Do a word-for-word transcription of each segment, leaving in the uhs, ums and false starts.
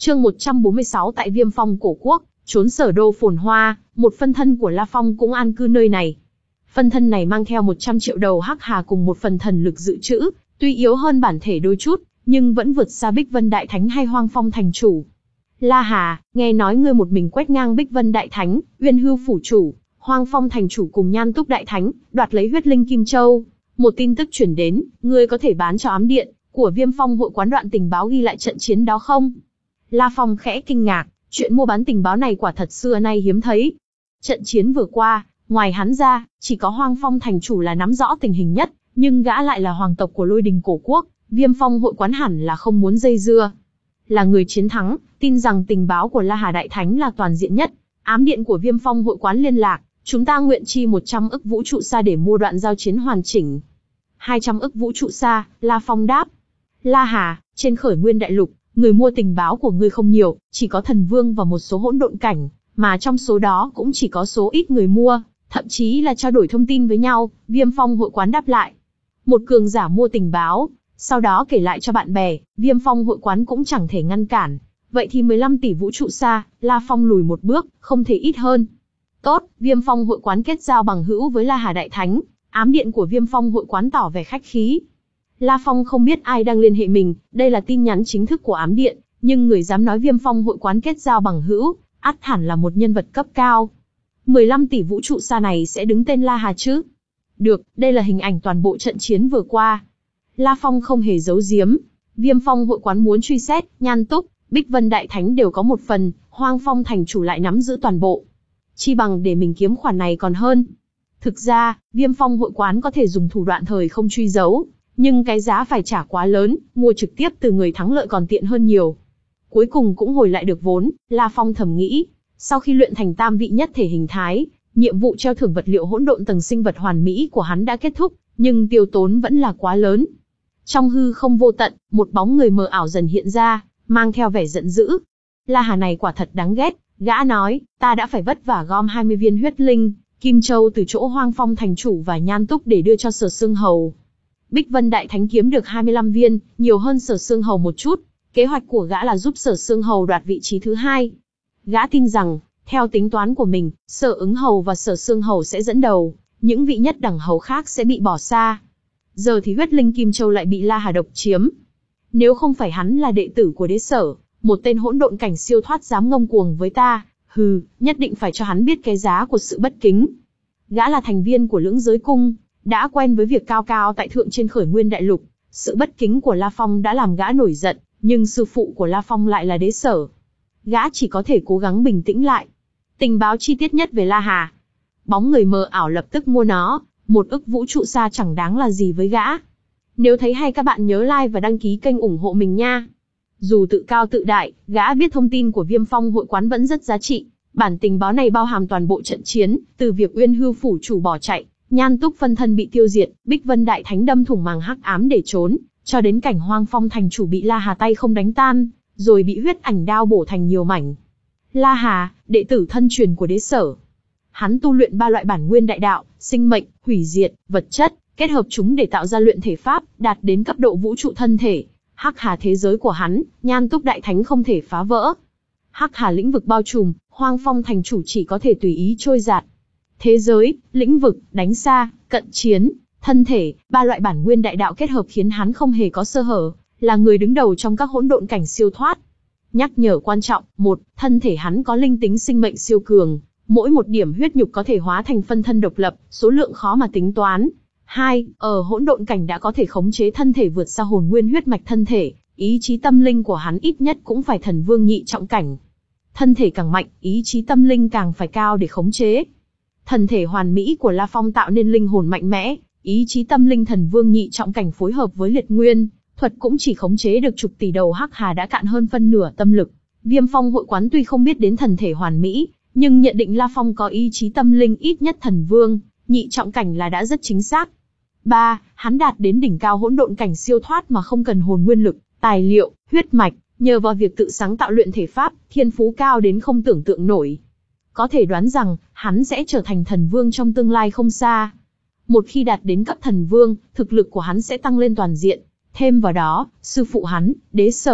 Chương một trăm bốn mươi sáu tại Viêm Phong cổ quốc, trốn sở đô phồn hoa, một phân thân của La Phong cũng an cư nơi này. Phân thân này mang theo một trăm triệu đầu hắc hà cùng một phần thần lực dự trữ, tuy yếu hơn bản thể đôi chút, nhưng vẫn vượt xa Bích Vân Đại Thánh hay Hoang Phong thành chủ. La Hà, nghe nói ngươi một mình quét ngang Bích Vân Đại Thánh, Uyên Hư phủ chủ, Hoang Phong thành chủ cùng Nhan Túc Đại Thánh, đoạt lấy huyết linh Kim Châu. Một tin tức chuyển đến, ngươi có thể bán cho ám điện của Viêm Phong hội quán đoạn tình báo ghi lại trận chiến đó không? La Phong khẽ kinh ngạc, chuyện mua bán tình báo này quả thật xưa nay hiếm thấy. Trận chiến vừa qua, ngoài hắn ra, chỉ có Hoang Phong thành chủ là nắm rõ tình hình nhất, nhưng gã lại là hoàng tộc của Lôi Đình cổ quốc, Viêm Phong hội quán hẳn là không muốn dây dưa. Là người chiến thắng, tin rằng tình báo của La Hà Đại Thánh là toàn diện nhất. Ám điện của Viêm Phong hội quán liên lạc, chúng ta nguyện chi một trăm ức vũ trụ sa để mua đoạn giao chiến hoàn chỉnh. hai trăm ức vũ trụ sa, La Phong đáp. La Hà, trên khởi nguyên đại lục, người mua tình báo của ngươi không nhiều, chỉ có thần vương và một số hỗn độn cảnh, mà trong số đó cũng chỉ có số ít người mua, thậm chí là trao đổi thông tin với nhau, Viêm Phong hội quán đáp lại. Một cường giả mua tình báo, sau đó kể lại cho bạn bè, Viêm Phong hội quán cũng chẳng thể ngăn cản. Vậy thì mười lăm tỷ vũ trụ sa, La Phong lùi một bước, không thể ít hơn. Tốt, Viêm Phong hội quán kết giao bằng hữu với La Hà Đại Thánh, ám điện của Viêm Phong hội quán tỏ vẻ khách khí. La Phong không biết ai đang liên hệ mình, đây là tin nhắn chính thức của ám điện, nhưng người dám nói Viêm Phong hội quán kết giao bằng hữu, ắt hẳn là một nhân vật cấp cao. mười lăm tỷ vũ trụ sa này sẽ đứng tên La Hà chứ? Được, đây là hình ảnh toàn bộ trận chiến vừa qua. La Phong không hề giấu giếm, Viêm Phong hội quán muốn truy xét, Nhan Túc, Bích Vân Đại Thánh đều có một phần, Hoang Phong thành chủ lại nắm giữ toàn bộ. Chi bằng để mình kiếm khoản này còn hơn. Thực ra, Viêm Phong hội quán có thể dùng thủ đoạn thời không truy giấu, nhưng cái giá phải trả quá lớn, mua trực tiếp từ người thắng lợi còn tiện hơn nhiều. Cuối cùng cũng hồi lại được vốn, La Phong thầm nghĩ, sau khi luyện thành tam vị nhất thể hình thái, nhiệm vụ treo thưởng vật liệu hỗn độn tầng sinh vật hoàn mỹ của hắn đã kết thúc, nhưng tiêu tốn vẫn là quá lớn. Trong hư không vô tận, một bóng người mờ ảo dần hiện ra, mang theo vẻ giận dữ. La Hà này quả thật đáng ghét, gã nói, ta đã phải vất vả gom hai mươi viên huyết linh Kim Châu từ chỗ Hoang Phong thành chủ và Nhan Túc để đưa cho Sở Xương Hầu. Bích Vân Đại Thánh kiếm được hai mươi lăm viên, nhiều hơn Sở Xương Hầu một chút. Kế hoạch của gã là giúp Sở Xương Hầu đoạt vị trí thứ hai. Gã tin rằng, theo tính toán của mình, Sở Ứng Hầu và Sở Xương Hầu sẽ dẫn đầu, những vị nhất đẳng hầu khác sẽ bị bỏ xa. Giờ thì huyết linh Kim Châu lại bị La Hà độc chiếm. Nếu không phải hắn là đệ tử của đế sở, một tên hỗn độn cảnh siêu thoát dám ngông cuồng với ta, hừ, nhất định phải cho hắn biết cái giá của sự bất kính. Gã là thành viên của Lưỡng Giới Cung, đã quen với việc cao cao tại thượng trên khởi nguyên đại lục. Sự bất kính của La Phong đã làm gã nổi giận, nhưng sư phụ của La Phong lại là đế sở. Gã chỉ có thể cố gắng bình tĩnh lại. Tình báo chi tiết nhất về La Hà. Bóng người mờ ảo lập tức mua nó, một ức vũ trụ sa chẳng đáng là gì với gã. Nếu thấy hay các bạn nhớ like và đăng ký kênh ủng hộ mình nha. Dù tự cao tự đại, gã biết thông tin của Viêm Phong hội quán vẫn rất giá trị. Bản tình báo này bao hàm toàn bộ trận chiến, từ việc Uyên Hư phủ chủ bỏ chạy, Nhan Túc phân thân bị tiêu diệt, Bích Vân Đại Thánh đâm thủng màng hắc ám để trốn, cho đến cảnh Hoang Phong thành chủ bị La Hà tay không đánh tan, rồi bị huyết ảnh đao bổ thành nhiều mảnh. La Hà, đệ tử thân truyền của đế sở. Hắn tu luyện ba loại bản nguyên đại đạo, sinh mệnh, hủy diệt, vật chất, kết hợp chúng để tạo ra luyện thể pháp, đạt đến cấp độ vũ trụ thân thể. Hắc Hà thế giới của hắn, Nhan Túc Đại Thánh không thể phá vỡ. Hắc Hà lĩnh vực bao trùm, Hoang Phong thành chủ chỉ có thể tùy ý trôi giạt. Thế giới, lĩnh vực, đánh xa, cận chiến, thân thể, ba loại bản nguyên đại đạo kết hợp khiến hắn không hề có sơ hở, là người đứng đầu trong các hỗn độn cảnh siêu thoát. Nhắc nhở quan trọng, một, thân thể hắn có linh tính sinh mệnh siêu cường, mỗi một điểm huyết nhục có thể hóa thành phân thân độc lập, số lượng khó mà tính toán. Hai, ở hỗn độn cảnh đã có thể khống chế thân thể vượt xa hồn nguyên huyết mạch thân thể, ý chí tâm linh của hắn ít nhất cũng phải thần vương nhị trọng cảnh. Thân thể càng mạnh, ý chí tâm linh càng phải cao để khống chế. Thần thể hoàn mỹ của La Phong tạo nên linh hồn mạnh mẽ, ý chí tâm linh thần vương nhị trọng cảnh phối hợp với liệt nguyên thuật cũng chỉ khống chế được chục tỷ đầu hắc hà đã cạn hơn phân nửa tâm lực. Viêm Phong hội quán tuy không biết đến thần thể hoàn mỹ, nhưng nhận định La Phong có ý chí tâm linh ít nhất thần vương nhị trọng cảnh là đã rất chính xác. Ba, hắn đạt đến đỉnh cao hỗn độn cảnh siêu thoát mà không cần hồn nguyên lực, tài liệu, huyết mạch, nhờ vào việc tự sáng tạo luyện thể pháp, thiên phú cao đến không tưởng tượng nổi. Có thể đoán rằng, hắn sẽ trở thành thần vương trong tương lai không xa. Một khi đạt đến cấp thần vương, thực lực của hắn sẽ tăng lên toàn diện. Thêm vào đó, sư phụ hắn, đế sở,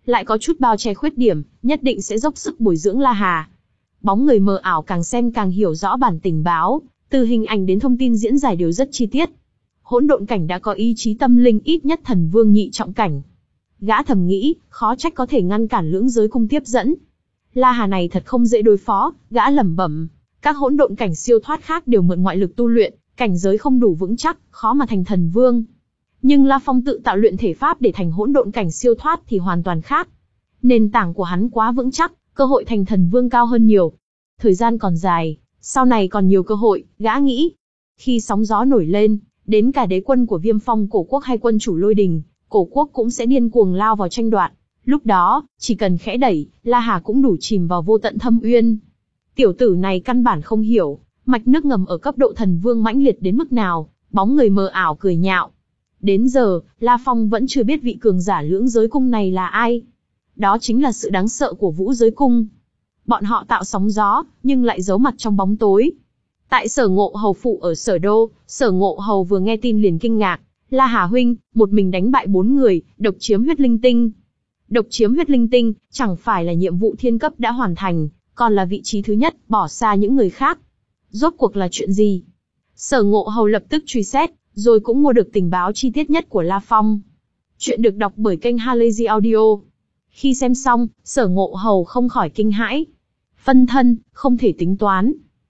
lại có chút bao che khuyết điểm, nhất định sẽ dốc sức bồi dưỡng La Hà. Bóng người mờ ảo càng xem càng hiểu rõ bản tình báo, từ hình ảnh đến thông tin diễn giải đều rất chi tiết. Hỗn độn cảnh đã có ý chí tâm linh ít nhất thần vương nhị trọng cảnh. Gã thầm nghĩ, khó trách có thể ngăn cản lưỡng giới cung tiếp dẫn. La Hà này thật không dễ đối phó, gã lẩm bẩm. Các hỗn độn cảnh siêu thoát khác đều mượn ngoại lực tu luyện, cảnh giới không đủ vững chắc, khó mà thành thần vương. Nhưng La Phong tự tạo luyện thể pháp để thành hỗn độn cảnh siêu thoát thì hoàn toàn khác. Nền tảng của hắn quá vững chắc, cơ hội thành thần vương cao hơn nhiều. Thời gian còn dài, sau này còn nhiều cơ hội, gã nghĩ. Khi sóng gió nổi lên, đến cả đế quân của Viêm Phong Cổ Quốc hay quân chủ Lôi Đình, Cổ Quốc cũng sẽ điên cuồng lao vào tranh đoạt. Lúc đó, chỉ cần khẽ đẩy, La Hà cũng đủ chìm vào vô tận thâm uyên. Tiểu tử này căn bản không hiểu, mạch nước ngầm ở cấp độ thần vương mãnh liệt đến mức nào, bóng người mờ ảo cười nhạo. Đến giờ, La Phong vẫn chưa biết vị cường giả lưỡng giới cung này là ai. Đó chính là sự đáng sợ của vũ giới cung. Bọn họ tạo sóng gió, nhưng lại giấu mặt trong bóng tối. Tại Sở Ngộ Hầu phủ ở Sở Đô, Sở Ngộ Hầu vừa nghe tin liền kinh ngạc. La Hà huynh, một mình đánh bại bốn người, độc chiếm huyết linh tinh. Độc chiếm huyết linh tinh, chẳng phải là nhiệm vụ thiên cấp đã hoàn thành, còn là vị trí thứ nhất, bỏ xa những người khác. Rốt cuộc là chuyện gì? Sở Ngộ Hầu lập tức truy xét, rồi cũng mua được tình báo chi tiết nhất của La Phong. Chuyện được đọc bởi kênh Halazy Audio. Khi xem xong, Sở Ngộ Hầu không khỏi kinh hãi. Phân thân, không thể tính toán.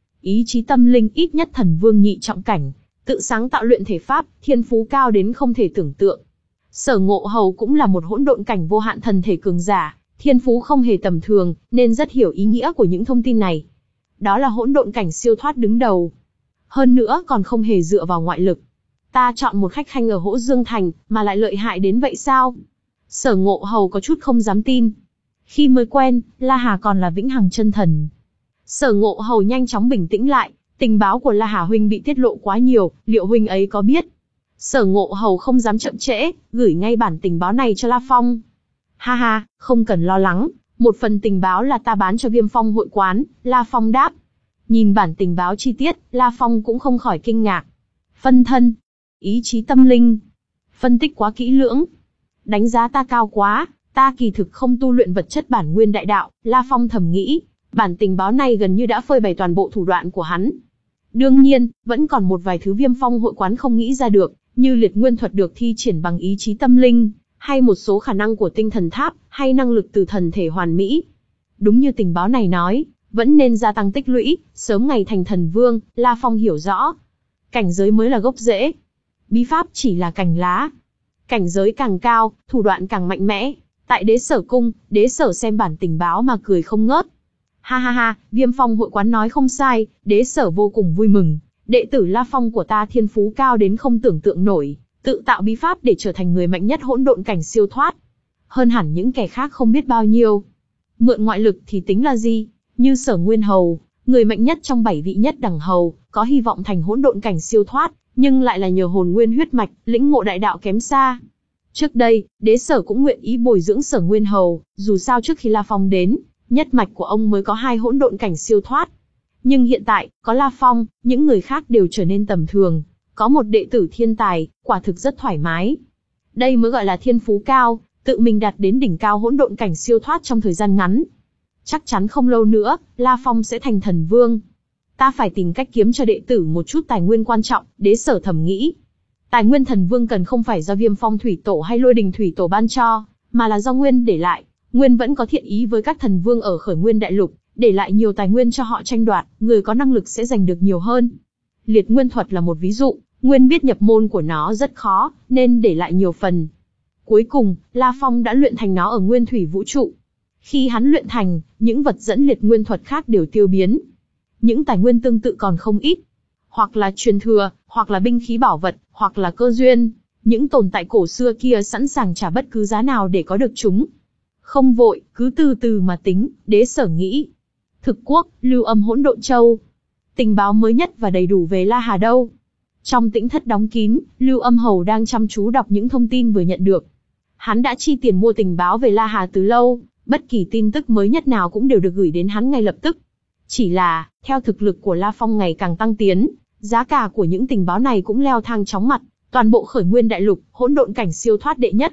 Ý chí tâm linh ít nhất thần vương nhị trọng cảnh, tự sáng tạo luyện thể pháp, thiên phú cao đến không thể tưởng tượng. Sở Ngộ Hầu cũng là một hỗn độn cảnh vô hạn thần thể cường giả, thiên phú không hề tầm thường, nên rất hiểu ý nghĩa của những thông tin này. Đó là hỗn độn cảnh siêu thoát đứng đầu. Hơn nữa còn không hề dựa vào ngoại lực. Ta chọn một khách khanh ở Hỗ Dương Thành, mà lại lợi hại đến vậy sao? Sở Ngộ Hầu có chút không dám tin. Khi mới quen, La Hà còn là vĩnh hằng chân thần. Sở Ngộ Hầu nhanh chóng bình tĩnh lại, tình báo của La Hà huynh bị tiết lộ quá nhiều, liệu huynh ấy có biết? Sở Ngộ Hầu không dám chậm trễ, gửi ngay bản tình báo này cho La Phong. Ha ha, không cần lo lắng, một phần tình báo là ta bán cho Viêm Phong hội quán, La Phong đáp. Nhìn bản tình báo chi tiết, La Phong cũng không khỏi kinh ngạc. Phân thân, ý chí tâm linh, phân tích quá kỹ lưỡng. Đánh giá ta cao quá, ta kỳ thực không tu luyện vật chất bản nguyên đại đạo, La Phong thầm nghĩ. Bản tình báo này gần như đã phơi bày toàn bộ thủ đoạn của hắn. Đương nhiên, vẫn còn một vài thứ Viêm Phong hội quán không nghĩ ra được, như liệt nguyên thuật được thi triển bằng ý chí tâm linh, hay một số khả năng của tinh thần tháp, hay năng lực từ thần thể hoàn mỹ. Đúng như tình báo này nói, vẫn nên gia tăng tích lũy, sớm ngày thành thần vương, La Phong hiểu rõ. Cảnh giới mới là gốc rễ. Bí pháp chỉ là cành lá. Cảnh giới càng cao, thủ đoạn càng mạnh mẽ. Tại Đế Sở cung, Đế Sở xem bản tình báo mà cười không ngớt. Ha ha ha, Viêm Phong hội quán nói không sai, Đế Sở vô cùng vui mừng. Đệ tử La Phong của ta thiên phú cao đến không tưởng tượng nổi, tự tạo bí pháp để trở thành người mạnh nhất hỗn độn cảnh siêu thoát. Hơn hẳn những kẻ khác không biết bao nhiêu. Mượn ngoại lực thì tính là gì? Như Sở Nguyên Hầu, người mạnh nhất trong bảy vị nhất đẳng hầu, có hy vọng thành hỗn độn cảnh siêu thoát, nhưng lại là nhờ hồn nguyên huyết mạch, lĩnh ngộ đại đạo kém xa. Trước đây, Đế Sở cũng nguyện ý bồi dưỡng Sở Nguyên Hầu, dù sao trước khi La Phong đến, nhất mạch của ông mới có hai hỗn độn cảnh siêu thoát. Nhưng hiện tại, có La Phong, những người khác đều trở nên tầm thường. Có một đệ tử thiên tài, quả thực rất thoải mái. Đây mới gọi là thiên phú cao, tự mình đạt đến đỉnh cao hỗn độn cảnh siêu thoát trong thời gian ngắn. Chắc chắn không lâu nữa, La Phong sẽ thành thần vương. Ta phải tìm cách kiếm cho đệ tử một chút tài nguyên quan trọng, Đế Sở thầm nghĩ. Tài nguyên thần vương cần không phải do Viêm Phong thủy tổ hay Lôi Đình thủy tổ ban cho, mà là do Nguyên để lại. Nguyên vẫn có thiện ý với các thần vương ở Khởi Nguyên đại lục, để lại nhiều tài nguyên cho họ tranh đoạt, người có năng lực sẽ giành được nhiều hơn. Liệt nguyên thuật là một ví dụ, Nguyên biết nhập môn của nó rất khó, nên để lại nhiều phần. Cuối cùng, La Phong đã luyện thành nó ở Nguyên Thủy vũ trụ. Khi hắn luyện thành, những vật dẫn liệt nguyên thuật khác đều tiêu biến. Những tài nguyên tương tự còn không ít. Hoặc là truyền thừa, hoặc là binh khí bảo vật, hoặc là cơ duyên. Những tồn tại cổ xưa kia sẵn sàng trả bất cứ giá nào để có được chúng. Không vội, cứ từ từ mà tính, Đế Sở nghĩ. Thực quốc, Lưu Âm Hỗn Độn Châu. Tình báo mới nhất và đầy đủ về La Hà đâu? Trong tĩnh thất đóng kín, Lưu Âm Hầu đang chăm chú đọc những thông tin vừa nhận được. Hắn đã chi tiền mua tình báo về La Hà từ lâu, bất kỳ tin tức mới nhất nào cũng đều được gửi đến hắn ngay lập tức. Chỉ là, theo thực lực của La Phong ngày càng tăng tiến, giá cả của những tình báo này cũng leo thang chóng mặt, toàn bộ Khởi Nguyên đại lục, hỗn độn cảnh siêu thoát đệ nhất.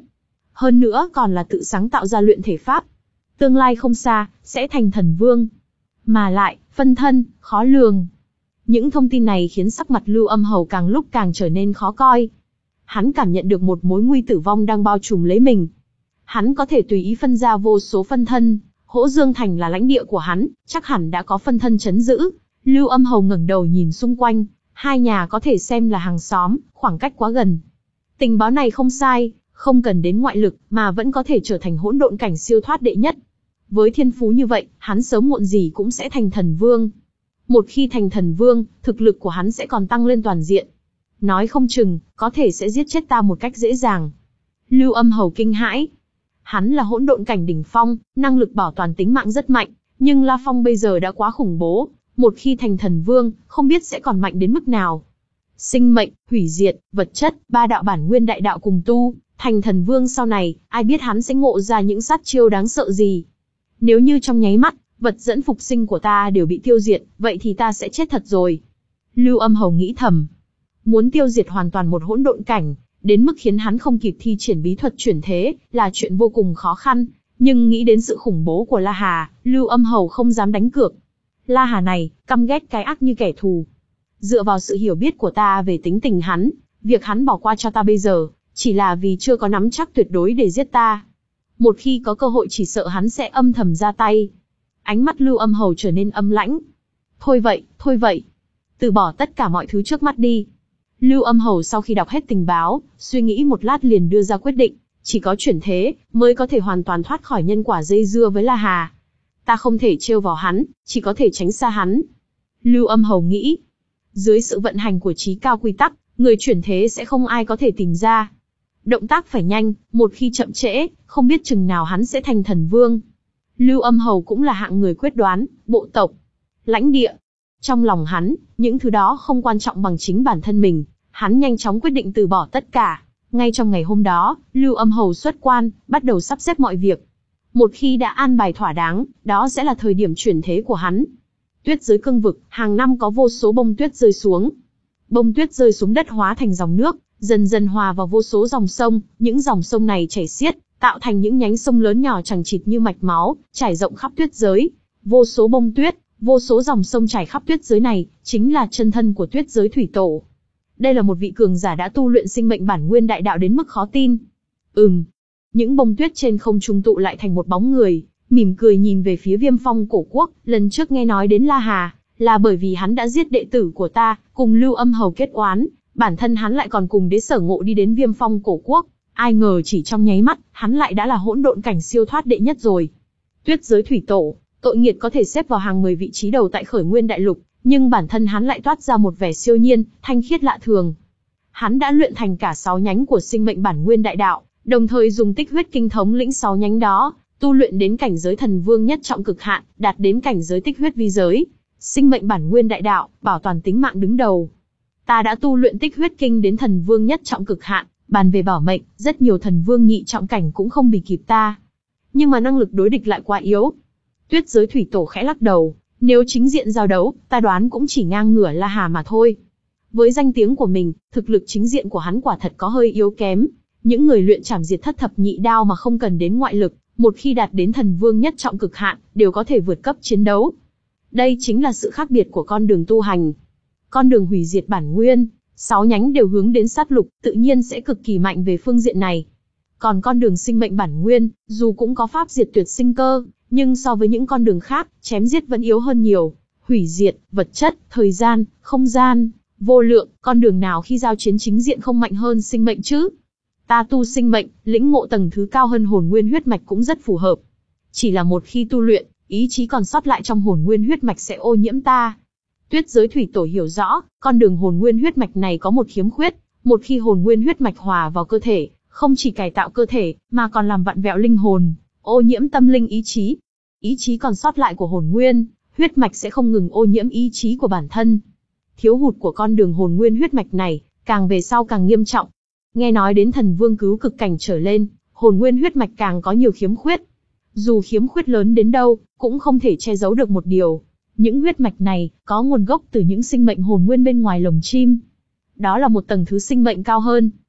hơn nữa còn là tự sáng tạo ra luyện thể pháp. Tương lai không xa, sẽ thành thần vương. Mà lại, phân thân, khó lường. Những thông tin này khiến sắc mặt Lưu Âm Hầu càng lúc càng trở nên khó coi. Hắn cảm nhận được một mối nguy tử vong đang bao trùm lấy mình. Hắn có thể tùy ý phân ra vô số phân thân. Hỗ Dương Thành là lãnh địa của hắn, chắc hẳn đã có phân thân trấn giữ. Lưu Âm Hầu ngẩng đầu nhìn xung quanh, hai nhà có thể xem là hàng xóm, khoảng cách quá gần. Tình báo này không sai, không cần đến ngoại lực mà vẫn có thể trở thành hỗn độn cảnh siêu thoát đệ nhất. Với thiên phú như vậy, hắn sớm muộn gì cũng sẽ thành thần vương. Một khi thành thần vương, thực lực của hắn sẽ còn tăng lên toàn diện. Nói không chừng, có thể sẽ giết chết ta một cách dễ dàng. Lưu Âm Hầu kinh hãi. Hắn là hỗn độn cảnh đỉnh phong, năng lực bảo toàn tính mạng rất mạnh, nhưng La Phong bây giờ đã quá khủng bố, một khi thành thần vương, không biết sẽ còn mạnh đến mức nào. Sinh mệnh, hủy diệt, vật chất, ba đạo bản nguyên đại đạo cùng tu, thành thần vương sau này, ai biết hắn sẽ ngộ ra những sát chiêu đáng sợ gì. Nếu như trong nháy mắt, vật dẫn phục sinh của ta đều bị tiêu diệt, vậy thì ta sẽ chết thật rồi. Lưu Âm Hầu nghĩ thầm. Muốn tiêu diệt hoàn toàn một hỗn độn cảnh, đến mức khiến hắn không kịp thi triển bí thuật chuyển thế, là chuyện vô cùng khó khăn. Nhưng nghĩ đến sự khủng bố của La Hà, Lưu Âm Hầu không dám đánh cược. La Hà này, căm ghét cái ác như kẻ thù. Dựa vào sự hiểu biết của ta về tính tình hắn, việc hắn bỏ qua cho ta bây giờ, chỉ là vì chưa có nắm chắc tuyệt đối để giết ta. Một khi có cơ hội chỉ sợ hắn sẽ âm thầm ra tay. Ánh mắt Lưu Âm Hầu trở nên âm lãnh. Thôi vậy, thôi vậy. Từ bỏ tất cả mọi thứ trước mắt đi. Lưu Âm Hầu sau khi đọc hết tình báo, suy nghĩ một lát liền đưa ra quyết định. Chỉ có chuyển thế, mới có thể hoàn toàn thoát khỏi nhân quả dây dưa với La Hà. Ta không thể trêu vào hắn, chỉ có thể tránh xa hắn. Lưu Âm Hầu nghĩ. Dưới sự vận hành của trí cao quy tắc, người chuyển thế sẽ không ai có thể tìm ra. Động tác phải nhanh, một khi chậm trễ, không biết chừng nào hắn sẽ thành thần vương. Lưu Âm Hầu cũng là hạng người quyết đoán, bộ tộc, lãnh địa. Trong lòng hắn, những thứ đó không quan trọng bằng chính bản thân mình, hắn nhanh chóng quyết định từ bỏ tất cả. Ngay trong ngày hôm đó, Lưu Âm Hầu xuất quan, bắt đầu sắp xếp mọi việc. Một khi đã an bài thỏa đáng, đó sẽ là thời điểm chuyển thế của hắn. Tuyết giới cương vực, hàng năm có vô số bông tuyết rơi xuống. Bông tuyết rơi xuống đất hóa thành dòng nước, dần dần hòa vào vô số dòng sông, những dòng sông này chảy xiết, tạo thành những nhánh sông lớn nhỏ chằng chịt như mạch máu, trải rộng khắp tuyết giới. Vô số bông tuyết, vô số dòng sông chảy khắp tuyết giới này, chính là chân thân của tuyết giới thủy tổ. Đây là một vị cường giả đã tu luyện sinh mệnh bản nguyên đại đạo đến mức khó tin. Ừm. Những bông tuyết trên không trung tụ lại thành một bóng người, mỉm cười nhìn về phía Viêm Phong cổ quốc. Lần trước nghe nói đến La Hà, là bởi vì hắn đã giết đệ tử của ta, cùng Lưu Âm Hầu kết oán, bản thân hắn lại còn cùng Đế Sở Ngộ đi đến Viêm Phong cổ quốc. Ai ngờ chỉ trong nháy mắt, hắn lại đã là hỗn độn cảnh siêu thoát đệ nhất rồi. Tuyết giới thủy tổ, tội nghiệt có thể xếp vào hàng mười vị trí đầu tại Khởi Nguyên Đại Lục, nhưng bản thân hắn lại toát ra một vẻ siêu nhiên, thanh khiết lạ thường. Hắn đã luyện thành cả sáu nhánh của sinh mệnh bản nguyên đại đạo, đồng thời dùng tích huyết kinh thống lĩnh sáu nhánh đó, tu luyện đến cảnh giới thần vương nhất trọng cực hạn, đạt đến cảnh giới tích huyết vi giới. Sinh mệnh bản nguyên đại đạo, bảo toàn tính mạng đứng đầu. Ta đã tu luyện tích huyết kinh đến thần vương nhất trọng cực hạn, bàn về bảo mệnh, rất nhiều thần vương nhị trọng cảnh cũng không bì kịp ta. Nhưng mà năng lực đối địch lại quá yếu. Tuyết giới thủy tổ khẽ lắc đầu, nếu chính diện giao đấu, ta đoán cũng chỉ ngang ngửa La Hà mà thôi. Với danh tiếng của mình, thực lực chính diện của hắn quả thật có hơi yếu kém. Những người luyện trảm diệt thất thập nhị đao mà không cần đến ngoại lực, một khi đạt đến thần vương nhất trọng cực hạn, đều có thể vượt cấp chiến đấu. Đây chính là sự khác biệt của con đường tu hành. Con đường hủy diệt bản nguyên, sáu nhánh đều hướng đến sát lục, tự nhiên sẽ cực kỳ mạnh về phương diện này. Còn con đường sinh mệnh bản nguyên, dù cũng có pháp diệt tuyệt sinh cơ, nhưng so với những con đường khác, chém giết vẫn yếu hơn nhiều. Hủy diệt, vật chất, thời gian, không gian, vô lượng, con đường nào khi giao chiến chính diện không mạnh hơn sinh mệnh chứ? Ta tu sinh mệnh, lĩnh ngộ tầng thứ cao hơn hồn nguyên huyết mạch cũng rất phù hợp. Chỉ là một khi tu luyện, ý chí còn sót lại trong hồn nguyên huyết mạch sẽ ô nhiễm ta. Tuyết giới thủy tổ hiểu rõ, con đường hồn nguyên huyết mạch này có một khiếm khuyết, một khi hồn nguyên huyết mạch hòa vào cơ thể, không chỉ cải tạo cơ thể, mà còn làm vặn vẹo linh hồn, ô nhiễm tâm linh ý chí. Ý chí còn sót lại của hồn nguyên huyết mạch sẽ không ngừng ô nhiễm ý chí của bản thân. Thiếu hụt của con đường hồn nguyên huyết mạch này, càng về sau càng nghiêm trọng. Nghe nói đến thần vương cứu cực cảnh trở lên, hồn nguyên huyết mạch càng có nhiều khiếm khuyết. Dù khiếm khuyết lớn đến đâu, cũng không thể che giấu được một điều. Những huyết mạch này, có nguồn gốc từ những sinh mệnh hồn nguyên bên ngoài lồng chim. Đó là một tầng thứ sinh mệnh cao hơn.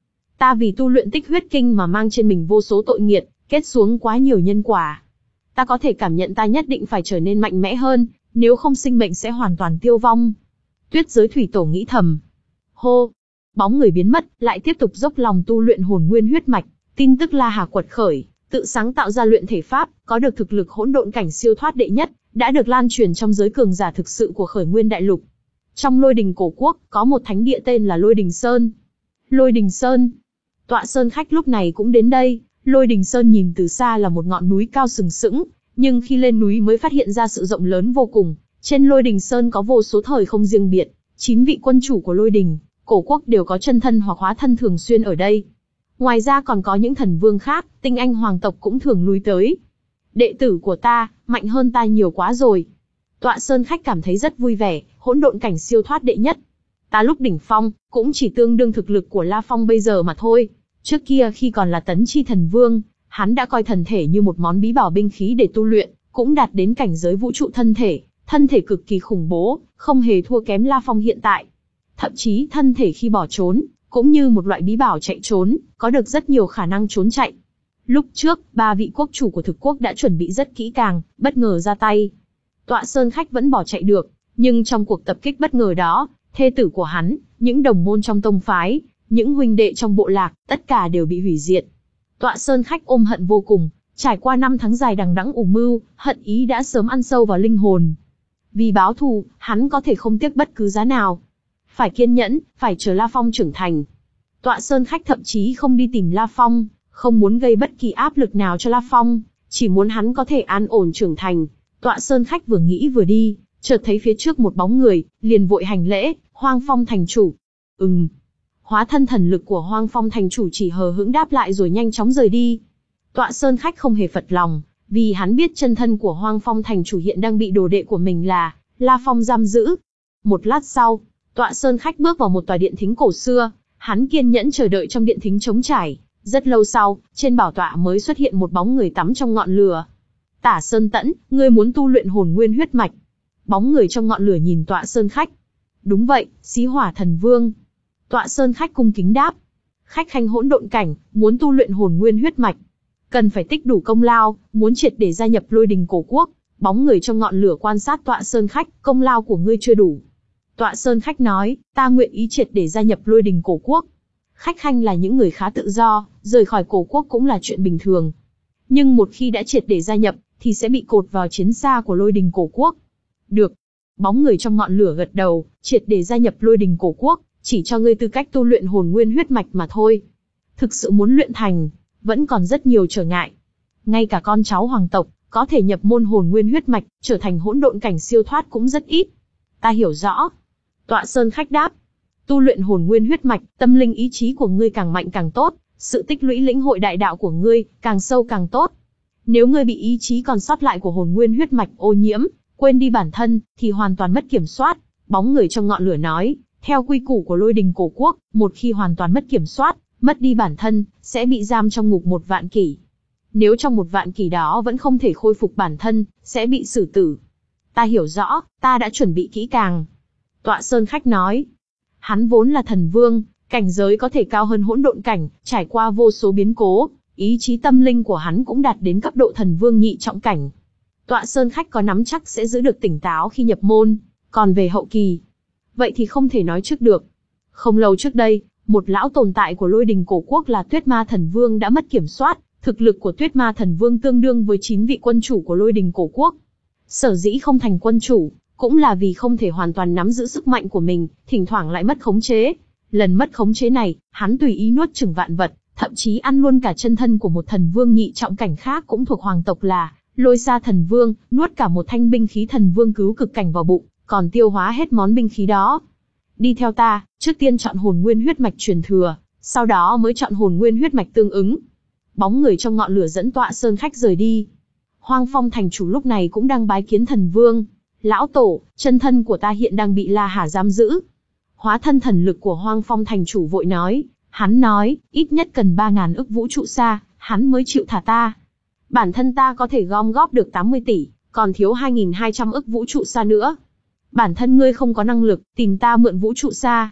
Ta vì tu luyện Tích Huyết Kinh mà mang trên mình vô số tội nghiệt, kết xuống quá nhiều nhân quả. Ta có thể cảm nhận ta nhất định phải trở nên mạnh mẽ hơn, nếu không sinh mệnh sẽ hoàn toàn tiêu vong. Tuyết Giới Thủy Tổ nghĩ thầm. Hô! Bóng người biến mất, lại tiếp tục dốc lòng tu luyện hồn nguyên huyết mạch. Tin tức La Hà quật khởi, tự sáng tạo ra luyện thể pháp, có được thực lực hỗn độn cảnh siêu thoát đệ nhất, đã được lan truyền trong giới cường giả thực sự của Khởi Nguyên Đại Lục. Trong Lôi Đình Cổ Quốc, có một thánh địa tên là Lôi Đình Sơn. Lôi Đình Sơn. Tọa Sơn Khách lúc này cũng đến đây. Lôi Đình Sơn nhìn từ xa là một ngọn núi cao sừng sững, nhưng khi lên núi mới phát hiện ra sự rộng lớn vô cùng. Trên Lôi Đình Sơn có vô số thời không riêng biệt, chín vị quân chủ của Lôi Đình Cổ Quốc đều có chân thân hoặc hóa thân thường xuyên ở đây. Ngoài ra còn có những thần vương khác, tinh anh hoàng tộc cũng thường lui tới. Đệ tử của ta, mạnh hơn ta nhiều quá rồi. Tọa Sơn Khách cảm thấy rất vui vẻ, hỗn độn cảnh siêu thoát đệ nhất. Ta lúc đỉnh phong, cũng chỉ tương đương thực lực của La Phong bây giờ mà thôi. Trước kia khi còn là tấn chi thần vương, hắn đã coi thần thể như một món bí bảo binh khí để tu luyện, cũng đạt đến cảnh giới vũ trụ thân thể, thân thể cực kỳ khủng bố, không hề thua kém La Phong hiện tại. Thậm chí thân thể khi bỏ trốn, cũng như một loại bí bảo chạy trốn, có được rất nhiều khả năng trốn chạy. Lúc trước, ba vị quốc chủ của thực quốc đã chuẩn bị rất kỹ càng, bất ngờ ra tay. Tọa Sơn Khách vẫn bỏ chạy được, nhưng trong cuộc tập kích bất ngờ đó, thê tử của hắn, những đồng môn trong tông phái, những huynh đệ trong bộ lạc, tất cả đều bị hủy diệt. Tọa Sơn Khách ôm hận vô cùng, trải qua năm tháng dài đằng đẵng ủ mưu, hận ý đã sớm ăn sâu vào linh hồn. Vì báo thù, hắn có thể không tiếc bất cứ giá nào. Phải kiên nhẫn, phải chờ La Phong trưởng thành. Tọa Sơn Khách thậm chí không đi tìm La Phong, không muốn gây bất kỳ áp lực nào cho La Phong, chỉ muốn hắn có thể an ổn trưởng thành. Tọa Sơn Khách vừa nghĩ vừa đi, chợt thấy phía trước một bóng người, liền vội hành lễ, Hoang Phong thành chủ. Ừm. Hóa thân thần lực của Hoang Phong thành chủ chỉ hờ hững đáp lại rồi nhanh chóng rời đi. Tọa Sơn Khách không hề phật lòng, vì hắn biết chân thân của Hoang Phong thành chủ hiện đang bị đồ đệ của mình là La Phong giam giữ. Một lát sau, Tọa Sơn Khách bước vào một tòa điện thính cổ xưa, hắn kiên nhẫn chờ đợi trong điện thính trống trải. Rất lâu sau, trên bảo tọa mới xuất hiện một bóng người tắm trong ngọn lửa. Tả Sơn Tẫn, ngươi muốn tu luyện hồn nguyên huyết mạch? Bóng người trong ngọn lửa nhìn Tọa Sơn Khách. Đúng vậy, Xí Hỏa Thần Vương. Tọa Sơn Khách cung kính đáp. Khách khanh hỗn độn cảnh, muốn tu luyện hồn nguyên huyết mạch, cần phải tích đủ công lao, muốn triệt để gia nhập Lôi Đình Cổ Quốc. Bóng người trong ngọn lửa quan sát Tọa Sơn Khách, công lao của ngươi chưa đủ. Tọa Sơn Khách nói, ta nguyện ý triệt để gia nhập Lôi Đình Cổ Quốc. Khách khanh là những người khá tự do, rời khỏi cổ quốc cũng là chuyện bình thường. Nhưng một khi đã triệt để gia nhập, thì sẽ bị cột vào chiến xa của Lôi Đình Cổ Quốc. Được. Bóng người trong ngọn lửa gật đầu, triệt để gia nhập Lôi Đình Cổ Quốc, chỉ cho ngươi tư cách tu luyện hồn nguyên huyết mạch mà thôi. Thực sự muốn luyện thành, vẫn còn rất nhiều trở ngại. Ngay cả con cháu hoàng tộc, có thể nhập môn hồn nguyên huyết mạch, trở thành hỗn độn cảnh siêu thoát cũng rất ít. Ta hiểu rõ. Tọa Sơn Khách đáp. Tu luyện hồn nguyên huyết mạch, tâm linh ý chí của ngươi càng mạnh càng tốt, sự tích lũy lĩnh hội đại đạo của ngươi càng sâu càng tốt. Nếu ngươi bị ý chí còn sót lại của hồn nguyên huyết mạch ô nhiễm, quên đi bản thân, thì hoàn toàn mất kiểm soát. Bóng người trong ngọn lửa nói, theo quy củ của Lôi Đình Cổ Quốc, một khi hoàn toàn mất kiểm soát, mất đi bản thân, sẽ bị giam trong ngục một vạn kỷ. Nếu trong một vạn kỷ đó vẫn không thể khôi phục bản thân, sẽ bị xử tử. Ta hiểu rõ, ta đã chuẩn bị kỹ càng. Tọa Sơn Khách nói. Hắn vốn là thần vương, cảnh giới có thể cao hơn hỗn độn cảnh, trải qua vô số biến cố, ý chí tâm linh của hắn cũng đạt đến cấp độ thần vương nhị trọng cảnh. Tọa Sơn Khách có nắm chắc sẽ giữ được tỉnh táo khi nhập môn, còn về hậu kỳ, vậy thì không thể nói trước được. Không lâu trước đây, một lão tồn tại của Lôi Đình Cổ Quốc là Tuyết Ma Thần Vương đã mất kiểm soát, thực lực của Tuyết Ma Thần Vương tương đương với chín vị quân chủ của Lôi Đình Cổ Quốc. Sở dĩ không thành quân chủ, cũng là vì không thể hoàn toàn nắm giữ sức mạnh của mình, thỉnh thoảng lại mất khống chế. Lần mất khống chế này, hắn tùy ý nuốt chửng vạn vật, thậm chí ăn luôn cả chân thân của một thần vương nhị trọng cảnh khác cũng thuộc hoàng tộc là Lôi Sa Thần Vương, nuốt cả một thanh binh khí thần vương cứu cực cảnh vào bụng, còn tiêu hóa hết món binh khí đó. Đi theo ta, trước tiên chọn hồn nguyên huyết mạch truyền thừa, sau đó mới chọn hồn nguyên huyết mạch tương ứng. Bóng người trong ngọn lửa dẫn Tọa Sơn Khách rời đi. Hoang Phong thành chủ lúc này cũng đang bái kiến thần vương. Lão tổ, chân thân của ta hiện đang bị La Hà giam giữ. Hóa thân thần lực của Hoang Phong thành chủ vội nói, hắn nói, ít nhất cần ba ngàn ức vũ trụ xa, hắn mới chịu thả ta. Bản thân ta có thể gom góp được tám mươi tỷ, còn thiếu hai nghìn hai trăm ức vũ trụ xa nữa. Bản thân ngươi không có năng lực, tìm ta mượn vũ trụ xa.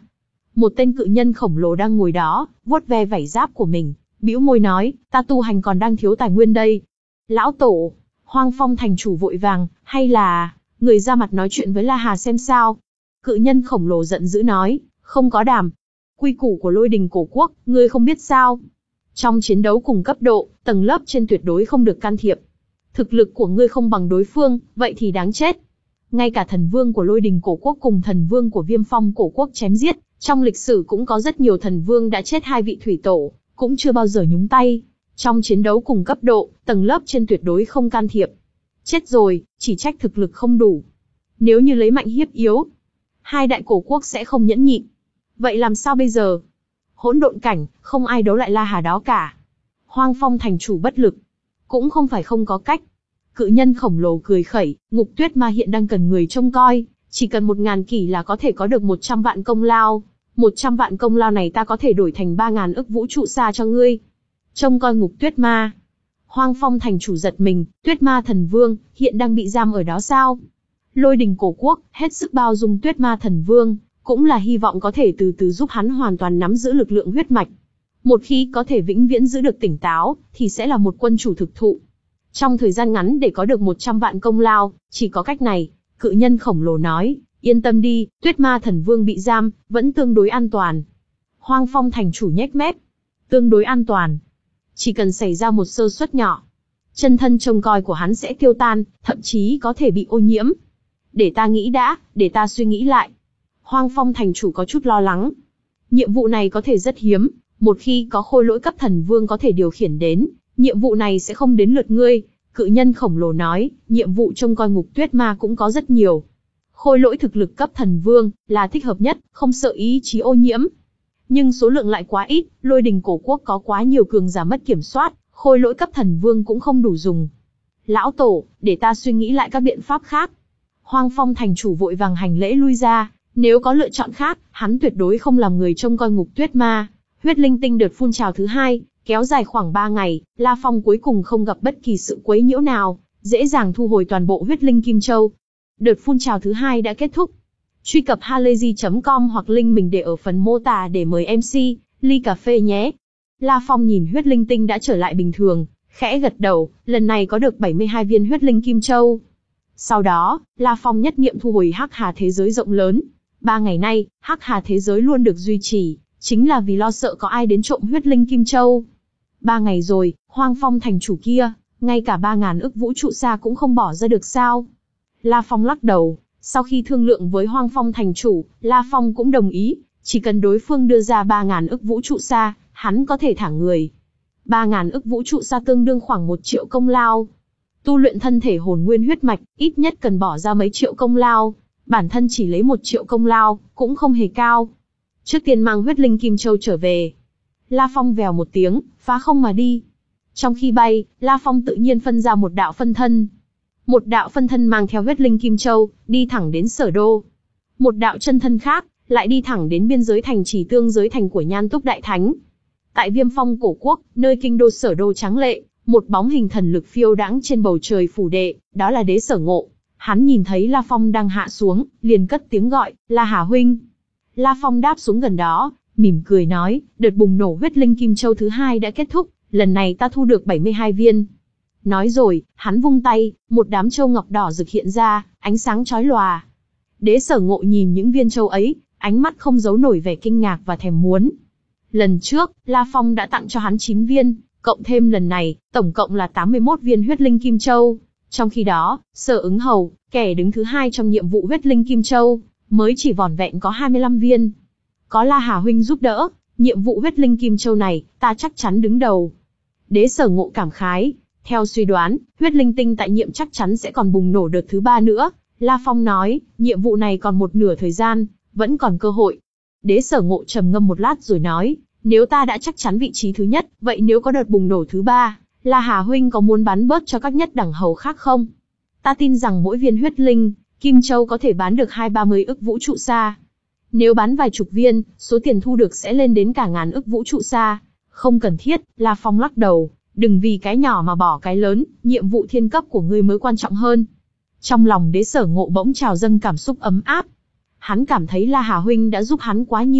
Một tên cự nhân khổng lồ đang ngồi đó, vuốt ve vảy giáp của mình, bĩu môi nói, ta tu hành còn đang thiếu tài nguyên đây. Lão tổ, Hoang Phong thành chủ vội vàng, hay là, người ra mặt nói chuyện với La Hà xem sao. Cự nhân khổng lồ giận dữ nói, không có đàm. Quy củ của Lôi Đình cổ quốc, ngươi không biết sao. Trong chiến đấu cùng cấp độ, tầng lớp trên tuyệt đối không được can thiệp. Thực lực của ngươi không bằng đối phương, vậy thì đáng chết. Ngay cả thần vương của Lôi Đình cổ quốc cùng thần vương của Viêm Phong cổ quốc chém giết, trong lịch sử cũng có rất nhiều thần vương đã chết, hai vị thủy tổ, cũng chưa bao giờ nhúng tay. Trong chiến đấu cùng cấp độ, tầng lớp trên tuyệt đối không can thiệp. Chết rồi, chỉ trách thực lực không đủ. Nếu như lấy mạnh hiếp yếu, hai đại cổ quốc sẽ không nhẫn nhịn. Vậy làm sao bây giờ? Hỗn độn cảnh, không ai đấu lại La Hà đó cả. Hoang Phong thành chủ bất lực. Cũng không phải không có cách. Cự nhân khổng lồ cười khẩy, Ngục Tuyết Ma hiện đang cần người trông coi, chỉ cần một ngàn kỷ là có thể có được một trăm vạn công lao. Một trăm vạn công lao này ta có thể đổi thành ba ngàn ức vũ trụ xa cho ngươi. Trông coi Ngục Tuyết Ma. Hoang Phong thành chủ giật mình, Tuyết Ma thần vương, hiện đang bị giam ở đó sao? Lôi Đình cổ quốc, hết sức bao dung Tuyết Ma thần vương, cũng là hy vọng có thể từ từ giúp hắn hoàn toàn nắm giữ lực lượng huyết mạch. Một khi có thể vĩnh viễn giữ được tỉnh táo, thì sẽ là một quân chủ thực thụ. Trong thời gian ngắn để có được một trăm vạn công lao, chỉ có cách này. Cự nhân khổng lồ nói, yên tâm đi, Tuyết Ma thần vương bị giam, vẫn tương đối an toàn. Hoang Phong thành chủ nhếch mép. Tương đối an toàn. Chỉ cần xảy ra một sơ suất nhỏ, chân thân trông coi của hắn sẽ tiêu tan, thậm chí có thể bị ô nhiễm. Để ta nghĩ đã, để ta suy nghĩ lại. Hoang Phong thành chủ có chút lo lắng. Nhiệm vụ này có thể rất hiếm, một khi có khôi lỗi cấp thần vương có thể điều khiển đến, nhiệm vụ này sẽ không đến lượt ngươi. Cự nhân khổng lồ nói, nhiệm vụ trông coi Ngục Tuyết Ma cũng có rất nhiều. Khôi lỗi thực lực cấp thần vương là thích hợp nhất, không sợ ý chí ô nhiễm. Nhưng số lượng lại quá ít, Lôi Đình cổ quốc có quá nhiều cường giả mất kiểm soát, khôi lỗi cấp thần vương cũng không đủ dùng. Lão tổ, để ta suy nghĩ lại các biện pháp khác. Hoang Phong thành chủ vội vàng hành lễ lui ra, nếu có lựa chọn khác, hắn tuyệt đối không làm người trông coi Ngục Tuyết Ma. Huyết linh tinh đợt phun trào thứ hai, kéo dài khoảng ba ngày, La Phong cuối cùng không gặp bất kỳ sự quấy nhiễu nào, dễ dàng thu hồi toàn bộ huyết linh kim châu. Đợt phun trào thứ hai đã kết thúc. Truy cập halayzi chấm com hoặc link mình để ở phần mô tả để mời em xê, ly cà phê nhé. La Phong nhìn huyết linh tinh đã trở lại bình thường, khẽ gật đầu, lần này có được bảy mươi hai viên huyết linh kim châu. Sau đó, La Phong nhất niệm thu hồi Hắc Hà thế giới rộng lớn. Ba ngày nay, Hắc Hà thế giới luôn được duy trì, chính là vì lo sợ có ai đến trộm huyết linh kim châu. Ba ngày rồi, Hoang Phong thành chủ kia, ngay cả ba ngàn ức vũ trụ xa cũng không bỏ ra được sao? La Phong lắc đầu, sau khi thương lượng với Hoang Phong thành chủ, La Phong cũng đồng ý, chỉ cần đối phương đưa ra ba ngàn ức vũ trụ xa, hắn có thể thả người. Ba ngàn ức vũ trụ xa tương đương khoảng một triệu công lao. Tu luyện thân thể hồn nguyên huyết mạch, ít nhất cần bỏ ra mấy triệu công lao, bản thân chỉ lấy một triệu công lao, cũng không hề cao. Trước tiên mang huyết linh kim châu trở về. La Phong vèo một tiếng, phá không mà đi. Trong khi bay, La Phong tự nhiên phân ra một đạo phân thân. Một đạo phân thân mang theo huyết linh kim châu, đi thẳng đến Sở Đô. Một đạo chân thân khác, lại đi thẳng đến biên giới thành trì tương giới thành của Nhan Túc Đại Thánh. Tại Viêm Phong cổ quốc, nơi kinh đô Sở Đô tráng lệ, một bóng hình thần lực phiêu đãng trên bầu trời phủ đệ, đó là Đế Sở Ngộ. Hắn nhìn thấy La Phong đang hạ xuống, liền cất tiếng gọi, La Hà huynh. La Phong đáp xuống gần đó, mỉm cười nói, đợt bùng nổ huyết linh kim châu thứ hai đã kết thúc, lần này ta thu được bảy mươi hai viên. Nói rồi, hắn vung tay, một đám châu ngọc đỏ rực hiện ra, ánh sáng chói lòa. Đế Sở Ngộ nhìn những viên châu ấy, ánh mắt không giấu nổi vẻ kinh ngạc và thèm muốn. Lần trước, La Phong đã tặng cho hắn chín viên, cộng thêm lần này, tổng cộng là tám mươi mốt viên huyết linh kim châu. Trong khi đó, Sở Ứng Hầu, kẻ đứng thứ hai trong nhiệm vụ huyết linh kim châu, mới chỉ vỏn vẹn có hai mươi lăm viên. Có La Hà huynh giúp đỡ, nhiệm vụ huyết linh kim châu này, ta chắc chắn đứng đầu. Đế Sở Ngộ cảm khái, theo suy đoán, huyết linh tinh tại nhiệm chắc chắn sẽ còn bùng nổ đợt thứ ba nữa. La Phong nói, nhiệm vụ này còn một nửa thời gian, vẫn còn cơ hội. Đế Sở Ngộ trầm ngâm một lát rồi nói, nếu ta đã chắc chắn vị trí thứ nhất, vậy nếu có đợt bùng nổ thứ ba, La Hà huynh có muốn bán bớt cho các nhất đẳng hầu khác không? Ta tin rằng mỗi viên huyết linh kim châu có thể bán được hai ba mươi ức vũ trụ xa. Nếu bán vài chục viên, số tiền thu được sẽ lên đến cả ngàn ức vũ trụ xa. Không cần thiết, La Phong lắc đầu, đừng vì cái nhỏ mà bỏ cái lớn, nhiệm vụ thiên cấp của ngươi mới quan trọng hơn. Trong lòng Đế Sở Ngộ bỗng trào dâng cảm xúc ấm áp. Hắn cảm thấy La Hà huynh đã giúp hắn quá nhiều,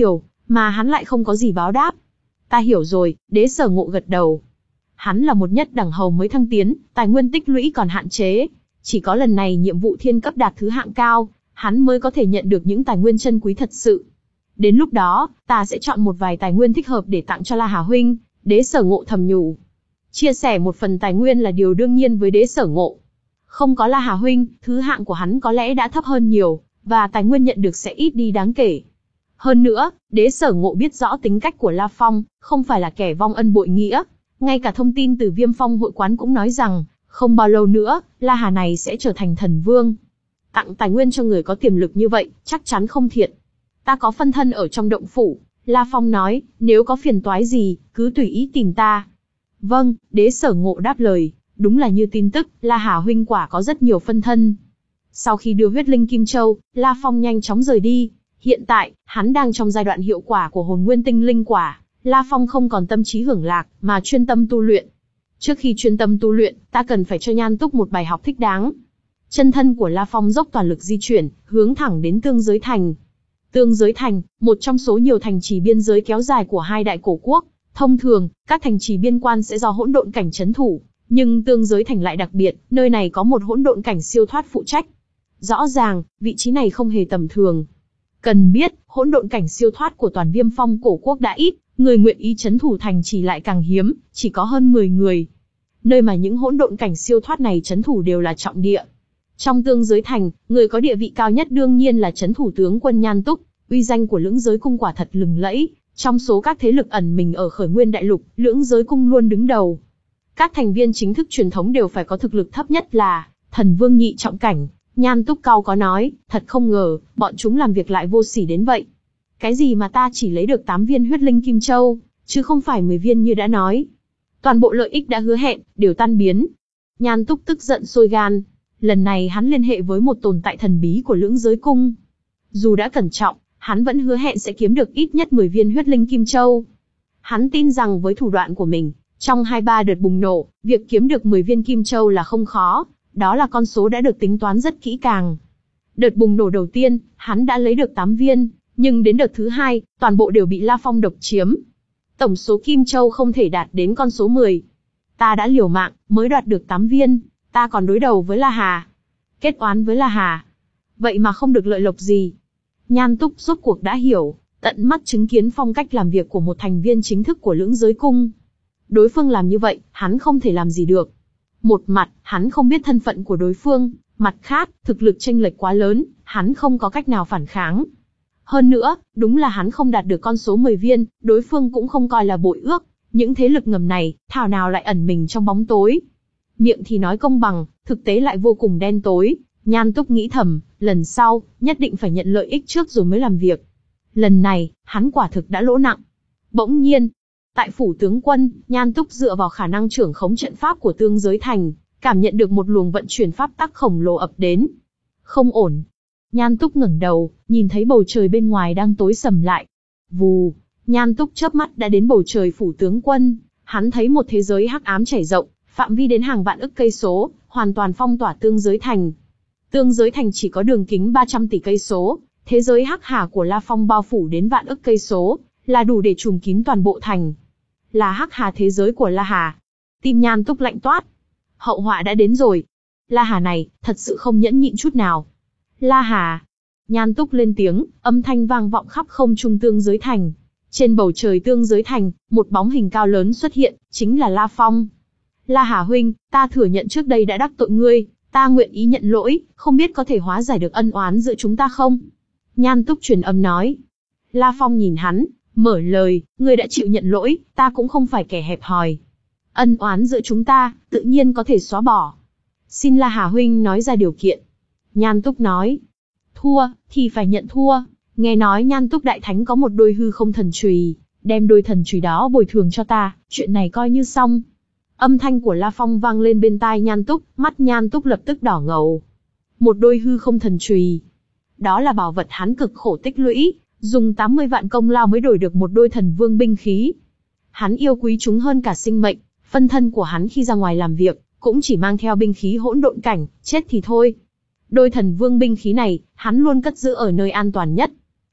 mà hắn lại không có gì báo đáp. Ta hiểu rồi, Đế Sở Ngộ gật đầu. Hắn là một nhất đẳng hầu mới thăng tiến, tài nguyên tích lũy còn hạn chế. Chỉ có lần này nhiệm vụ thiên cấp đạt thứ hạng cao, hắn mới có thể nhận được những tài nguyên chân quý thật sự. Đến lúc đó, ta sẽ chọn một vài tài nguyên thích hợp để tặng cho La Hà huynh, Đế Sở Ngộ thầm nhủ. Chia sẻ một phần tài nguyên là điều đương nhiên với Đế Sở Ngộ. Không có La Hà huynh, thứ hạng của hắn có lẽ đã thấp hơn nhiều, và tài nguyên nhận được sẽ ít đi đáng kể. Hơn nữa, Đế Sở Ngộ biết rõ tính cách của La Phong, không phải là kẻ vong ân bội nghĩa. Ngay cả thông tin từ Viêm Phong hội quán cũng nói rằng, không bao lâu nữa, La Hà này sẽ trở thành thần vương. Tặng tài nguyên cho người có tiềm lực như vậy, chắc chắn không thiệt. Ta có phân thân ở trong động phủ, La Phong nói, nếu có phiền toái gì, cứ tùy ý tìm ta. Vâng, Đế Sở Ngộ đáp lời, đúng là như tin tức, La Hà huynh quả có rất nhiều phân thân. Sau khi đưa huyết linh Kim Châu, La Phong nhanh chóng rời đi. Hiện tại, hắn đang trong giai đoạn hiệu quả của hồn nguyên tinh linh quả. La Phong không còn tâm trí hưởng lạc, mà chuyên tâm tu luyện. Trước khi chuyên tâm tu luyện, ta cần phải cho Nhan Túc một bài học thích đáng. Chân thân của La Phong dốc toàn lực di chuyển, hướng thẳng đến Tương Giới Thành. Tương Giới Thành, một trong số nhiều thành trì biên giới kéo dài của hai đại cổ quốc. Thông thường, các thành trì biên quan sẽ do hỗn độn cảnh trấn thủ, nhưng Tương Giới Thành lại đặc biệt, nơi này có một hỗn độn cảnh siêu thoát phụ trách. Rõ ràng, vị trí này không hề tầm thường. Cần biết, hỗn độn cảnh siêu thoát của toàn Viêm Phong cổ quốc đã ít, người nguyện ý trấn thủ thành trì lại càng hiếm, chỉ có hơn mười người. Nơi mà những hỗn độn cảnh siêu thoát này trấn thủ đều là trọng địa. Trong Tương Giới Thành, người có địa vị cao nhất đương nhiên là trấn thủ tướng quân Nhan Túc, uy danh của Lưỡng Giới Cung quả thật lừng lẫy, trong số các thế lực ẩn mình ở Khởi Nguyên Đại Lục, Lưỡng Giới Cung luôn đứng đầu. Các thành viên chính thức truyền thống đều phải có thực lực thấp nhất là thần vương nhị trọng cảnh. Nhan Túc cau có nói, thật không ngờ, bọn chúng làm việc lại vô sỉ đến vậy. Cái gì mà ta chỉ lấy được tám viên huyết linh Kim Châu, chứ không phải mười viên như đã nói. Toàn bộ lợi ích đã hứa hẹn, đều tan biến. Nhan Túc tức giận sôi gan. Lần này hắn liên hệ với một tồn tại thần bí của Lưỡng Giới Cung. Dù đã cẩn trọng, hắn vẫn hứa hẹn sẽ kiếm được ít nhất mười viên huyết linh Kim Châu. Hắn tin rằng với thủ đoạn của mình, trong hai ba đợt bùng nổ, việc kiếm được mười viên Kim Châu là không khó. Đó là con số đã được tính toán rất kỹ càng. Đợt bùng nổ đầu tiên, hắn đã lấy được tám viên, nhưng đến đợt thứ hai, toàn bộ đều bị La Phong độc chiếm. Tổng số Kim Châu không thể đạt đến con số mười. Ta đã liều mạng, mới đoạt được tám viên, ta còn đối đầu với La Hà. Kết oán với La Hà. Vậy mà không được lợi lộc gì. Nhan Túc rốt cuộc đã hiểu, tận mắt chứng kiến phong cách làm việc của một thành viên chính thức của Lưỡng Giới Cung. Đối phương làm như vậy, hắn không thể làm gì được. Một mặt, hắn không biết thân phận của đối phương, mặt khác, thực lực chênh lệch quá lớn, hắn không có cách nào phản kháng. Hơn nữa, đúng là hắn không đạt được con số mười viên, đối phương cũng không coi là bội ước, những thế lực ngầm này, thảo nào lại ẩn mình trong bóng tối. Miệng thì nói công bằng, thực tế lại vô cùng đen tối. Nhan Túc nghĩ thầm, lần sau, nhất định phải nhận lợi ích trước rồi mới làm việc. Lần này, hắn quả thực đã lỗ nặng. Bỗng nhiên, tại phủ tướng quân, Nhan Túc dựa vào khả năng trưởng khống trận pháp của Tương Giới Thành, cảm nhận được một luồng vận chuyển pháp tắc khổng lồ ập đến. Không ổn. Nhan Túc ngẩng đầu, nhìn thấy bầu trời bên ngoài đang tối sầm lại. Vù, Nhan Túc chớp mắt đã đến bầu trời phủ tướng quân, hắn thấy một thế giới hắc ám trải rộng, phạm vi đến hàng vạn ức cây số, hoàn toàn phong tỏa Tương Giới Thành. Tương Giới Thành chỉ có đường kính ba trăm tỷ cây số, thế giới hắc hà của La Phong bao phủ đến vạn ức cây số, là đủ để trùm kín toàn bộ thành. Là hắc hà thế giới của La Hà. Tim Nhan Túc lạnh toát. Hậu họa đã đến rồi. La Hà này, thật sự không nhẫn nhịn chút nào. La Hà. Nhan Túc lên tiếng, âm thanh vang vọng khắp không trung Tương Giới Thành. Trên bầu trời Tương Giới Thành, một bóng hình cao lớn xuất hiện, chính là La Phong. La Hà huynh, ta thừa nhận trước đây đã đắc tội ngươi, ta nguyện ý nhận lỗi, không biết có thể hóa giải được ân oán giữa chúng ta không? Nhan Túc truyền âm nói. La Phong nhìn hắn, mở lời, ngươi đã chịu nhận lỗi, ta cũng không phải kẻ hẹp hòi. Ân oán giữa chúng ta, tự nhiên có thể xóa bỏ. Xin La Hà huynh nói ra điều kiện. Nhan Túc nói. Thua, thì phải nhận thua. Nghe nói Nhan Túc đại thánh có một đôi hư không thần chùy, đem đôi thần chùy đó bồi thường cho ta, chuyện này coi như xong. Âm thanh của La Phong vang lên bên tai Nhan Túc, mắt Nhan Túc lập tức đỏ ngầu. Một đôi hư không thần chùy. Đó là bảo vật hắn cực khổ tích lũy, dùng tám mươi vạn công lao mới đổi được một đôi thần vương binh khí. Hắn yêu quý chúng hơn cả sinh mệnh, phân thân của hắn khi ra ngoài làm việc, cũng chỉ mang theo binh khí hỗn độn cảnh, chết thì thôi. Đôi thần vương binh khí này, hắn luôn cất giữ ở nơi an toàn nhất.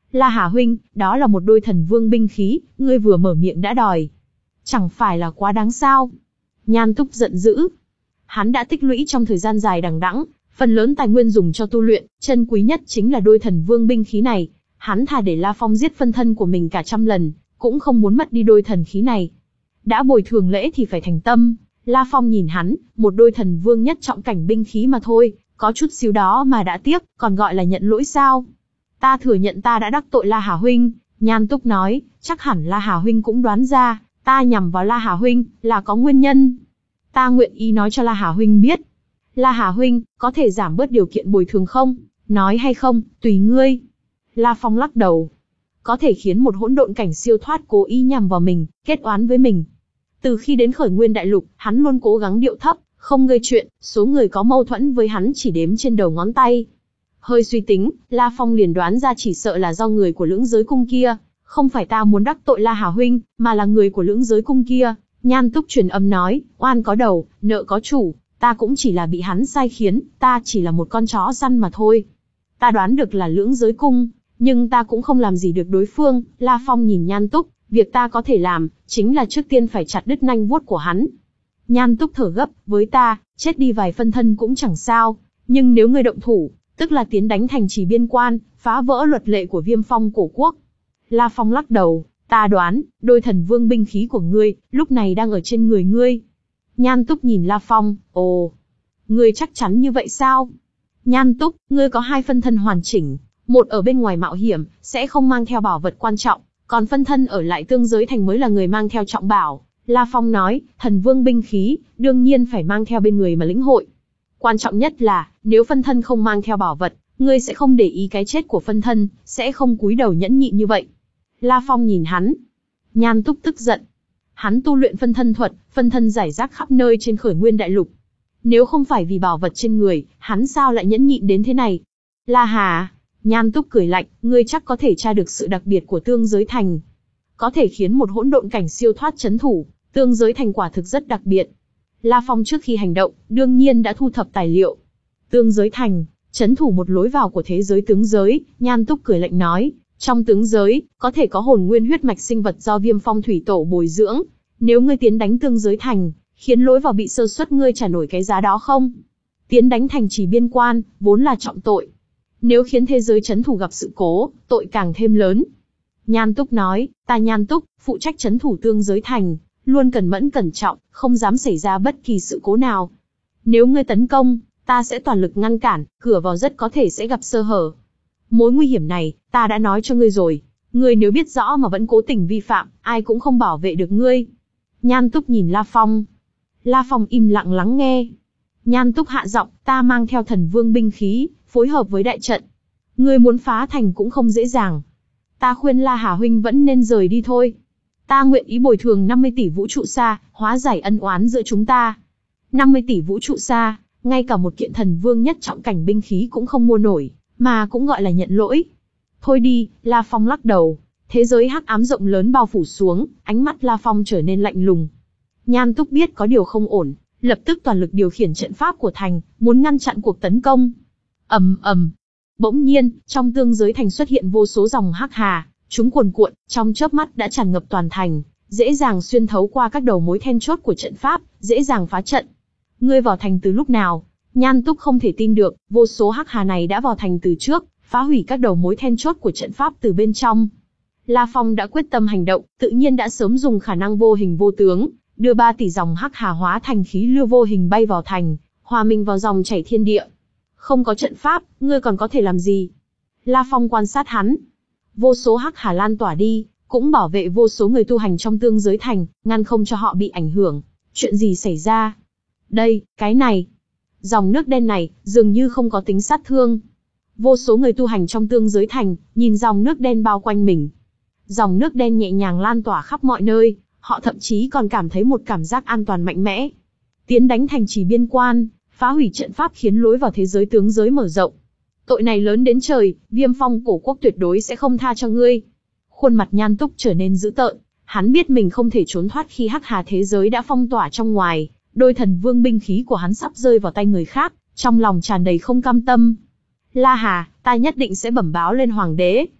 La Hà huynh, đó là một đôi thần vương binh khí, ngươi vừa mở miệng đã đòi. Chẳng phải là quá đáng sao? Nhan Túc giận dữ. Hắn đã tích lũy trong thời gian dài đằng đẵng, phần lớn tài nguyên dùng cho tu luyện, chân quý nhất chính là đôi thần vương binh khí này. Hắn thà để La Phong giết phân thân của mình cả trăm lần, cũng không muốn mất đi đôi thần khí này. Đã bồi thường lễ thì phải thành tâm. La Phong nhìn hắn, một đôi thần vương nhất trọng cảnh binh khí mà thôi, có chút xíu đó mà đã tiếc, còn gọi là nhận lỗi sao? Ta thừa nhận ta đã đắc tội La Hà huynh, Nhan Túc nói, chắc hẳn La Hà huynh cũng đoán ra, ta nhằm vào La Hà huynh là có nguyên nhân. Ta nguyện ý nói cho La Hà huynh biết. La Hà huynh, có thể giảm bớt điều kiện bồi thường không? Nói hay không, tùy ngươi. La Phong lắc đầu. Có thể khiến một hỗn độn cảnh siêu thoát cố ý nhằm vào mình, kết oán với mình. Từ khi đến Khởi Nguyên Đại Lục, hắn luôn cố gắng điệu thấp, không gây chuyện, số người có mâu thuẫn với hắn chỉ đếm trên đầu ngón tay. Hơi suy tính, La Phong liền đoán ra chỉ sợ là do người của lưỡng giới cung kia. Không phải ta muốn đắc tội La Hà huynh, mà là người của lưỡng giới cung kia. Nhan Túc truyền âm nói, oan có đầu, nợ có chủ, ta cũng chỉ là bị hắn sai khiến, ta chỉ là một con chó săn mà thôi. Ta đoán được là lưỡng giới cung, nhưng ta cũng không làm gì được đối phương. La Phong nhìn Nhan Túc, việc ta có thể làm, chính là trước tiên phải chặt đứt nanh vuốt của hắn. Nhan Túc thở gấp, với ta, chết đi vài phân thân cũng chẳng sao, nhưng nếu ngươi động thủ, tức là tiến đánh thành trì biên quan, phá vỡ luật lệ của Viêm Phong cổ quốc. La Phong lắc đầu, ta đoán, đôi thần vương binh khí của ngươi, lúc này đang ở trên người ngươi. Nhan Túc nhìn La Phong, ồ, ngươi chắc chắn như vậy sao? Nhan Túc, ngươi có hai phân thân hoàn chỉnh, một ở bên ngoài mạo hiểm, sẽ không mang theo bảo vật quan trọng, còn phân thân ở lại tương giới thành mới là người mang theo trọng bảo. La Phong nói, thần vương binh khí, đương nhiên phải mang theo bên người mà lĩnh hội. Quan trọng nhất là, nếu phân thân không mang theo bảo vật, ngươi sẽ không để ý cái chết của phân thân, sẽ không cúi đầu nhẫn nhịn như vậy. La Phong nhìn hắn. Nhan Túc tức giận. Hắn tu luyện phân thân thuật, phân thân rải rác khắp nơi trên Khởi Nguyên Đại Lục. Nếu không phải vì bảo vật trên người, hắn sao lại nhẫn nhịn đến thế này? La Hà, Nhan Túc cười lạnh, ngươi chắc có thể tra được sự đặc biệt của tương giới thành. Có thể khiến một hỗn độn cảnh siêu thoát chấn thủ, tương giới thành quả thực rất đặc biệt. La Phong trước khi hành động, đương nhiên đã thu thập tài liệu. Tương giới thành, chấn thủ một lối vào của thế giới tướng giới, Nhan Túc cười lạnh nói, trong tướng giới, có thể có hồn nguyên huyết mạch sinh vật do Viêm Phong thủy tổ bồi dưỡng. Nếu ngươi tiến đánh tương giới thành, khiến lối vào bị sơ suất, ngươi trả nổi cái giá đó không? Tiến đánh thành trì biên quan, vốn là trọng tội. Nếu khiến thế giới chấn thủ gặp sự cố, tội càng thêm lớn. Nhan Túc nói, ta Nhan Túc, phụ trách chấn thủ tương giới thành, luôn cẩn mẫn cẩn trọng, không dám xảy ra bất kỳ sự cố nào. Nếu ngươi tấn công, ta sẽ toàn lực ngăn cản, cửa vào rất có thể sẽ gặp sơ hở. Mối nguy hiểm này, ta đã nói cho ngươi rồi. Ngươi nếu biết rõ mà vẫn cố tình vi phạm, ai cũng không bảo vệ được ngươi. Nhan Túc nhìn La Phong. La Phong im lặng lắng nghe. Nhan Túc hạ giọng, ta mang theo thần vương binh khí, phối hợp với đại trận. Ngươi muốn phá thành cũng không dễ dàng. Ta khuyên La Hà huynh vẫn nên rời đi thôi. Ta nguyện ý bồi thường năm mươi tỷ vũ trụ sa, hóa giải ân oán giữa chúng ta. năm mươi tỷ vũ trụ sa, ngay cả một kiện thần vương nhất trọng cảnh binh khí cũng không mua nổi, mà cũng gọi là nhận lỗi. Thôi đi, La Phong lắc đầu. Thế giới hắc ám rộng lớn bao phủ xuống, ánh mắt La Phong trở nên lạnh lùng. Nhan Túc biết có điều không ổn, lập tức toàn lực điều khiển trận pháp của thành, muốn ngăn chặn cuộc tấn công. Ầm ầm. Bỗng nhiên, trong tương giới thành xuất hiện vô số dòng hắc hà, chúng cuồn cuộn, trong chớp mắt đã tràn ngập toàn thành, dễ dàng xuyên thấu qua các đầu mối then chốt của trận pháp, dễ dàng phá trận. Ngươi vào thành từ lúc nào? Nhan Túc không thể tin được, vô số hắc hà này đã vào thành từ trước, phá hủy các đầu mối then chốt của trận pháp từ bên trong. La Phong đã quyết tâm hành động, tự nhiên đã sớm dùng khả năng vô hình vô tướng, đưa ba tỷ dòng hắc hà hóa thành khí lưu vô hình bay vào thành, hòa mình vào dòng chảy thiên địa. Không có trận pháp, ngươi còn có thể làm gì? La Phong quan sát hắn. Vô số hắc hà lan tỏa đi, cũng bảo vệ vô số người tu hành trong tương giới thành, ngăn không cho họ bị ảnh hưởng. Chuyện gì xảy ra? Đây, cái này. Dòng nước đen này, dường như không có tính sát thương. Vô số người tu hành trong tương giới thành, nhìn dòng nước đen bao quanh mình. Dòng nước đen nhẹ nhàng lan tỏa khắp mọi nơi, họ thậm chí còn cảm thấy một cảm giác an toàn mạnh mẽ. Tiến đánh thành trì biên quan, phá hủy trận pháp khiến lối vào thế giới tướng giới mở rộng. Tội này lớn đến trời, Viêm Phong cổ quốc tuyệt đối sẽ không tha cho ngươi. Khuôn mặt Nhan Túc trở nên dữ tợn, hắn biết mình không thể trốn thoát khi hắc hà thế giới đã phong tỏa trong ngoài, đôi thần vương binh khí của hắn sắp rơi vào tay người khác, trong lòng tràn đầy không cam tâm. La Hà, ta nhất định sẽ bẩm báo lên hoàng đế.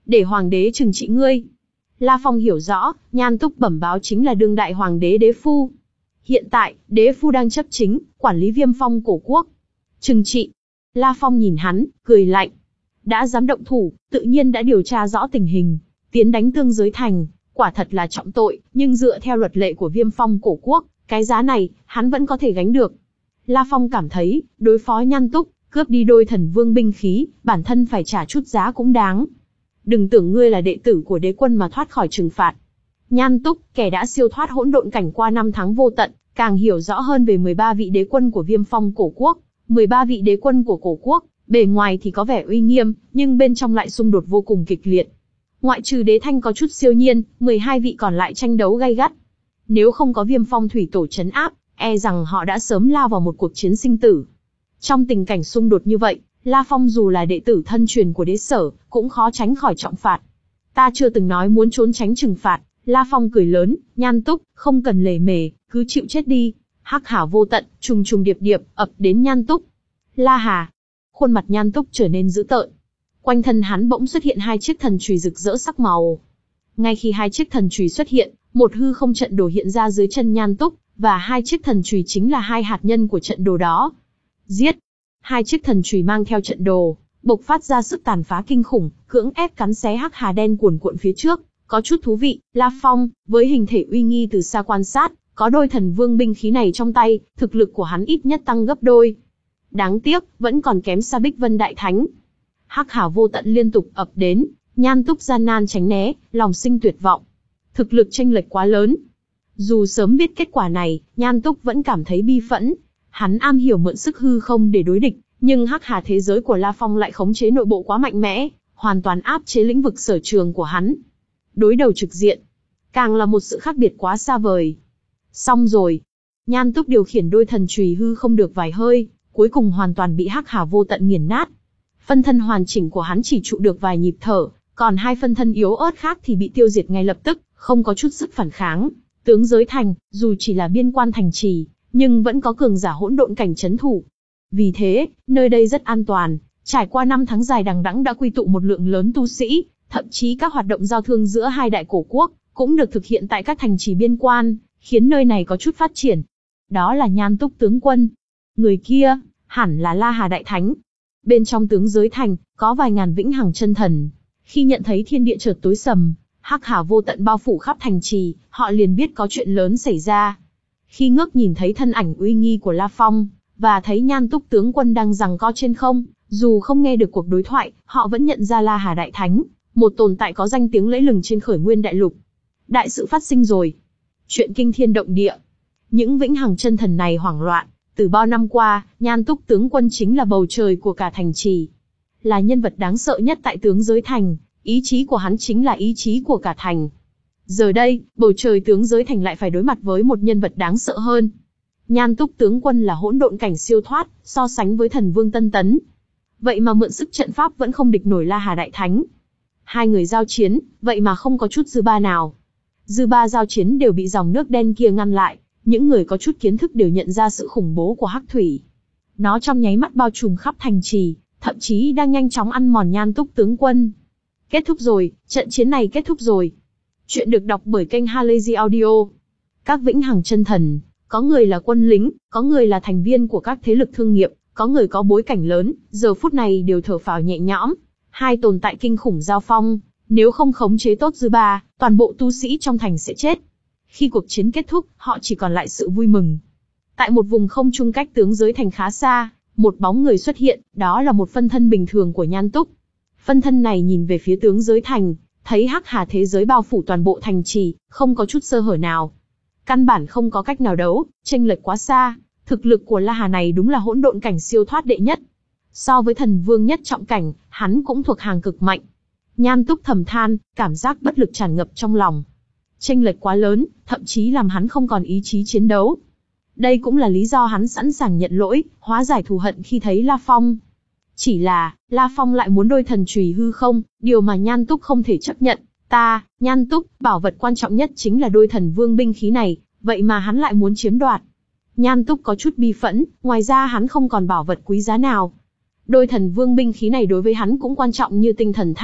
để hoàng đế trừng trị ngươi. La Phong hiểu rõ, Nhan Túc bẩm báo chính là đương đại hoàng đế Đế Phu. Hiện tại, Đế Phu đang chấp chính, quản lý Viêm Phong cổ quốc. Trừng trị. La Phong nhìn hắn, cười lạnh. Đã dám động thủ, tự nhiên đã điều tra rõ tình hình, tiến đánh Tương Giới Thành, quả thật là trọng tội, nhưng dựa theo luật lệ của Viêm Phong cổ quốc, cái giá này, hắn vẫn có thể gánh được. La Phong cảm thấy, đối phó Nhan Túc, cướp đi đôi thần vương binh khí, bản thân phải trả chút giá cũng đáng. Đừng tưởng ngươi là đệ tử của đế quân mà thoát khỏi trừng phạt. Nhan Túc, kẻ đã siêu thoát hỗn độn cảnh qua năm tháng vô tận, càng hiểu rõ hơn về mười ba vị đế quân của Viêm Phong cổ quốc. mười ba vị đế quân của cổ quốc, bề ngoài thì có vẻ uy nghiêm, nhưng bên trong lại xung đột vô cùng kịch liệt. Ngoại trừ Đế Thanh có chút siêu nhiên, mười hai vị còn lại tranh đấu gay gắt. Nếu không có Viêm Phong thủy tổ trấn áp, e rằng họ đã sớm lao vào một cuộc chiến sinh tử. Trong tình cảnh xung đột như vậy, La Phong dù là đệ tử thân truyền của đế sở, cũng khó tránh khỏi trọng phạt. Ta chưa từng nói muốn trốn tránh trừng phạt. La Phong cười lớn, Nhan Túc, không cần lề mề, cứ chịu chết đi. Hắc Hà vô tận, trùng trùng điệp điệp, ập đến Nhan Túc. La Hà. Khuôn mặt Nhan Túc trở nên dữ tợn. Quanh thân hắn bỗng xuất hiện hai chiếc thần chùy rực rỡ sắc màu. Ngay khi hai chiếc thần chùy xuất hiện, một hư không trận đồ hiện ra dưới chân Nhan Túc, và hai chiếc thần chùy chính là hai hạt nhân của trận đồ đó. Giết! Hai chiếc thần chùy mang theo trận đồ, bộc phát ra sức tàn phá kinh khủng, cưỡng ép cắn xé hắc hà đen cuồn cuộn phía trước. Có chút thú vị, La Phong, với hình thể uy nghi từ xa quan sát, có đôi thần vương binh khí này trong tay, thực lực của hắn ít nhất tăng gấp đôi. Đáng tiếc, vẫn còn kém xa Bích Vân Đại Thánh. Hắc hà vô tận liên tục ập đến, Nhan Túc gian nan tránh né, lòng sinh tuyệt vọng. Thực lực chênh lệch quá lớn. Dù sớm biết kết quả này, Nhan Túc vẫn cảm thấy bi phẫn. Hắn am hiểu mượn sức hư không để đối địch, nhưng hắc hà thế giới của La Phong lại khống chế nội bộ quá mạnh mẽ, hoàn toàn áp chế lĩnh vực sở trường của hắn. Đối đầu trực diện, càng là một sự khác biệt quá xa vời. Xong rồi, Nhan Túc điều khiển đôi thần chùy hư không được vài hơi, cuối cùng hoàn toàn bị hắc hà vô tận nghiền nát. Phân thân hoàn chỉnh của hắn chỉ trụ được vài nhịp thở, còn hai phân thân yếu ớt khác thì bị tiêu diệt ngay lập tức, không có chút sức phản kháng. Tướng Giới Thành, dù chỉ là biên quan thành trì, nhưng vẫn có cường giả hỗn độn cảnh trấn thủ. Vì thế, nơi đây rất an toàn, trải qua năm tháng dài đằng đẵng đã quy tụ một lượng lớn tu sĩ, thậm chí các hoạt động giao thương giữa hai đại cổ quốc cũng được thực hiện tại các thành trì biên quan, khiến nơi này có chút phát triển. Đó là Nhan Túc tướng quân. Người kia, hẳn là La Hà Đại Thánh. Bên trong Tướng Giới Thành, có vài ngàn vĩnh hằng chân thần. Khi nhận thấy thiên địa chợt tối sầm, hắc hà vô tận bao phủ khắp thành trì, họ liền biết có chuyện lớn xảy ra. Khi ngước nhìn thấy thân ảnh uy nghi của La Phong, và thấy Nhan Túc tướng quân đang giằng co trên không, dù không nghe được cuộc đối thoại, họ vẫn nhận ra La Hà Đại Thánh, một tồn tại có danh tiếng lẫy lừng trên khởi nguyên đại lục. Đại sự phát sinh rồi. Chuyện kinh thiên động địa. Những vĩnh hằng chân thần này hoảng loạn. Từ bao năm qua, Nhan Túc tướng quân chính là bầu trời của cả thành trì. Là nhân vật đáng sợ nhất tại Tướng Giới Thành, ý chí của hắn chính là ý chí của cả thành. Giờ đây, bầu trời Tướng Giới Thành lại phải đối mặt với một nhân vật đáng sợ hơn. Nhan Túc tướng quân là hỗn độn cảnh siêu thoát, so sánh với thần vương Tân Tấn. Vậy mà mượn sức trận pháp vẫn không địch nổi La Hà Đại Thánh. Hai người giao chiến, vậy mà không có chút dư ba nào. Dư ba giao chiến đều bị dòng nước đen kia ngăn lại. Những người có chút kiến thức đều nhận ra sự khủng bố của hắc thủy. Nó trong nháy mắt bao trùm khắp thành trì, thậm chí đang nhanh chóng ăn mòn Nhan Túc tướng quân. Kết thúc rồi, trận chiến này kết thúc rồi. Chuyện được đọc bởi kênh Halazy Audio. Các vĩnh hằng chân thần, có người là quân lính, có người là thành viên của các thế lực thương nghiệp, có người có bối cảnh lớn, giờ phút này đều thở phào nhẹ nhõm. Hai tồn tại kinh khủng giao phong, nếu không khống chế tốt dư ba, toàn bộ tu sĩ trong thành sẽ chết. Khi cuộc chiến kết thúc, họ chỉ còn lại sự vui mừng. Tại một vùng không trung cách Tướng Giới Thành khá xa, một bóng người xuất hiện, đó là một phân thân bình thường của Nhan Túc. Phân thân này nhìn về phía Tướng Giới Thành, thấy hắc hà thế giới bao phủ toàn bộ thành trì, không có chút sơ hở nào. Căn bản không có cách nào đấu, chênh lệch quá xa, thực lực của La Hà này đúng là hỗn độn cảnh siêu thoát đệ nhất. So với thần vương nhất trọng cảnh, hắn cũng thuộc hàng cực mạnh. Nhan Túc thầm than, cảm giác bất lực tràn ngập trong lòng. Chênh lệch quá lớn, thậm chí làm hắn không còn ý chí chiến đấu. Đây cũng là lý do hắn sẵn sàng nhận lỗi, hóa giải thù hận khi thấy La Phong. Chỉ là, La Phong lại muốn đôi thần chùy hư không, điều mà Nhan Túc không thể chấp nhận. Ta, Nhan Túc, bảo vật quan trọng nhất chính là đôi thần vương binh khí này, vậy mà hắn lại muốn chiếm đoạt. Nhan Túc có chút bi phẫn, ngoài ra hắn không còn bảo vật quý giá nào. Đôi thần vương binh khí này đối với hắn cũng quan trọng như tinh thần tháp,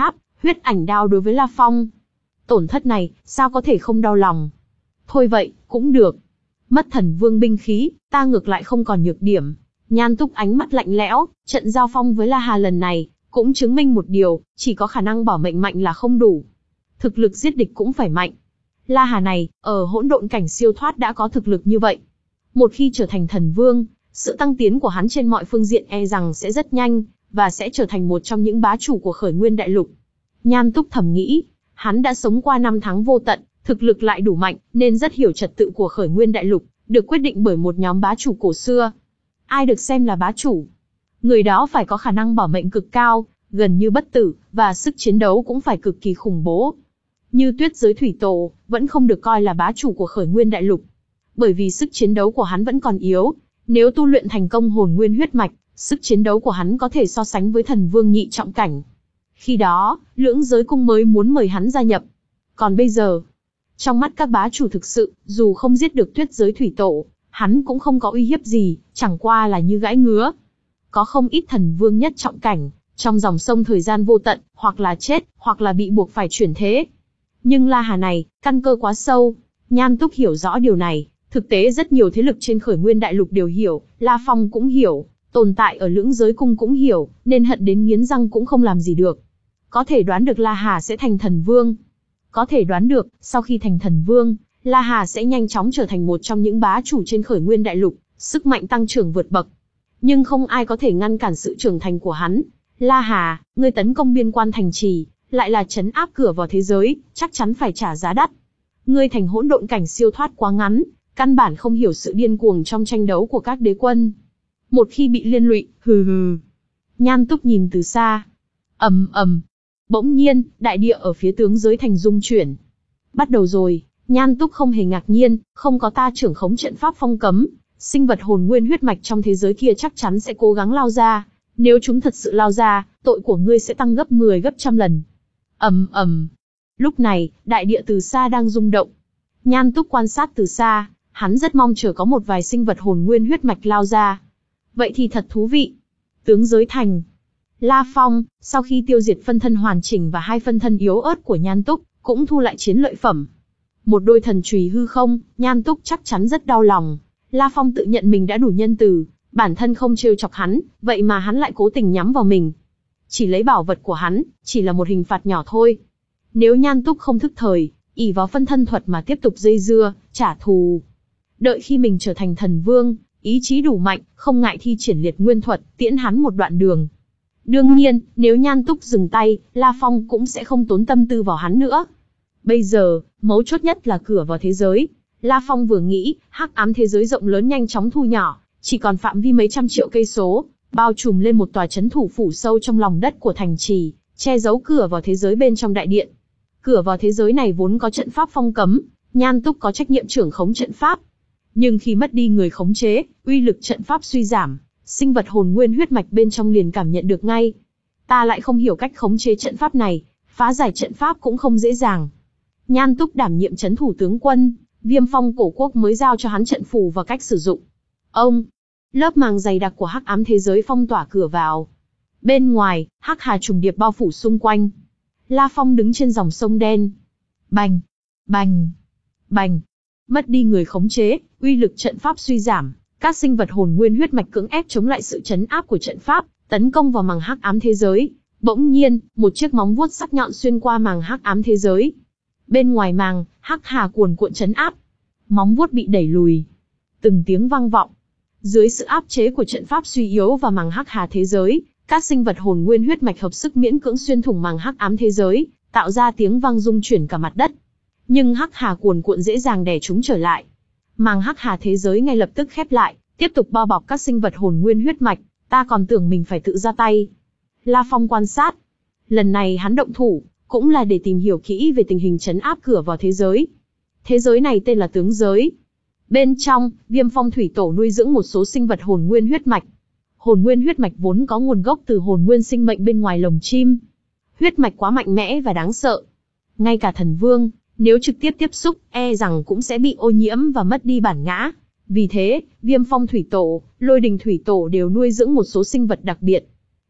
Huyết ảnh đao đối với La Phong. Tổn thất này, sao có thể không đau lòng. Thôi vậy, cũng được. Mất thần vương binh khí, ta ngược lại không còn nhược điểm. Nhan Túc ánh mắt lạnh lẽo, trận giao phong với La Hà lần này, cũng chứng minh một điều, chỉ có khả năng bảo mệnh mạnh là không đủ. Thực lực giết địch cũng phải mạnh. La Hà này, ở hỗn độn cảnh siêu thoát đã có thực lực như vậy. Một khi trở thành thần vương, sự tăng tiến của hắn trên mọi phương diện e rằng sẽ rất nhanh, và sẽ trở thành một trong những bá chủ của khởi nguyên đại lục. Nhan Túc thầm nghĩ, hắn đã sống qua năm tháng vô tận, thực lực lại đủ mạnh, nên rất hiểu trật tự của khởi nguyên đại lục, được quyết định bởi một nhóm bá chủ cổ xưa. Ai được xem là bá chủ? Người đó phải có khả năng bảo mệnh cực cao, gần như bất tử, và sức chiến đấu cũng phải cực kỳ khủng bố. Như Tuyết Giới Thủy Tổ, vẫn không được coi là bá chủ của khởi nguyên đại lục. Bởi vì sức chiến đấu của hắn vẫn còn yếu, nếu tu luyện thành công hồn nguyên huyết mạch, sức chiến đấu của hắn có thể so sánh với thần vương nhị trọng cảnh. Khi đó, Lưỡng Giới Cung mới muốn mời hắn gia nhập. Còn bây giờ, trong mắt các bá chủ thực sự, dù không giết được Tuyết Giới Thủy Tổ, hắn cũng không có uy hiếp gì, chẳng qua là như gãi ngứa. Có không ít thần vương nhất trọng cảnh, trong dòng sông thời gian vô tận, hoặc là chết, hoặc là bị buộc phải chuyển thế. Nhưng La Hà này, căn cơ quá sâu. Nhan Túc hiểu rõ điều này, thực tế rất nhiều thế lực trên khởi nguyên đại lục đều hiểu, La Phong cũng hiểu, tồn tại ở Lưỡng Giới Cung cũng hiểu, nên hận đến nghiến răng cũng không làm gì được. Có thể đoán được La Hà sẽ thành thần vương. Có thể đoán được, sau khi thành thần vương, La Hà sẽ nhanh chóng trở thành một trong những bá chủ trên khởi nguyên đại lục, sức mạnh tăng trưởng vượt bậc. Nhưng không ai có thể ngăn cản sự trưởng thành của hắn. La Hà, ngươi tấn công biên quan thành trì, lại là trấn áp cửa vào thế giới, chắc chắn phải trả giá đắt. Ngươi thành hỗn độn cảnh siêu thoát quá ngắn, căn bản không hiểu sự điên cuồng trong tranh đấu của các đế quân. Một khi bị liên lụy, hừ hừ. Nhan Túc nhìn từ xa. Ầm ầm. Bỗng nhiên, đại địa ở phía tướng giới thành rung chuyển. Bắt đầu rồi. Nhan Túc không hề ngạc nhiên, không có ta trưởng khống trận pháp phong cấm, sinh vật hồn nguyên huyết mạch trong thế giới kia chắc chắn sẽ cố gắng lao ra. Nếu chúng thật sự lao ra, tội của ngươi sẽ tăng gấp mười gấp trăm lần. Ầm ầm. Lúc này, đại địa từ xa đang rung động. Nhan Túc quan sát từ xa, hắn rất mong chờ có một vài sinh vật hồn nguyên huyết mạch lao ra. Vậy thì thật thú vị. Tướng giới thành. La Phong, sau khi tiêu diệt phân thân hoàn chỉnh và hai phân thân yếu ớt của Nhan Túc, cũng thu lại chiến lợi phẩm. Một đôi thần chùy hư không, Nhan Túc chắc chắn rất đau lòng. La Phong tự nhận mình đã đủ nhân từ, bản thân không trêu chọc hắn, vậy mà hắn lại cố tình nhắm vào mình. Chỉ lấy bảo vật của hắn, chỉ là một hình phạt nhỏ thôi. Nếu Nhan Túc không thức thời, ỷ vào phân thân thuật mà tiếp tục dây dưa, trả thù. Đợi khi mình trở thành thần vương, ý chí đủ mạnh, không ngại thi triển liệt nguyên thuật, tiễn hắn một đoạn đường. Đương nhiên, nếu Nhan Túc dừng tay, La Phong cũng sẽ không tốn tâm tư vào hắn nữa. Bây giờ, mấu chốt nhất là cửa vào thế giới. La Phong vừa nghĩ, hắc ám thế giới rộng lớn nhanh chóng thu nhỏ, chỉ còn phạm vi mấy trăm triệu cây số, bao trùm lên một tòa trấn thủ phủ sâu trong lòng đất của thành trì, che giấu cửa vào thế giới bên trong đại điện. Cửa vào thế giới này vốn có trận pháp phong cấm, Nhan Túc có trách nhiệm trưởng khống trận pháp. Nhưng khi mất đi người khống chế, uy lực trận pháp suy giảm, sinh vật hồn nguyên huyết mạch bên trong liền cảm nhận được ngay. Ta lại không hiểu cách khống chế trận pháp này, phá giải trận pháp cũng không dễ dàng. Nhan Túc đảm nhiệm trấn thủ tướng quân, Viêm Phong cổ quốc mới giao cho hắn trận phù và cách sử dụng. Ông, lớp màng dày đặc của hắc ám thế giới phong tỏa cửa vào. Bên ngoài, hắc hà trùng điệp bao phủ xung quanh. La Phong đứng trên dòng sông đen. Bành, bành, bành. Mất đi người khống chế, uy lực trận pháp suy giảm, các sinh vật hồn nguyên huyết mạch cưỡng ép chống lại sự trấn áp của trận pháp, tấn công vào màng hắc ám thế giới. Bỗng nhiên, một chiếc móng vuốt sắc nhọn xuyên qua màng hắc ám thế giới. Bên ngoài màng, hắc hà cuồn cuộn trấn áp. Móng vuốt bị đẩy lùi. Từng tiếng vang vọng. Dưới sự áp chế của trận pháp suy yếu và màng hắc hà thế giới, các sinh vật hồn nguyên huyết mạch hợp sức miễn cưỡng xuyên thủng màng hắc ám thế giới, tạo ra tiếng vang rung chuyển cả mặt đất. Nhưng hắc hà cuồn cuộn dễ dàng đè chúng trở lại. Màng hắc hà thế giới ngay lập tức khép lại, tiếp tục bao bọc các sinh vật hồn nguyên huyết mạch. Ta còn tưởng mình phải tự ra tay. La Phong quan sát. Lần này hắn động thủ, cũng là để tìm hiểu kỹ về tình hình trấn áp cửa vào thế giới. Thế giới này tên là tướng giới. Bên trong, Viêm Phong thủy tổ nuôi dưỡng một số sinh vật hồn nguyên huyết mạch. Hồn nguyên huyết mạch vốn có nguồn gốc từ hồn nguyên sinh mệnh bên ngoài lồng chim. Huyết mạch quá mạnh mẽ và đáng sợ. Ngay cả thần vương, nếu trực tiếp tiếp xúc, e rằng cũng sẽ bị ô nhiễm và mất đi bản ngã. Vì thế, Viêm Phong thủy tổ, Lôi Đình thủy tổ đều nuôi dưỡng một số sinh vật đặc biệt.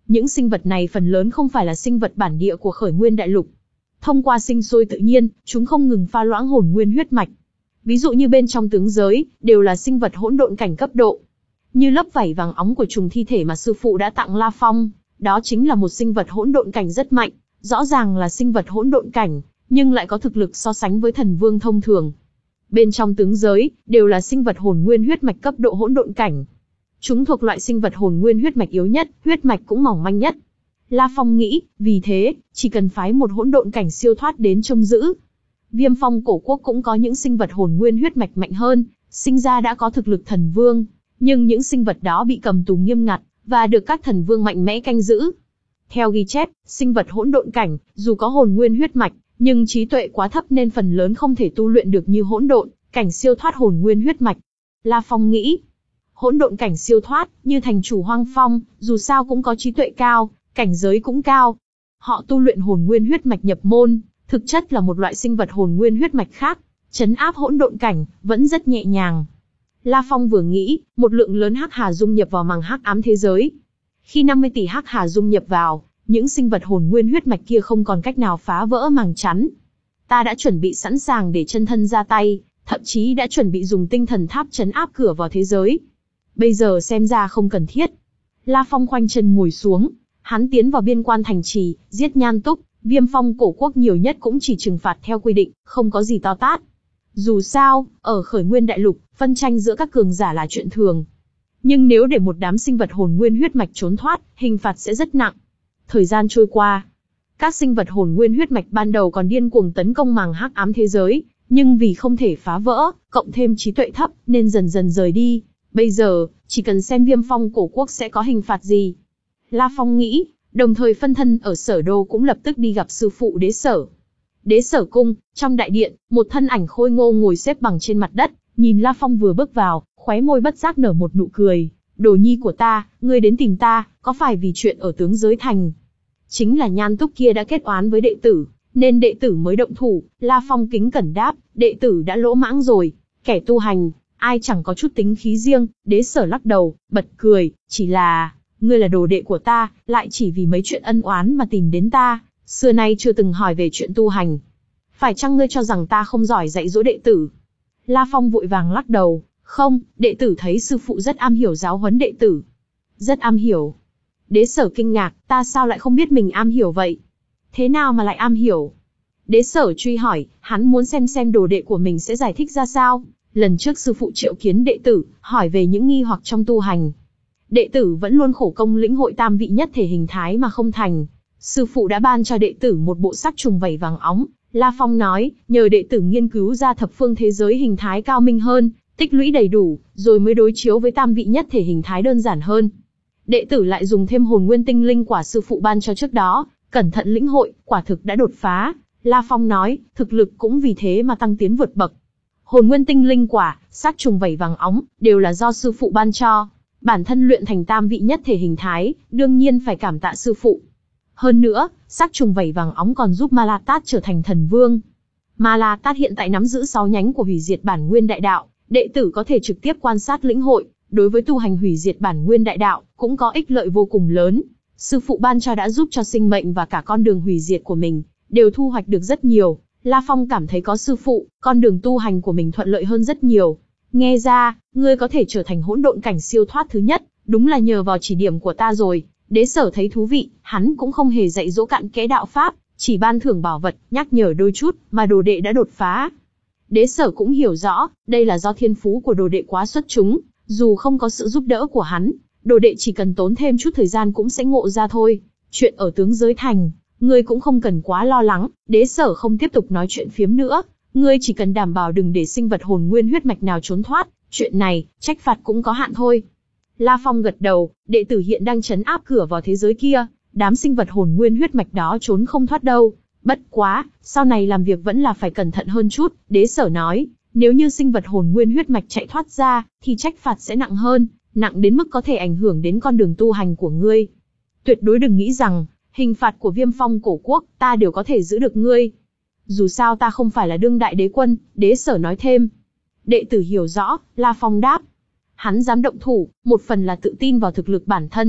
Những sinh vật này phần lớn không phải là sinh vật bản địa của khởi nguyên đại lục. Thông qua sinh sôi tự nhiên, chúng không ngừng pha loãng hồn nguyên huyết mạch. Ví dụ như bên trong tướng giới, đều là sinh vật hỗn độn cảnh cấp độ. Như lớp vảy vàng óng của trùng thi thể mà sư phụ đã tặng La Phong, đó chính là một sinh vật hỗn độn cảnh rất mạnh, rõ ràng là sinh vật hỗn độn cảnh, nhưng lại có thực lực so sánh với thần vương thông thường. Bên trong tướng giới, đều là sinh vật hồn nguyên huyết mạch cấp độ hỗn độn cảnh. Chúng thuộc loại sinh vật hồn nguyên huyết mạch yếu nhất, huyết mạch cũng mỏng manh nhất. La Phong nghĩ, vì thế, chỉ cần phái một hỗn độn cảnh siêu thoát đến trông giữ. Viêm Phong cổ quốc cũng có những sinh vật hồn nguyên huyết mạch mạnh hơn, sinh ra đã có thực lực thần vương, nhưng những sinh vật đó bị cầm tù nghiêm ngặt, và được các thần vương mạnh mẽ canh giữ. Theo ghi chép, sinh vật hỗn độn cảnh, dù có hồn nguyên huyết mạch, nhưng trí tuệ quá thấp nên phần lớn không thể tu luyện được như hỗn độn cảnh siêu thoát hồn nguyên huyết mạch. La Phong nghĩ, hỗn độn cảnh siêu thoát, như thành chủ Hoang Phong, dù sao cũng có trí tuệ cao, cảnh giới cũng cao. Họ tu luyện hồn nguyên huyết mạch nhập môn, thực chất là một loại sinh vật hồn nguyên huyết mạch khác, trấn áp hỗn độn cảnh, vẫn rất nhẹ nhàng. La Phong vừa nghĩ, một lượng lớn hắc hà dung nhập vào màng hắc ám thế giới. Khi năm mươi tỷ hắc hà dung nhập vào, những sinh vật hồn nguyên huyết mạch kia không còn cách nào phá vỡ màng chắn. Ta đã chuẩn bị sẵn sàng để chân thân ra tay, thậm chí đã chuẩn bị dùng tinh thần tháp trấn áp cửa vào thế giới. Bây giờ xem ra không cần thiết. La Phong khoanh chân ngồi xuống, hắn tiến vào biên quan thành trì, giết Nhan Túc, Viêm Phong cổ quốc nhiều nhất cũng chỉ trừng phạt theo quy định, không có gì to tát. Dù sao, ở khởi nguyên đại lục, phân tranh giữa các cường giả là chuyện thường. Nhưng nếu để một đám sinh vật hồn nguyên huyết mạch trốn thoát, hình phạt sẽ rất nặng. Thời gian trôi qua, các sinh vật hồn nguyên huyết mạch ban đầu còn điên cuồng tấn công màng hắc ám thế giới, nhưng vì không thể phá vỡ, cộng thêm trí tuệ thấp, nên dần dần rời đi. Bây giờ, chỉ cần xem Viêm Phong cổ quốc sẽ có hình phạt gì. La Phong nghĩ, đồng thời phân thân ở Sở Đô cũng lập tức đi gặp sư phụ Đế Sở. Đế Sở cung, trong đại điện, một thân ảnh khôi ngô ngồi xếp bằng trên mặt đất, nhìn La Phong vừa bước vào, khóe môi bất giác nở một nụ cười. Đồ nhi của ta, ngươi đến tìm ta, có phải vì chuyện ở tướng giới thành? Chính là Nhan Túc kia đã kết oán với đệ tử, nên đệ tử mới động thủ. La Phong kính cẩn đáp, đệ tử đã lỗ mãng rồi, kẻ tu hành, ai chẳng có chút tính khí riêng. Đế Sở lắc đầu, bật cười, chỉ là, ngươi là đồ đệ của ta, lại chỉ vì mấy chuyện ân oán mà tìm đến ta, xưa nay chưa từng hỏi về chuyện tu hành. Phải chăng ngươi cho rằng ta không giỏi dạy dỗ đệ tử? La Phong vội vàng lắc đầu, không, đệ tử thấy sư phụ rất am hiểu giáo huấn đệ tử. Rất am hiểu. Đế Sở kinh ngạc, ta sao lại không biết mình am hiểu vậy? Thế nào mà lại am hiểu? Đế Sở truy hỏi, hắn muốn xem xem đồ đệ của mình sẽ giải thích ra sao. Lần trước sư phụ triệu kiến đệ tử, hỏi về những nghi hoặc trong tu hành. Đệ tử vẫn luôn khổ công lĩnh hội tam vị nhất thể hình thái mà không thành. Sư phụ đã ban cho đệ tử một bộ sắc trùng vảy vàng óng. La Phong nói, nhờ đệ tử nghiên cứu ra thập phương thế giới hình thái cao minh hơn, tích lũy đầy đủ, rồi mới đối chiếu với tam vị nhất thể hình thái đơn giản hơn. Đệ tử lại dùng thêm hồn nguyên tinh linh quả sư phụ ban cho trước đó, cẩn thận lĩnh hội, quả thực đã đột phá. La Phong nói, thực lực cũng vì thế mà tăng tiến vượt bậc. Hồn nguyên tinh linh quả, sắc trùng vảy vàng óng, đều là do sư phụ ban cho. Bản thân luyện thành tam vị nhất thể hình thái, đương nhiên phải cảm tạ sư phụ. Hơn nữa, sắc trùng vảy vàng óng còn giúp Ma La Tát trở thành thần vương. Ma La Tát hiện tại nắm giữ sáu nhánh của hủy diệt bản nguyên đại đạo, đệ tử có thể trực tiếp quan sát lĩnh hội, đối với tu hành hủy diệt bản nguyên đại đạo, cũng có ích lợi vô cùng lớn. Sư phụ ban cho đã giúp cho sinh mệnh và cả con đường hủy diệt của mình, đều thu hoạch được rất nhiều. La Phong cảm thấy có sư phụ, con đường tu hành của mình thuận lợi hơn rất nhiều. Nghe ra, ngươi có thể trở thành hỗn độn cảnh siêu thoát thứ nhất, đúng là nhờ vào chỉ điểm của ta rồi. Đế Sở thấy thú vị, hắn cũng không hề dạy dỗ cặn kẽ đạo pháp, chỉ ban thưởng bảo vật, nhắc nhở đôi chút, mà đồ đệ đã đột phá. Đế Sở cũng hiểu rõ, đây là do thiên phú của đồ đệ quá xuất chúng, dù không có sự giúp đỡ của hắn, đồ đệ chỉ cần tốn thêm chút thời gian cũng sẽ ngộ ra thôi. Chuyện ở tướng giới thành, ngươi cũng không cần quá lo lắng. Đế Sở không tiếp tục nói chuyện phiếm nữa, ngươi chỉ cần đảm bảo đừng để sinh vật hồn nguyên huyết mạch nào trốn thoát, chuyện này, trách phạt cũng có hạn thôi. La Phong gật đầu, đệ tử hiện đang trấn áp cửa vào thế giới kia, đám sinh vật hồn nguyên huyết mạch đó trốn không thoát đâu. Bất quá, sau này làm việc vẫn là phải cẩn thận hơn chút. Đế Sở nói, nếu như sinh vật hồn nguyên huyết mạch chạy thoát ra, thì trách phạt sẽ nặng hơn, nặng đến mức có thể ảnh hưởng đến con đường tu hành của ngươi. Tuyệt đối đừng nghĩ rằng, hình phạt của Viêm Phong cổ quốc, ta đều có thể giữ được ngươi. Dù sao ta không phải là đương đại đế quân, Đế Sở nói thêm. Đệ tử hiểu rõ, La Phong đáp. Hắn dám động thủ, một phần là tự tin vào thực lực bản thân,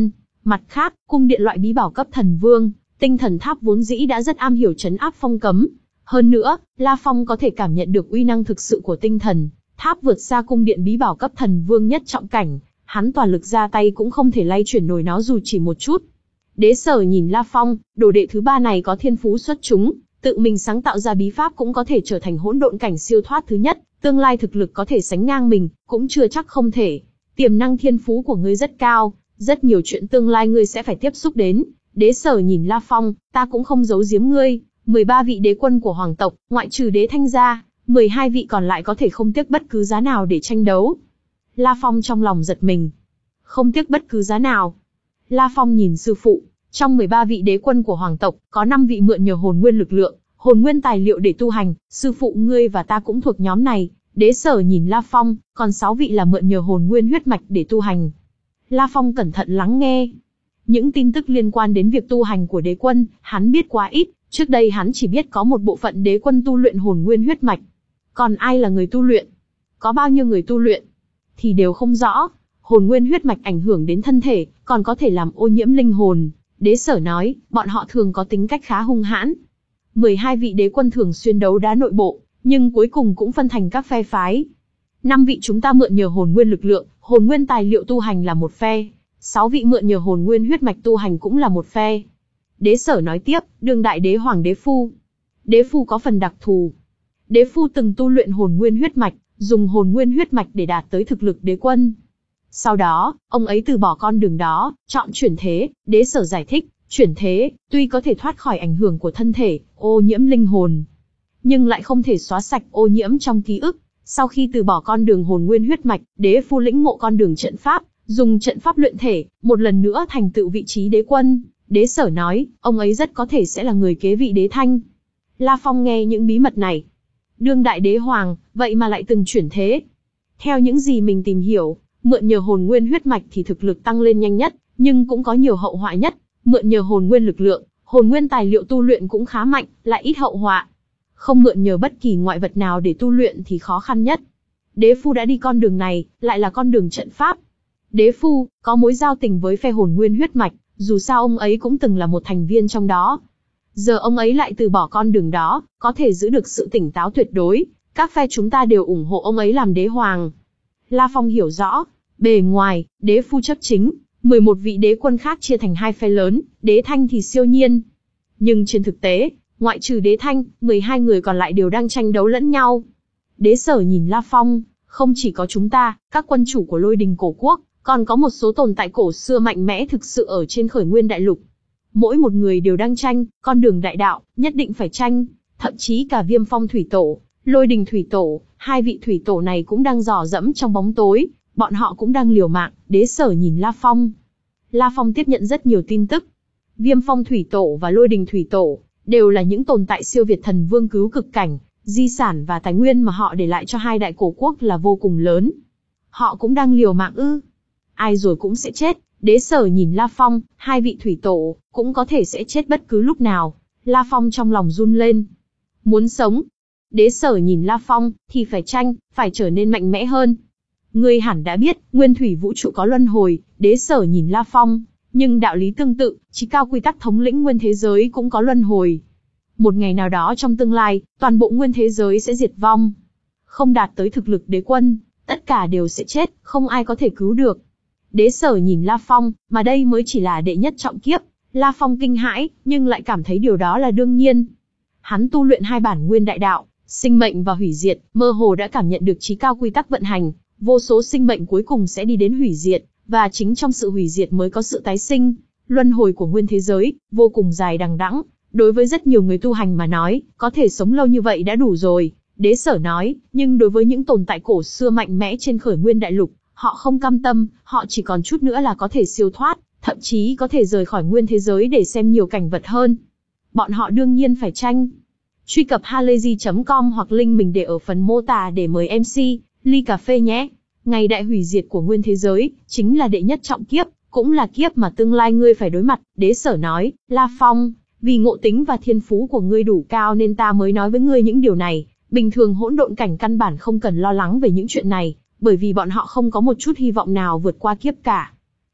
Mặt khác, cung điện loại bí bảo cấp thần vương, tinh thần tháp vốn dĩ đã rất am hiểu trấn áp phong cấm. Hơn nữa, La Phong có thể cảm nhận được uy năng thực sự của tinh thần tháp vượt xa cung điện bí bảo cấp thần vương nhất trọng cảnh, hắn toàn lực ra tay cũng không thể lay chuyển nổi nó dù chỉ một chút. Đế Sở nhìn La Phong, đồ đệ thứ ba này có thiên phú xuất chúng, tự mình sáng tạo ra bí pháp cũng có thể trở thành hỗn độn cảnh siêu thoát thứ nhất, tương lai thực lực có thể sánh ngang mình, cũng chưa chắc không thể. Tiềm năng thiên phú của ngươi rất cao, rất nhiều chuyện tương lai ngươi sẽ phải tiếp xúc đến. Đế Sở nhìn La Phong, ta cũng không giấu giếm ngươi, mười ba vị đế quân của hoàng tộc, ngoại trừ Đế Thanh ra, mười hai vị còn lại có thể không tiếc bất cứ giá nào để tranh đấu. La Phong trong lòng giật mình. Không tiếc bất cứ giá nào. La Phong nhìn sư phụ, trong mười ba vị đế quân của hoàng tộc, có năm vị mượn nhờ hồn nguyên lực lượng, hồn nguyên tài liệu để tu hành, sư phụ ngươi và ta cũng thuộc nhóm này. Đế Sở nhìn La Phong, còn sáu vị là mượn nhờ hồn nguyên huyết mạch để tu hành. La Phong cẩn thận lắng nghe. Những tin tức liên quan đến việc tu hành của đế quân, hắn biết quá ít, trước đây hắn chỉ biết có một bộ phận đế quân tu luyện hồn nguyên huyết mạch. Còn ai là người tu luyện? Có bao nhiêu người tu luyện? Thì đều không rõ. Hồn nguyên huyết mạch ảnh hưởng đến thân thể, còn có thể làm ô nhiễm linh hồn. Đế Sở nói, bọn họ thường có tính cách khá hung hãn. mười hai vị đế quân thường xuyên đấu đá nội bộ, nhưng cuối cùng cũng phân thành các phe phái. năm vị chúng ta mượn nhờ hồn nguyên lực lượng, hồn nguyên tài liệu tu hành là một phe. sáu vị mượn nhờ hồn nguyên huyết mạch tu hành cũng là một phe. Đế Sở nói tiếp, đương đại đế hoàng Đế Phu. Đế Phu có phần đặc thù. Đế Phu từng tu luyện hồn nguyên huyết mạch, dùng hồn nguyên huyết mạch để đạt tới thực lực đế quân. Sau đó, ông ấy từ bỏ con đường đó, chọn chuyển thế. Đế Sở giải thích, chuyển thế, tuy có thể thoát khỏi ảnh hưởng của thân thể, ô nhiễm linh hồn, nhưng lại không thể xóa sạch ô nhiễm trong ký ức. Sau khi từ bỏ con đường hồn nguyên huyết mạch, Đế Phu lĩnh ngộ con đường trận pháp, dùng trận pháp luyện thể, một lần nữa thành tựu vị trí đế quân. Đế Sở nói, ông ấy rất có thể sẽ là người kế vị Đế Thanh. La Phong nghe những bí mật này. Đương đại đế hoàng, vậy mà lại từng chuyển thế. Theo những gì mình tìm hiểu, mượn nhờ hồn nguyên huyết mạch thì thực lực tăng lên nhanh nhất, nhưng cũng có nhiều hậu họa nhất. Mượn nhờ hồn nguyên lực lượng, hồn nguyên tài liệu tu luyện cũng khá mạnh, lại ít hậu họa. Không mượn nhờ bất kỳ ngoại vật nào để tu luyện thì khó khăn nhất. Đế Phu đã đi con đường này, lại là con đường trận pháp. Đế Phu có mối giao tình với phe hồn nguyên huyết mạch, dù sao ông ấy cũng từng là một thành viên trong đó. Giờ ông ấy lại từ bỏ con đường đó, có thể giữ được sự tỉnh táo tuyệt đối. Các phe chúng ta đều ủng hộ ông ấy làm đế hoàng. La Phong hiểu rõ, bề ngoài, Đế Phu chấp chính, mười một vị đế quân khác chia thành hai phe lớn, Đế Thanh thì siêu nhiên. Nhưng trên thực tế, ngoại trừ Đế Thanh, mười hai người còn lại đều đang tranh đấu lẫn nhau. Đế Sở nhìn La Phong, không chỉ có chúng ta, các quân chủ của Lôi Đình cổ quốc, còn có một số tồn tại cổ xưa mạnh mẽ thực sự ở trên khởi nguyên đại lục. Mỗi một người đều đang tranh, con đường đại đạo, nhất định phải tranh. Thậm chí cả Viêm Phong Thủy Tổ, Lôi Đình Thủy Tổ, hai vị Thủy Tổ này cũng đang dò dẫm trong bóng tối, bọn họ cũng đang liều mạng. Đế Sở nhìn La Phong. La Phong tiếp nhận rất nhiều tin tức. Viêm Phong Thủy Tổ và Lôi Đình Thủy Tổ, đều là những tồn tại siêu việt thần vương cứu cực cảnh, di sản và tài nguyên mà họ để lại cho hai đại cổ quốc là vô cùng lớn. Họ cũng đang liều mạng ư? Ai rồi cũng sẽ chết. Đế Sở nhìn La Phong, hai vị Thủy Tổ, cũng có thể sẽ chết bất cứ lúc nào. La Phong trong lòng run lên. Muốn sống. Đế Sở nhìn La Phong, thì phải tranh, phải trở nên mạnh mẽ hơn. Ngươi hẳn đã biết, nguyên thủy vũ trụ có luân hồi. Đế Sở nhìn La Phong, nhưng đạo lý tương tự, chí cao quy tắc thống lĩnh nguyên thế giới cũng có luân hồi. Một ngày nào đó trong tương lai, toàn bộ nguyên thế giới sẽ diệt vong. Không đạt tới thực lực đế quân, tất cả đều sẽ chết, không ai có thể cứu được. Đế Sở nhìn La Phong, mà đây mới chỉ là đệ nhất trọng kiếp. La Phong kinh hãi, nhưng lại cảm thấy điều đó là đương nhiên. Hắn tu luyện hai bản nguyên đại đạo, sinh mệnh và hủy diệt, mơ hồ đã cảm nhận được chí cao quy tắc vận hành. Vô số sinh mệnh cuối cùng sẽ đi đến hủy diệt, và chính trong sự hủy diệt mới có sự tái sinh. Luân hồi của nguyên thế giới, vô cùng dài đằng đẵng. Đối với rất nhiều người tu hành mà nói, có thể sống lâu như vậy đã đủ rồi. Đế Sở nói, nhưng đối với những tồn tại cổ xưa mạnh mẽ trên khởi nguyên đại lục, họ không cam tâm, họ chỉ còn chút nữa là có thể siêu thoát, thậm chí có thể rời khỏi nguyên thế giới để xem nhiều cảnh vật hơn. Bọn họ đương nhiên phải tranh. Truy cập halayzi chấm com hoặc link mình để ở phần mô tả để mời em xê, ly cà phê nhé. Ngày đại hủy diệt của nguyên thế giới, chính là đệ nhất trọng kiếp, cũng là kiếp mà tương lai ngươi phải đối mặt. Đế Sở nói, La Phong, vì ngộ tính và thiên phú của ngươi đủ cao nên ta mới nói với ngươi những điều này. Bình thường hỗn độn cảnh căn bản không cần lo lắng về những chuyện này, bởi vì bọn họ không có một chút hy vọng nào vượt qua kiếp cả.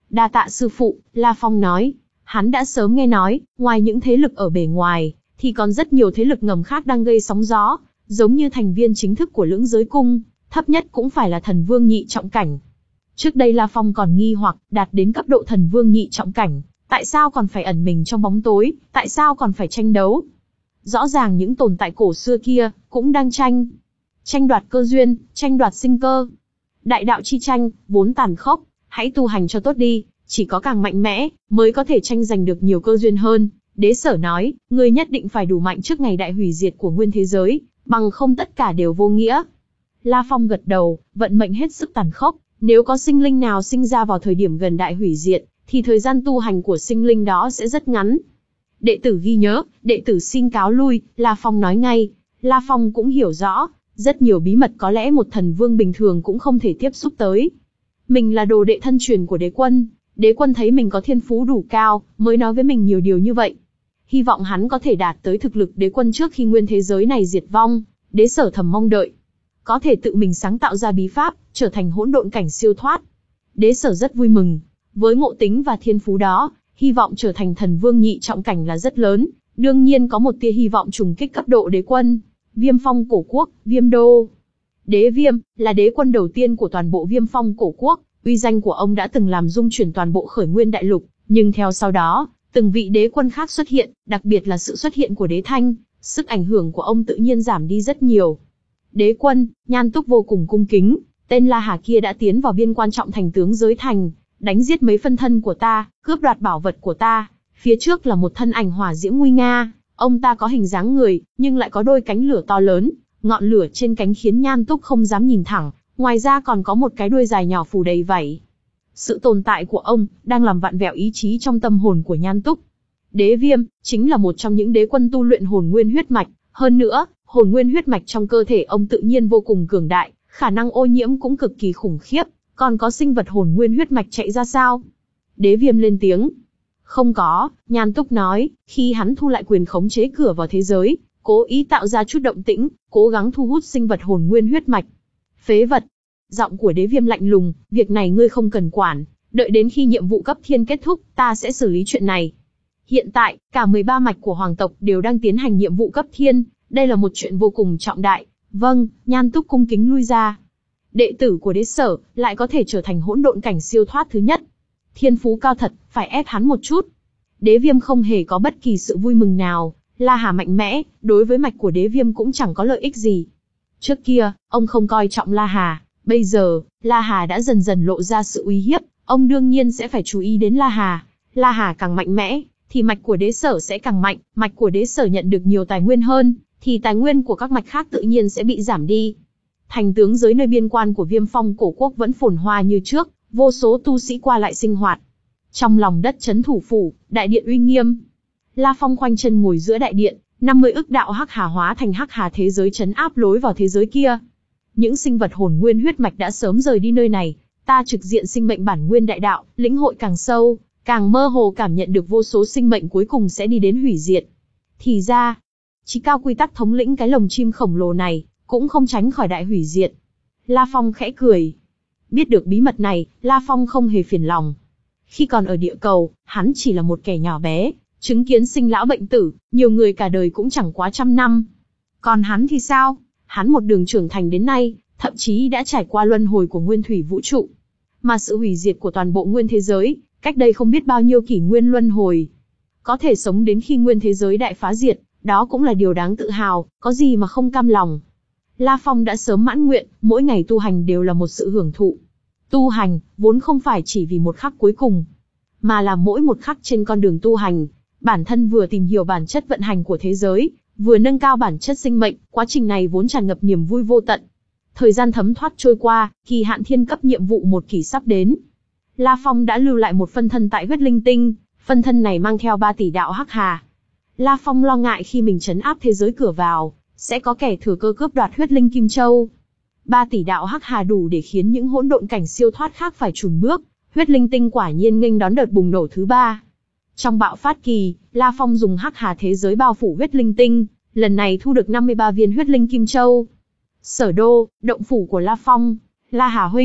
Đa tạ sư phụ, La Phong nói. Hắn đã sớm nghe nói, ngoài những thế lực ở bề ngoài, thì còn rất nhiều thế lực ngầm khác đang gây sóng gió, giống như thành viên chính thức của Lưỡng Giới Cung, thấp nhất cũng phải là thần vương nhị trọng cảnh. Trước đây La Phong còn nghi hoặc, đạt đến cấp độ thần vương nhị trọng cảnh, tại sao còn phải ẩn mình trong bóng tối, tại sao còn phải tranh đấu? Rõ ràng những tồn tại cổ xưa kia, cũng đang tranh. Tranh đoạt cơ duyên, tranh đoạt sinh cơ. Đại đạo chi tranh, vốn tàn khốc, hãy tu hành cho tốt đi, chỉ có càng mạnh mẽ, mới có thể tranh giành được nhiều cơ duyên hơn. Đế Sở nói, ngươi nhất định phải đủ mạnh trước ngày đại hủy diệt của nguyên thế giới, bằng không tất cả đều vô nghĩa. La Phong gật đầu, vận mệnh hết sức tàn khốc, nếu có sinh linh nào sinh ra vào thời điểm gần đại hủy diệt, thì thời gian tu hành của sinh linh đó sẽ rất ngắn. Đệ tử ghi nhớ, đệ tử xin cáo lui, La Phong nói ngay. La Phong cũng hiểu rõ, rất nhiều bí mật có lẽ một thần vương bình thường cũng không thể tiếp xúc tới. Mình là đồ đệ thân truyền của đế quân, đế quân thấy mình có thiên phú đủ cao, mới nói với mình nhiều điều như vậy. Hy vọng hắn có thể đạt tới thực lực đế quân trước khi nguyên thế giới này diệt vong. Đế Sở thầm mong đợi, có thể tự mình sáng tạo ra bí pháp, trở thành hỗn độn cảnh siêu thoát. Đế Sở rất vui mừng, với ngộ tính và thiên phú đó, hy vọng trở thành thần vương nhị trọng cảnh là rất lớn, đương nhiên có một tia hy vọng trùng kích cấp độ đế quân. Viêm Phong Cổ Quốc, Viêm Đô. Đế Viêm, là đế quân đầu tiên của toàn bộ Viêm Phong Cổ Quốc, uy danh của ông đã từng làm rung chuyển toàn bộ Khởi Nguyên Đại Lục, nhưng theo sau đó, từng vị đế quân khác xuất hiện, đặc biệt là sự xuất hiện của Đế Thanh, sức ảnh hưởng của ông tự nhiên giảm đi rất nhiều. Đế quân, Nhan Túc vô cùng cung kính, tên La Hà kia đã tiến vào biên quan trọng thành tướng giới thành, đánh giết mấy phân thân của ta, cướp đoạt bảo vật của ta. Phía trước là một thân ảnh hỏa diễm nguy nga, ông ta có hình dáng người, nhưng lại có đôi cánh lửa to lớn, ngọn lửa trên cánh khiến Nhan Túc không dám nhìn thẳng, ngoài ra còn có một cái đuôi dài nhỏ phủ đầy vảy. Sự tồn tại của ông, đang làm vặn vẹo ý chí trong tâm hồn của Nhan Túc. Đế Viêm, chính là một trong những đế quân tu luyện hồn nguyên huyết mạch, hơn nữa, hồn nguyên huyết mạch trong cơ thể ông tự nhiên vô cùng cường đại, khả năng ô nhiễm cũng cực kỳ khủng khiếp, còn có sinh vật hồn nguyên huyết mạch chạy ra sao? Đế Viêm lên tiếng. Không có, Nhan Túc nói, khi hắn thu lại quyền khống chế cửa vào thế giới, cố ý tạo ra chút động tĩnh, cố gắng thu hút sinh vật hồn nguyên huyết mạch. Phế vật. Giọng của Đế Viêm lạnh lùng, việc này ngươi không cần quản, đợi đến khi nhiệm vụ cấp thiên kết thúc, ta sẽ xử lý chuyện này. Hiện tại, cả mười ba mạch của hoàng tộc đều đang tiến hành nhiệm vụ cấp thiên, đây là một chuyện vô cùng trọng đại. Vâng, Nhan Túc cung kính lui ra. Đệ tử của Đế Sở, lại có thể trở thành hỗn độn cảnh siêu thoát thứ nhất. Thiên phú cao thật, phải ép hắn một chút. Đế Viêm không hề có bất kỳ sự vui mừng nào, La Hà mạnh mẽ, đối với mạch của Đế Viêm cũng chẳng có lợi ích gì. Trước kia, ông không coi trọng La Hà, bây giờ, La Hà đã dần dần lộ ra sự uy hiếp, ông đương nhiên sẽ phải chú ý đến La Hà. La Hà càng mạnh mẽ, thì mạch của Đế Sở sẽ càng mạnh, mạch của Đế Sở nhận được nhiều tài nguyên hơn, thì tài nguyên của các mạch khác tự nhiên sẽ bị giảm đi. Thành tướng giới nơi biên quan của Viêm Phong Cổ Quốc vẫn phồn hoa như trước, vô số tu sĩ qua lại sinh hoạt. Trong lòng đất trấn thủ phủ, đại điện uy nghiêm. La Phong khoanh chân ngồi giữa đại điện, năm mươi ức đạo hắc hà hóa thành hắc hà thế giới trấn áp lối vào thế giới kia. Những sinh vật hồn nguyên huyết mạch đã sớm rời đi nơi này, ta trực diện sinh mệnh bản nguyên đại đạo, lĩnh hội càng sâu, càng mơ hồ cảm nhận được vô số sinh mệnh cuối cùng sẽ đi đến hủy diệt. Thì ra, Chí Cao Quy Tắc thống lĩnh cái lồng chim khổng lồ này, cũng không tránh khỏi đại hủy diệt. La Phong khẽ cười. Biết được bí mật này, La Phong không hề phiền lòng. Khi còn ở địa cầu, hắn chỉ là một kẻ nhỏ bé, chứng kiến sinh lão bệnh tử, nhiều người cả đời cũng chẳng quá trăm năm. Còn hắn thì sao? Hắn một đường trưởng thành đến nay, thậm chí đã trải qua luân hồi của nguyên thủy vũ trụ. Mà sự hủy diệt của toàn bộ nguyên thế giới, cách đây không biết bao nhiêu kỷ nguyên luân hồi. Có thể sống đến khi nguyên thế giới đại phá diệt, đó cũng là điều đáng tự hào, có gì mà không cam lòng. La Phong đã sớm mãn nguyện, mỗi ngày tu hành đều là một sự hưởng thụ. Tu hành, vốn không phải chỉ vì một khắc cuối cùng, mà là mỗi một khắc trên con đường tu hành, bản thân vừa tìm hiểu bản chất vận hành của thế giới, vừa nâng cao bản chất sinh mệnh, quá trình này vốn tràn ngập niềm vui vô tận. Thời gian thấm thoát trôi qua, kỳ hạn thiên cấp nhiệm vụ một kỳ sắp đến. La Phong đã lưu lại một phân thân tại huyết linh tinh, phân thân này mang theo ba tỷ đạo hắc hà. La Phong lo ngại khi mình trấn áp thế giới cửa vào, sẽ có kẻ thừa cơ cướp đoạt huyết linh kim châu. Ba tỷ đạo hắc hà đủ để khiến những hỗn độn cảnh siêu thoát khác phải chùn bước, huyết linh tinh quả nhiên nghênh đón đợt bùng nổ thứ ba. Trong bạo phát kỳ, La Phong dùng hắc hà thế giới bao phủ huyết linh tinh, lần này thu được năm mươi ba viên huyết linh kim châu. Sở đô, động phủ của La Phong. La Hà huynh,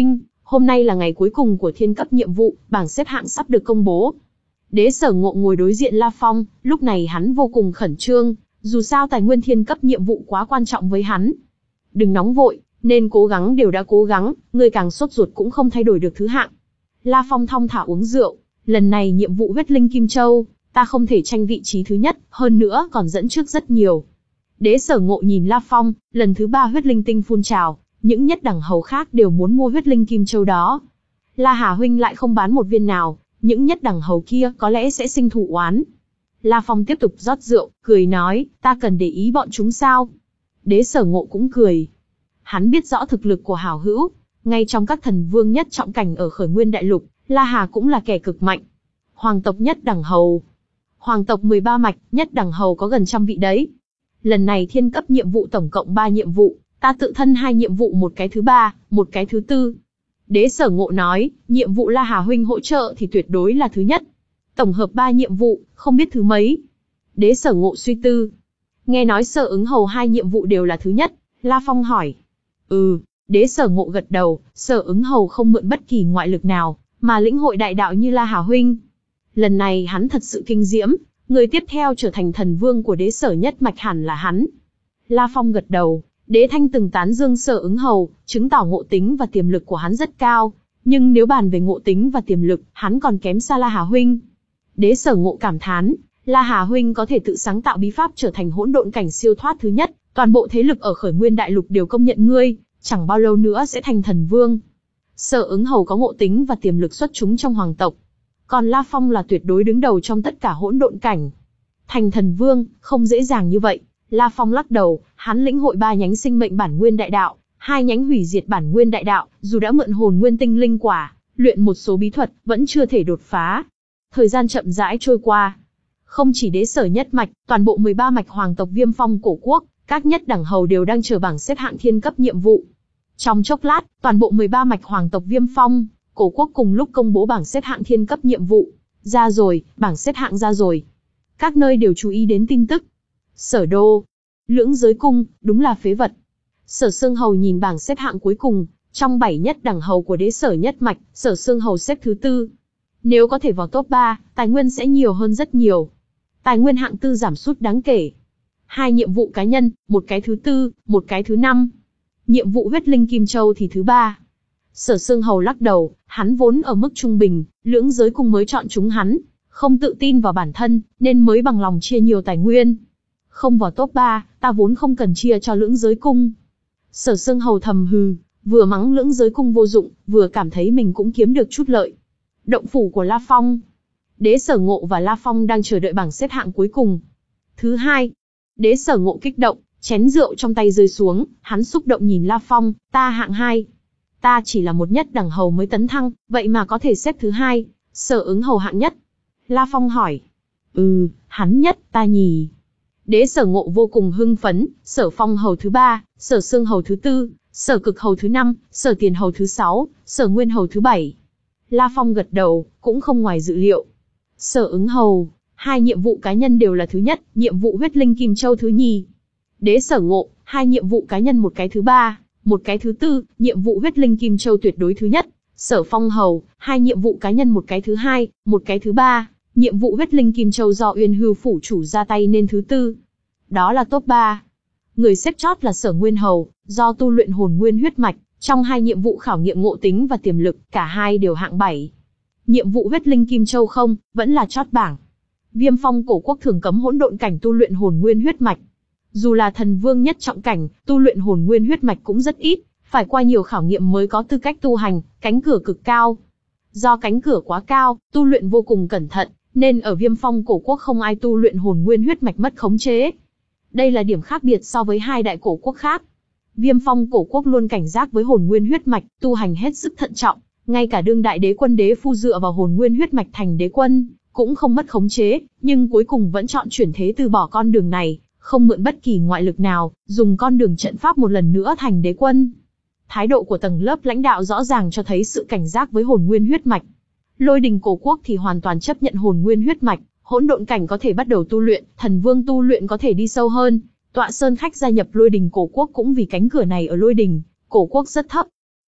Hôm nay là ngày cuối cùng của thiên cấp nhiệm vụ, bảng xếp hạng sắp được công bố. Đế Sở Ngộ ngồi đối diện La Phong, lúc này hắn vô cùng khẩn trương, dù sao tài nguyên thiên cấp nhiệm vụ quá quan trọng với hắn. Đừng nóng vội, nên cố gắng đều đã cố gắng, ngươi càng sốt ruột cũng không thay đổi được thứ hạng. La Phong thong thả uống rượu, lần này nhiệm vụ huyết linh Kim Châu, ta không thể tranh vị trí thứ nhất, hơn nữa còn dẫn trước rất nhiều. Đế Sở Ngộ nhìn La Phong, lần thứ ba huyết linh tinh phun trào, những nhất đẳng hầu khác đều muốn mua huyết linh Kim Châu đó. La Hà huynh lại không bán một viên nào, những nhất đẳng hầu kia có lẽ sẽ sinh thù oán. La Phong tiếp tục rót rượu, cười nói, ta cần để ý bọn chúng sao? Đế Sở Ngộ cũng cười. Hắn biết rõ thực lực của hảo hữu, ngay trong các thần vương nhất trọng cảnh ở Khởi Nguyên Đại Lục, La Hà cũng là kẻ cực mạnh. Hoàng tộc nhất đẳng hầu. Hoàng tộc mười ba mạch, nhất đẳng hầu có gần trăm vị đấy. Lần này thiên cấp nhiệm vụ tổng cộng ba nhiệm vụ, ta tự thân hai nhiệm vụ một cái thứ ba, một cái thứ tư. Đế Sở Ngộ nói, nhiệm vụ La Hà huynh hỗ trợ thì tuyệt đối là thứ nhất. Tổng hợp ba nhiệm vụ, không biết thứ mấy. Đế Sở Ngộ suy tư. Nghe nói Sở Ứng Hầu hai nhiệm vụ đều là thứ nhất, La Phong hỏi. Ừ, Đế Sở Ngộ gật đầu, Sở Ứng Hầu không mượn bất kỳ ngoại lực nào, mà lĩnh hội đại đạo như La Hà huynh. Lần này hắn thật sự kinh diễm, người tiếp theo trở thành thần vương của Đế Sở nhất mạch hẳn là hắn. La Phong gật đầu, Đế Thanh từng tán dương Sở Ứng Hầu, chứng tỏ ngộ tính và tiềm lực của hắn rất cao, nhưng nếu bàn về ngộ tính và tiềm lực, hắn còn kém xa La Hà huynh. Đế Sở Ngộ cảm thán, La Hà huynh có thể tự sáng tạo bí pháp trở thành hỗn độn cảnh siêu thoát thứ nhất, toàn bộ thế lực ở Khởi Nguyên Đại Lục đều công nhận ngươi, chẳng bao lâu nữa sẽ thành thần vương. Sở Ứng Hầu có ngộ tính và tiềm lực xuất chúng trong hoàng tộc, còn La Phong là tuyệt đối đứng đầu trong tất cả hỗn độn cảnh. Thành thần vương, không dễ dàng như vậy. La Phong lắc đầu, hắn lĩnh hội ba nhánh sinh mệnh bản nguyên đại đạo, hai nhánh hủy diệt bản nguyên đại đạo, dù đã mượn hồn nguyên tinh linh quả, luyện một số bí thuật, vẫn chưa thể đột phá. Thời gian chậm rãi trôi qua. Không chỉ Đế Sở nhất mạch, toàn bộ mười ba mạch hoàng tộc Viêm Phong cổ quốc, các nhất đẳng hầu đều đang chờ bảng xếp hạng thiên cấp nhiệm vụ. Trong chốc lát, toàn bộ mười ba mạch hoàng tộc Viêm Phong cổ quốc cùng lúc công bố bảng xếp hạng thiên cấp nhiệm vụ. Ra rồi, bảng xếp hạng ra rồi. Các nơi đều chú ý đến tin tức. Sở Đô, Lưỡng Giới Cung, đúng là phế vật. Sở Xương Hầu nhìn bảng xếp hạng cuối cùng, trong bảy nhất đẳng hầu của Đế Sở nhất mạch, Sở Xương Hầu xếp thứ tư. Nếu có thể vào top ba, tài nguyên sẽ nhiều hơn rất nhiều. Tài nguyên hạng tư giảm sút đáng kể. Hai nhiệm vụ cá nhân, một cái thứ tư, một cái thứ năm. Nhiệm vụ huyết linh Kim Châu thì thứ ba. Sở Xương Hầu lắc đầu, hắn vốn ở mức trung bình, Lưỡng Giới Cung mới chọn chúng hắn, không tự tin vào bản thân, nên mới bằng lòng chia nhiều tài nguyên. Không vào top ba, ta vốn không cần chia cho Lưỡng Giới Cung. Sở Xương Hầu thầm hừ, vừa mắng Lưỡng Giới Cung vô dụng, vừa cảm thấy mình cũng kiếm được chút lợi. Động phủ của La Phong. Đế Sở Ngộ và La Phong đang chờ đợi bảng xếp hạng cuối cùng. Thứ hai. Đế Sở Ngộ kích động, chén rượu trong tay rơi xuống, hắn xúc động nhìn La Phong, ta hạng hai. Ta chỉ là một nhất đẳng hầu mới tấn thăng, vậy mà có thể xếp thứ hai, Sở Ứng Hầu hạng nhất. La Phong hỏi. Ừ, hắn nhất, ta nhì. Đế Sở Ngộ vô cùng hưng phấn, Sở Phong Hầu thứ ba, Sở Xương Hầu thứ tư, Sở Cực Hầu thứ năm, Sở Tiền Hầu thứ sáu, Sở Nguyên Hầu thứ bảy. La Phong gật đầu, cũng không ngoài dự liệu. Sở Ứng Hầu, hai nhiệm vụ cá nhân đều là thứ nhất, nhiệm vụ huyết linh Kim Châu thứ nhì. Đế Sở Ngộ, hai nhiệm vụ cá nhân một cái thứ ba, một cái thứ tư, nhiệm vụ huyết linh Kim Châu tuyệt đối thứ nhất. Sở Phong Hầu, hai nhiệm vụ cá nhân một cái thứ hai, một cái thứ ba, nhiệm vụ huyết linh Kim Châu do Uyên Hư phủ chủ ra tay nên thứ tư. Đó là top ba. Người xếp chót là Sở Nguyên Hầu, do tu luyện hồn nguyên huyết mạch, trong hai nhiệm vụ khảo nghiệm ngộ tính và tiềm lực, cả hai đều hạng bảy. Nhiệm vụ huyết linh Kim Châu không, vẫn là chót bảng. Viêm Phong cổ quốc thường cấm hỗn độn cảnh tu luyện hồn nguyên huyết mạch. Dù là thần vương nhất trọng cảnh, tu luyện hồn nguyên huyết mạch cũng rất ít, phải qua nhiều khảo nghiệm mới có tư cách tu hành, cánh cửa cực cao. Do cánh cửa quá cao, tu luyện vô cùng cẩn thận, nên ở Viêm Phong cổ quốc không ai tu luyện hồn nguyên huyết mạch mất khống chế. Đây là điểm khác biệt so với hai đại cổ quốc khác. Viêm Phong cổ quốc luôn cảnh giác với hồn nguyên huyết mạch, tu hành hết sức thận trọng, ngay cả đương đại đế quân Đế Phu dựa vào hồn nguyên huyết mạch thành đế quân, cũng không mất khống chế, nhưng cuối cùng vẫn chọn chuyển thế từ bỏ con đường này, không mượn bất kỳ ngoại lực nào, dùng con đường trận pháp một lần nữa thành đế quân. Thái độ của tầng lớp lãnh đạo rõ ràng cho thấy sự cảnh giác với hồn nguyên huyết mạch. Lôi Đình cổ quốc thì hoàn toàn chấp nhận hồn nguyên huyết mạch, hỗn độn cảnh có thể bắt đầu tu luyện, thần vương tu luyện có thể đi sâu hơn. Tọa Sơn khách gia nhập Lôi Đình cổ quốc cũng vì cánh cửa này ở Lôi Đình cổ quốc rất thấp.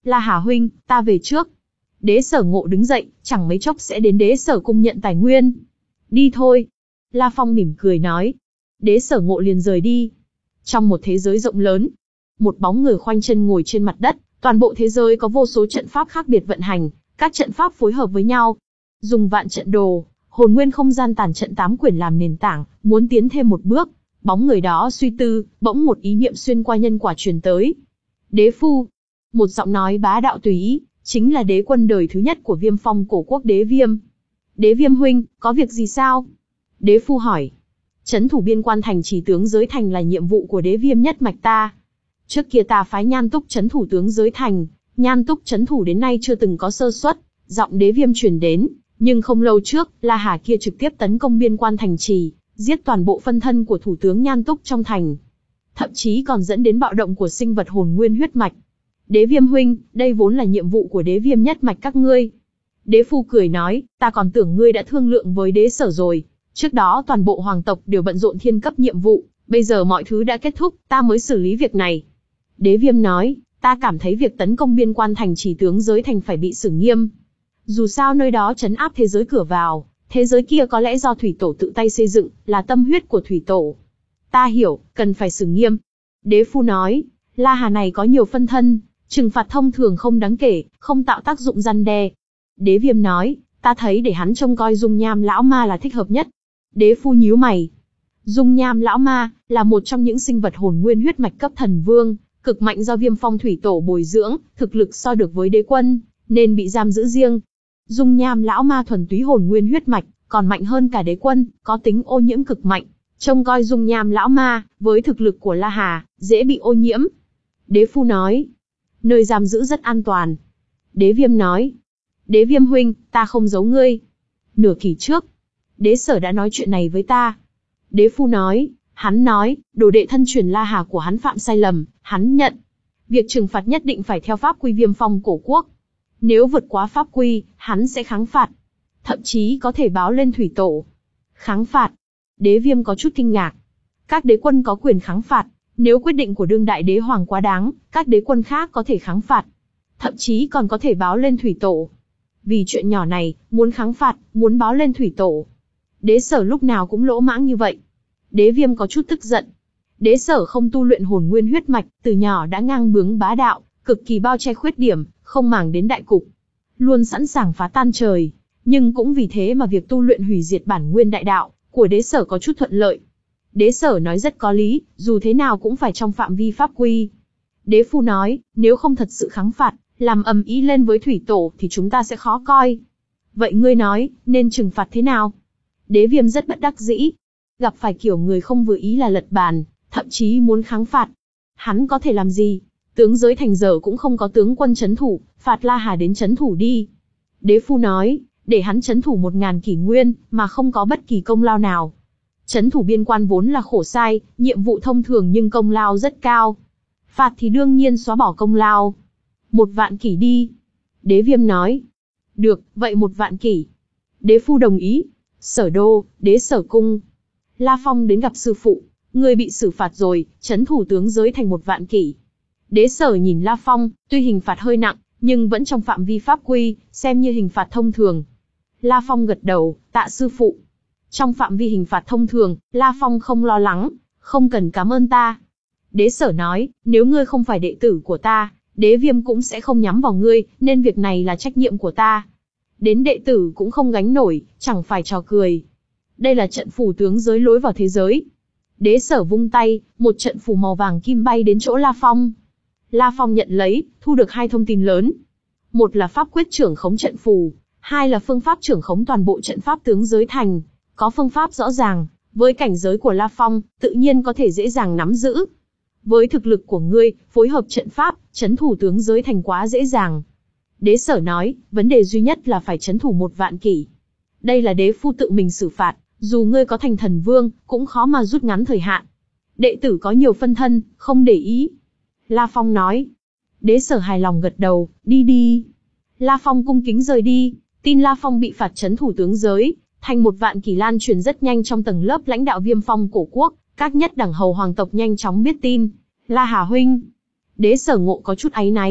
La Hà huynh, ta về trước. Đế Sở Ngộ đứng dậy, chẳng mấy chốc sẽ đến Đế Sở cung nhận tài nguyên. Đi thôi. La Phong mỉm cười nói. Đế Sở Ngộ liền rời đi. Trong một thế giới rộng lớn, một bóng người khoanh chân ngồi trên mặt đất, toàn bộ thế giới có vô số trận pháp khác biệt vận hành, các trận pháp phối hợp với nhau. Dùng vạn trận đồ, hồn nguyên không gian tản trận tám quyển làm nền tảng, muốn tiến thêm một bước. Bóng người đó suy tư, bỗng một ý niệm xuyên qua nhân quả truyền tới. Đế Phu. Một giọng nói bá đạo tùy ý, chính là đế quân đời thứ nhất của Viêm Phong cổ quốc Đế Viêm. Đế Viêm huynh, có việc gì sao? Đế Phu hỏi. Trấn thủ biên quan thành trì tướng giới thành là nhiệm vụ của Đế Viêm nhất mạch ta. Trước kia ta phái Nhan Túc trấn thủ tướng giới thành, Nhan Túc trấn thủ đến nay chưa từng có sơ suất. Giọng Đế Viêm truyền đến, nhưng không lâu trước, La Hà kia trực tiếp tấn công biên quan thành trì, giết toàn bộ phân thân của thủ tướng Nhan Túc trong thành. Thậm chí còn dẫn đến bạo động của sinh vật hồn nguyên huyết mạch. Đế Viêm huynh, đây vốn là nhiệm vụ của Đế Viêm nhất mạch các ngươi. Đế Phu cười nói, ta còn tưởng ngươi đã thương lượng với Đế Sở rồi. Trước đó toàn bộ hoàng tộc đều bận rộn thiên cấp nhiệm vụ, bây giờ mọi thứ đã kết thúc, ta mới xử lý việc này. Đế Viêm nói, ta cảm thấy việc tấn công biên quan thành trì tướng giới thành phải bị xử nghiêm. Dù sao nơi đó trấn áp thế giới cửa vào, thế giới kia có lẽ do Thủy Tổ tự tay xây dựng, là tâm huyết của Thủy Tổ. Ta hiểu, cần phải xử nghiêm. Đế Phu nói, La Hà này có nhiều phân thân, trừng phạt thông thường không đáng kể, không tạo tác dụng răn đe. Đế Viêm nói, ta thấy để hắn trông coi dung nham lão ma là thích hợp nhất. Đế Phu nhíu mày. Dung nham lão ma, là một trong những sinh vật hồn nguyên huyết mạch cấp thần vương, cực mạnh do Viêm Phong Thủy Tổ bồi dưỡng, thực lực so được với đế quân, nên bị giam giữ riêng. Dung nham lão ma thuần túy hồn nguyên huyết mạch, còn mạnh hơn cả đế quân, có tính ô nhiễm cực mạnh. Trông coi dung nham lão ma, với thực lực của La Hà, dễ bị ô nhiễm. Đế Phu nói, nơi giam giữ rất an toàn. Đế Viêm nói, Đế Viêm huynh, ta không giấu ngươi. Nửa kỷ trước, Đế Sở đã nói chuyện này với ta. Đế Phu nói, hắn nói, đồ đệ thân truyền La Hà của hắn phạm sai lầm, hắn nhận. Việc trừng phạt nhất định phải theo pháp quy Viêm Phong cổ quốc. Nếu vượt quá pháp quy, hắn sẽ kháng phạt. Thậm chí có thể báo lên Thủy Tổ. Kháng phạt. Đế Viêm có chút kinh ngạc. Các đế quân có quyền kháng phạt. Nếu quyết định của đương đại đế hoàng quá đáng, các đế quân khác có thể kháng phạt. Thậm chí còn có thể báo lên Thủy Tổ. Vì chuyện nhỏ này, muốn kháng phạt, muốn báo lên Thủy Tổ. Đế Sở lúc nào cũng lỗ mãng như vậy. Đế Viêm có chút tức giận. Đế Sở không tu luyện hồn nguyên huyết mạch, từ nhỏ đã ngang bướng bá đạo, cực kỳ bao che khuyết điểm, không màng đến đại cục. Luôn sẵn sàng phá tan trời. Nhưng cũng vì thế mà việc tu luyện hủy diệt bản nguyên đại đạo của Đế Sở có chút thuận lợi. Đế Sở nói rất có lý, dù thế nào cũng phải trong phạm vi pháp quy. Đế Phu nói, nếu không thật sự kháng phạt, làm ầm ĩ lên với Thủy Tổ thì chúng ta sẽ khó coi. Vậy ngươi nói, nên trừng phạt thế nào? Đế Viêm rất bất đắc dĩ. Gặp phải kiểu người không vừa ý là lật bàn, thậm chí muốn kháng phạt. Hắn có thể làm gì? Tướng giới thành giờ cũng không có tướng quân trấn thủ, phạt La Hà đến trấn thủ đi. Đế Phu nói, để hắn trấn thủ một ngàn kỷ nguyên, mà không có bất kỳ công lao nào. Trấn thủ biên quan vốn là khổ sai, nhiệm vụ thông thường nhưng công lao rất cao. Phạt thì đương nhiên xóa bỏ công lao. Một vạn kỷ đi. Đế Viêm nói. Được, vậy một vạn kỷ. Đế Phu đồng ý. Sở đô, Đế Sở cung. La Phong đến gặp sư phụ. Người bị xử phạt rồi, trấn thủ tướng giới thành một vạn kỷ. Đế Sở nhìn La Phong, tuy hình phạt hơi nặng, nhưng vẫn trong phạm vi pháp quy, xem như hình phạt thông thường. La Phong gật đầu, tạ sư phụ. Trong phạm vi hình phạt thông thường, La Phong không lo lắng, không cần cảm ơn ta. Đế Sở nói, nếu ngươi không phải đệ tử của ta, Đế Viêm cũng sẽ không nhắm vào ngươi, nên việc này là trách nhiệm của ta. Đến đệ tử cũng không gánh nổi, chẳng phải trò cười. Đây là trận phù tướng giới lối vào thế giới. Đế Sở vung tay, một trận phù màu vàng kim bay đến chỗ La Phong. La Phong nhận lấy, thu được hai thông tin lớn. Một là pháp quyết trưởng khống trận phù, hai là phương pháp trưởng khống toàn bộ trận pháp tướng giới thành. Có phương pháp rõ ràng, với cảnh giới của La Phong, tự nhiên có thể dễ dàng nắm giữ. Với thực lực của ngươi, phối hợp trận pháp, trấn thủ tướng giới thành quá dễ dàng. Đế Sở nói, vấn đề duy nhất là phải trấn thủ một vạn kỷ. Đây là Đế Phu tự mình xử phạt, dù ngươi có thành thần vương, cũng khó mà rút ngắn thời hạn. Đệ tử có nhiều phân thân, không để ý. La Phong nói. Đế Sở hài lòng gật đầu, đi đi. La Phong cung kính rời đi, tin La Phong bị phạt trấn thủ tướng giới, thành một vạn kỷ lan truyền rất nhanh trong tầng lớp lãnh đạo Viêm Phong cổ quốc, các nhất đẳng hầu hoàng tộc nhanh chóng biết tin. La Hà huynh. Đế Sở Ngộ có chút áy náy,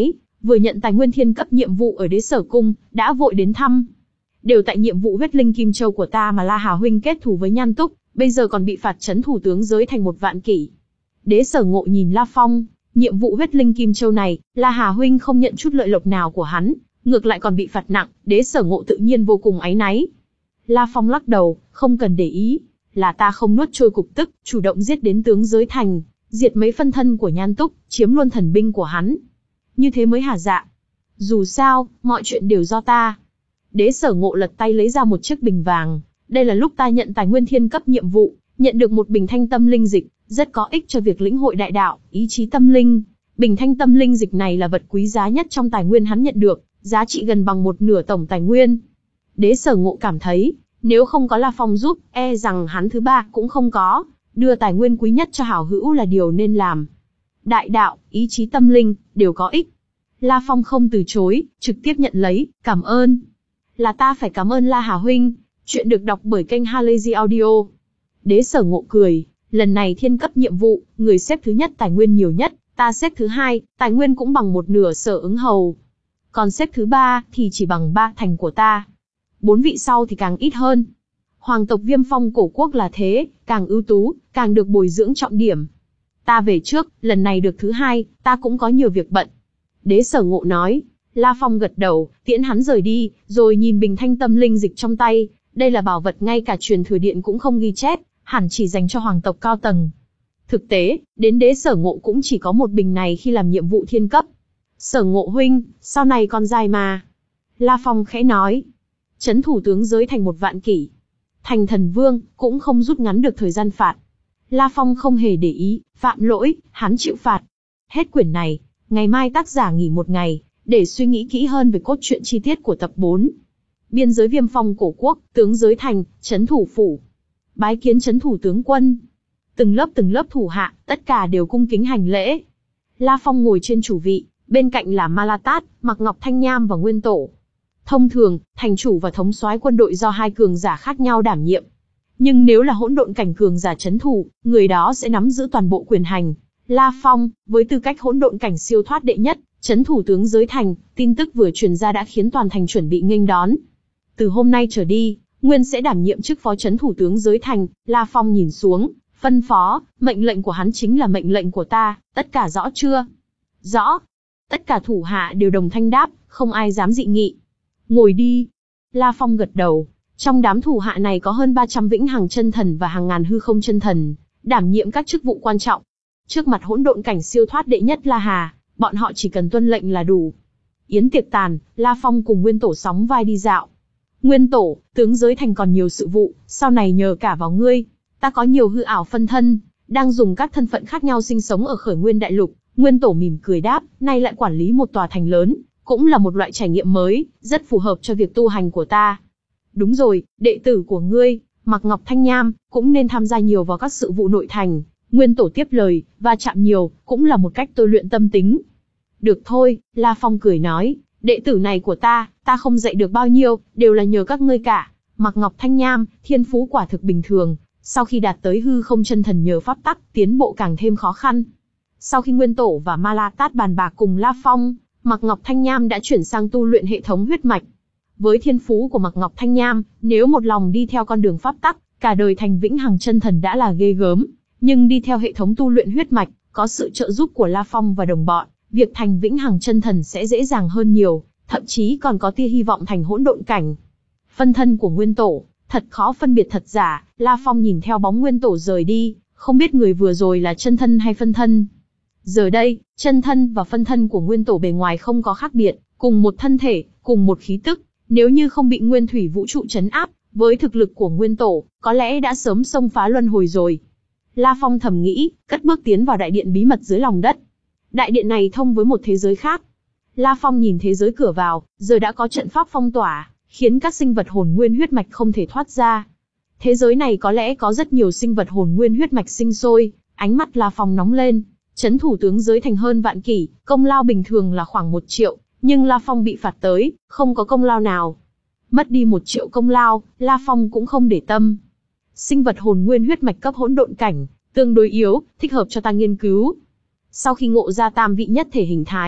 vừa nhận tài nguyên thiên cấp nhiệm vụ ở Đế Sở Cung, đã vội đến thăm. Đều tại nhiệm vụ huyết linh kim châu của ta mà La Hà huynh kết thù với Nhan Túc, bây giờ còn bị phạt trấn thủ tướng giới thành một vạn kỷ. Đế Sở Ngộ nhìn La Phong, nhiệm vụ huyết linh kim châu này, La Hà huynh không nhận chút lợi lộc nào của hắn, ngược lại còn bị phạt nặng, Đế Sở Ngộ tự nhiên vô cùng áy náy. La Phong lắc đầu, không cần để ý, là ta không nuốt trôi cục tức, chủ động giết đến tướng giới thành, diệt mấy phân thân của Nhan Túc, chiếm luôn thần binh của hắn. Như thế mới hả dạ. Dù sao, mọi chuyện đều do ta. Đế Sở Ngộ lật tay lấy ra một chiếc bình vàng, đây là lúc ta nhận tài nguyên thiên cấp nhiệm vụ, nhận được một bình thanh tâm linh dịch, rất có ích cho việc lĩnh hội đại đạo, ý chí tâm linh. Bình thanh tâm linh dịch này là vật quý giá nhất trong tài nguyên hắn nhận được, giá trị gần bằng một nửa tổng tài nguyên. Đế Sở Ngộ cảm thấy, nếu không có La Phong giúp, e rằng hắn thứ ba cũng không có, đưa tài nguyên quý nhất cho hảo hữu là điều nên làm. Đại đạo, ý chí tâm linh, đều có ích. La Phong không từ chối, trực tiếp nhận lấy, cảm ơn. Là ta phải cảm ơn La Hà huynh. Chuyện được đọc bởi kênh Halazy Audio. Đế Sở Ngộ cười, lần này thiên cấp nhiệm vụ, người xếp thứ nhất tài nguyên nhiều nhất, ta xếp thứ hai, tài nguyên cũng bằng một nửa Sở Ứng Hầu. Còn xếp thứ ba thì chỉ bằng ba thành của ta. Bốn vị sau thì càng ít hơn. Hoàng tộc Viêm Phong cổ quốc là thế, càng ưu tú, càng được bồi dưỡng trọng điểm. Ta về trước, lần này được thứ hai, ta cũng có nhiều việc bận. Đế Sở Ngộ nói. La Phong gật đầu, tiễn hắn rời đi, rồi nhìn bình thanh tâm linh dịch trong tay. Đây là bảo vật ngay cả truyền thừa điện cũng không ghi chép, hẳn chỉ dành cho hoàng tộc cao tầng. Thực tế, đến Đế Sở Ngộ cũng chỉ có một bình này khi làm nhiệm vụ thiên cấp. Sở Ngộ huynh, sau này còn dài mà. La Phong khẽ nói. Trấn thủ tướng giới thành một vạn kỷ. Thành thần vương, cũng không rút ngắn được thời gian phạt. La Phong không hề để ý, phạm lỗi, hắn chịu phạt. Hết quyển này, ngày mai tác giả nghỉ một ngày, để suy nghĩ kỹ hơn về cốt truyện chi tiết của tập bốn. Biên giới Viêm Phong cổ quốc, tướng giới thành, trấn thủ phủ. Bái kiến trấn thủ tướng quân. Từng lớp từng lớp thủ hạ, tất cả đều cung kính hành lễ. La Phong ngồi trên chủ vị, bên cạnh là Ma La Tát, Mạc Ngọc Thanh Nham và Nguyên Tổ. Thông thường, thành chủ và thống soái quân đội do hai cường giả khác nhau đảm nhiệm. Nhưng nếu là hỗn độn cảnh cường giả trấn thủ, người đó sẽ nắm giữ toàn bộ quyền hành. La Phong, với tư cách hỗn độn cảnh siêu thoát đệ nhất, trấn thủ tướng giới thành, tin tức vừa truyền ra đã khiến toàn thành chuẩn bị nghênh đón. Từ hôm nay trở đi, Nguyên sẽ đảm nhiệm chức phó trấn thủ tướng giới thành. La Phong nhìn xuống, phân phó, mệnh lệnh của hắn chính là mệnh lệnh của ta, tất cả rõ chưa? Rõ. Tất cả thủ hạ đều đồng thanh đáp, không ai dám dị nghị. Ngồi đi. La Phong gật đầu. Trong đám thủ hạ này có hơn ba trăm vĩnh hằng chân thần và hàng ngàn hư không chân thần, đảm nhiệm các chức vụ quan trọng. Trước mặt hỗn độn cảnh siêu thoát đệ nhất La Hà, bọn họ chỉ cần tuân lệnh là đủ. Yến tiệc tàn, La Phong cùng Nguyên Tổ sóng vai đi dạo. Nguyên Tổ, tướng giới thành còn nhiều sự vụ, sau này nhờ cả vào ngươi. Ta có nhiều hư ảo phân thân, đang dùng các thân phận khác nhau sinh sống ở Khởi Nguyên Đại Lục. Nguyên Tổ mỉm cười đáp, nay lại quản lý một tòa thành lớn, cũng là một loại trải nghiệm mới, rất phù hợp cho việc tu hành của ta. Đúng rồi, đệ tử của ngươi, Mạc Ngọc Thanh Nham, cũng nên tham gia nhiều vào các sự vụ nội thành. Nguyên Tổ tiếp lời, va chạm nhiều, cũng là một cách tôi luyện tâm tính. Được thôi, La Phong cười nói, đệ tử này của ta, ta không dạy được bao nhiêu, đều là nhờ các ngươi cả. Mạc Ngọc Thanh Nham, thiên phú quả thực bình thường, sau khi đạt tới hư không chân thần nhờ pháp tắc, tiến bộ càng thêm khó khăn. Sau khi Nguyên Tổ và Ma La Tát bàn bạc cùng La Phong, Mạc Ngọc Thanh Nham đã chuyển sang tu luyện hệ thống huyết mạch. Với thiên phú của Mạc Ngọc Thanh Nham, nếu một lòng đi theo con đường pháp tắc, cả đời thành vĩnh hằng chân thần đã là ghê gớm. Nhưng đi theo hệ thống tu luyện huyết mạch, có sự trợ giúp của La Phong và đồng bọn, việc thành vĩnh hằng chân thần sẽ dễ dàng hơn nhiều, thậm chí còn có tia hy vọng thành hỗn độn cảnh. Phân thân của Nguyên Tổ, thật khó phân biệt thật giả. La Phong nhìn theo bóng Nguyên Tổ rời đi, không biết người vừa rồi là chân thân hay phân thân. Giờ đây, chân thân và phân thân của Nguyên Tổ bề ngoài không có khác biệt, cùng một thân thể, cùng một khí tức. Nếu như không bị Nguyên Thủy vũ trụ trấn áp, với thực lực của Nguyên Tổ, có lẽ đã sớm xông phá luân hồi rồi. La Phong thầm nghĩ, cất bước tiến vào đại điện bí mật dưới lòng đất. Đại điện này thông với một thế giới khác. La Phong nhìn thế giới cửa vào, giờ đã có trận pháp phong tỏa, khiến các sinh vật hồn nguyên huyết mạch không thể thoát ra. Thế giới này có lẽ có rất nhiều sinh vật hồn nguyên huyết mạch sinh sôi. Ánh mắt La Phong nóng lên. Trấn thủ tướng giới thành hơn vạn kỷ, công lao bình thường là khoảng một triệu, nhưng La Phong bị phạt tới, không có công lao nào. Mất đi một triệu công lao, La Phong cũng không để tâm. Sinh vật hồn nguyên huyết mạch cấp hỗn độn cảnh, tương đối yếu, thích hợp cho ta nghiên cứu. Sau khi ngộ ra tam vị nhất thể hình thái,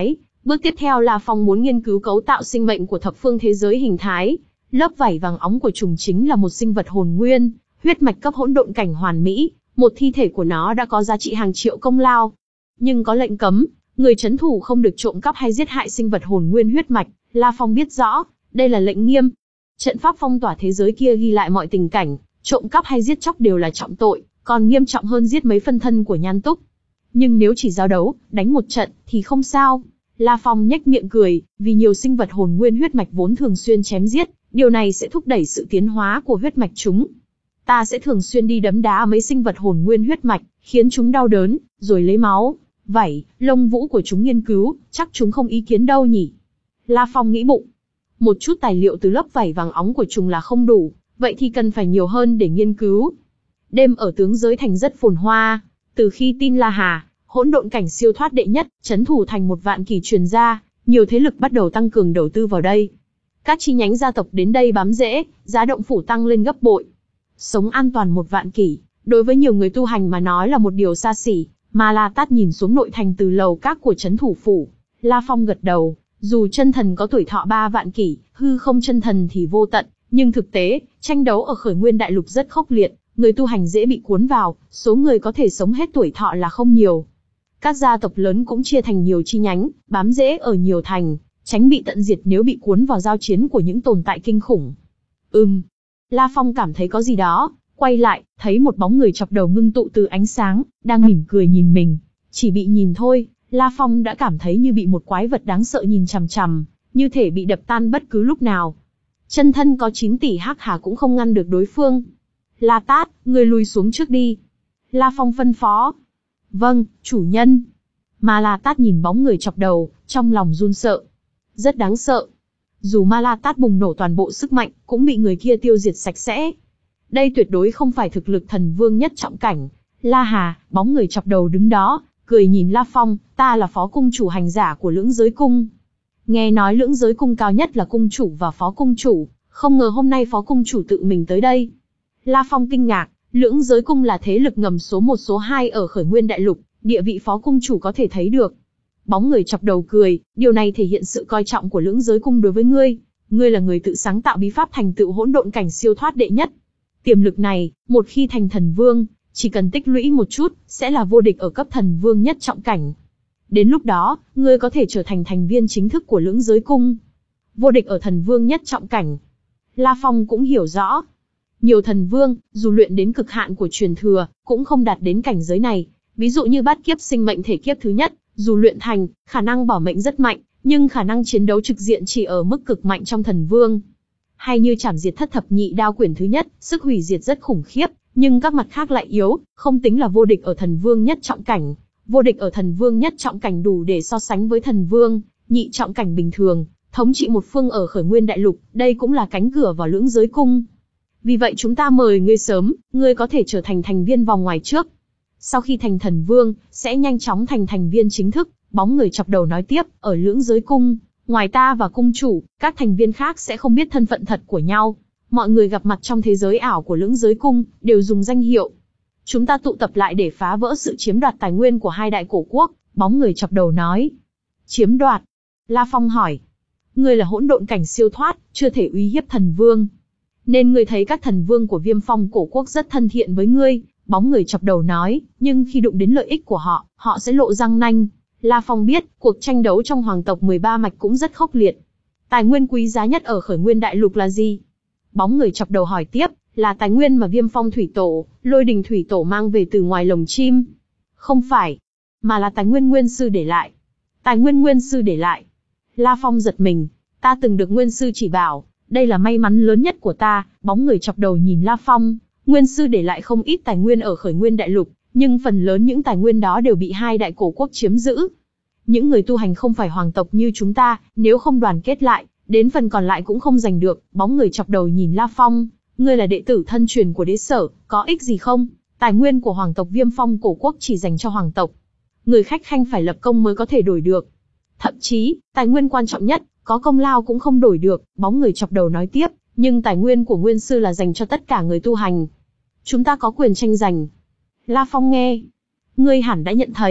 Bước tiếp theo La Phong muốn nghiên cứu cấu tạo sinh mệnh của thập phương thế giới hình thái. Lớp vảy vàng óng của trùng chính là một sinh vật hồn nguyên, huyết mạch cấp hỗn độn cảnh hoàn mỹ, một thi thể của nó đã có giá trị hàng triệu công lao. Nhưng có lệnh cấm, người trấn thủ không được trộm cắp hay giết hại sinh vật hồn nguyên huyết mạch. La Phong biết rõ, đây là lệnh nghiêm. Trận pháp phong tỏa thế giới kia ghi lại mọi tình cảnh, trộm cắp hay giết chóc đều là trọng tội, còn nghiêm trọng hơn giết mấy phân thân của Nhan Túc. Nhưng nếu chỉ giao đấu, đánh một trận, thì không sao. La Phong nhếch miệng cười, vì nhiều sinh vật hồn nguyên huyết mạch vốn thường xuyên chém giết, điều này sẽ thúc đẩy sự tiến hóa của huyết mạch chúng. Ta sẽ thường xuyên đi đấm đá mấy sinh vật hồn nguyên huyết mạch, khiến chúng đau đớn, rồi lấy máu, vảy, lông vũ của chúng nghiên cứu, chắc chúng không ý kiến đâu nhỉ. La Phong nghĩ bụng. Một chút tài liệu từ lớp vảy vàng óng của chúng là không đủ, vậy thì cần phải nhiều hơn để nghiên cứu. Đêm ở tướng giới thành rất phồn hoa, từ khi tin La Hà, hỗn độn cảnh siêu thoát đệ nhất, trấn thủ thành một vạn kỳ truyền ra, nhiều thế lực bắt đầu tăng cường đầu tư vào đây. Các chi nhánh gia tộc đến đây bám rễ, giá động phủ tăng lên gấp bội. Sống an toàn một vạn kỷ, đối với nhiều người tu hành mà nói là một điều xa xỉ, mà La Tát nhìn xuống nội thành từ lầu các của trấn thủ phủ. La Phong gật đầu, dù chân thần có tuổi thọ ba vạn kỷ, hư không chân thần thì vô tận, nhưng thực tế, tranh đấu ở khởi nguyên đại lục rất khốc liệt, người tu hành dễ bị cuốn vào, số người có thể sống hết tuổi thọ là không nhiều. Các gia tộc lớn cũng chia thành nhiều chi nhánh, bám rễ ở nhiều thành, tránh bị tận diệt nếu bị cuốn vào giao chiến của những tồn tại kinh khủng. Ừm. La Phong cảm thấy có gì đó, quay lại, thấy một bóng người chọc đầu ngưng tụ từ ánh sáng, đang mỉm cười nhìn mình. Chỉ bị nhìn thôi, La Phong đã cảm thấy như bị một quái vật đáng sợ nhìn chằm chằm, như thể bị đập tan bất cứ lúc nào. Chân thân có chín tỷ hắc hà cũng không ngăn được đối phương. La Tát, ngươi lùi xuống trước đi. La Phong phân phó. Vâng, chủ nhân. Ma La Tát nhìn bóng người chọc đầu, trong lòng run sợ. Rất đáng sợ. Dù Ma La Tát bùng nổ toàn bộ sức mạnh, cũng bị người kia tiêu diệt sạch sẽ. Đây tuyệt đối không phải thực lực thần vương nhất trọng cảnh. La Hà, bóng người chọc đầu đứng đó, cười nhìn La Phong, ta là phó cung chủ hành giả của lưỡng giới cung. Nghe nói lưỡng giới cung cao nhất là cung chủ và phó cung chủ, không ngờ hôm nay phó cung chủ tự mình tới đây. La Phong kinh ngạc, lưỡng giới cung là thế lực ngầm số một số hai ở khởi nguyên đại lục, địa vị phó cung chủ có thể thấy được. Bóng người chọc đầu cười, điều này thể hiện sự coi trọng của lưỡng giới cung đối với ngươi. Ngươi là người tự sáng tạo bí pháp thành tựu hỗn độn cảnh siêu thoát đệ nhất. Tiềm lực này, một khi thành thần vương, chỉ cần tích lũy một chút, sẽ là vô địch ở cấp thần vương nhất trọng cảnh. Đến lúc đó, ngươi có thể trở thành thành viên chính thức của lưỡng giới cung. Vô địch ở thần vương nhất trọng cảnh. La Phong cũng hiểu rõ. Nhiều thần vương, dù luyện đến cực hạn của truyền thừa, cũng không đạt đến cảnh giới này. Ví dụ như bát kiếp sinh mệnh thể kiếp thứ nhất, dù luyện thành, khả năng bỏ mệnh rất mạnh, nhưng khả năng chiến đấu trực diện chỉ ở mức cực mạnh trong thần vương. Hay như chảm diệt thất thập nhị đao quyển thứ nhất, sức hủy diệt rất khủng khiếp, nhưng các mặt khác lại yếu, không tính là vô địch ở thần vương nhất trọng cảnh. Vô địch ở thần vương nhất trọng cảnh đủ để so sánh với thần vương, nhị trọng cảnh bình thường, thống trị một phương ở khởi nguyên đại lục, đây cũng là cánh cửa vào lưỡng giới cung. Vì vậy chúng ta mời ngươi sớm, ngươi có thể trở thành thành viên vòng ngoài trước. Sau khi thành thần vương, sẽ nhanh chóng thành thành viên chính thức. Bóng người chọc đầu nói tiếp, ở lưỡng giới cung, ngoài ta và cung chủ, các thành viên khác sẽ không biết thân phận thật của nhau. Mọi người gặp mặt trong thế giới ảo của lưỡng giới cung, đều dùng danh hiệu. Chúng ta tụ tập lại để phá vỡ sự chiếm đoạt tài nguyên của hai đại cổ quốc, bóng người chọc đầu nói. Chiếm đoạt? La Phong hỏi. Ngươi là hỗn độn cảnh siêu thoát, chưa thể uy hiếp thần vương. Nên ngươi thấy các thần vương của Viêm Phong cổ quốc rất thân thiện với ngươi, bóng người chọc đầu nói, nhưng khi đụng đến lợi ích của họ, họ sẽ lộ răng nanh. La Phong biết, cuộc tranh đấu trong hoàng tộc mười ba mạch cũng rất khốc liệt. Tài nguyên quý giá nhất ở khởi nguyên đại lục là gì? Bóng người chọc đầu hỏi tiếp, là tài nguyên mà Viêm Phong thủy tổ, Lôi Đình thủy tổ mang về từ ngoài lồng chim. Không phải, mà là tài nguyên nguyên sư để lại. Tài nguyên nguyên sư để lại. La Phong giật mình, ta từng được nguyên sư chỉ bảo, đây là may mắn lớn nhất của ta. Bóng người chọc đầu nhìn La Phong, nguyên sư để lại không ít tài nguyên ở khởi nguyên đại lục, nhưng phần lớn những tài nguyên đó đều bị hai đại cổ quốc chiếm giữ. Những người tu hành không phải hoàng tộc như chúng ta, nếu không đoàn kết lại, đến phần còn lại cũng không giành được. Bóng người chọc đầu nhìn La Phong, ngươi là đệ tử thân truyền của đế sở, có ích gì không? Tài nguyên của hoàng tộc Viêm Phong cổ quốc chỉ dành cho hoàng tộc. Người khách khanh phải lập công mới có thể đổi được. Thậm chí, tài nguyên quan trọng nhất, có công lao cũng không đổi được. Bóng người chọc đầu nói tiếp, nhưng tài nguyên của nguyên sư là dành cho tất cả người tu hành. Chúng ta có quyền tranh giành. La Phong nghe. Ngươi hẳn đã nhận thấy,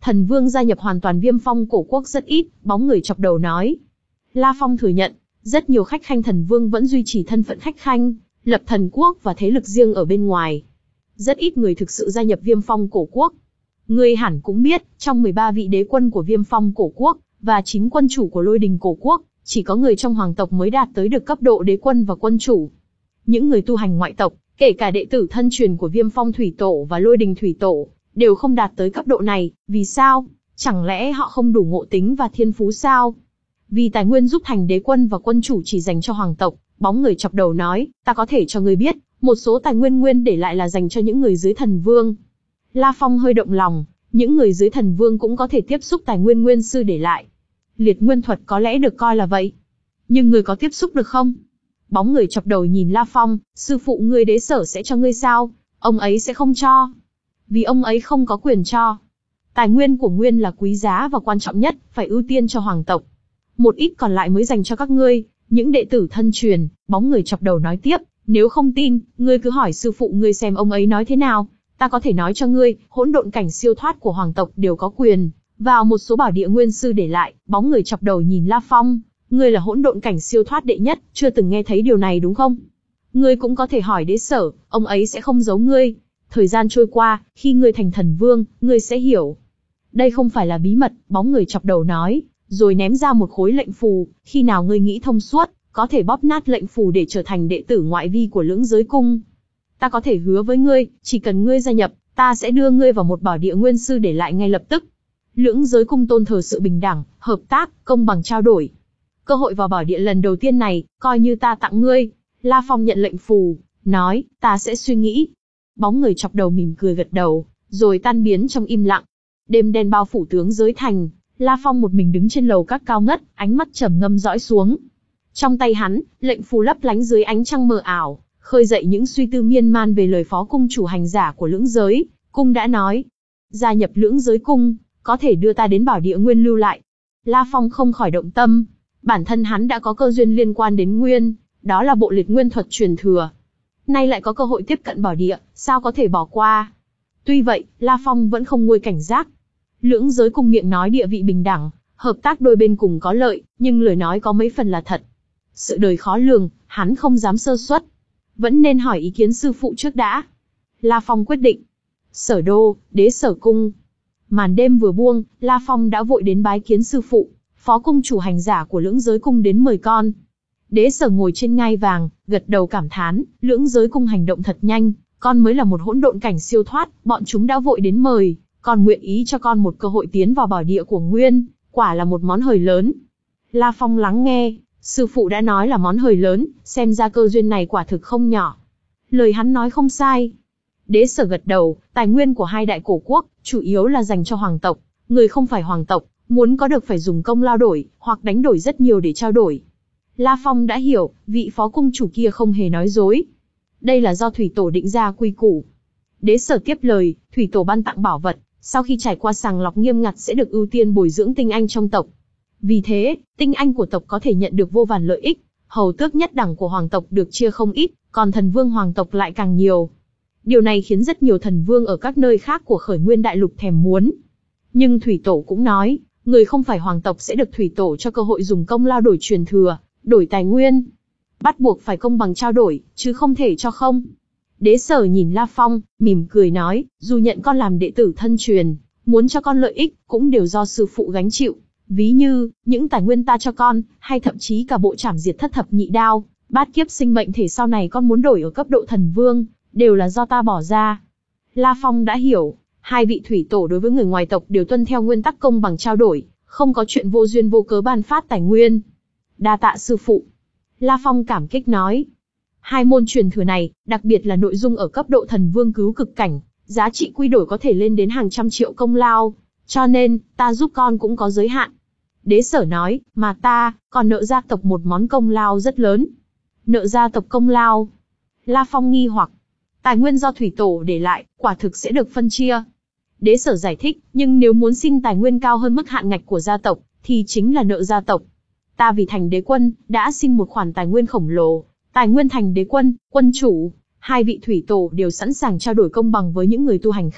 Thần vương gia nhập hoàn toàn Viêm Phong cổ quốc rất ít, bóng người chọc đầu nói. La Phong thừa nhận, rất nhiều khách khanh thần vương vẫn duy trì thân phận khách khanh, lập thần quốc và thế lực riêng ở bên ngoài. Rất ít người thực sự gia nhập Viêm Phong cổ quốc. Ngươi hẳn cũng biết, trong mười ba vị đế quân của Viêm Phong cổ quốc, và chín quân chủ của Lôi Đình cổ quốc, chỉ có người trong hoàng tộc mới đạt tới được cấp độ đế quân và quân chủ. Những người tu hành ngoại tộc, kể cả đệ tử thân truyền của Viêm Phong thủy tổ và Lôi Đình thủy tổ, đều không đạt tới cấp độ này. Vì sao? Chẳng lẽ họ không đủ ngộ tính và thiên phú sao? Vì tài nguyên giúp thành đế quân và quân chủ chỉ dành cho hoàng tộc, bóng người chọc đầu nói, ta có thể cho ngươi biết, một số tài nguyên nguyên để lại là dành cho những người dưới thần vương. La Phong hơi động lòng, những người dưới thần vương cũng có thể tiếp xúc tài nguyên nguyên sư để lại. Liệt nguyên thuật có lẽ được coi là vậy. Nhưng người có tiếp xúc được không? Bóng người chọc đầu nhìn La Phong, sư phụ ngươi Đế Sở sẽ cho ngươi sao? Ông ấy sẽ không cho. Vì ông ấy không có quyền cho. Tài nguyên của nguyên là quý giá và quan trọng nhất, phải ưu tiên cho hoàng tộc. Một ít còn lại mới dành cho các ngươi, những đệ tử thân truyền. Bóng người chọc đầu nói tiếp, nếu không tin, ngươi cứ hỏi sư phụ ngươi xem ông ấy nói thế nào. Ta có thể nói cho ngươi, hỗn độn cảnh siêu thoát của hoàng tộc đều có quyền vào một số bảo địa nguyên sư để lại. Bóng người chọc đầu nhìn La Phong, ngươi là hỗn độn cảnh siêu thoát đệ nhất, chưa từng nghe thấy điều này đúng không? Ngươi cũng có thể hỏi Đế Sở, ông ấy sẽ không giấu ngươi. Thời gian trôi qua, khi ngươi thành thần vương, ngươi sẽ hiểu. Đây không phải là bí mật, bóng người chọc đầu nói, rồi ném ra một khối lệnh phù. Khi nào ngươi nghĩ thông suốt, có thể bóp nát lệnh phù để trở thành đệ tử ngoại vi của Lưỡng Giới Cung. Ta có thể hứa với ngươi, chỉ cần ngươi gia nhập, ta sẽ đưa ngươi vào một bảo địa nguyên sư để lại ngay lập tức. Lưỡng Giới Cung tôn thờ sự bình đẳng, hợp tác, công bằng trao đổi. Cơ hội vào bảo địa lần đầu tiên này, coi như ta tặng ngươi. La Phong nhận lệnh phù, nói, ta sẽ suy nghĩ. Bóng người chọc đầu mỉm cười gật đầu, rồi tan biến trong im lặng. Đêm đen bao phủ tướng giới thành, La Phong một mình đứng trên lầu các cao ngất, ánh mắt trầm ngâm dõi xuống. Trong tay hắn, lệnh phù lấp lánh dưới ánh trăng mờ ảo, khơi dậy những suy tư miên man về lời phó cung chủ hành giả của Lưỡng Giới Cung đã nói. Gia nhập Lưỡng Giới Cung, có thể đưa ta đến bảo địa nguyên lưu lại. La Phong không khỏi động tâm. Bản thân hắn đã có cơ duyên liên quan đến nguyên, đó là bộ liệt nguyên thuật truyền thừa. Nay lại có cơ hội tiếp cận bảo địa, sao có thể bỏ qua? Tuy vậy, La Phong vẫn không nguôi cảnh giác. Lưỡng Giới Cung miệng nói địa vị bình đẳng, hợp tác đôi bên cùng có lợi, nhưng lời nói có mấy phần là thật. Sự đời khó lường, hắn không dám sơ suất. Vẫn nên hỏi ý kiến sư phụ trước đã. La Phong quyết định. Sở đô, Đế Sở Cung. Màn đêm vừa buông, La Phong đã vội đến bái kiến sư phụ, phó cung chủ hành giả của Lưỡng Giới Cung đến mời con. Đế Sở ngồi trên ngai vàng, gật đầu cảm thán, Lưỡng Giới Cung hành động thật nhanh, con mới là một hỗn độn cảnh siêu thoát, bọn chúng đã vội đến mời, còn nguyện ý cho con một cơ hội tiến vào bảo địa của Nguyên, quả là một món hời lớn. La Phong lắng nghe, sư phụ đã nói là món hời lớn, xem ra cơ duyên này quả thực không nhỏ. Lời hắn nói không sai. Đế Sở gật đầu, tài nguyên của hai đại cổ quốc, chủ yếu là dành cho hoàng tộc, người không phải hoàng tộc, muốn có được phải dùng công lao đổi, hoặc đánh đổi rất nhiều để trao đổi. La Phong đã hiểu, vị phó cung chủ kia không hề nói dối. Đây là do thủy tổ định ra quy củ. Đế Sở tiếp lời, thủy tổ ban tặng bảo vật, sau khi trải qua sàng lọc nghiêm ngặt sẽ được ưu tiên bồi dưỡng tinh anh trong tộc. Vì thế, tinh anh của tộc có thể nhận được vô vàn lợi ích, hầu tước nhất đẳng của hoàng tộc được chia không ít, còn thần vương hoàng tộc lại càng nhiều. Điều này khiến rất nhiều thần vương ở các nơi khác của khởi nguyên đại lục thèm muốn. Nhưng thủy tổ cũng nói, người không phải hoàng tộc sẽ được thủy tổ cho cơ hội dùng công lao đổi truyền thừa, đổi tài nguyên. Bắt buộc phải công bằng trao đổi, chứ không thể cho không. Đế Sở nhìn La Phong, mỉm cười nói, dù nhận con làm đệ tử thân truyền, muốn cho con lợi ích, cũng đều do sư phụ gánh chịu. Ví như, những tài nguyên ta cho con, hay thậm chí cả bộ trảm diệt thất thập nhị đao, bát kiếp sinh mệnh thể sau này con muốn đổi ở cấp độ thần vương, đều là do ta bỏ ra. La Phong đã hiểu, hai vị thủy tổ đối với người ngoài tộc đều tuân theo nguyên tắc công bằng trao đổi, không có chuyện vô duyên vô cớ ban phát tài nguyên. Đa tạ sư phụ. La Phong cảm kích nói. Hai môn truyền thừa này, đặc biệt là nội dung ở cấp độ thần vương cứu cực cảnh, giá trị quy đổi có thể lên đến hàng trăm triệu công lao, cho nên, ta giúp con cũng có giới hạn. Đế Sở nói, mà ta, còn nợ gia tộc một món công lao rất lớn. Nợ gia tộc công lao. La Phong nghi hoặc, tài nguyên do thủy tổ để lại, quả thực sẽ được phân chia. Đế Sở giải thích, nhưng nếu muốn xin tài nguyên cao hơn mức hạn ngạch của gia tộc, thì chính là nợ gia tộc. Ta vì thành đế quân, đã xin một khoản tài nguyên khổng lồ, tài nguyên thành đế quân, quân chủ, hai vị thủy tổ đều sẵn sàng trao đổi công bằng với những người tu hành khác,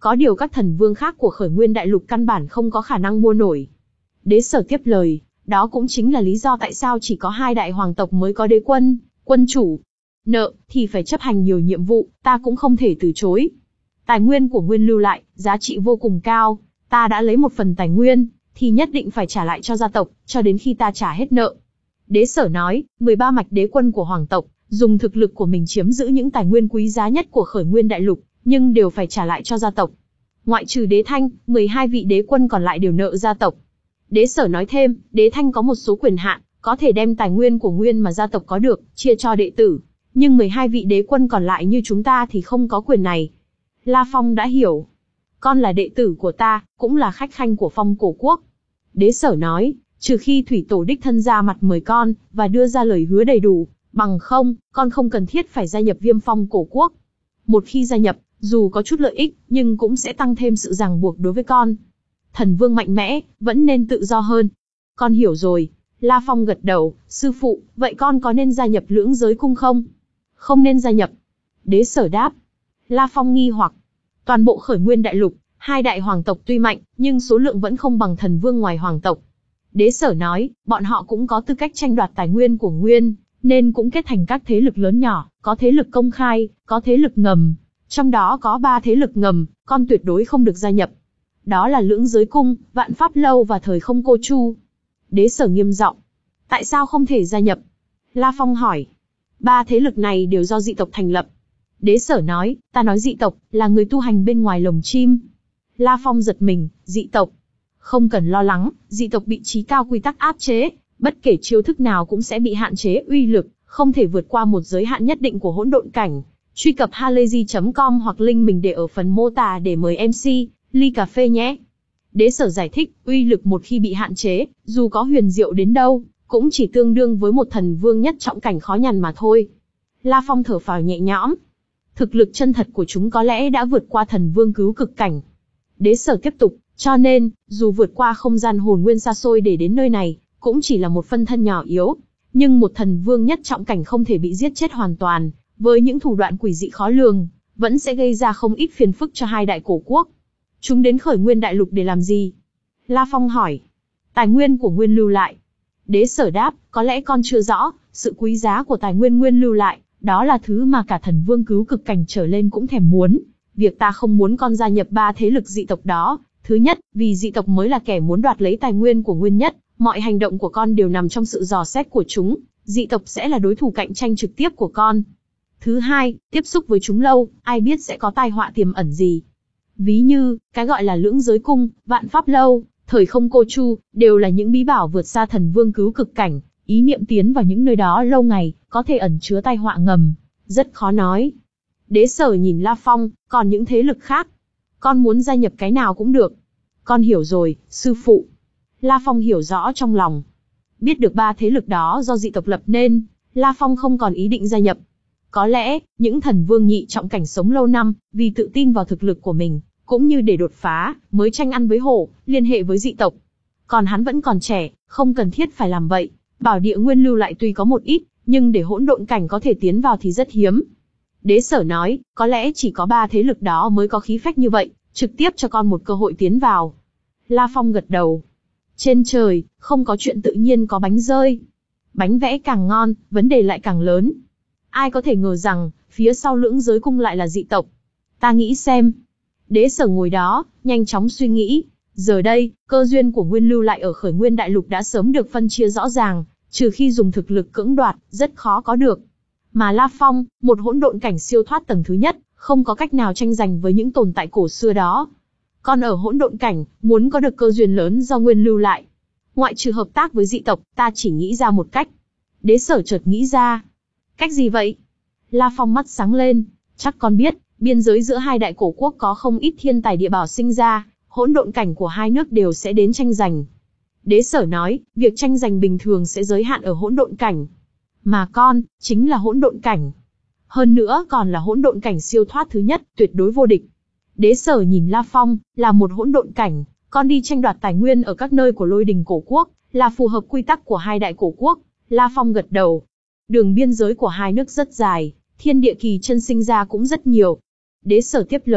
có điều các thần vương khác của khởi nguyên đại lục căn bản không có khả năng mua nổi. Đế Sở tiếp lời, đó cũng chính là lý do tại sao chỉ có hai đại hoàng tộc mới có đế quân, quân chủ. Nợ, thì phải chấp hành nhiều nhiệm vụ, ta cũng không thể từ chối. Tài nguyên của Nguyên lưu lại, giá trị vô cùng cao, ta đã lấy một phần tài nguyên, thì nhất định phải trả lại cho gia tộc, cho đến khi ta trả hết nợ. Đế Sở nói, mười ba mạch đế quân của hoàng tộc, dùng thực lực của mình chiếm giữ những tài nguyên quý giá nhất của khởi nguyên đại lục, nhưng đều phải trả lại cho gia tộc. Ngoại trừ Đế Thanh, mười hai vị đế quân còn lại đều nợ gia tộc. Đế Sở nói thêm, Đế Thanh có một số quyền hạn, có thể đem tài nguyên của Nguyên mà gia tộc có được, chia cho đệ tử. Nhưng mười hai vị đế quân còn lại như chúng ta thì không có quyền này. La Phong đã hiểu. Con là đệ tử của ta, cũng là khách khanh của Phong Cổ Quốc. Đế Sở nói, trừ khi thủy tổ đích thân ra mặt mời con, và đưa ra lời hứa đầy đủ, bằng không, con không cần thiết phải gia nhập Viêm Phong Cổ Quốc. Một khi gia nhập, dù có chút lợi ích, nhưng cũng sẽ tăng thêm sự ràng buộc đối với con. Thần vương mạnh mẽ, vẫn nên tự do hơn. Con hiểu rồi. La Phong gật đầu, sư phụ, vậy con có nên gia nhập lưỡng giới cung không? Không nên gia nhập. Đế Sở đáp. La Phong nghi hoặc. Toàn bộ khởi nguyên đại lục, hai đại hoàng tộc tuy mạnh, nhưng số lượng vẫn không bằng thần vương ngoài hoàng tộc. Đế Sở nói, bọn họ cũng có tư cách tranh đoạt tài nguyên của Nguyên, nên cũng kết thành các thế lực lớn nhỏ, có thế lực công khai, có thế lực ngầm. Trong đó có ba thế lực ngầm, con tuyệt đối không được gia nhập. Đó là lưỡng giới cung, vạn pháp lâu và thời không cô chu. Đế Sở nghiêm giọng. Tại sao không thể gia nhập? La Phong hỏi. Ba thế lực này đều do dị tộc thành lập. Đế Sở nói, ta nói dị tộc, là người tu hành bên ngoài lồng chim. La Phong giật mình, dị tộc. Không cần lo lắng, dị tộc bị trí cao quy tắc áp chế, bất kể chiêu thức nào cũng sẽ bị hạn chế uy lực, không thể vượt qua một giới hạn nhất định của hỗn độn cảnh. Truy cập halayzi chấm com hoặc link mình để ở phần mô tả để mời em xê, ly cà phê nhé. Đế Sở giải thích, uy lực một khi bị hạn chế, dù có huyền diệu đến đâu, cũng chỉ tương đương với một thần vương nhất trọng cảnh khó nhằn mà thôi. La Phong thở phào nhẹ nhõm. Thực lực chân thật của chúng có lẽ đã vượt qua thần vương cứu cực cảnh. Đế Sở tiếp tục, cho nên, dù vượt qua không gian hồn nguyên xa xôi để đến nơi này, cũng chỉ là một phân thân nhỏ yếu. Nhưng một thần vương nhất trọng cảnh không thể bị giết chết hoàn toàn, với những thủ đoạn quỷ dị khó lường, vẫn sẽ gây ra không ít phiền phức cho hai đại cổ quốc. Chúng đến khởi nguyên đại lục để làm gì? La Phong hỏi. Tài nguyên của Nguyên lưu lại. Đế Sở đáp, có lẽ con chưa rõ, sự quý giá của tài nguyên Nguyên lưu lại, đó là thứ mà cả thần vương cứu cực cảnh trở lên cũng thèm muốn. Việc ta không muốn con gia nhập ba thế lực dị tộc đó, thứ nhất, vì dị tộc mới là kẻ muốn đoạt lấy tài nguyên của Nguyên nhất, mọi hành động của con đều nằm trong sự dò xét của chúng, dị tộc sẽ là đối thủ cạnh tranh trực tiếp của con. Thứ hai, tiếp xúc với chúng lâu, ai biết sẽ có tai họa tiềm ẩn gì. Ví như, cái gọi là lưỡng giới cung, vạn pháp lâu, thời không cô chu, đều là những bí bảo vượt xa thần vương cứu cực cảnh, ý niệm tiến vào những nơi đó lâu ngày, có thể ẩn chứa tai họa ngầm, rất khó nói. Đế Sở nhìn La Phong, còn những thế lực khác, con muốn gia nhập cái nào cũng được. Con hiểu rồi, sư phụ. La Phong hiểu rõ trong lòng. Biết được ba thế lực đó do dị tộc lập nên, La Phong không còn ý định gia nhập. Có lẽ, những thần vương nhị trọng cảnh sống lâu năm, vì tự tin vào thực lực của mình, cũng như để đột phá, mới tranh ăn với hổ, liên hệ với dị tộc. Còn hắn vẫn còn trẻ, không cần thiết phải làm vậy. Bảo địa Nguyên lưu lại tuy có một ít, nhưng để hỗn độn cảnh có thể tiến vào thì rất hiếm. Đế Sở nói, có lẽ chỉ có ba thế lực đó mới có khí phách như vậy, trực tiếp cho con một cơ hội tiến vào. La Phong gật đầu. Trên trời, không có chuyện tự nhiên có bánh rơi. Bánh vẽ càng ngon, vấn đề lại càng lớn. Ai có thể ngờ rằng, phía sau lưỡng giới cung lại là dị tộc. Ta nghĩ xem. Đế Sở ngồi đó, nhanh chóng suy nghĩ. Giờ đây, cơ duyên của Nguyên lưu lại ở khởi nguyên đại lục đã sớm được phân chia rõ ràng, trừ khi dùng thực lực cưỡng đoạt, rất khó có được. Mà La Phong, một hỗn độn cảnh siêu thoát tầng thứ nhất, không có cách nào tranh giành với những tồn tại cổ xưa đó. Còn ở hỗn độn cảnh, muốn có được cơ duyên lớn do Nguyên lưu lại, ngoại trừ hợp tác với dị tộc, ta chỉ nghĩ ra một cách. Đế Sở chợt nghĩ ra. Cách gì vậy? La Phong mắt sáng lên. Chắc con biết, biên giới giữa hai đại cổ quốc có không ít thiên tài địa bảo sinh ra, hỗn độn cảnh của hai nước đều sẽ đến tranh giành. Đế Sở nói, việc tranh giành bình thường sẽ giới hạn ở hỗn độn cảnh. Mà con, chính là hỗn độn cảnh. Hơn nữa còn là hỗn độn cảnh siêu thoát thứ nhất, tuyệt đối vô địch. Đế Sở nhìn La Phong, là một hỗn độn cảnh, con đi tranh đoạt tài nguyên ở các nơi của lôi đình cổ quốc, là phù hợp quy tắc của hai đại cổ quốc. La Phong gật đầu. Đường biên giới của hai nước rất dài, thiên địa kỳ chân sinh ra cũng rất nhiều. Đế Sở tiếp lời,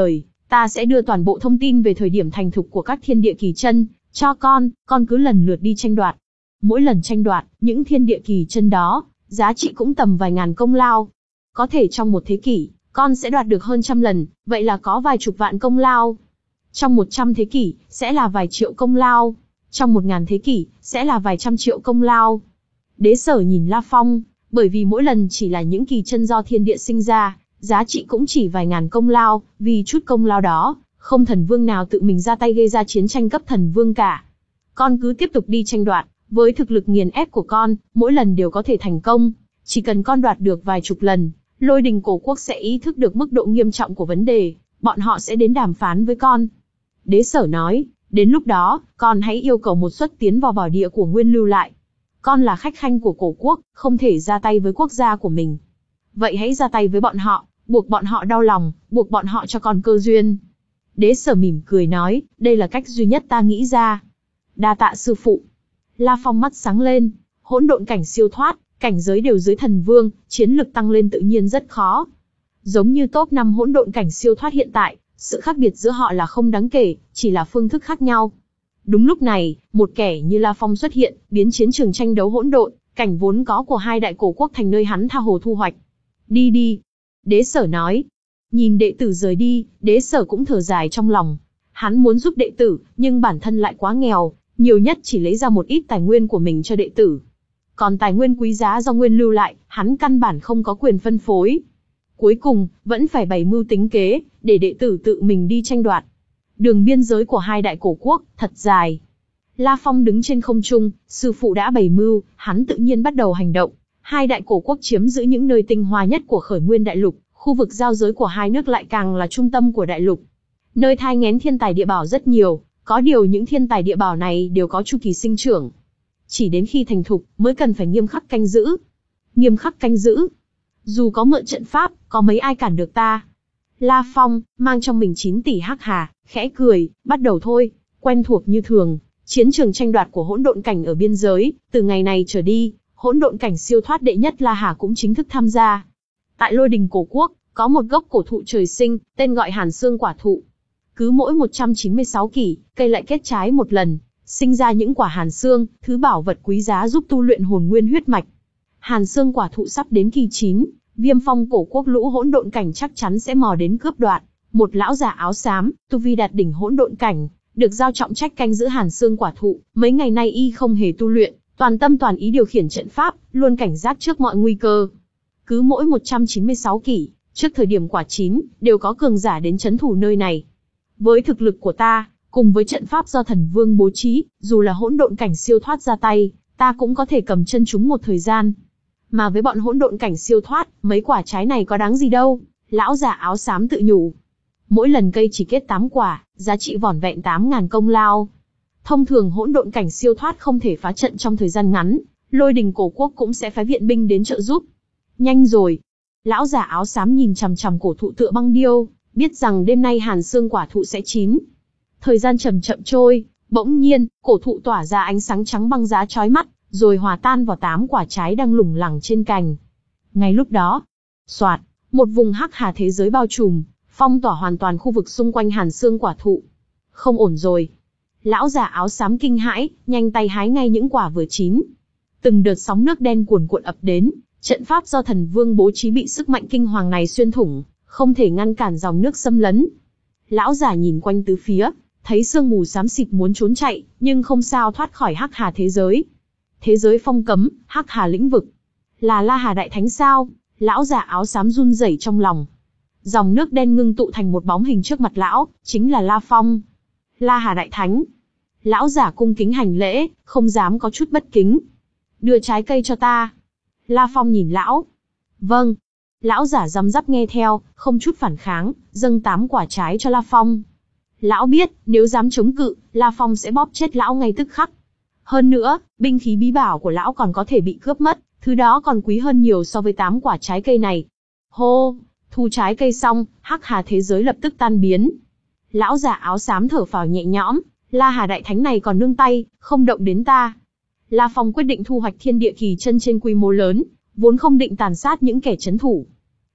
Ta sẽ đưa toàn bộ thông tin về thời điểm thành thục của các thiên địa kỳ chân cho con, con cứ lần lượt đi tranh đoạt. Mỗi lần tranh đoạt, những thiên địa kỳ chân đó, giá trị cũng tầm vài ngàn công lao. Có thể trong một thế kỷ, con sẽ đoạt được hơn trăm lần, vậy là có vài chục vạn công lao. Trong một trăm thế kỷ, sẽ là vài triệu công lao. Trong một ngàn thế kỷ, sẽ là vài trăm triệu công lao. Đế Sở nhìn La Phong, bởi vì mỗi lần chỉ là những kỳ chân do thiên địa sinh ra, giá trị cũng chỉ vài ngàn công lao, vì chút công lao đó, không thần vương nào tự mình ra tay gây ra chiến tranh cấp thần vương cả. Con cứ tiếp tục đi tranh đoạt, với thực lực nghiền ép của con, mỗi lần đều có thể thành công. Chỉ cần con đoạt được vài chục lần, Lôi Đình Cổ Quốc sẽ ý thức được mức độ nghiêm trọng của vấn đề, bọn họ sẽ đến đàm phán với con. Đế Sở nói, đến lúc đó, con hãy yêu cầu một suất tiến vào bảo địa của Nguyên lưu lại. Con là khách khanh của cổ quốc, không thể ra tay với quốc gia của mình. Vậy hãy ra tay với bọn họ, buộc bọn họ đau lòng, buộc bọn họ cho con cơ duyên. Đế Sở mỉm cười nói, đây là cách duy nhất ta nghĩ ra. Đa tạ sư phụ. La Phong mắt sáng lên, hỗn độn cảnh siêu thoát, cảnh giới đều dưới thần vương, chiến lực tăng lên tự nhiên rất khó. Giống như top năm hỗn độn cảnh siêu thoát hiện tại, sự khác biệt giữa họ là không đáng kể, chỉ là phương thức khác nhau. Đúng lúc này, một kẻ như La Phong xuất hiện, biến chiến trường tranh đấu hỗn độn cảnh vốn có của hai đại cổ quốc thành nơi hắn tha hồ thu hoạch. Đi đi. Đế Sở nói. Nhìn đệ tử rời đi, Đế Sở cũng thở dài trong lòng. Hắn muốn giúp đệ tử, nhưng bản thân lại quá nghèo, nhiều nhất chỉ lấy ra một ít tài nguyên của mình cho đệ tử. Còn tài nguyên quý giá do Nguyên lưu lại, hắn căn bản không có quyền phân phối. Cuối cùng, vẫn phải bày mưu tính kế, để đệ tử tự mình đi tranh đoạt. Đường biên giới của hai đại cổ quốc, thật dài. La Phong đứng trên không trung, sư phụ đã bày mưu, hắn tự nhiên bắt đầu hành động. Hai đại cổ quốc chiếm giữ những nơi tinh hoa nhất của khởi nguyên đại lục, khu vực giao giới của hai nước lại càng là trung tâm của đại lục. Nơi thai nghén thiên tài địa bảo rất nhiều, có điều những thiên tài địa bảo này đều có chu kỳ sinh trưởng. Chỉ đến khi thành thục, mới cần phải nghiêm khắc canh giữ. Nghiêm khắc canh giữ. Dù có mượn trận pháp, có mấy ai cản được ta. La Phong, mang trong mình chín tỷ hắc hà, khẽ cười, bắt đầu thôi, quen thuộc như thường. Chiến trường tranh đoạt của hỗn độn cảnh ở biên giới, từ ngày này trở đi, hỗn độn cảnh siêu thoát đệ nhất La Hà cũng chính thức tham gia. Tại Lôi Đình Cổ Quốc, có một gốc cổ thụ trời sinh, tên gọi Hàn Xương Quả Thụ. Cứ mỗi một trăm chín mươi sáu kỷ, cây lại kết trái một lần, sinh ra những quả hàn xương, thứ bảo vật quý giá giúp tu luyện hồn nguyên huyết mạch. Hàn Xương Quả Thụ sắp đến kỳ chín, Viêm Phong Cổ Quốc lũ hỗn độn cảnh chắc chắn sẽ mò đến cướp đoạt. Một lão già áo xám, tu vi đạt đỉnh hỗn độn cảnh, được giao trọng trách canh giữ Hàn Xương Quả Thụ. Mấy ngày nay y không hề tu luyện, toàn tâm toàn ý điều khiển trận pháp, luôn cảnh giác trước mọi nguy cơ. Cứ mỗi một trăm chín mươi sáu kỷ, trước thời điểm quả chín, đều có cường giả đến trấn thủ nơi này. Với thực lực của ta, cùng với trận pháp do thần vương bố trí, dù là hỗn độn cảnh siêu thoát ra tay, ta cũng có thể cầm chân chúng một thời gian. Mà với bọn hỗn độn cảnh siêu thoát, mấy quả trái này có đáng gì đâu, lão già áo xám tự nhủ. Mỗi lần cây chỉ kết tám quả, giá trị vỏn vẹn tám ngàn công lao. Thông thường hỗn độn cảnh siêu thoát không thể phá trận trong thời gian ngắn, Lôi Đình Cổ Quốc cũng sẽ phái viện binh đến trợ giúp. Nhanh rồi. Lão già áo xám nhìn chằm chằm cổ thụ tựa băng điêu, biết rằng đêm nay Hàn Xương Quả Thụ sẽ chín. Thời gian chậm chậm trôi, bỗng nhiên, cổ thụ tỏa ra ánh sáng trắng băng giá chói mắt, rồi hòa tan vào tám quả trái đang lủng lẳng trên cành. Ngay lúc đó, soạt, một vùng hắc hà thế giới bao trùm, phong tỏa hoàn toàn khu vực xung quanh Hàn Xương Quả Thụ. Không ổn rồi. Lão già áo xám kinh hãi, nhanh tay hái ngay những quả vừa chín. Từng đợt sóng nước đen cuồn cuộn ập đến, trận pháp do thần vương bố trí bị sức mạnh kinh hoàng này xuyên thủng, không thể ngăn cản dòng nước xâm lấn. Lão già nhìn quanh tứ phía, thấy sương mù xám xịt muốn trốn chạy, nhưng không sao thoát khỏi hắc hà thế giới. Thế giới phong cấm, hắc hà lĩnh vực. Là La Hà Đại Thánh sao? Lão già áo xám run rẩy trong lòng. Dòng nước đen ngưng tụ thành một bóng hình trước mặt lão, chính là La Phong. La Hà Đại Thánh. Lão giả cung kính hành lễ, không dám có chút bất kính. Đưa trái cây cho ta. La Phong nhìn lão. Vâng. Lão giả răm rắp nghe theo, không chút phản kháng, dâng tám quả trái cho La Phong. Lão biết, nếu dám chống cự, La Phong sẽ bóp chết lão ngay tức khắc. Hơn nữa, binh khí bí bảo của lão còn có thể bị cướp mất, thứ đó còn quý hơn nhiều so với tám quả trái cây này. Hô, thu trái cây xong, hắc hà thế giới lập tức tan biến. Lão giả áo xám thở phào nhẹ nhõm, La Hà Đại Thánh này còn nương tay, không động đến ta. La Phong quyết định thu hoạch thiên địa kỳ chân trên quy mô lớn, vốn không định tàn sát những kẻ trấn thủ.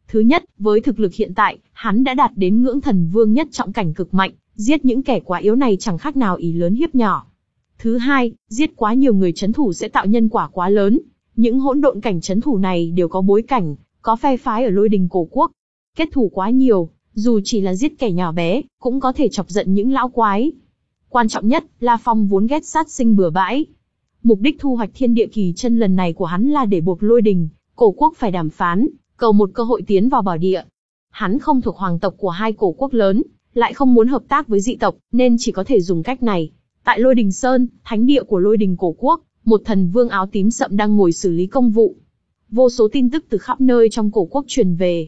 Thứ nhất, với thực lực hiện tại, hắn đã đạt đến ngưỡng thần vương nhất trọng cảnh cực mạnh, giết những kẻ quá yếu này chẳng khác nào ỷ lớn hiếp nhỏ. Thứ hai, giết quá nhiều người trấn thủ sẽ tạo nhân quả quá lớn. Những hỗn độn cảnh trấn thủ này đều có bối cảnh, có phe phái ở Lôi Đình Cổ Quốc. Kết thủ quá nhiều, dù chỉ là giết kẻ nhỏ bé, cũng có thể chọc giận những lão quái. Quan trọng nhất, La Phong vốn ghét sát sinh bừa bãi. Mục đích thu hoạch thiên địa kỳ chân lần này của hắn là để buộc Lôi Đình Cổ Quốc phải đàm phán, cầu một cơ hội tiến vào bảo địa. Hắn không thuộc hoàng tộc của hai cổ quốc lớn, lại không muốn hợp tác với dị tộc, nên chỉ có thể dùng cách này. Tại Lôi Đình Sơn, thánh địa của Lôi Đình Cổ Quốc, một thần vương áo tím sậm đang ngồi xử lý công vụ. Vô số tin tức từ khắp nơi trong cổ quốc truyền về.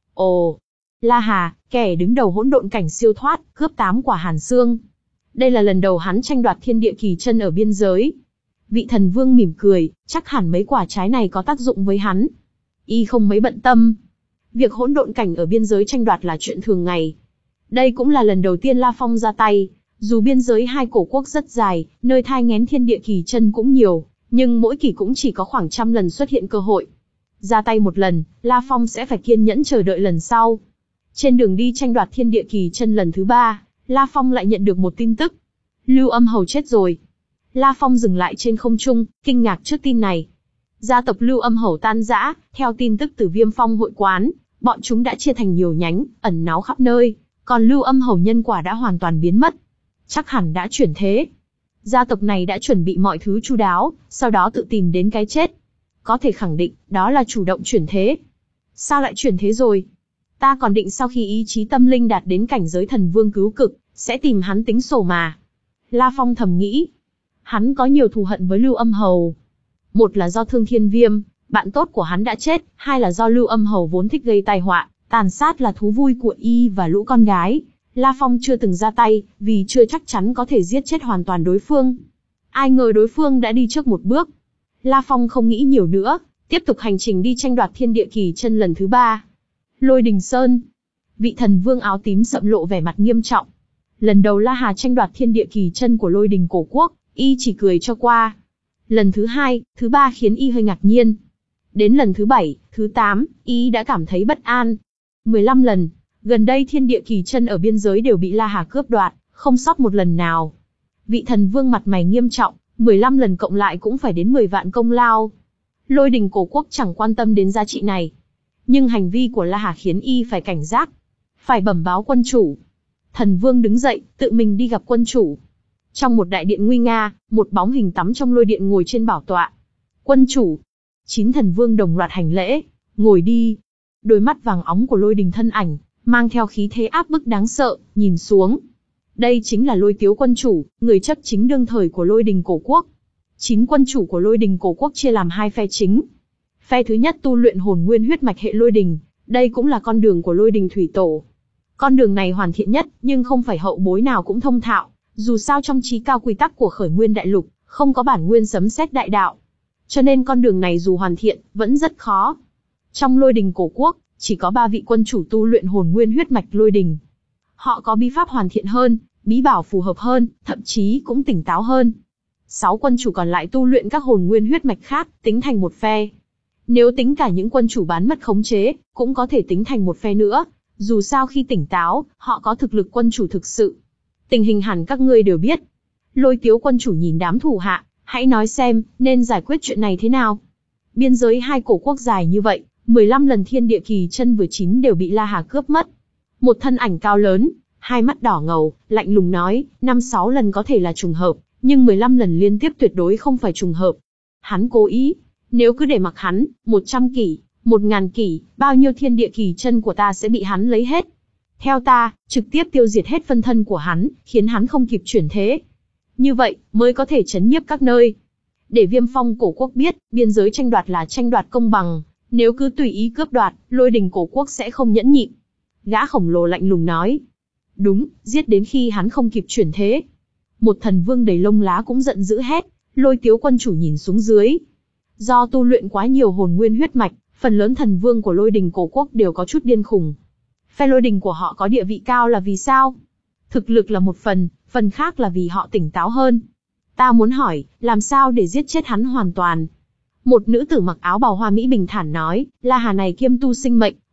Ồ, La Hà, kẻ đứng đầu hỗn độn cảnh siêu thoát, cướp tám quả hàn xương. Đây là lần đầu hắn tranh đoạt thiên địa kỳ chân ở biên giới. Vị thần vương mỉm cười, chắc hẳn mấy quả trái này có tác dụng với hắn. Y không mấy bận tâm. Việc hỗn độn cảnh ở biên giới tranh đoạt là chuyện thường ngày. Đây cũng là lần đầu tiên La Phong ra tay. Dù biên giới hai cổ quốc rất dài, nơi thai nghén thiên địa kỳ chân cũng nhiều, nhưng mỗi kỳ cũng chỉ có khoảng trăm lần xuất hiện cơ hội. Ra tay một lần, La Phong sẽ phải kiên nhẫn chờ đợi lần sau. Trên đường đi tranh đoạt thiên địa kỳ chân lần thứ ba, La Phong lại nhận được một tin tức. Lưu Âm Hầu chết rồi. La Phong dừng lại trên không trung, kinh ngạc trước tin này. Gia tộc Lưu Âm Hầu tan rã, theo tin tức từ Viêm Phong hội quán, bọn chúng đã chia thành nhiều nhánh, ẩn náu khắp nơi, còn Lưu Âm Hầu nhân quả đã hoàn toàn biến mất. Chắc hẳn đã chuyển thế. Gia tộc này đã chuẩn bị mọi thứ chu đáo, sau đó tự tìm đến cái chết. Có thể khẳng định, đó là chủ động chuyển thế. Sao lại chuyển thế rồi? Ta còn định sau khi ý chí tâm linh đạt đến cảnh giới thần vương cứu cực, sẽ tìm hắn tính sổ mà. La Phong thầm nghĩ. Hắn có nhiều thù hận với Lưu Âm Hầu. Một là do Thương Thiên Viêm, bạn tốt của hắn đã chết, hai là do Lưu Âm Hầu vốn thích gây tai họa, tàn sát là thú vui của y và lũ con gái. La Phong chưa từng ra tay, vì chưa chắc chắn có thể giết chết hoàn toàn đối phương. Ai ngờ đối phương đã đi trước một bước. La Phong không nghĩ nhiều nữa, tiếp tục hành trình đi tranh đoạt thiên địa kỳ chân lần thứ ba. Lôi Đình Sơn. Vị thần vương áo tím sậm lộ vẻ mặt nghiêm trọng. Lần đầu La Hà tranh đoạt thiên địa kỳ chân của Lôi Đình Cổ Quốc, y chỉ cười cho qua. Lần thứ hai, thứ ba khiến y hơi ngạc nhiên. Đến lần thứ bảy, thứ tám, y đã cảm thấy bất an. mười lăm lần. Gần đây thiên địa kỳ chân ở biên giới đều bị La Hà cướp đoạt, không sót một lần nào. Vị thần vương mặt mày nghiêm trọng, mười lăm lần cộng lại cũng phải đến mười vạn công lao. Lôi Đình Cổ Quốc chẳng quan tâm đến giá trị này. Nhưng hành vi của La Hà khiến y phải cảnh giác. Phải bẩm báo quân chủ. Thần vương đứng dậy, tự mình đi gặp quân chủ. Trong một đại điện nguy nga, một bóng hình tắm trong lôi điện ngồi trên bảo tọa. Quân chủ. Chín thần vương đồng loạt hành lễ. Ngồi đi. Đôi mắt vàng óng của Lôi Đình thân ảnh, mang theo khí thế áp bức đáng sợ, nhìn xuống. Đây chính là Lôi Tiếu quân chủ, người chấp chính đương thời của Lôi Đình Cổ Quốc. Chín quân chủ của Lôi Đình Cổ Quốc chia làm hai phe chính. Phe thứ nhất tu luyện hồn nguyên huyết mạch hệ Lôi Đình, đây cũng là con đường của Lôi Đình Thủy Tổ. Con đường này hoàn thiện nhất, nhưng không phải hậu bối nào cũng thông thạo, dù sao trong chí cao quy tắc của Khởi Nguyên Đại Lục, không có bản nguyên sấm sét đại đạo. Cho nên con đường này dù hoàn thiện, vẫn rất khó. Trong Lôi Đình Cổ Quốc, chỉ có ba vị quân chủ tu luyện hồn nguyên huyết mạch Lôi Đình. Họ có bí pháp hoàn thiện hơn, bí bảo phù hợp hơn, thậm chí cũng tỉnh táo hơn. Sáu quân chủ còn lại tu luyện các hồn nguyên huyết mạch khác, tính thành một phe. Nếu tính cả những quân chủ bán mất khống chế, cũng có thể tính thành một phe nữa. Dù sao khi tỉnh táo, họ có thực lực quân chủ thực sự. Tình hình hẳn các ngươi đều biết. Lôi Tiếu quân chủ nhìn đám thủ hạ, hãy nói xem, nên giải quyết chuyện này thế nào. Biên giới hai cổ quốc dài như vậy, mười lăm lần thiên địa kỳ chân vừa chín đều bị La Hà cướp mất. Một thân ảnh cao lớn, hai mắt đỏ ngầu, lạnh lùng nói, năm sáu lần có thể là trùng hợp, nhưng mười lăm lần liên tiếp tuyệt đối không phải trùng hợp. Hắn cố ý, nếu cứ để mặc hắn, một trăm kỷ, một ngàn kỷ, bao nhiêu thiên địa kỳ chân của ta sẽ bị hắn lấy hết. Theo ta, trực tiếp tiêu diệt hết phân thân của hắn, khiến hắn không kịp chuyển thế. Như vậy, mới có thể chấn nhiếp các nơi. Để Viêm Phong cổ quốc biết, biên giới tranh đoạt là tranh đoạt công bằng, nếu cứ tùy ý cướp đoạt, Lôi Đình cổ quốc sẽ không nhẫn nhịn. Gã khổng lồ lạnh lùng nói. Đúng, giết đến khi hắn không kịp chuyển thế. Một thần vương đầy lông lá cũng giận dữ hét, Lôi Tiếu quân chủ nhìn xuống dưới. Do tu luyện quá nhiều hồn nguyên huyết mạch, phần lớn thần vương của Lôi Đình cổ quốc đều có chút điên khùng. Phe Lôi Đình của họ có địa vị cao là vì sao? Thực lực là một phần, phần khác là vì họ tỉnh táo hơn. Ta muốn hỏi, làm sao để giết chết hắn hoàn toàn? Một nữ tử mặc áo bào hoa mỹ bình thản nói, La Hà này kiêm tu sinh mệnh,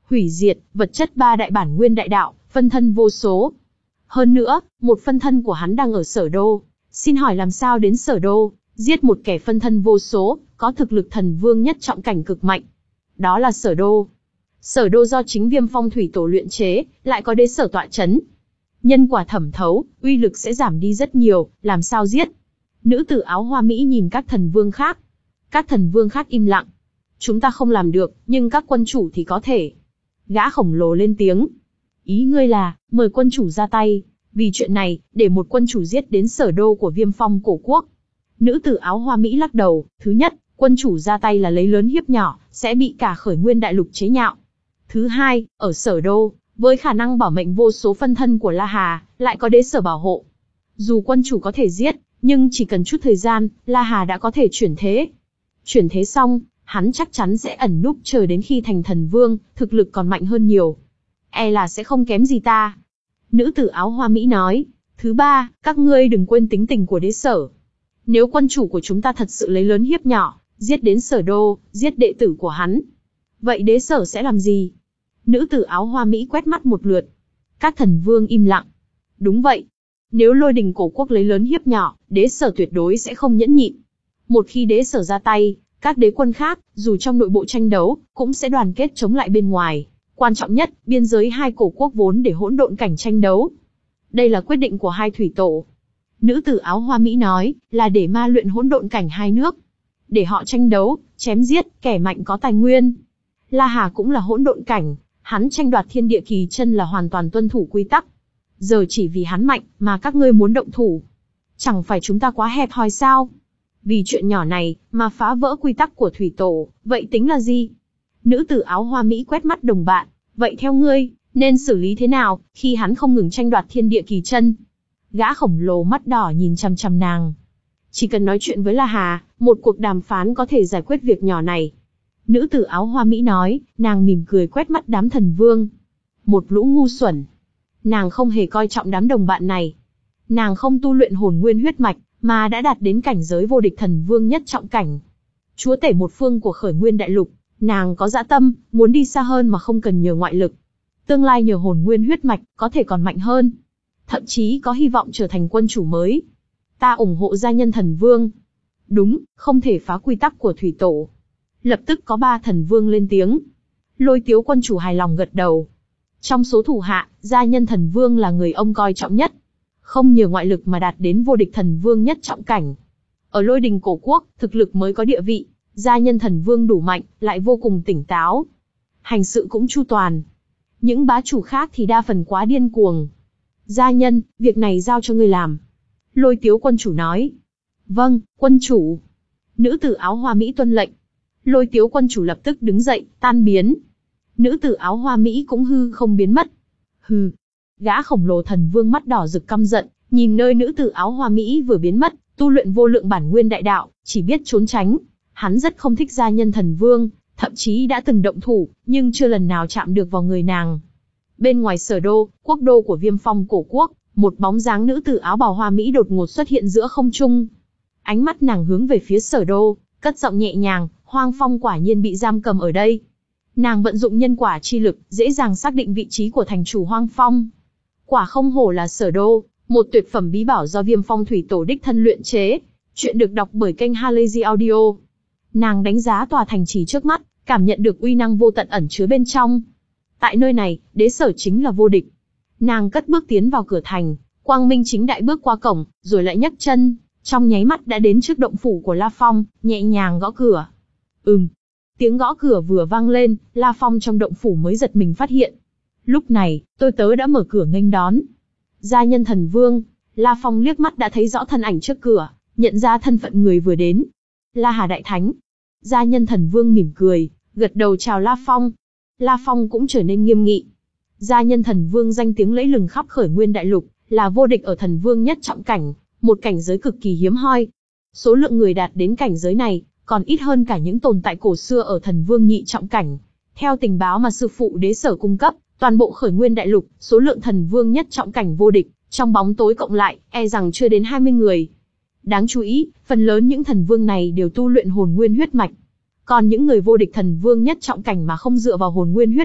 hủy diệt, vật chất ba đại bản nguyên đại đạo, phân thân vô số. Hơn nữa, một phân thân của hắn đang ở Sở Đô. Xin hỏi làm sao đến Sở Đô, giết một kẻ phân thân vô số, có thực lực thần vương nhất trọng cảnh cực mạnh. Đó là Sở Đô. Sở Đô do chính Viêm Phong thủy tổ luyện chế, lại có đế sở tọa chấn. Nhân quả thẩm thấu, uy lực sẽ giảm đi rất nhiều, làm sao giết? Nữ tử áo hoa Mỹ nhìn các thần vương khác. Các thần vương khác im lặng. Chúng ta không làm được, nhưng các quân chủ thì có thể. Gã khổng lồ lên tiếng. Ý ngươi là, mời quân chủ ra tay. Vì chuyện này, để một quân chủ giết đến Sở Đô của Viêm Phong cổ quốc. Nữ tử áo hoa Mỹ lắc đầu. Thứ nhất, quân chủ ra tay là lấy lớn hiếp nhỏ, sẽ bị cả khởi nguyên đại lục chế nhạo. Thứ hai, ở Sở Đô, với khả năng bảo mệnh vô số phân thân của La Hà, lại có đế sở bảo hộ. Dù quân chủ có thể giết, nhưng chỉ cần chút thời gian, La Hà đã có thể chuyển thế. Chuyển thế xong, hắn chắc chắn sẽ ẩn núp chờ đến khi thành thần vương, thực lực còn mạnh hơn nhiều. E là sẽ không kém gì ta. Nữ tử áo hoa Mỹ nói. Thứ ba, các ngươi đừng quên tính tình của đế sở. Nếu quân chủ của chúng ta thật sự lấy lớn hiếp nhỏ, giết đến Sở Đô, giết đệ tử của hắn, vậy đế sở sẽ làm gì? Nữ tử áo hoa Mỹ quét mắt một lượt. Các thần vương im lặng. Đúng vậy. Nếu Lôi Đình cổ quốc lấy lớn hiếp nhỏ, đế sở tuyệt đối sẽ không nhẫn nhịn. Một khi đế sở ra tay, các đế quân khác, dù trong nội bộ tranh đấu, cũng sẽ đoàn kết chống lại bên ngoài. Quan trọng nhất, biên giới hai cổ quốc vốn để hỗn độn cảnh tranh đấu. Đây là quyết định của hai thủy tổ. Nữ tử áo hoa Mỹ nói, là để ma luyện hỗn độn cảnh hai nước. Để họ tranh đấu, chém giết, kẻ mạnh có tài nguyên. La Hà cũng là hỗn độn cảnh, hắn tranh đoạt thiên địa kỳ chân là hoàn toàn tuân thủ quy tắc. Giờ chỉ vì hắn mạnh, mà các ngươi muốn động thủ. Chẳng phải chúng ta quá hẹp hòi sao? Vì chuyện nhỏ này, mà phá vỡ quy tắc của thủy tổ, vậy tính là gì? Nữ tử áo hoa Mỹ quét mắt đồng bạn, vậy theo ngươi, nên xử lý thế nào, khi hắn không ngừng tranh đoạt thiên địa kỳ chân? Gã khổng lồ mắt đỏ nhìn chằm chằm nàng. Chỉ cần nói chuyện với La Hà, một cuộc đàm phán có thể giải quyết việc nhỏ này. Nữ tử áo hoa Mỹ nói, nàng mỉm cười quét mắt đám thần vương. Một lũ ngu xuẩn. Nàng không hề coi trọng đám đồng bạn này. Nàng không tu luyện hồn nguyên huyết mạch, mà đã đạt đến cảnh giới vô địch thần vương nhất trọng cảnh. Chúa tể một phương của khởi nguyên đại lục, nàng có dã tâm, muốn đi xa hơn mà không cần nhờ ngoại lực. Tương lai nhờ hồn nguyên huyết mạch, có thể còn mạnh hơn. Thậm chí có hy vọng trở thành quân chủ mới. Ta ủng hộ gia nhân thần vương. Đúng, không thể phá quy tắc của thủy tổ. Lập tức có ba thần vương lên tiếng. Lôi Tiếu quân chủ hài lòng gật đầu. Trong số thủ hạ, gia nhân thần vương là người ông coi trọng nhất. Không nhờ ngoại lực mà đạt đến vô địch thần vương nhất trọng cảnh. Ở Lôi Đình cổ quốc, thực lực mới có địa vị. Gia nhân thần vương đủ mạnh, lại vô cùng tỉnh táo. Hành sự cũng chu toàn. Những bá chủ khác thì đa phần quá điên cuồng. Gia nhân, việc này giao cho ngươi làm. Lôi Tiếu quân chủ nói. Vâng, quân chủ. Nữ tử áo hoa Mỹ tuân lệnh. Lôi Tiếu quân chủ lập tức đứng dậy, tan biến. Nữ tử áo hoa Mỹ cũng hư không biến mất. Hừ. Gã khổng lồ thần vương mắt đỏ rực căm giận, nhìn nơi nữ tử áo hoa Mỹ vừa biến mất, tu luyện vô lượng bản nguyên đại đạo, chỉ biết trốn tránh. Hắn rất không thích gia nhân thần vương, thậm chí đã từng động thủ, nhưng chưa lần nào chạm được vào người nàng. Bên ngoài Sở Đô, quốc đô của Viêm Phong cổ quốc, một bóng dáng nữ tử áo bào hoa Mỹ đột ngột xuất hiện giữa không trung. Ánh mắt nàng hướng về phía Sở Đô, cất giọng nhẹ nhàng, Hoang Phong quả nhiên bị giam cầm ở đây. Nàng vận dụng nhân quả chi lực, dễ dàng xác định vị trí của thành chủ Hoang Phong. Quả không hổ là Sở Đô, một tuyệt phẩm bí bảo do Viêm Phong thủy tổ đích thân luyện chế. Chuyện được đọc bởi kênh Halazy Audio. Nàng đánh giá tòa thành trì trước mắt, cảm nhận được uy năng vô tận ẩn chứa bên trong. Tại nơi này, đế sở chính là vô địch. Nàng cất bước tiến vào cửa thành, quang minh chính đại bước qua cổng, rồi lại nhấc chân, trong nháy mắt đã đến trước động phủ của La Phong, nhẹ nhàng gõ cửa. Ừm. Tiếng gõ cửa vừa vang lên, La Phong trong động phủ mới giật mình phát hiện. Lúc này, tôi tớ đã mở cửa nghênh đón. Gia nhân thần vương. La Phong liếc mắt đã thấy rõ thân ảnh trước cửa, nhận ra thân phận người vừa đến. La Hà đại thánh. Gia nhân thần vương mỉm cười, gật đầu chào La Phong. La Phong cũng trở nên nghiêm nghị. Gia nhân thần vương danh tiếng lẫy lừng khắp khởi nguyên đại lục, là vô địch ở thần vương nhất trọng cảnh, một cảnh giới cực kỳ hiếm hoi. Số lượng người đạt đến cảnh giới này, còn ít hơn cả những tồn tại cổ xưa ở thần vương nhị trọng cảnh. Theo tình báo mà sư phụ đế sở cung cấp, toàn bộ khởi nguyên đại lục, số lượng thần vương nhất trọng cảnh vô địch, trong bóng tối cộng lại, e rằng chưa đến hai mươi người. Đáng chú ý, phần lớn những thần vương này đều tu luyện hồn nguyên huyết mạch. Còn những người vô địch thần vương nhất trọng cảnh mà không dựa vào hồn nguyên huyết mạch,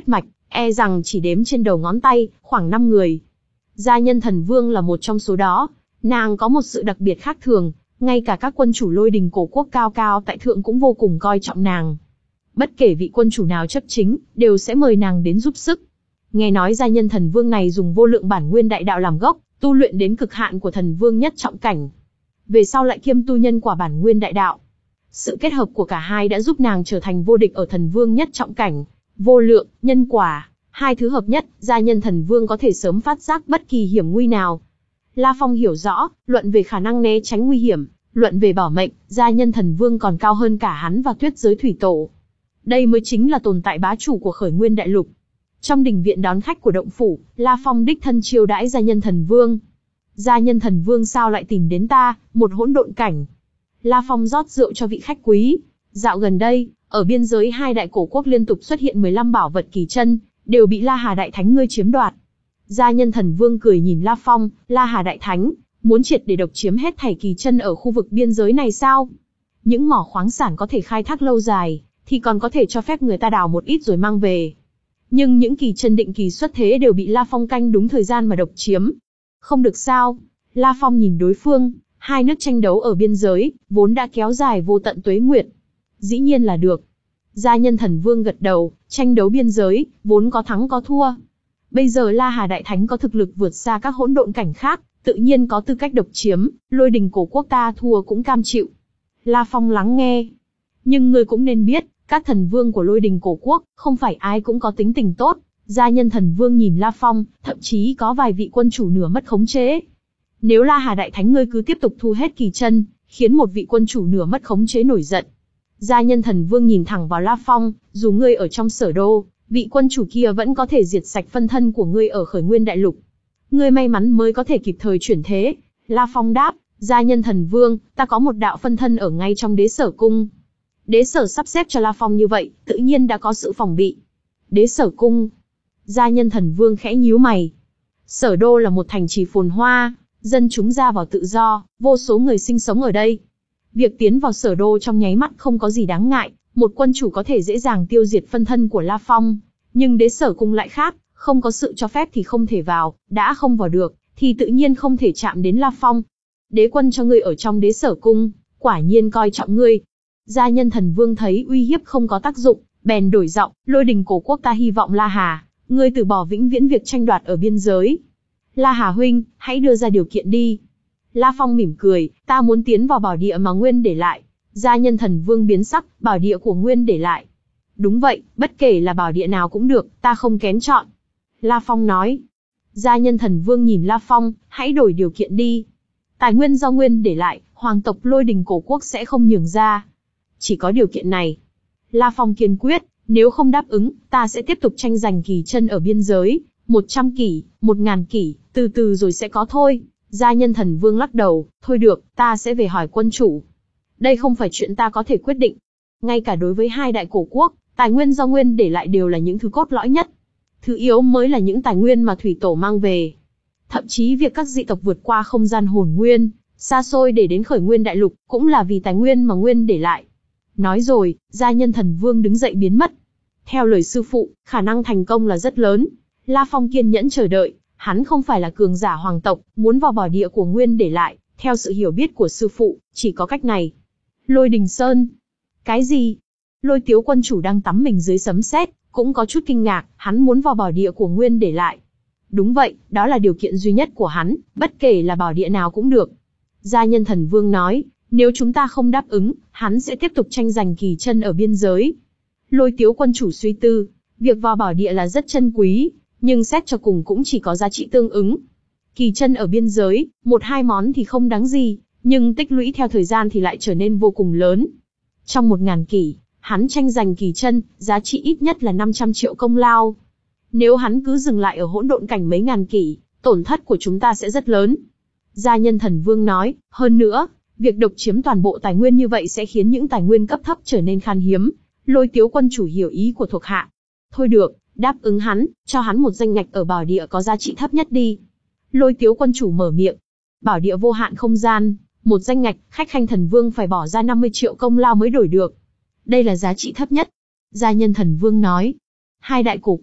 E rằng chỉ đếm trên đầu ngón tay, khoảng năm người. Gia Nhân Thần Vương là một trong số đó. Nàng có một sự đặc biệt khác thường, ngay cả các quân chủ Lôi Đình cổ quốc cao cao tại thượng cũng vô cùng coi trọng nàng. Bất kể vị quân chủ nào chấp chính, đều sẽ mời nàng đến giúp sức. Nghe nói Gia Nhân Thần Vương này dùng vô lượng bản nguyên đại đạo làm gốc, tu luyện đến cực hạn của thần vương nhất trọng cảnh. Về sau lại kiêm tu nhân quả bản nguyên đại đạo. Sự kết hợp của cả hai đã giúp nàng trở thành vô địch ở thần vương nhất trọng cảnh. Vô lượng, nhân quả, hai thứ hợp nhất, Gia Nhân Thần Vương có thể sớm phát giác bất kỳ hiểm nguy nào. La Phong hiểu rõ, luận về khả năng né tránh nguy hiểm, luận về bảo mệnh, Gia Nhân Thần Vương còn cao hơn cả hắn và Tuyết Giới Thủy Tổ. Đây mới chính là tồn tại bá chủ của Khởi Nguyên Đại Lục. Trong đình viện đón khách của động phủ, La Phong đích thân chiêu đãi Gia Nhân Thần Vương. Gia Nhân Thần Vương sao lại tìm đến ta, một hỗn độn cảnh. La Phong rót rượu cho vị khách quý. Dạo gần đây, ở biên giới hai đại cổ quốc liên tục xuất hiện mười lăm bảo vật kỳ chân, đều bị La Hà Đại Thánh ngươi chiếm đoạt. Gia Nhân Thần Vương cười nhìn La Phong, La Hà Đại Thánh, muốn triệt để độc chiếm hết thảy kỳ chân ở khu vực biên giới này sao? Những mỏ khoáng sản có thể khai thác lâu dài, thì còn có thể cho phép người ta đào một ít rồi mang về. Nhưng những kỳ chân định kỳ xuất thế đều bị La Phong canh đúng thời gian mà độc chiếm. Không được sao? La Phong nhìn đối phương, hai nước tranh đấu ở biên giới, vốn đã kéo dài vô tận tuế nguyệt. Dĩ nhiên là được. Gia Nhân Thần Vương gật đầu, tranh đấu biên giới, vốn có thắng có thua. Bây giờ La Hà Đại Thánh có thực lực vượt xa các hỗn độn cảnh khác, tự nhiên có tư cách độc chiếm, Lôi Đình cổ quốc ta thua cũng cam chịu. La Phong lắng nghe. Nhưng ngươi cũng nên biết, các thần vương của Lôi Đình cổ quốc, không phải ai cũng có tính tình tốt. Gia Nhân Thần Vương nhìn La Phong, thậm chí có vài vị quân chủ nửa mất khống chế. Nếu La Hà Đại Thánh ngươi cứ tiếp tục thu hết kỳ chân, khiến một vị quân chủ nửa mất khống chế nổi giận. Gia Nhân Thần Vương nhìn thẳng vào La Phong, dù ngươi ở trong Sở Đô, vị quân chủ kia vẫn có thể diệt sạch phân thân của ngươi ở Khởi Nguyên Đại Lục. Ngươi may mắn mới có thể kịp thời chuyển thế. La Phong đáp, Gia Nhân Thần Vương, ta có một đạo phân thân ở ngay trong Đế Sở Cung. Đế Sở sắp xếp cho La Phong như vậy, tự nhiên đã có sự phòng bị. Đế Sở Cung. Gia Nhân Thần Vương khẽ nhíu mày. Sở Đô là một thành trì phồn hoa, dân chúng ra vào tự do, vô số người sinh sống ở đây. Việc tiến vào Sở Đô trong nháy mắt không có gì đáng ngại, một quân chủ có thể dễ dàng tiêu diệt phân thân của La Phong. Nhưng Đế Sở Cung lại khác, không có sự cho phép thì không thể vào, đã không vào được, thì tự nhiên không thể chạm đến La Phong. Đế quân cho ngươi ở trong Đế Sở Cung, quả nhiên coi trọng ngươi. Gia Nhân Thần Vương thấy uy hiếp không có tác dụng, bèn đổi giọng, Lôi Đình cổ quốc ta hy vọng La Hà, ngươi từ bỏ vĩnh viễn việc tranh đoạt ở biên giới. La Hà huynh, hãy đưa ra điều kiện đi. La Phong mỉm cười, ta muốn tiến vào bảo địa mà Nguyên để lại. Gia Nhân Thần Vương biến sắc, bảo địa của Nguyên để lại. Đúng vậy, bất kể là bảo địa nào cũng được, ta không kén chọn. La Phong nói. Gia Nhân Thần Vương nhìn La Phong, hãy đổi điều kiện đi. Tài nguyên do Nguyên để lại, hoàng tộc Lôi Đình cổ quốc sẽ không nhường ra. Chỉ có điều kiện này. La Phong kiên quyết, nếu không đáp ứng, ta sẽ tiếp tục tranh giành kỳ chân ở biên giới. Một trăm kỷ, một ngàn kỷ, từ từ rồi sẽ có thôi. Gia Nhân Thần Vương lắc đầu, thôi được, ta sẽ về hỏi quân chủ. Đây không phải chuyện ta có thể quyết định. Ngay cả đối với hai đại cổ quốc, tài nguyên do Nguyên để lại đều là những thứ cốt lõi nhất. Thứ yếu mới là những tài nguyên mà Thủy Tổ mang về. Thậm chí việc các dị tộc vượt qua không gian hồn nguyên, xa xôi để đến Khởi Nguyên Đại Lục, cũng là vì tài nguyên mà Nguyên để lại. Nói rồi, Gia Nhân Thần Vương đứng dậy biến mất. Theo lời sư phụ, khả năng thành công là rất lớn. La Phong kiên nhẫn chờ đợi, hắn không phải là cường giả hoàng tộc, muốn vào bảo địa của Nguyên để lại, theo sự hiểu biết của sư phụ, chỉ có cách này. Lôi Đình Sơn. Cái gì? Lôi Tiếu quân chủ đang tắm mình dưới sấm sét, cũng có chút kinh ngạc, hắn muốn vào bảo địa của Nguyên để lại. Đúng vậy, đó là điều kiện duy nhất của hắn, bất kể là bảo địa nào cũng được. Gia Nhân Thần Vương nói, nếu chúng ta không đáp ứng, hắn sẽ tiếp tục tranh giành kỳ chân ở biên giới. Lôi Tiếu quân chủ suy tư, việc vào bảo địa là rất chân quý, nhưng xét cho cùng cũng chỉ có giá trị tương ứng. Kỳ chân ở biên giới, một hai món thì không đáng gì, nhưng tích lũy theo thời gian thì lại trở nên vô cùng lớn. Trong một ngàn kỷ, hắn tranh giành kỳ chân, giá trị ít nhất là năm trăm triệu công lao. Nếu hắn cứ dừng lại ở hỗn độn cảnh mấy ngàn kỷ, tổn thất của chúng ta sẽ rất lớn. Gia Nhân Thần Vương nói, hơn nữa, việc độc chiếm toàn bộ tài nguyên như vậy sẽ khiến những tài nguyên cấp thấp trở nên khan hiếm. Lôi Tiếu quân chủ hiểu ý của thuộc hạ. Thôi được, đáp ứng hắn, cho hắn một danh ngạch ở bảo địa có giá trị thấp nhất đi. Lôi Tiếu quân chủ mở miệng. Bảo địa vô hạn không gian, một danh ngạch, khách khanh thần vương phải bỏ ra năm mươi triệu công lao mới đổi được. Đây là giá trị thấp nhất. Gia Nhân Thần Vương nói. Hai đại cổ quốc,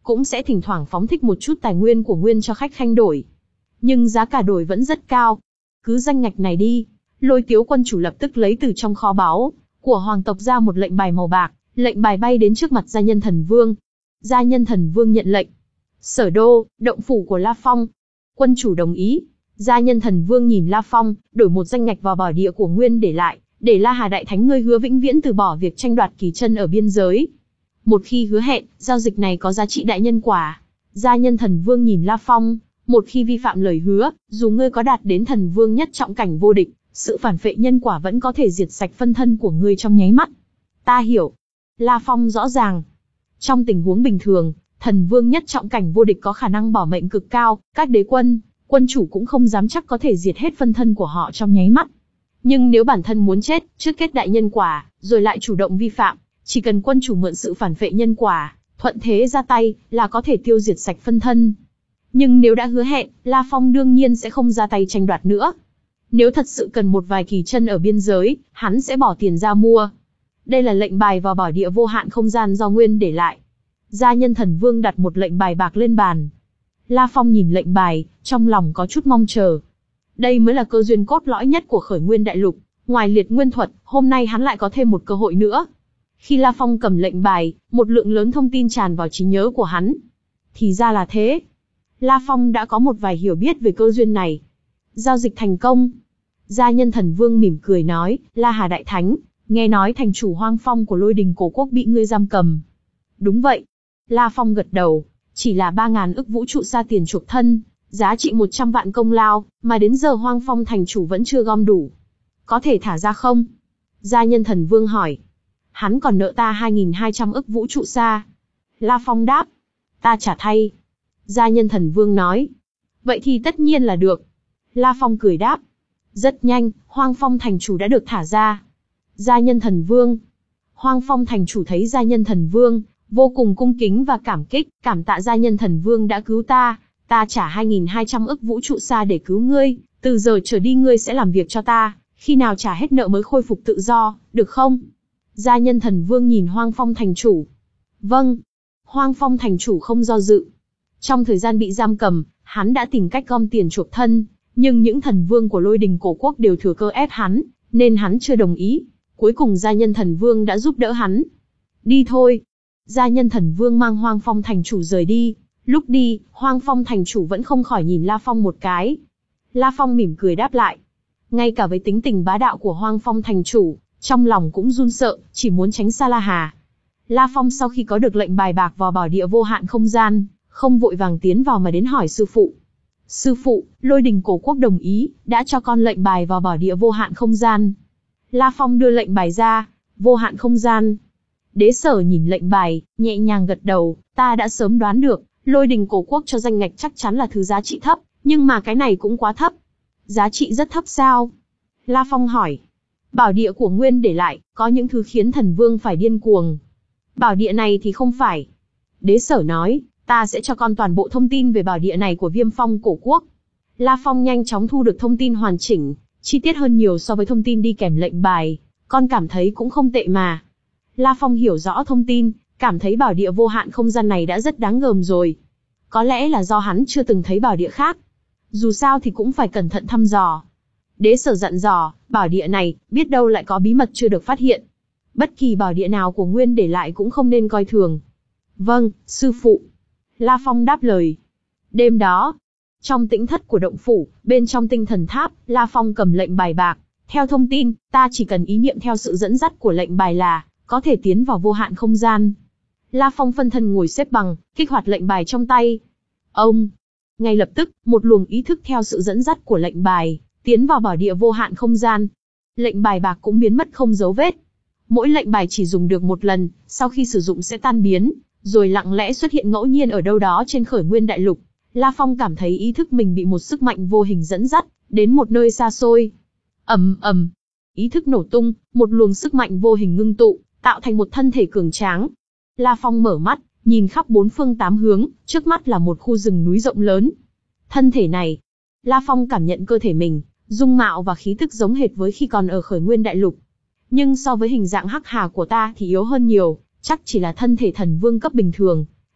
cũng sẽ thỉnh thoảng phóng thích một chút tài nguyên của nguyên cho khách khanh đổi. Nhưng giá cả đổi vẫn rất cao. Cứ danh ngạch này đi. Lôi Tiếu quân chủ lập tức lấy từ trong kho báu của hoàng tộc ra một lệnh bài màu bạc, lệnh bài bay đến trước mặt Gia Nhân Thần Vương. Gia Nhân Thần Vương nhận lệnh. Sở đô, động phủ của La Phong. Quân chủ đồng ý. Gia Nhân Thần Vương nhìn La Phong, đổi một danh ngạch vào bảo địa của nguyên để lại, để La Hà Đại Thánh ngươi hứa vĩnh viễn từ bỏ việc tranh đoạt kỳ chân ở biên giới. Một khi hứa hẹn, giao dịch này có giá trị đại nhân quả. Gia Nhân Thần Vương nhìn La Phong, một khi vi phạm lời hứa, dù ngươi có đạt đến thần vương nhất trọng cảnh vô địch, sự phản phệ nhân quả vẫn có thể diệt sạch phân thân của ngươi trong nháy mắt. Ta hiểu. La Phong rõ ràng. Trong tình huống bình thường, thần vương nhất trọng cảnh vô địch có khả năng bỏ mệnh cực cao, các đế quân, quân chủ cũng không dám chắc có thể diệt hết phân thân của họ trong nháy mắt. Nhưng nếu bản thân muốn chết, trước kết đại nhân quả, rồi lại chủ động vi phạm, chỉ cần quân chủ mượn sự phản phệ nhân quả, thuận thế ra tay, là có thể tiêu diệt sạch phân thân. Nhưng nếu đã hứa hẹn, La Phong đương nhiên sẽ không ra tay tranh đoạt nữa. Nếu thật sự cần một vài kỳ chân ở biên giới, hắn sẽ bỏ tiền ra mua. Đây là lệnh bài vào bảo địa vô hạn không gian do Nguyên để lại. Gia Nhân Thần Vương đặt một lệnh bài bạc lên bàn. La Phong nhìn lệnh bài, trong lòng có chút mong chờ. Đây mới là cơ duyên cốt lõi nhất của khởi nguyên đại lục. Ngoài liệt nguyên thuật, hôm nay hắn lại có thêm một cơ hội nữa. Khi La Phong cầm lệnh bài, một lượng lớn thông tin tràn vào trí nhớ của hắn. Thì ra là thế. La Phong đã có một vài hiểu biết về cơ duyên này. Giao dịch thành công. Gia Nhân Thần Vương mỉm cười nói, La Hà Đại Thánh, nghe nói thành chủ Hoang Phong của Lôi Đình Cổ Quốc bị ngươi giam cầm. Đúng vậy. La Phong gật đầu, chỉ là ba ngàn ức vũ trụ sa tiền chuộc thân, giá trị một trăm vạn công lao, mà đến giờ Hoang Phong thành chủ vẫn chưa gom đủ. Có thể thả ra không? Gia Nhân Thần Vương hỏi. Hắn còn nợ ta hai nghìn hai trăm ức vũ trụ sa. La Phong đáp. Ta trả thay. Gia Nhân Thần Vương nói. Vậy thì tất nhiên là được. La Phong cười đáp. Rất nhanh, Hoang Phong thành chủ đã được thả ra. Gia Nhân Thần Vương. Hoang Phong thành chủ thấy Gia Nhân Thần Vương, vô cùng cung kính và cảm kích, cảm tạ Gia Nhân Thần Vương đã cứu ta, ta trả hai nghìn hai trăm ức vũ trụ sa để cứu ngươi, từ giờ trở đi ngươi sẽ làm việc cho ta, khi nào trả hết nợ mới khôi phục tự do, được không? Gia Nhân Thần Vương nhìn Hoang Phong thành chủ. Vâng. Hoang Phong thành chủ không do dự. Trong thời gian bị giam cầm, hắn đã tìm cách gom tiền chuộc thân, nhưng những thần vương của Lôi Đình Cổ Quốc đều thừa cơ ép hắn, nên hắn chưa đồng ý. Cuối cùng Gia Nhân Thần Vương đã giúp đỡ hắn. Đi thôi. Gia Nhân Thần Vương mang Hoang Phong thành chủ rời đi. Lúc đi, Hoang Phong thành chủ vẫn không khỏi nhìn La Phong một cái. La Phong mỉm cười đáp lại. Ngay cả với tính tình bá đạo của Hoang Phong thành chủ, trong lòng cũng run sợ, chỉ muốn tránh xa La Hà. La Phong sau khi có được lệnh bài bạc vào bảo địa vô hạn không gian, không vội vàng tiến vào mà đến hỏi sư phụ. Sư phụ, Lôi Đình Cổ Quốc đồng ý, đã cho con lệnh bài vào bảo địa vô hạn không gian. La Phong đưa lệnh bài ra, vô hạn không gian. Đế Sở nhìn lệnh bài, nhẹ nhàng gật đầu, ta đã sớm đoán được, Lôi Đình Cổ Quốc cho danh ngạch chắc chắn là thứ giá trị thấp, nhưng mà cái này cũng quá thấp. Giá trị rất thấp sao? La Phong hỏi. Bảo địa của Nguyên để lại, có những thứ khiến thần vương phải điên cuồng. Bảo địa này thì không phải. Đế Sở nói, ta sẽ cho con toàn bộ thông tin về bảo địa này của Viêm Phong Cổ Quốc. La Phong nhanh chóng thu được thông tin hoàn chỉnh, chi tiết hơn nhiều so với thông tin đi kèm lệnh bài, con cảm thấy cũng không tệ mà. La Phong hiểu rõ thông tin, cảm thấy bảo địa vô hạn không gian này đã rất đáng gờm rồi. Có lẽ là do hắn chưa từng thấy bảo địa khác. Dù sao thì cũng phải cẩn thận thăm dò. Đế Sở dặn dò, bảo địa này, biết đâu lại có bí mật chưa được phát hiện. Bất kỳ bảo địa nào của Nguyên để lại cũng không nên coi thường. Vâng, sư phụ. La Phong đáp lời. Đêm đó, trong tĩnh thất của động phủ, bên trong tinh thần tháp, La Phong cầm lệnh bài bạc. Theo thông tin, ta chỉ cần ý niệm theo sự dẫn dắt của lệnh bài là có thể tiến vào vô hạn không gian. La Phong phân thân ngồi xếp bằng, kích hoạt lệnh bài trong tay. Ông! Ngay lập tức, một luồng ý thức theo sự dẫn dắt của lệnh bài, tiến vào bảo địa vô hạn không gian. Lệnh bài bạc cũng biến mất không dấu vết. Mỗi lệnh bài chỉ dùng được một lần, sau khi sử dụng sẽ tan biến, rồi lặng lẽ xuất hiện ngẫu nhiên ở đâu đó trên khởi nguyên đại lục. La Phong cảm thấy ý thức mình bị một sức mạnh vô hình dẫn dắt, đến một nơi xa xôi. Ầm ầm, ý thức nổ tung, một luồng sức mạnh vô hình ngưng tụ, tạo thành một thân thể cường tráng. La Phong mở mắt, nhìn khắp bốn phương tám hướng, trước mắt là một khu rừng núi rộng lớn. Thân thể này, La Phong cảm nhận cơ thể mình, dung mạo và khí tức giống hệt với khi còn ở khởi nguyên đại lục. Nhưng so với hình dạng hắc hà của ta thì yếu hơn nhiều, chắc chỉ là thân thể thần vương cấp bình thường.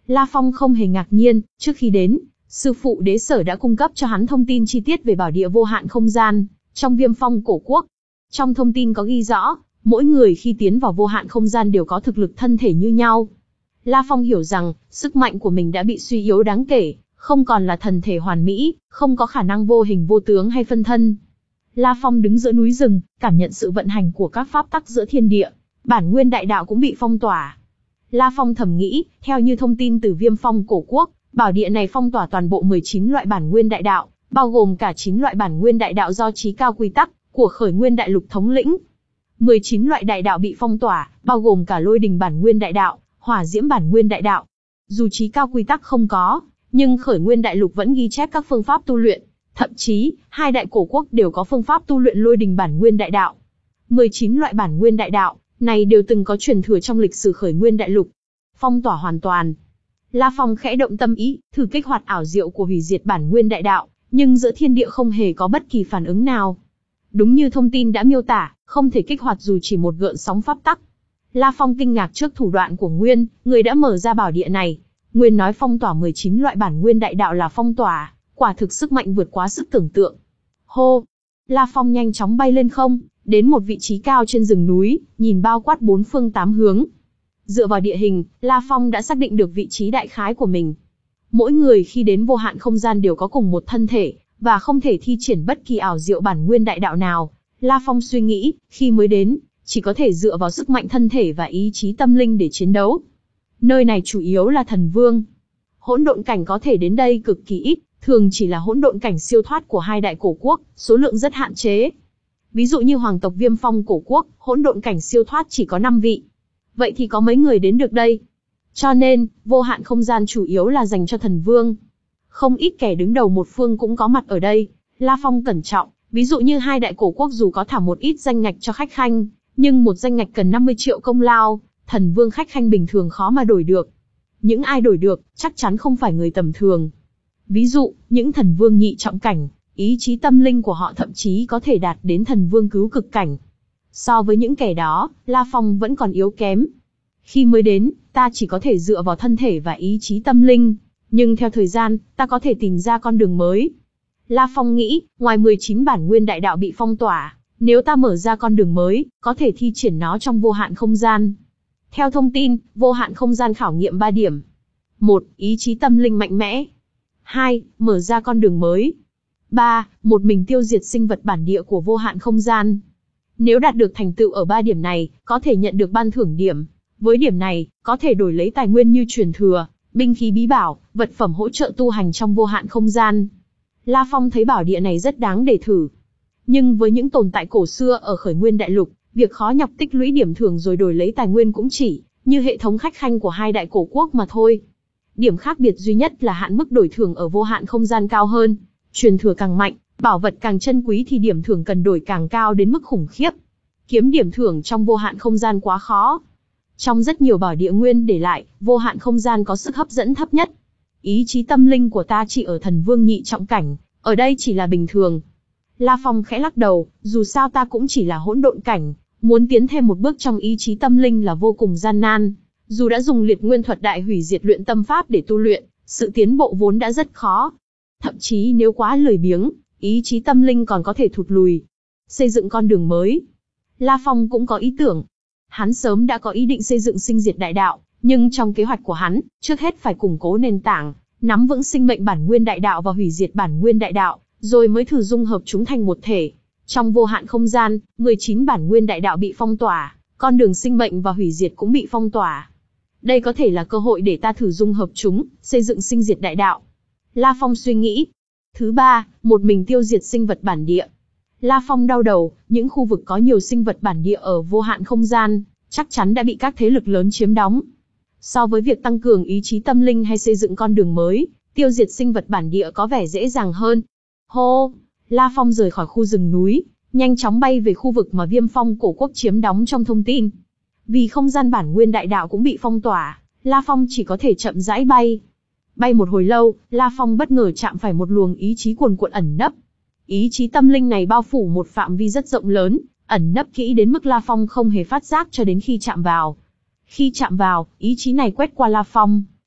La Phong không hề ngạc nhiên, trước khi đến, sư phụ đế sở đã cung cấp cho hắn thông tin chi tiết về bảo địa vô hạn không gian, trong Viêm Phong cổ quốc. Trong thông tin có ghi rõ, mỗi người khi tiến vào vô hạn không gian đều có thực lực thân thể như nhau. La Phong hiểu rằng, sức mạnh của mình đã bị suy yếu đáng kể, không còn là thần thể hoàn mỹ, không có khả năng vô hình vô tướng hay phân thân. La Phong đứng giữa núi rừng, cảm nhận sự vận hành của các pháp tắc giữa thiên địa, bản nguyên đại đạo cũng bị phong tỏa. La Phong thầm nghĩ, theo như thông tin từ Viêm Phong cổ quốc, bảo địa này phong tỏa toàn bộ mười chín loại bản nguyên đại đạo, bao gồm cả chín loại bản nguyên đại đạo do trí cao quy tắc của Khởi Nguyên Đại Lục thống lĩnh. mười chín loại đại đạo bị phong tỏa, bao gồm cả Lôi Đình bản nguyên đại đạo, Hỏa Diễm bản nguyên đại đạo. Dù trí cao quy tắc không có, nhưng Khởi Nguyên Đại Lục vẫn ghi chép các phương pháp tu luyện, thậm chí, hai đại cổ quốc đều có phương pháp tu luyện Lôi Đình bản nguyên đại đạo. mười chín loại bản nguyên đại đạo này đều từng có truyền thừa trong lịch sử Khởi Nguyên Đại Lục. Phong tỏa hoàn toàn. La Phong khẽ động tâm ý, thử kích hoạt ảo diệu của hủy diệt bản nguyên đại đạo, nhưng giữa thiên địa không hề có bất kỳ phản ứng nào. Đúng như thông tin đã miêu tả, không thể kích hoạt dù chỉ một gợn sóng pháp tắc. La Phong kinh ngạc trước thủ đoạn của Nguyên, người đã mở ra bảo địa này. Nguyên nói phong tỏa mười chín loại bản nguyên đại đạo là phong tỏa, quả thực sức mạnh vượt quá sức tưởng tượng. Hô! La Phong nhanh chóng bay lên không, đến một vị trí cao trên rừng núi, nhìn bao quát bốn phương tám hướng. Dựa vào địa hình, La Phong đã xác định được vị trí đại khái của mình. Mỗi người khi đến vô hạn không gian đều có cùng một thân thể, và không thể thi triển bất kỳ ảo diệu bản nguyên đại đạo nào. La Phong suy nghĩ, khi mới đến, chỉ có thể dựa vào sức mạnh thân thể và ý chí tâm linh để chiến đấu. Nơi này chủ yếu là thần vương. Hỗn độn cảnh có thể đến đây cực kỳ ít, thường chỉ là hỗn độn cảnh siêu thoát của hai đại cổ quốc, số lượng rất hạn chế. Ví dụ như hoàng tộc Viêm Phong cổ quốc, hỗn độn cảnh siêu thoát chỉ có năm vị. Vậy thì có mấy người đến được đây? Cho nên, vô hạn không gian chủ yếu là dành cho thần vương. Không ít kẻ đứng đầu một phương cũng có mặt ở đây. La Phong cẩn trọng, ví dụ như hai đại cổ quốc dù có thả một ít danh ngạch cho khách khanh, nhưng một danh ngạch cần năm mươi triệu công lao, thần vương khách khanh bình thường khó mà đổi được. Những ai đổi được, chắc chắn không phải người tầm thường. Ví dụ, những thần vương nhị trọng cảnh, ý chí tâm linh của họ thậm chí có thể đạt đến thần vương cứu cực cảnh. So với những kẻ đó, La Phong vẫn còn yếu kém. Khi mới đến, ta chỉ có thể dựa vào thân thể và ý chí tâm linh, nhưng theo thời gian, ta có thể tìm ra con đường mới. La Phong nghĩ, ngoài mười chín bản nguyên đại đạo bị phong tỏa, nếu ta mở ra con đường mới, có thể thi triển nó trong vô hạn không gian. Theo thông tin, vô hạn không gian khảo nghiệm ba điểm. một. Ý chí tâm linh mạnh mẽ. hai. Mở ra con đường mới. ba. Một mình tiêu diệt sinh vật bản địa của vô hạn không gian. Nếu đạt được thành tựu ở ba điểm này, có thể nhận được ban thưởng điểm. Với điểm này, có thể đổi lấy tài nguyên như truyền thừa, binh khí bí bảo, vật phẩm hỗ trợ tu hành trong vô hạn không gian. La Phong thấy bảo địa này rất đáng để thử. Nhưng với những tồn tại cổ xưa ở Khởi Nguyên Đại Lục, việc khó nhọc tích lũy điểm thưởng rồi đổi lấy tài nguyên cũng chỉ như hệ thống khách khanh của hai đại cổ quốc mà thôi. Điểm khác biệt duy nhất là hạn mức đổi thưởng ở vô hạn không gian cao hơn. Truyền thừa càng mạnh, bảo vật càng chân quý thì điểm thưởng cần đổi càng cao đến mức khủng khiếp. Kiếm điểm thưởng trong vô hạn không gian quá khó. Trong rất nhiều bảo địa Nguyên để lại, vô hạn không gian có sức hấp dẫn thấp nhất. Ý chí tâm linh của ta chỉ ở thần vương nhị trọng cảnh, ở đây chỉ là bình thường. La Phong khẽ lắc đầu, dù sao ta cũng chỉ là hỗn độn cảnh, muốn tiến thêm một bước trong ý chí tâm linh là vô cùng gian nan. Dù đã dùng liệt nguyên thuật đại hủy diệt luyện tâm pháp để tu luyện, sự tiến bộ vốn đã rất khó. Thậm chí nếu quá lười biếng, ý chí tâm linh còn có thể thụt lùi. Xây dựng con đường mới. La Phong cũng có ý tưởng. Hắn sớm đã có ý định xây dựng sinh diệt đại đạo, nhưng trong kế hoạch của hắn, trước hết phải củng cố nền tảng, nắm vững sinh mệnh bản nguyên đại đạo và hủy diệt bản nguyên đại đạo, rồi mới thử dung hợp chúng thành một thể. Trong vô hạn không gian, mười chín bản nguyên đại đạo bị phong tỏa, con đường sinh mệnh và hủy diệt cũng bị phong tỏa. Đây có thể là cơ hội để ta thử dung hợp chúng, xây dựng sinh diệt đại đạo. La Phong suy nghĩ. Thứ ba, một mình tiêu diệt sinh vật bản địa. La Phong đau đầu, những khu vực có nhiều sinh vật bản địa ở vô hạn không gian, chắc chắn đã bị các thế lực lớn chiếm đóng. So với việc tăng cường ý chí tâm linh hay xây dựng con đường mới, tiêu diệt sinh vật bản địa có vẻ dễ dàng hơn. Hô! La Phong rời khỏi khu rừng núi, nhanh chóng bay về khu vực mà Viêm Phong cổ quốc chiếm đóng trong thông tin. Vì không gian bản nguyên đại đạo cũng bị phong tỏa, La Phong chỉ có thể chậm rãi bay. Bay một hồi lâu, La Phong bất ngờ chạm phải một luồng ý chí cuồn cuộn ẩn nấp. Ý chí tâm linh này bao phủ một phạm vi rất rộng lớn, ẩn nấp kỹ đến mức La Phong không hề phát giác cho đến khi chạm vào. Khi chạm vào, ý chí này quét qua La Phong.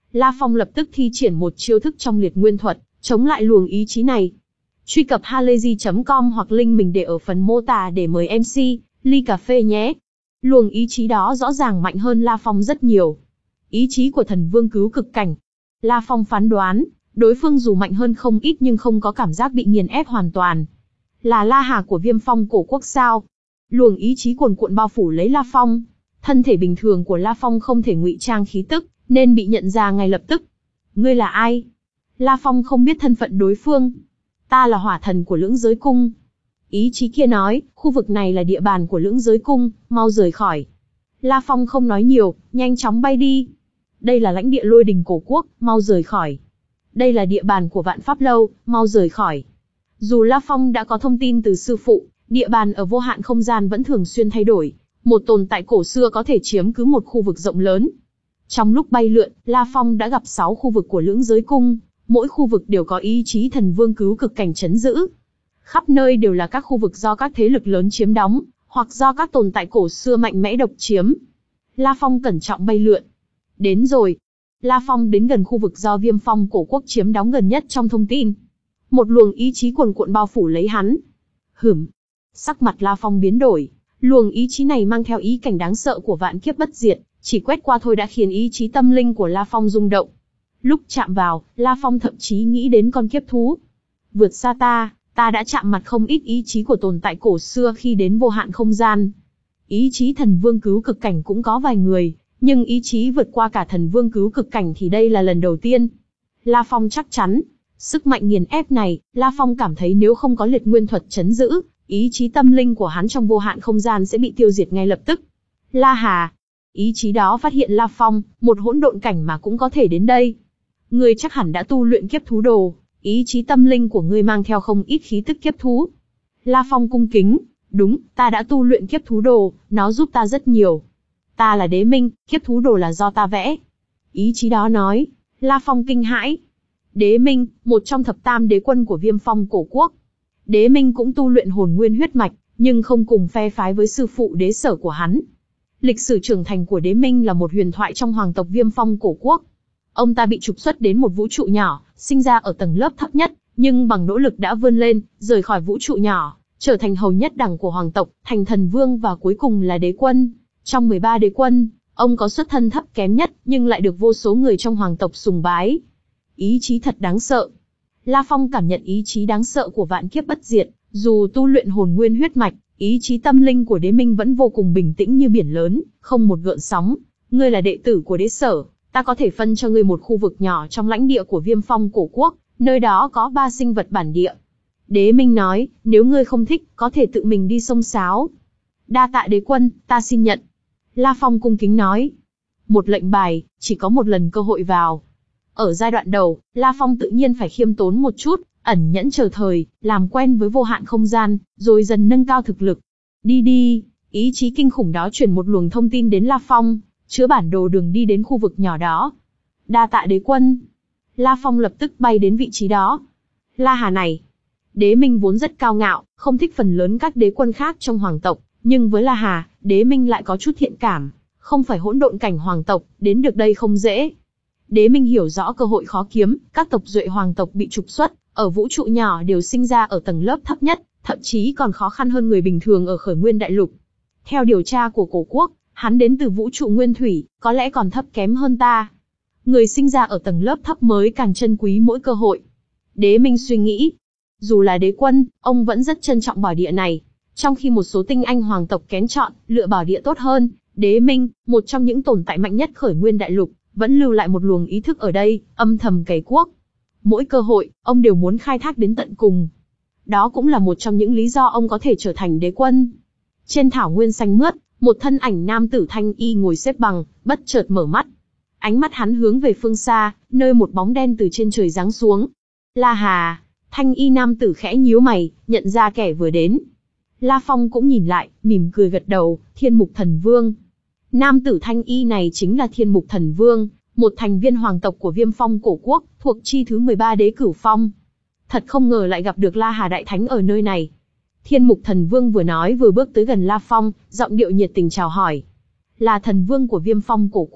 La Phong lập tức thi triển một chiêu thức trong liệt nguyên thuật, chống lại luồng ý chí này. Truy cập halayzi chấm com hoặc link mình để ở phần mô tả để mời em xê, ly cà phê nhé. Luồng ý chí đó rõ ràng mạnh hơn La Phong rất nhiều. Ý chí của thần vương cứu cực cảnh. La Phong phán đoán, đối phương dù mạnh hơn không ít nhưng không có cảm giác bị nghiền ép hoàn toàn. Là La Hà của Viêm Phong cổ quốc sao? Luồng ý chí cuồn cuộn bao phủ lấy La Phong. Thân thể bình thường của La Phong không thể ngụy trang khí tức, nên bị nhận ra ngay lập tức. Ngươi là ai? La Phong không biết thân phận đối phương. Ta là hỏa thần của Lưỡng Giới Cung. Ý chí kia nói, khu vực này là địa bàn của Lưỡng Giới Cung, mau rời khỏi. La Phong không nói nhiều, nhanh chóng bay đi. Đây là lãnh địa Lôi Đình cổ quốc, mau rời khỏi. Đây là địa bàn của Vạn Pháp Lâu, mau rời khỏi. Dù La Phong đã có thông tin từ sư phụ, địa bàn ở vô hạn không gian vẫn thường xuyên thay đổi. Một tồn tại cổ xưa có thể chiếm cứ một khu vực rộng lớn. Trong lúc bay lượn, La Phong đã gặp sáu khu vực của Lưỡng Giới Cung, mỗi khu vực đều có ý chí thần vương cứu cực cảnh trấn giữ. Khắp nơi đều là các khu vực do các thế lực lớn chiếm đóng, hoặc do các tồn tại cổ xưa mạnh mẽ độc chiếm. La Phong cẩn trọng bay lượn. Đến rồi. La Phong đến gần khu vực do Viêm Phong cổ quốc chiếm đóng gần nhất trong thông tin. Một luồng ý chí cuồn cuộn bao phủ lấy hắn. Hửm. Sắc mặt La Phong biến đổi. Luồng ý chí này mang theo ý cảnh đáng sợ của vạn kiếp bất diệt, chỉ quét qua thôi đã khiến ý chí tâm linh của La Phong rung động. Lúc chạm vào, La Phong thậm chí nghĩ đến con kiếp thú. Vượt xa ta, ta đã chạm mặt không ít ý chí của tồn tại cổ xưa khi đến vô hạn không gian. Ý chí thần vương cứu cực cảnh cũng có vài người, nhưng ý chí vượt qua cả thần vương cứu cực cảnh thì đây là lần đầu tiên. La Phong chắc chắn, sức mạnh nghiền ép này, La Phong cảm thấy nếu không có liệt nguyên thuật trấn giữ, ý chí tâm linh của hắn trong vô hạn không gian sẽ bị tiêu diệt ngay lập tức. La Hà, ý chí đó phát hiện La Phong, một hỗn độn cảnh mà cũng có thể đến đây. Ngươi chắc hẳn đã tu luyện kiếp thú đồ, ý chí tâm linh của ngươi mang theo không ít khí tức kiếp thú. La Phong cung kính, đúng, ta đã tu luyện kiếp thú đồ, nó giúp ta rất nhiều. Ta là Đế Minh, kiếp thú đồ là do ta vẽ. Ý chí đó nói. La Phong kinh hãi. Đế Minh, một trong thập tam đế quân của Viêm Phong cổ quốc. Đế Minh cũng tu luyện hồn nguyên huyết mạch, nhưng không cùng phe phái với sư phụ đế sở của hắn. Lịch sử trưởng thành của Đế Minh là một huyền thoại trong hoàng tộc Viêm Phong cổ quốc. Ông ta bị trục xuất đến một vũ trụ nhỏ, sinh ra ở tầng lớp thấp nhất, nhưng bằng nỗ lực đã vươn lên, rời khỏi vũ trụ nhỏ, trở thành hầu nhất đẳng của hoàng tộc, thành thần vương và cuối cùng là đế quân. Trong mười ba đế quân, ông có xuất thân thấp kém nhất, nhưng lại được vô số người trong hoàng tộc sùng bái. Ý chí thật đáng sợ. La Phong cảm nhận ý chí đáng sợ của vạn kiếp bất diệt, dù tu luyện hồn nguyên huyết mạch, ý chí tâm linh của Đế Minh vẫn vô cùng bình tĩnh như biển lớn, không một gợn sóng. Ngươi là đệ tử của đế sở, ta có thể phân cho ngươi một khu vực nhỏ trong lãnh địa của Viêm Phong cổ quốc, nơi đó có ba sinh vật bản địa. Đế Minh nói, nếu ngươi không thích, có thể tự mình đi xông xáo. Đa tạ đế quân, ta xin nhận. La Phong cung kính nói. Một lệnh bài, chỉ có một lần cơ hội vào. Ở giai đoạn đầu, La Phong tự nhiên phải khiêm tốn một chút, ẩn nhẫn chờ thời, làm quen với vô hạn không gian, rồi dần nâng cao thực lực. Đi đi, ý chí kinh khủng đó truyền một luồng thông tin đến La Phong, chứa bản đồ đường đi đến khu vực nhỏ đó. Đa tạ đế quân. La Phong lập tức bay đến vị trí đó. La Hà này. Đế Minh vốn rất cao ngạo, không thích phần lớn các đế quân khác trong hoàng tộc, nhưng với La Hà, Đế Minh lại có chút thiện cảm, không phải hỗn độn cảnh hoàng tộc, đến được đây không dễ. Đế Minh hiểu rõ cơ hội khó kiếm, các tộc duệ hoàng tộc bị trục xuất, ở vũ trụ nhỏ đều sinh ra ở tầng lớp thấp nhất, thậm chí còn khó khăn hơn người bình thường ở khởi nguyên đại lục. Theo điều tra của cổ quốc, hắn đến từ vũ trụ nguyên thủy, có lẽ còn thấp kém hơn ta. Người sinh ra ở tầng lớp thấp mới càng trân quý mỗi cơ hội. Đế Minh suy nghĩ, dù là đế quân, ông vẫn rất trân trọng bảo địa này. Trong khi một số tinh anh hoàng tộc kén chọn, lựa bảo địa tốt hơn, Đế Minh, một trong những tồn tại mạnh nhất khởi nguyên đại lục, vẫn lưu lại một luồng ý thức ở đây, âm thầm cày cuốc. Mỗi cơ hội, ông đều muốn khai thác đến tận cùng. Đó cũng là một trong những lý do ông có thể trở thành đế quân. Trên thảo nguyên xanh mướt, một thân ảnh nam tử thanh y ngồi xếp bằng, bất chợt mở mắt. Ánh mắt hắn hướng về phương xa, nơi một bóng đen từ trên trời giáng xuống. La Hà, thanh y nam tử khẽ nhíu mày, nhận ra kẻ vừa đến. La Phong cũng nhìn lại, mỉm cười gật đầu, Thiên Mục Thần Vương. Nam tử thanh y này chính là Thiên Mục Thần Vương, một thành viên hoàng tộc của Viêm Phong cổ quốc, thuộc chi thứ mười ba đế cửu phong. Thật không ngờ lại gặp được La Hà Đại Thánh ở nơi này. Thiên Mục Thần Vương vừa nói vừa bước tới gần La Phong, giọng điệu nhiệt tình chào hỏi. Là thần vương của Viêm Phong cổ quốc,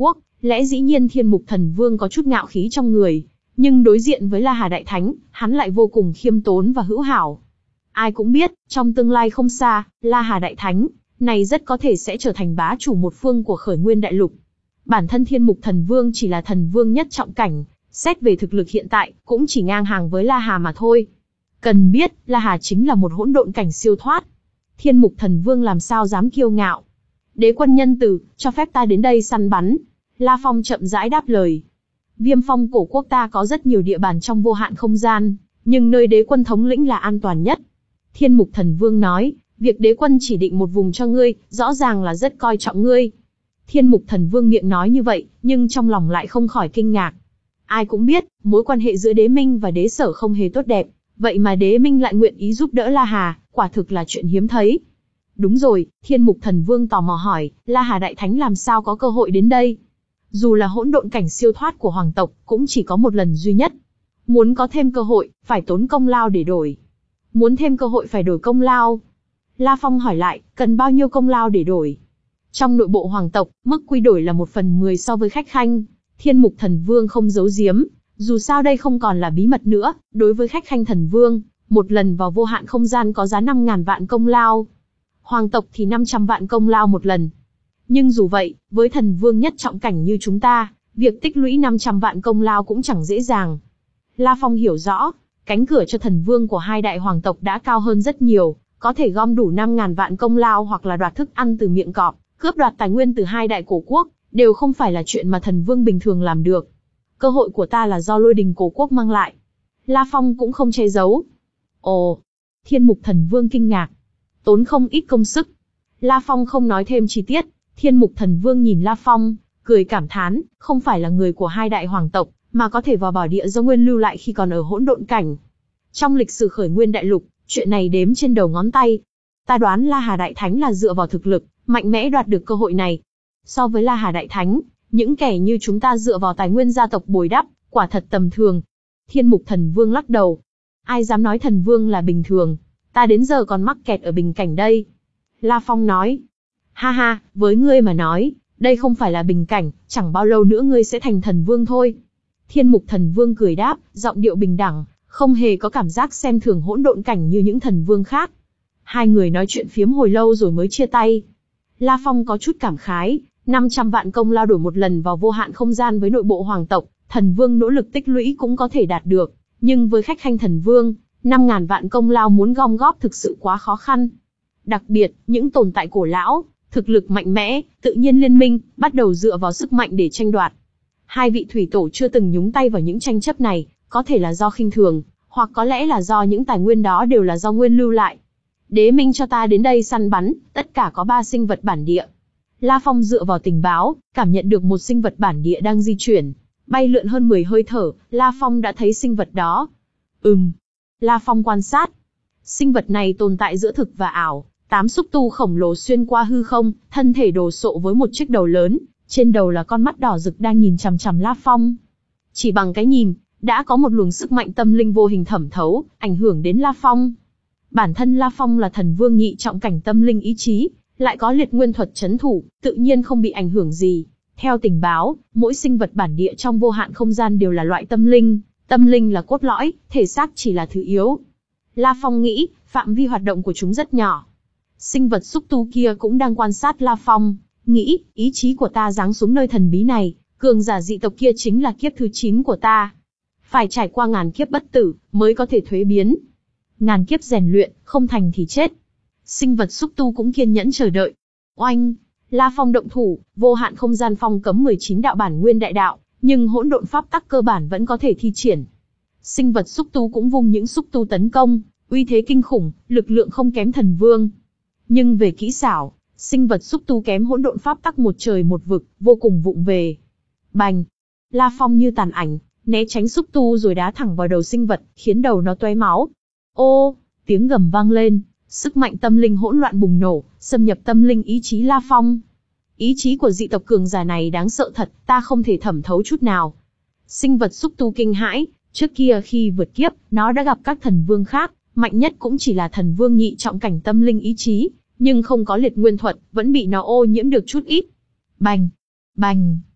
Lẽ dĩ nhiên Thiên Mục Thần Vương có chút ngạo khí trong người, nhưng đối diện với La Hà Đại Thánh, hắn lại vô cùng khiêm tốn và hữu hảo. Ai cũng biết, trong tương lai không xa, La Hà Đại Thánh này rất có thể sẽ trở thành bá chủ một phương của Khởi Nguyên Đại Lục. Bản thân Thiên Mục Thần Vương chỉ là thần vương nhất trọng cảnh, xét về thực lực hiện tại, cũng chỉ ngang hàng với La Hà mà thôi. Cần biết, La Hà chính là một hỗn độn cảnh siêu thoát. Thiên Mục Thần Vương làm sao dám kiêu ngạo. Đế quân nhân từ, cho phép ta đến đây săn bắn. La Phong chậm rãi đáp lời. Viêm Phong cổ quốc ta có rất nhiều địa bàn trong vô hạn không gian, nhưng nơi đế quân thống lĩnh là an toàn nhất. Thiên Mục Thần Vương nói, việc đế quân chỉ định một vùng cho ngươi, rõ ràng là rất coi trọng ngươi. Thiên Mục Thần Vương miệng nói như vậy, nhưng trong lòng lại không khỏi kinh ngạc. Ai cũng biết, mối quan hệ giữa đế minh và đế sở không hề tốt đẹp, vậy mà đế minh lại nguyện ý giúp đỡ La Hà, quả thực là chuyện hiếm thấy. Đúng rồi, Thiên Mục Thần Vương tò mò hỏi, La Hà Đại Thánh làm sao có cơ hội đến đây? Dù là hỗn độn cảnh siêu thoát của hoàng tộc, cũng chỉ có một lần duy nhất. Muốn có thêm cơ hội, phải tốn công lao để đổi. Muốn thêm cơ hội phải đổi công lao. La Phong hỏi lại, cần bao nhiêu công lao để đổi? Trong nội bộ hoàng tộc, mức quy đổi là một phần mười so với khách khanh. Thiên Mục Thần Vương không giấu giếm, dù sao đây không còn là bí mật nữa, đối với khách khanh thần vương, một lần vào vô hạn không gian có giá năm ngàn vạn công lao. Hoàng tộc thì năm trăm vạn công lao một lần. Nhưng dù vậy, với thần vương nhất trọng cảnh như chúng ta, việc tích lũy năm trăm vạn công lao cũng chẳng dễ dàng. La Phong hiểu rõ, cánh cửa cho thần vương của hai đại hoàng tộc đã cao hơn rất nhiều, có thể gom đủ năm ngàn vạn công lao hoặc là đoạt thức ăn từ miệng cọp, cướp đoạt tài nguyên từ hai đại cổ quốc, đều không phải là chuyện mà thần vương bình thường làm được. Cơ hội của ta là do lôi đình cổ quốc mang lại. La Phong cũng không che giấu. Ồ, Thiên Mục Thần Vương kinh ngạc. Tốn không ít công sức. La Phong không nói thêm chi tiết. Thiên Mục Thần Vương nhìn La Phong, cười cảm thán, không phải là người của hai đại hoàng tộc, mà có thể vào bảo địa do Nguyên lưu lại khi còn ở hỗn độn cảnh. Trong lịch sử Khởi Nguyên Đại Lục, chuyện này đếm trên đầu ngón tay. Ta đoán La Hà Đại Thánh là dựa vào thực lực, mạnh mẽ đoạt được cơ hội này. So với La Hà Đại Thánh, những kẻ như chúng ta dựa vào tài nguyên gia tộc bồi đắp, quả thật tầm thường. Thiên Mục Thần Vương lắc đầu. Ai dám nói thần vương là bình thường, ta đến giờ còn mắc kẹt ở bình cảnh đây. La Phong nói. Ha ha, với ngươi mà nói, đây không phải là bình cảnh, chẳng bao lâu nữa ngươi sẽ thành thần vương thôi. Thiên Mục Thần Vương cười đáp, giọng điệu bình đẳng, không hề có cảm giác xem thường hỗn độn cảnh như những thần vương khác. Hai người nói chuyện phiếm hồi lâu rồi mới chia tay. La Phong có chút cảm khái, năm trăm vạn công lao đổi một lần vào vô hạn không gian với nội bộ hoàng tộc, thần vương nỗ lực tích lũy cũng có thể đạt được, nhưng với khách khanh thần vương, năm ngàn vạn công lao muốn gom góp thực sự quá khó khăn. Đặc biệt, những tồn tại cổ lão, thực lực mạnh mẽ, tự nhiên liên minh, bắt đầu dựa vào sức mạnh để tranh đoạt. Hai vị thủy tổ chưa từng nhúng tay vào những tranh chấp này, có thể là do khinh thường, hoặc có lẽ là do những tài nguyên đó đều là do Nguyên lưu lại. Đế minh cho ta đến đây săn bắn, tất cả có ba sinh vật bản địa. La Phong dựa vào tình báo, cảm nhận được một sinh vật bản địa đang di chuyển, bay lượn hơn mười hơi thở, La Phong đã thấy sinh vật đó. Ừm. La Phong quan sát. Sinh vật này tồn tại giữa thực và ảo, tám xúc tu khổng lồ xuyên qua hư không, thân thể đồ sộ với một chiếc đầu lớn, trên đầu là con mắt đỏ rực đang nhìn chằm chằm La Phong. Chỉ bằng cái nhìn, đã có một luồng sức mạnh tâm linh vô hình thẩm thấu, ảnh hưởng đến La Phong. Bản thân La Phong là thần vương nhị trọng cảnh tâm linh ý chí, lại có liệt nguyên thuật chấn thủ, tự nhiên không bị ảnh hưởng gì. Theo tình báo, mỗi sinh vật bản địa trong vô hạn không gian đều là loại tâm linh, tâm linh là cốt lõi, thể xác chỉ là thứ yếu. La Phong nghĩ, phạm vi hoạt động của chúng rất nhỏ. Sinh vật xúc tu kia cũng đang quan sát La Phong, nghĩ, ý chí của ta giáng xuống nơi thần bí này, cường giả dị tộc kia chính là kiếp thứ chín của ta. Phải trải qua ngàn kiếp bất tử, mới có thể thuế biến. Ngàn kiếp rèn luyện, không thành thì chết. Sinh vật xúc tu cũng kiên nhẫn chờ đợi. Oanh! La Phong động thủ, vô hạn không gian phong cấm mười chín đạo bản nguyên đại đạo, nhưng hỗn độn pháp tắc cơ bản vẫn có thể thi triển. Sinh vật xúc tu cũng vung những xúc tu tấn công, uy thế kinh khủng, lực lượng không kém thần vương. Nhưng về kỹ xảo, sinh vật xúc tu kém hỗn độn pháp tắc một trời một vực, vô cùng vụng về. Bành! La Phong như tàn ảnh, né tránh xúc tu rồi đá thẳng vào đầu sinh vật, khiến đầu nó tóe máu. Ô! Tiếng gầm vang lên, sức mạnh tâm linh hỗn loạn bùng nổ, xâm nhập tâm linh ý chí La Phong. Ý chí của dị tộc cường giả này đáng sợ thật, ta không thể thẩm thấu chút nào. Sinh vật xúc tu kinh hãi, trước kia khi vượt kiếp, nó đã gặp các thần vương khác, mạnh nhất cũng chỉ là thần vương nhị trọng cảnh tâm linh ý chí, nhưng không có liệt nguyên thuật, vẫn bị nó ô nhiễm được chút ít. Bành! Bành!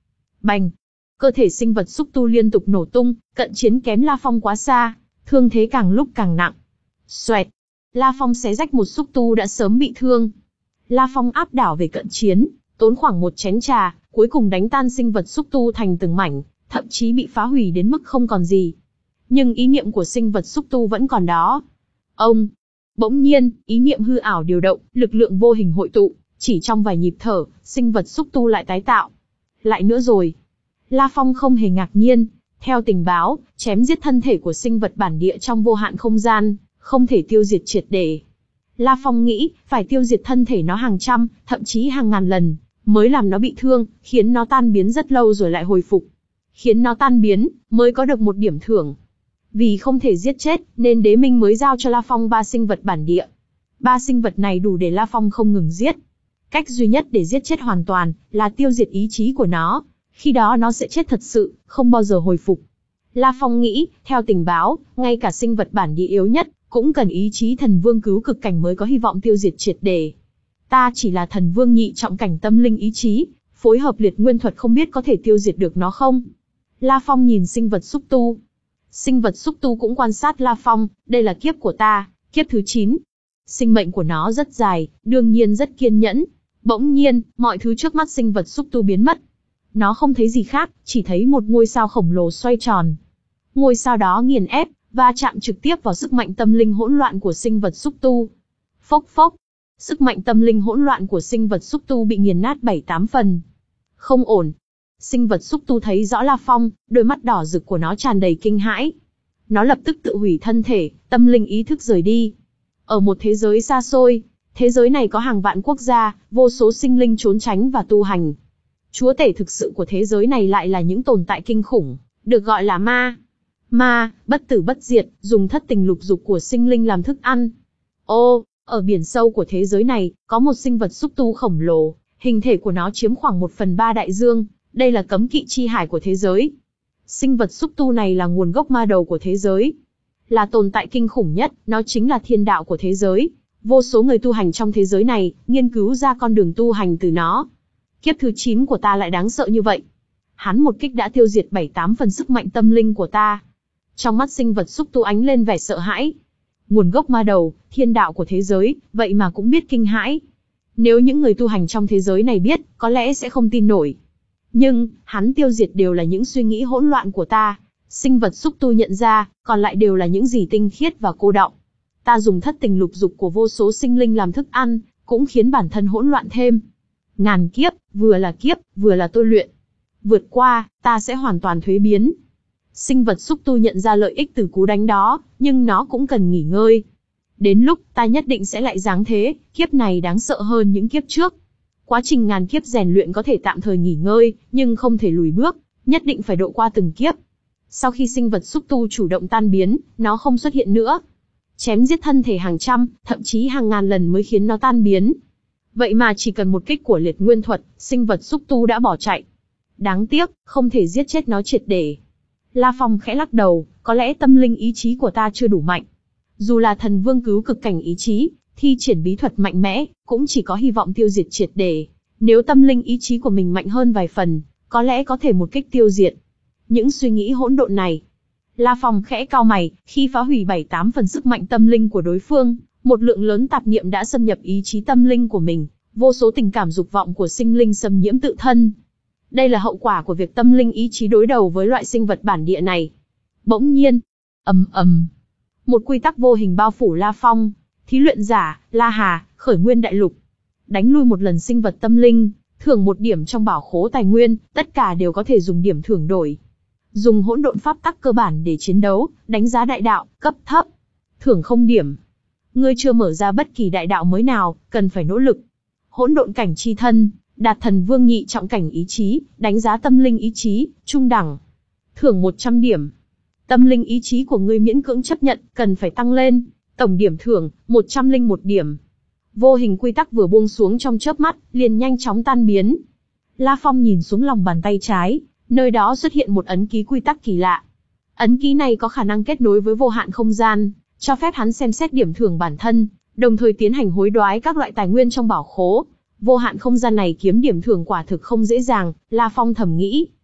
Bành! Cơ thể sinh vật xúc tu liên tục nổ tung, cận chiến kém La Phong quá xa, thương thế càng lúc càng nặng. Xoẹt! La Phong xé rách một xúc tu đã sớm bị thương. La Phong áp đảo về cận chiến, tốn khoảng một chén trà, cuối cùng đánh tan sinh vật xúc tu thành từng mảnh, thậm chí bị phá hủy đến mức không còn gì. Nhưng ý niệm của sinh vật xúc tu vẫn còn đó. Ông! Bỗng nhiên, ý niệm hư ảo điều động, lực lượng vô hình hội tụ, chỉ trong vài nhịp thở, sinh vật xúc tu lại tái tạo. Lại nữa rồi. La Phong không hề ngạc nhiên. Theo tình báo, chém giết thân thể của sinh vật bản địa trong vô hạn không gian, không thể tiêu diệt triệt để. La Phong nghĩ, phải tiêu diệt thân thể nó hàng trăm, thậm chí hàng ngàn lần, mới làm nó bị thương, khiến nó tan biến rất lâu rồi lại hồi phục. Khiến nó tan biến, mới có được một điểm thưởng. Vì không thể giết chết, nên Đế Minh mới giao cho La Phong ba sinh vật bản địa. Ba sinh vật này đủ để La Phong không ngừng giết. Cách duy nhất để giết chết hoàn toàn, là tiêu diệt ý chí của nó. Khi đó nó sẽ chết thật sự, không bao giờ hồi phục. La Phong nghĩ, theo tình báo, ngay cả sinh vật bản địa yếu nhất, cũng cần ý chí thần vương cứu cực cảnh mới có hy vọng tiêu diệt triệt để. Ta chỉ là thần vương nhị trọng cảnh tâm linh ý chí, phối hợp liệt nguyên thuật không biết có thể tiêu diệt được nó không? La Phong nhìn sinh vật xúc tu. Sinh vật xúc tu cũng quan sát La Phong, đây là kiếp của ta, kiếp thứ chín. Sinh mệnh của nó rất dài, đương nhiên rất kiên nhẫn. Bỗng nhiên, mọi thứ trước mắt sinh vật xúc tu biến mất. Nó không thấy gì khác, chỉ thấy một ngôi sao khổng lồ xoay tròn. Ngôi sao đó nghiền ép, và chạm trực tiếp vào sức mạnh tâm linh hỗn loạn của sinh vật xúc tu. Phốc phốc. Sức mạnh tâm linh hỗn loạn của sinh vật xúc tu bị nghiền nát bảy tám phần. Không ổn. Sinh vật xúc tu thấy rõ La Phong, đôi mắt đỏ rực của nó tràn đầy kinh hãi. Nó lập tức tự hủy thân thể, tâm linh ý thức rời đi. Ở một thế giới xa xôi, thế giới này có hàng vạn quốc gia, vô số sinh linh trốn tránh và tu hành. Chúa tể thực sự của thế giới này lại là những tồn tại kinh khủng, được gọi là ma. Ma, bất tử bất diệt, dùng thất tình lục dục của sinh linh làm thức ăn. Ô, ở biển sâu của thế giới này, có một sinh vật xúc tu khổng lồ, hình thể của nó chiếm khoảng một phần ba đại dương, đây là cấm kỵ chi hải của thế giới. Sinh vật xúc tu này là nguồn gốc ma đầu của thế giới. Là tồn tại kinh khủng nhất, nó chính là thiên đạo của thế giới. Vô số người tu hành trong thế giới này, nghiên cứu ra con đường tu hành từ nó. Kiếp thứ chín của ta lại đáng sợ như vậy. Hắn một kích đã tiêu diệt bảy tám phần sức mạnh tâm linh của ta. Trong mắt sinh vật xúc tu ánh lên vẻ sợ hãi. Nguồn gốc ma đầu, thiên đạo của thế giới, vậy mà cũng biết kinh hãi. Nếu những người tu hành trong thế giới này biết, có lẽ sẽ không tin nổi. Nhưng, hắn tiêu diệt đều là những suy nghĩ hỗn loạn của ta. Sinh vật xúc tu nhận ra, còn lại đều là những gì tinh khiết và cô đọng. Ta dùng thất tình lục dục của vô số sinh linh làm thức ăn, cũng khiến bản thân hỗn loạn thêm. Ngàn kiếp, vừa là kiếp, vừa là tôi luyện. Vượt qua, ta sẽ hoàn toàn thuế biến. Sinh vật xúc tu nhận ra lợi ích từ cú đánh đó, nhưng nó cũng cần nghỉ ngơi. Đến lúc, ta nhất định sẽ lại giáng thế, kiếp này đáng sợ hơn những kiếp trước. Quá trình ngàn kiếp rèn luyện có thể tạm thời nghỉ ngơi, nhưng không thể lùi bước, nhất định phải độ qua từng kiếp. Sau khi sinh vật xúc tu chủ động tan biến, nó không xuất hiện nữa. Chém giết thân thể hàng trăm, thậm chí hàng ngàn lần mới khiến nó tan biến. Vậy mà chỉ cần một kích của liệt nguyên thuật, sinh vật xúc tu đã bỏ chạy. Đáng tiếc, không thể giết chết nó triệt để. La Phong khẽ lắc đầu, có lẽ tâm linh ý chí của ta chưa đủ mạnh. Dù là thần vương cứu cực cảnh ý chí, thi triển bí thuật mạnh mẽ, cũng chỉ có hy vọng tiêu diệt triệt để. Nếu tâm linh ý chí của mình mạnh hơn vài phần, có lẽ có thể một kích tiêu diệt. Những suy nghĩ hỗn độn này. La Phong khẽ cau mày, khi phá hủy bảy tám phần sức mạnh tâm linh của đối phương, một lượng lớn tạp niệm đã xâm nhập ý chí tâm linh của mình, vô số tình cảm dục vọng của sinh linh xâm nhiễm tự thân. Đây là hậu quả của việc tâm linh ý chí đối đầu với loại sinh vật bản địa này. Bỗng nhiên, ầm ầm, một quy tắc vô hình bao phủ La Phong, thí luyện giả, La Hà, khởi nguyên đại lục. Đánh lui một lần sinh vật tâm linh, thưởng một điểm trong bảo khố tài nguyên, tất cả đều có thể dùng điểm thưởng đổi. Dùng hỗn độn pháp tắc cơ bản để chiến đấu, đánh giá đại đạo, cấp thấp. Thưởng không điểm. Ngươi chưa mở ra bất kỳ đại đạo mới nào, cần phải nỗ lực. Hỗn độn cảnh chi thân, đạt thần vương nhị trọng cảnh ý chí, đánh giá tâm linh ý chí, trung đẳng. Thưởng một trăm điểm. Tâm linh ý chí của ngươi miễn cưỡng chấp nhận, cần phải tăng lên. Tổng điểm thưởng, một trăm lẻ một điểm. Vô hình quy tắc vừa buông xuống trong chớp mắt, liền nhanh chóng tan biến. La Phong nhìn xuống lòng bàn tay trái, nơi đó xuất hiện một ấn ký quy tắc kỳ lạ. Ấn ký này có khả năng kết nối với vô hạn không gian, cho phép hắn xem xét điểm thưởng bản thân, đồng thời tiến hành hối đoái các loại tài nguyên trong bảo khố. Vô hạn không gian này kiếm điểm thưởng quả thực không dễ dàng, La Phong thầm nghĩ.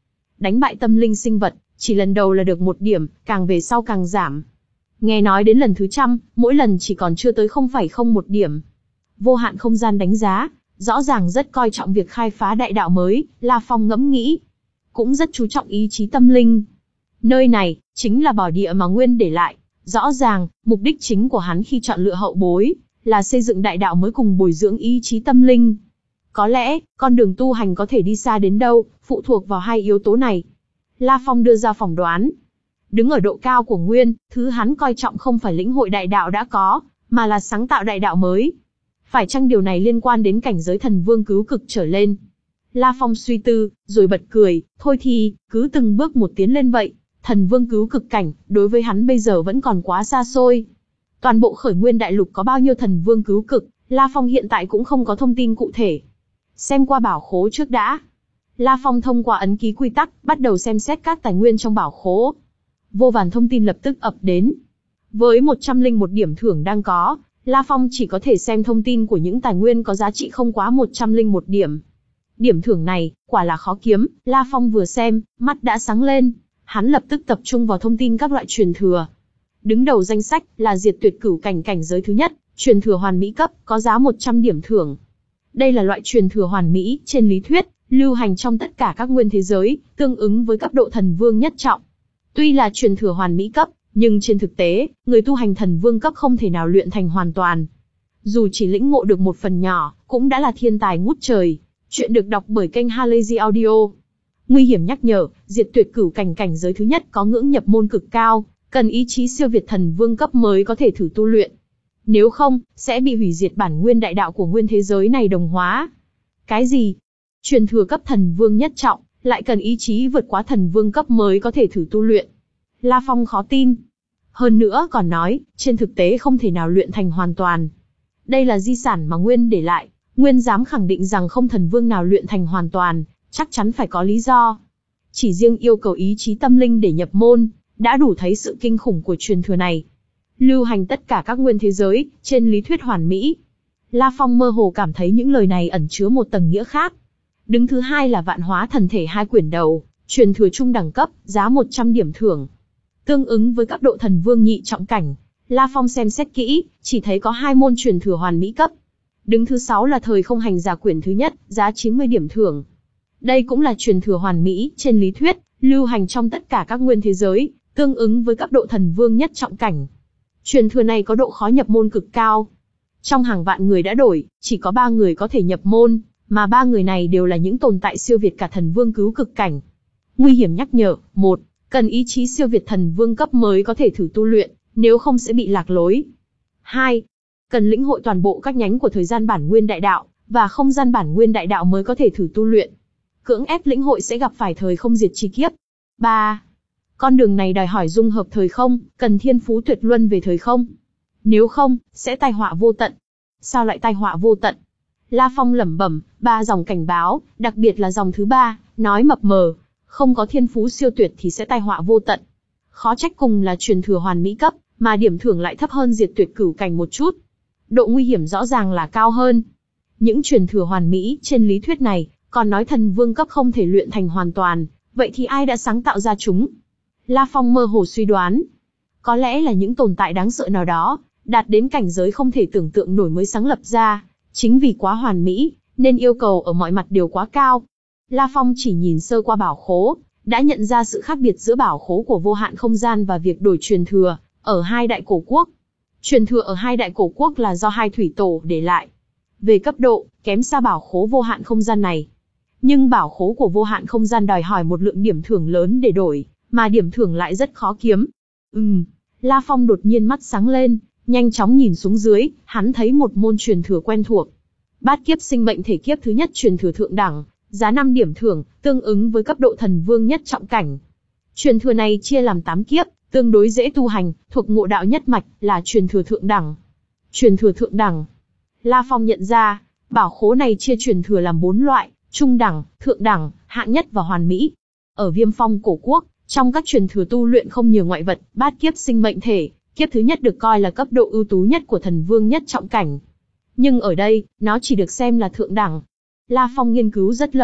đánh bại tâm linh sinh vật, chỉ lần đầu là được một điểm, càng về sau càng giảm. Nghe nói đến lần thứ trăm, mỗi lần chỉ còn chưa tới không phẩy không một điểm. Vô hạn không gian đánh giá, rõ ràng rất coi trọng việc khai phá đại đạo mới, La Phong ngẫm nghĩ. Cũng rất chú trọng ý chí tâm linh. Nơi này, chính là bảo địa mà Nguyên để lại. Rõ ràng, mục đích chính của hắn khi chọn lựa hậu bối, là xây dựng đại đạo mới cùng bồi dưỡng ý chí tâm linh. Có lẽ, con đường tu hành có thể đi xa đến đâu, phụ thuộc vào hai yếu tố này. La Phong đưa ra phỏng đoán. Đứng ở độ cao của Nguyên, thứ hắn coi trọng không phải lĩnh hội đại đạo đã có, mà là sáng tạo đại đạo mới. Phải chăng điều này liên quan đến cảnh giới thần vương cứu cực trở lên? La Phong suy tư, rồi bật cười, thôi thì, cứ từng bước một tiến lên vậy. Thần vương cứu cực cảnh, đối với hắn bây giờ vẫn còn quá xa xôi. Toàn bộ khởi nguyên đại lục có bao nhiêu thần vương cứu cực, La Phong hiện tại cũng không có thông tin cụ thể. Xem qua bảo khố trước đã. La Phong thông qua ấn ký quy tắc, bắt đầu xem xét các tài nguyên trong bảo khố. Vô vàn thông tin lập tức ập đến. Với một trăm lẻ một điểm thưởng đang có, La Phong chỉ có thể xem thông tin của những tài nguyên có giá trị không quá một trăm lẻ một điểm. Điểm thưởng này, quả là khó kiếm, La Phong vừa xem, mắt đã sáng lên. Hắn lập tức tập trung vào thông tin các loại truyền thừa. Đứng đầu danh sách là diệt tuyệt cửu cảnh cảnh giới thứ nhất, truyền thừa hoàn mỹ cấp, có giá một trăm điểm thưởng. Đây là loại truyền thừa hoàn mỹ, trên lý thuyết, lưu hành trong tất cả các nguyên thế giới, tương ứng với cấp độ thần vương nhất trọng. Tuy là truyền thừa hoàn mỹ cấp, nhưng trên thực tế, người tu hành thần vương cấp không thể nào luyện thành hoàn toàn. Dù chỉ lĩnh ngộ được một phần nhỏ, cũng đã là thiên tài ngút trời. Chuyện được đọc bởi kênh Halazy Audio. Nguy hiểm nhắc nhở, diệt tuyệt cửu cảnh cảnh giới thứ nhất có ngưỡng nhập môn cực cao, cần ý chí siêu việt thần vương cấp mới có thể thử tu luyện. Nếu không, sẽ bị hủy diệt bản nguyên đại đạo của nguyên thế giới này đồng hóa. Cái gì? Truyền thừa cấp thần vương nhất trọng, lại cần ý chí vượt quá thần vương cấp mới có thể thử tu luyện. La Phong khó tin. Hơn nữa còn nói, trên thực tế không thể nào luyện thành hoàn toàn. Đây là di sản mà Nguyên để lại, Nguyên dám khẳng định rằng không thần vương nào luyện thành hoàn toàn, chắc chắn phải có lý do. Chỉ riêng yêu cầu ý chí tâm linh để nhập môn, đã đủ thấy sự kinh khủng của truyền thừa này. Lưu hành tất cả các nguyên thế giới, trên lý thuyết hoàn mỹ. La Phong mơ hồ cảm thấy những lời này ẩn chứa một tầng nghĩa khác. Đứng thứ hai là vạn hóa thần thể hai quyển đầu, truyền thừa trung đẳng cấp, giá một trăm điểm thưởng. Tương ứng với cấp độ thần vương nhị trọng cảnh, La Phong xem xét kỹ, chỉ thấy có hai môn truyền thừa hoàn mỹ cấp. Đứng thứ sáu là thời không hành giả quyển thứ nhất, giá chín mươi điểm thưởng. Đây cũng là truyền thừa hoàn mỹ, trên lý thuyết, lưu hành trong tất cả các nguyên thế giới, tương ứng với cấp độ thần vương nhất trọng cảnh. Truyền thừa này có độ khó nhập môn cực cao. Trong hàng vạn người đã đổi, chỉ có ba người có thể nhập môn, mà ba người này đều là những tồn tại siêu việt cả thần vương cứu cực cảnh. Nguy hiểm nhắc nhở, một, cần ý chí siêu việt thần vương cấp mới có thể thử tu luyện, nếu không sẽ bị lạc lối. Hai, cần lĩnh hội toàn bộ các nhánh của thời gian bản nguyên đại đạo, và không gian bản nguyên đại đạo mới có thể thử tu luyện. Cưỡng ép lĩnh hội sẽ gặp phải thời không diệt chi kiếp. Ba, con đường này đòi hỏi dung hợp thời không, cần thiên phú tuyệt luân về thời không. Nếu không, sẽ tai họa vô tận. Sao lại tai họa vô tận? La Phong lẩm bẩm, ba dòng cảnh báo, đặc biệt là dòng thứ ba, nói mập mờ, không có thiên phú siêu tuyệt thì sẽ tai họa vô tận. Khó trách cùng là truyền thừa hoàn mỹ cấp, mà điểm thưởng lại thấp hơn diệt tuyệt cửu cảnh một chút. Độ nguy hiểm rõ ràng là cao hơn. Những truyền thừa hoàn mỹ, trên lý thuyết này, còn nói thần vương cấp không thể luyện thành hoàn toàn, vậy thì ai đã sáng tạo ra chúng? La Phong mơ hồ suy đoán. Có lẽ là những tồn tại đáng sợ nào đó, đạt đến cảnh giới không thể tưởng tượng nổi mới sáng lập ra. Chính vì quá hoàn mỹ, nên yêu cầu ở mọi mặt đều quá cao. La Phong chỉ nhìn sơ qua bảo khố, đã nhận ra sự khác biệt giữa bảo khố của vô hạn không gian và việc đổi truyền thừa, ở hai đại cổ quốc. Truyền thừa ở hai đại cổ quốc là do hai thủy tổ để lại. Về cấp độ, kém xa bảo khố vô hạn không gian này. Nhưng bảo khố của vô hạn không gian đòi hỏi một lượng điểm thưởng lớn để đổi, mà điểm thưởng lại rất khó kiếm. Ừm, La Phong đột nhiên mắt sáng lên, nhanh chóng nhìn xuống dưới, hắn thấy một môn truyền thừa quen thuộc. Bát kiếp sinh mệnh thể kiếp thứ nhất truyền thừa thượng đẳng, giá năm điểm thưởng, tương ứng với cấp độ thần vương nhất trọng cảnh. Truyền thừa này chia làm tám kiếp, tương đối dễ tu hành, thuộc ngộ đạo nhất mạch, là truyền thừa thượng đẳng. Truyền thừa thượng đẳng. La Phong nhận ra, bảo khố này chia truyền thừa làm bốn loại, trung đẳng, thượng đẳng, hạng nhất và hoàn mỹ. Ở Viêm Phong cổ quốc, trong các truyền thừa tu luyện không nhiều ngoại vật, bát kiếp sinh mệnh thể, kiếp thứ nhất được coi là cấp độ ưu tú nhất của thần vương nhất trọng cảnh. Nhưng ở đây, nó chỉ được xem là thượng đẳng. La Phong nghiên cứu rất lâu,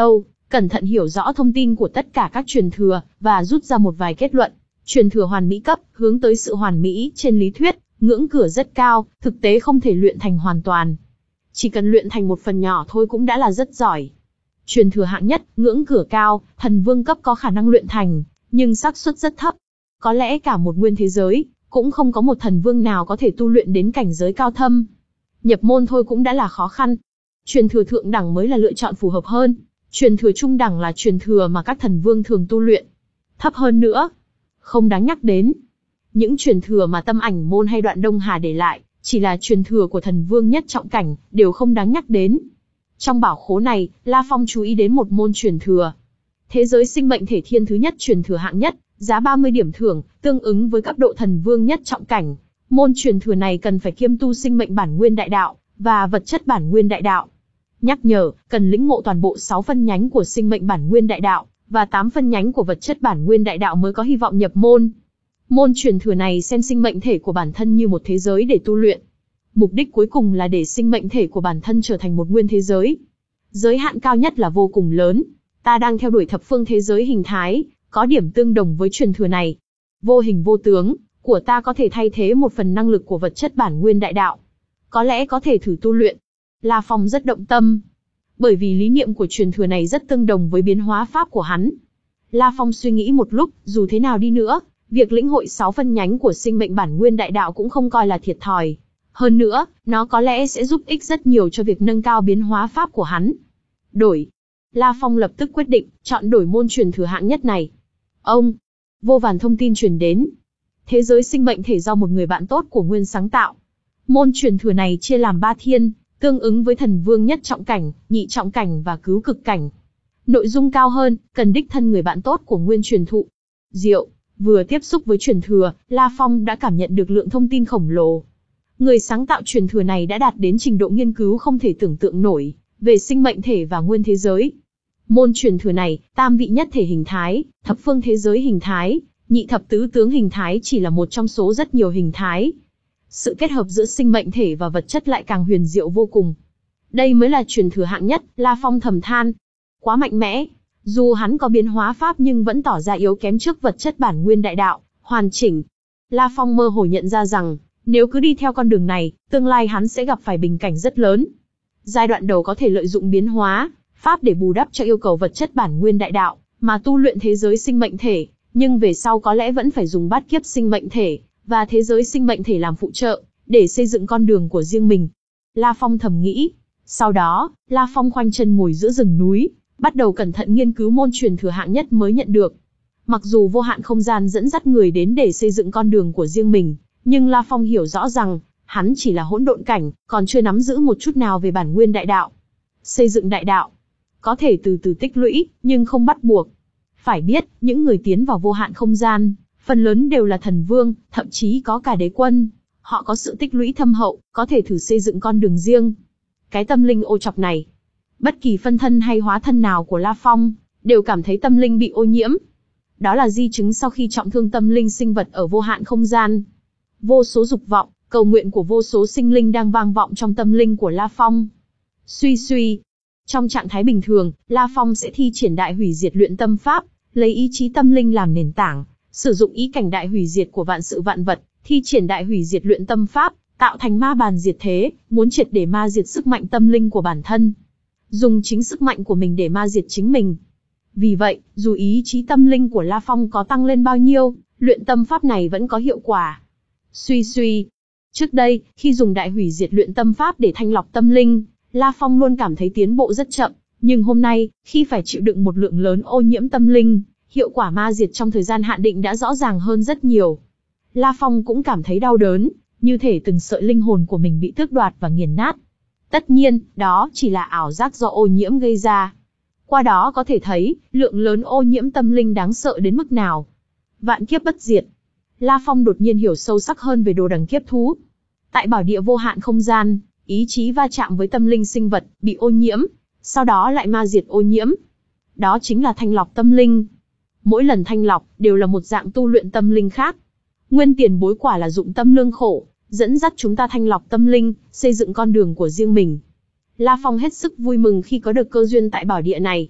cẩn thận hiểu rõ thông tin của tất cả các truyền thừa, và rút ra một vài kết luận. Truyền thừa hoàn mỹ cấp, hướng tới sự hoàn mỹ trên lý thuyết, ngưỡng cửa rất cao, thực tế không thể luyện thành hoàn toàn. Chỉ cần luyện thành một phần nhỏ thôi cũng đã là rất giỏi. Truyền thừa hạng nhất, ngưỡng cửa cao, thần vương cấp có khả năng luyện thành, nhưng xác suất rất thấp. Có lẽ cả một nguyên thế giới, cũng không có một thần vương nào có thể tu luyện đến cảnh giới cao thâm. Nhập môn thôi cũng đã là khó khăn. Truyền thừa thượng đẳng mới là lựa chọn phù hợp hơn. Truyền thừa trung đẳng là truyền thừa mà các thần vương thường tu luyện. Thấp hơn nữa, không đáng nhắc đến. Những truyền thừa mà Tâm Ảnh Môn hay Đoạn Đông Hà để lại, chỉ là truyền thừa của thần vương nhất trọng cảnh, đều không đáng nhắc đến. Trong bảo khố này, La Phong chú ý đến một môn truyền thừa. Thế giới sinh mệnh thể thiên thứ nhất truyền thừa hạng nhất, giá ba mươi điểm thưởng, tương ứng với cấp độ thần vương nhất trọng cảnh. Môn truyền thừa này cần phải kiêm tu sinh mệnh bản nguyên đại đạo, và vật chất bản nguyên đại đạo. Nhắc nhở, cần lĩnh ngộ toàn bộ sáu phân nhánh của sinh mệnh bản nguyên đại đạo, và tám phân nhánh của vật chất bản nguyên đại đạo mới có hy vọng nhập môn. Môn truyền thừa này xem sinh mệnh thể của bản thân như một thế giới để tu luyện. Mục đích cuối cùng là để sinh mệnh thể của bản thân trở thành một nguyên thế giới. Giới hạn cao nhất là vô cùng lớn. Ta đang theo đuổi thập phương thế giới hình thái, có điểm tương đồng với truyền thừa này. Vô hình vô tướng của ta có thể thay thế một phần năng lực của vật chất bản nguyên đại đạo. Có lẽ có thể thử tu luyện. La Phong rất động tâm. Bởi vì lý niệm của truyền thừa này rất tương đồng với biến hóa pháp của hắn. La Phong suy nghĩ một lúc, dù thế nào đi nữa, việc lĩnh hội sáu phân nhánh của sinh mệnh bản nguyên đại đạo cũng không coi là thiệt thòi. Hơn nữa, nó có lẽ sẽ giúp ích rất nhiều cho việc nâng cao biến hóa pháp của hắn. Đổi. La Phong lập tức quyết định, chọn đổi môn truyền thừa hạng nhất này. Ông. Vô vàn thông tin truyền đến. Thế giới sinh mệnh thể do một người bạn tốt của Nguyên sáng tạo. Môn truyền thừa này chia làm ba thiên, tương ứng với thần vương nhất trọng cảnh, nhị trọng cảnh và cứu cực cảnh. Nội dung cao hơn, cần đích thân người bạn tốt của Nguyên truyền thụ. Diệu. Vừa tiếp xúc với truyền thừa, La Phong đã cảm nhận được lượng thông tin khổng lồ. Người sáng tạo truyền thừa này đã đạt đến trình độ nghiên cứu không thể tưởng tượng nổi, về sinh mệnh thể và nguyên thế giới. Môn truyền thừa này, tam vị nhất thể hình thái, thập phương thế giới hình thái, nhị thập tứ tướng hình thái chỉ là một trong số rất nhiều hình thái. Sự kết hợp giữa sinh mệnh thể và vật chất lại càng huyền diệu vô cùng. Đây mới là truyền thừa hạng nhất, La Phong thầm than. Quá mạnh mẽ, dù hắn có biến hóa pháp nhưng vẫn tỏ ra yếu kém trước vật chất bản nguyên đại đạo, hoàn chỉnh. La Phong mơ hồ nhận ra rằng, nếu cứ đi theo con đường này, tương lai hắn sẽ gặp phải bình cảnh rất lớn. Giai đoạn đầu có thể lợi dụng biến hóa pháp để bù đắp cho yêu cầu vật chất bản nguyên đại đạo, mà tu luyện thế giới sinh mệnh thể, nhưng về sau có lẽ vẫn phải dùng bát kiếp sinh mệnh thể, và thế giới sinh mệnh thể làm phụ trợ, để xây dựng con đường của riêng mình. La Phong thầm nghĩ. Sau đó, La Phong khoanh chân ngồi giữa rừng núi, bắt đầu cẩn thận nghiên cứu môn truyền thừa hạng nhất mới nhận được. Mặc dù vô hạn không gian dẫn dắt người đến để xây dựng con đường của riêng mình, nhưng La Phong hiểu rõ rằng, hắn chỉ là hỗn độn cảnh, còn chưa nắm giữ một chút nào về bản nguyên đại đạo. Xây dựng đại đạo, có thể từ từ tích lũy, nhưng không bắt buộc. Phải biết, những người tiến vào vô hạn không gian, phần lớn đều là thần vương, thậm chí có cả đế quân. Họ có sự tích lũy thâm hậu, có thể thử xây dựng con đường riêng. Cái tâm linh ô trọc này, bất kỳ phân thân hay hóa thân nào của La Phong, đều cảm thấy tâm linh bị ô nhiễm. Đó là di chứng sau khi trọng thương tâm linh sinh vật ở vô hạn không gian. Vô số dục vọng, cầu nguyện của vô số sinh linh đang vang vọng trong tâm linh của La Phong. Suy suy. Trong trạng thái bình thường, La Phong sẽ thi triển đại hủy diệt luyện tâm pháp, lấy ý chí tâm linh làm nền tảng, sử dụng ý cảnh đại hủy diệt của vạn sự vạn vật, thi triển đại hủy diệt luyện tâm pháp, tạo thành ma bàn diệt thế, muốn triệt để ma diệt sức mạnh tâm linh của bản thân. Dùng chính sức mạnh của mình để ma diệt chính mình. Vì vậy, dù ý chí tâm linh của La Phong có tăng lên bao nhiêu, luyện tâm pháp này vẫn có hiệu quả. Suy suy. Trước đây, khi dùng đại hủy diệt luyện tâm pháp để thanh lọc tâm linh, La Phong luôn cảm thấy tiến bộ rất chậm, nhưng hôm nay, khi phải chịu đựng một lượng lớn ô nhiễm tâm linh, hiệu quả ma diệt trong thời gian hạn định đã rõ ràng hơn rất nhiều. La Phong cũng cảm thấy đau đớn, như thể từng sợi linh hồn của mình bị tước đoạt và nghiền nát. Tất nhiên, đó chỉ là ảo giác do ô nhiễm gây ra. Qua đó có thể thấy, lượng lớn ô nhiễm tâm linh đáng sợ đến mức nào. Vạn kiếp bất diệt. La Phong đột nhiên hiểu sâu sắc hơn về đồ đằng kiếp thú. Tại bảo địa vô hạn không gian, ý chí va chạm với tâm linh sinh vật, bị ô nhiễm, sau đó lại ma diệt ô nhiễm. Đó chính là thanh lọc tâm linh. Mỗi lần thanh lọc, đều là một dạng tu luyện tâm linh khác. Nguyên tiền bối quả là dụng tâm lương khổ, dẫn dắt chúng ta thanh lọc tâm linh, xây dựng con đường của riêng mình. La Phong hết sức vui mừng khi có được cơ duyên tại bảo địa này.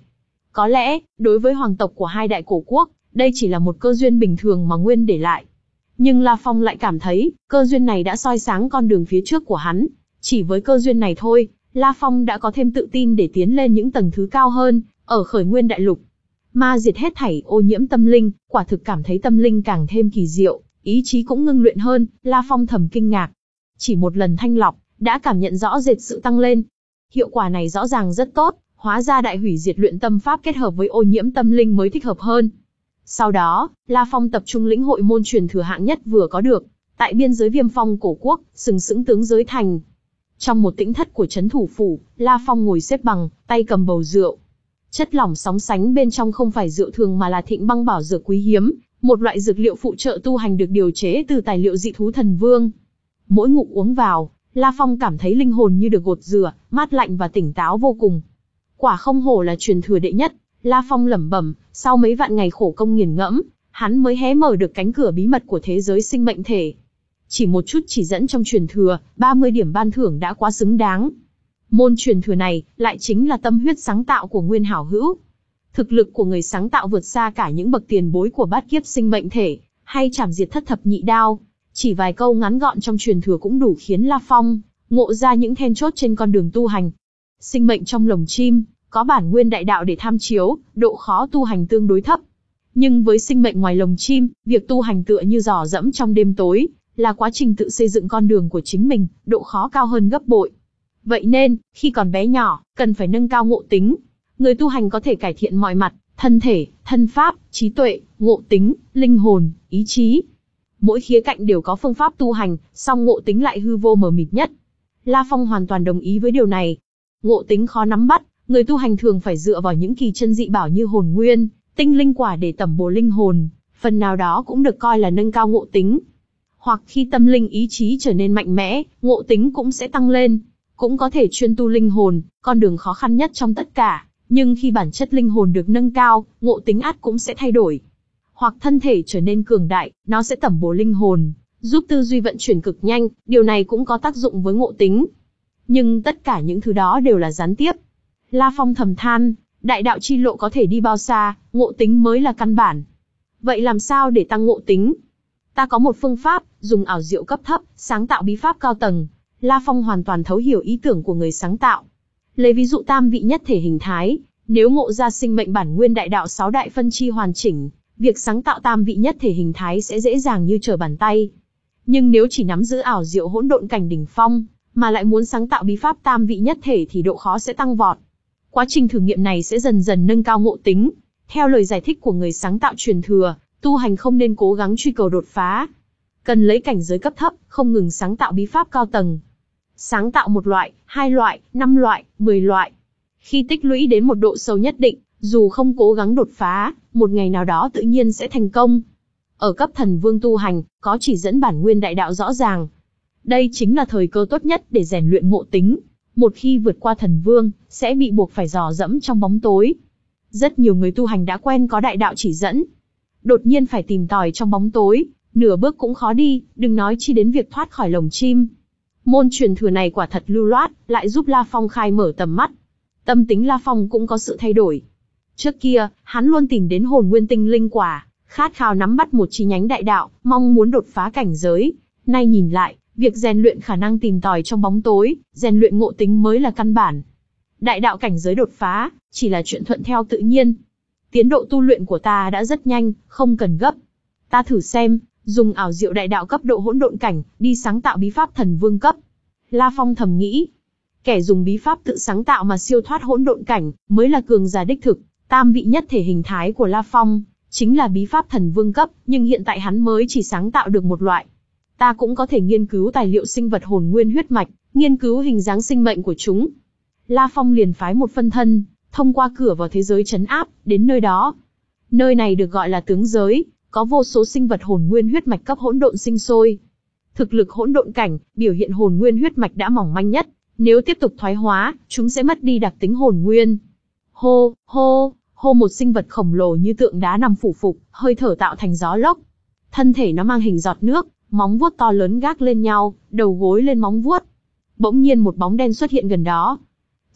Có lẽ, đối với hoàng tộc của hai đại cổ quốc, đây chỉ là một cơ duyên bình thường mà Nguyên để lại. Nhưng La Phong lại cảm thấy, cơ duyên này đã soi sáng con đường phía trước của hắn. Chỉ với cơ duyên này thôi, La Phong đã có thêm tự tin để tiến lên những tầng thứ cao hơn, ở Khởi Nguyên Đại Lục. Ma diệt hết thảy ô nhiễm tâm linh, quả thực cảm thấy tâm linh càng thêm kỳ diệu, ý chí cũng ngưng luyện hơn, La Phong thầm kinh ngạc. Chỉ một lần thanh lọc, đã cảm nhận rõ rệt sự tăng lên. Hiệu quả này rõ ràng rất tốt, hóa ra đại hủy diệt luyện tâm pháp kết hợp với ô nhiễm tâm linh mới thích hợp hơn. Sau đó, La Phong tập trung lĩnh hội môn truyền thừa hạng nhất vừa có được, tại biên giới Viêm Phong cổ quốc, sừng sững tướng giới thành. Trong một tĩnh thất của trấn thủ phủ, La Phong ngồi xếp bằng, tay cầm bầu rượu. Chất lỏng sóng sánh bên trong không phải rượu thường mà là Thịnh Băng bảo dược quý hiếm, một loại dược liệu phụ trợ tu hành được điều chế từ tài liệu dị thú thần vương. Mỗi ngụm uống vào, La Phong cảm thấy linh hồn như được gột rửa, mát lạnh và tỉnh táo vô cùng. Quả không hổ là truyền thừa đệ nhất, La Phong lẩm bẩm, sau mấy vạn ngày khổ công nghiền ngẫm, hắn mới hé mở được cánh cửa bí mật của thế giới sinh mệnh thể. Chỉ một chút chỉ dẫn trong truyền thừa, ba mươi điểm ban thưởng đã quá xứng đáng. Môn truyền thừa này, lại chính là tâm huyết sáng tạo của Nguyên hảo hữu. Thực lực của người sáng tạo vượt xa cả những bậc tiền bối của bát kiếp sinh mệnh thể, hay chảm diệt thất thập nhị đao. Chỉ vài câu ngắn gọn trong truyền thừa cũng đủ khiến La Phong ngộ ra những then chốt trên con đường tu hành. Sinh mệnh trong lồng chim, có bản nguyên đại đạo để tham chiếu, độ khó tu hành tương đối thấp. Nhưng với sinh mệnh ngoài lồng chim, việc tu hành tựa như giò dẫm trong đêm tối, là quá trình tự xây dựng con đường của chính mình, độ khó cao hơn gấp bội. Vậy nên, khi còn bé nhỏ, cần phải nâng cao ngộ tính. Người tu hành có thể cải thiện mọi mặt, thân thể, thân pháp, trí tuệ, ngộ tính, linh hồn, ý chí. Mỗi khía cạnh đều có phương pháp tu hành, song ngộ tính lại hư vô mờ mịt nhất. La Phong hoàn toàn đồng ý với điều này. Ngộ tính khó nắm bắt, người tu hành thường phải dựa vào những kỳ chân dị bảo như hồn nguyên, tinh linh quả để tẩm bổ linh hồn, phần nào đó cũng được coi là nâng cao ngộ tính. Hoặc khi tâm linh ý chí trở nên mạnh mẽ, ngộ tính cũng sẽ tăng lên. Cũng có thể chuyên tu linh hồn, con đường khó khăn nhất trong tất cả, nhưng khi bản chất linh hồn được nâng cao, ngộ tính ắt cũng sẽ thay đổi. Hoặc thân thể trở nên cường đại, nó sẽ tẩm bổ linh hồn, giúp tư duy vận chuyển cực nhanh, điều này cũng có tác dụng với ngộ tính. Nhưng tất cả những thứ đó đều là gián tiếp. La Phong thầm than, đại đạo chi lộ có thể đi bao xa, ngộ tính mới là căn bản. Vậy làm sao để tăng ngộ tính? Ta có một phương pháp, dùng ảo diệu cấp thấp, sáng tạo bí pháp cao tầng. La Phong hoàn toàn thấu hiểu ý tưởng của người sáng tạo. Lấy ví dụ tam vị nhất thể hình thái, nếu ngộ ra sinh mệnh bản nguyên đại đạo sáu đại phân chi hoàn chỉnh, việc sáng tạo tam vị nhất thể hình thái sẽ dễ dàng như trở bàn tay. Nhưng nếu chỉ nắm giữ ảo diệu hỗn độn cảnh đỉnh phong, mà lại muốn sáng tạo bí pháp tam vị nhất thể thì độ khó sẽ tăng vọt. Quá trình thử nghiệm này sẽ dần dần nâng cao ngộ tính. Theo lời giải thích của người sáng tạo truyền thừa, tu hành không nên cố gắng truy cầu đột phá. Cần lấy cảnh giới cấp thấp, không ngừng sáng tạo bí pháp cao tầng. Sáng tạo một loại, hai loại, năm loại, mười loại. Khi tích lũy đến một độ sâu nhất định, dù không cố gắng đột phá, một ngày nào đó tự nhiên sẽ thành công. Ở cấp thần vương tu hành, có chỉ dẫn bản nguyên đại đạo rõ ràng. Đây chính là thời cơ tốt nhất để rèn luyện ngộ tính. Một khi vượt qua thần vương, sẽ bị buộc phải dò dẫm trong bóng tối. Rất nhiều người tu hành đã quen có đại đạo chỉ dẫn. Đột nhiên phải tìm tòi trong bóng tối, nửa bước cũng khó đi, đừng nói chi đến việc thoát khỏi lồng chim. Môn truyền thừa này quả thật lưu loát, lại giúp La Phong khai mở tầm mắt. Tâm tính La Phong cũng có sự thay đổi. Trước kia, hắn luôn tìm đến hồn nguyên tinh linh quả, khát khao nắm bắt một chi nhánh đại đạo, mong muốn đột phá cảnh giới. Nay nhìn lại, việc rèn luyện khả năng tìm tòi trong bóng tối, rèn luyện ngộ tính mới là căn bản. Đại đạo cảnh giới đột phá, chỉ là chuyện thuận theo tự nhiên. Tiến độ tu luyện của ta đã rất nhanh, không cần gấp. Ta thử xem, dùng ảo diệu đại đạo cấp độ hỗn độn cảnh, đi sáng tạo bí pháp thần vương cấp. La Phong thầm nghĩ, kẻ dùng bí pháp tự sáng tạo mà siêu thoát hỗn độn cảnh, mới là cường giả đích thực. Tam vị nhất thể hình thái của La Phong, chính là bí pháp thần vương cấp, nhưng hiện tại hắn mới chỉ sáng tạo được một loại. Ta cũng có thể nghiên cứu tài liệu sinh vật hồn nguyên huyết mạch, nghiên cứu hình dáng sinh mệnh của chúng. La Phong liền phái một phân thân, thông qua cửa vào thế giới trấn áp, đến nơi đó. Nơi này được gọi là tướng giới, có vô số sinh vật hồn nguyên huyết mạch cấp hỗn độn sinh sôi. Thực lực hỗn độn cảnh, biểu hiện hồn nguyên huyết mạch đã mỏng manh nhất, nếu tiếp tục thoái hóa, chúng sẽ mất đi đặc tính hồn nguyên. Hô, hô, hô một sinh vật khổng lồ như tượng đá nằm phủ phục, hơi thở tạo thành gió lốc. Thân thể nó mang hình giọt nước, móng vuốt to lớn gác lên nhau, đầu gối lên móng vuốt. Bỗng nhiên một bóng đen xuất hiện gần đó.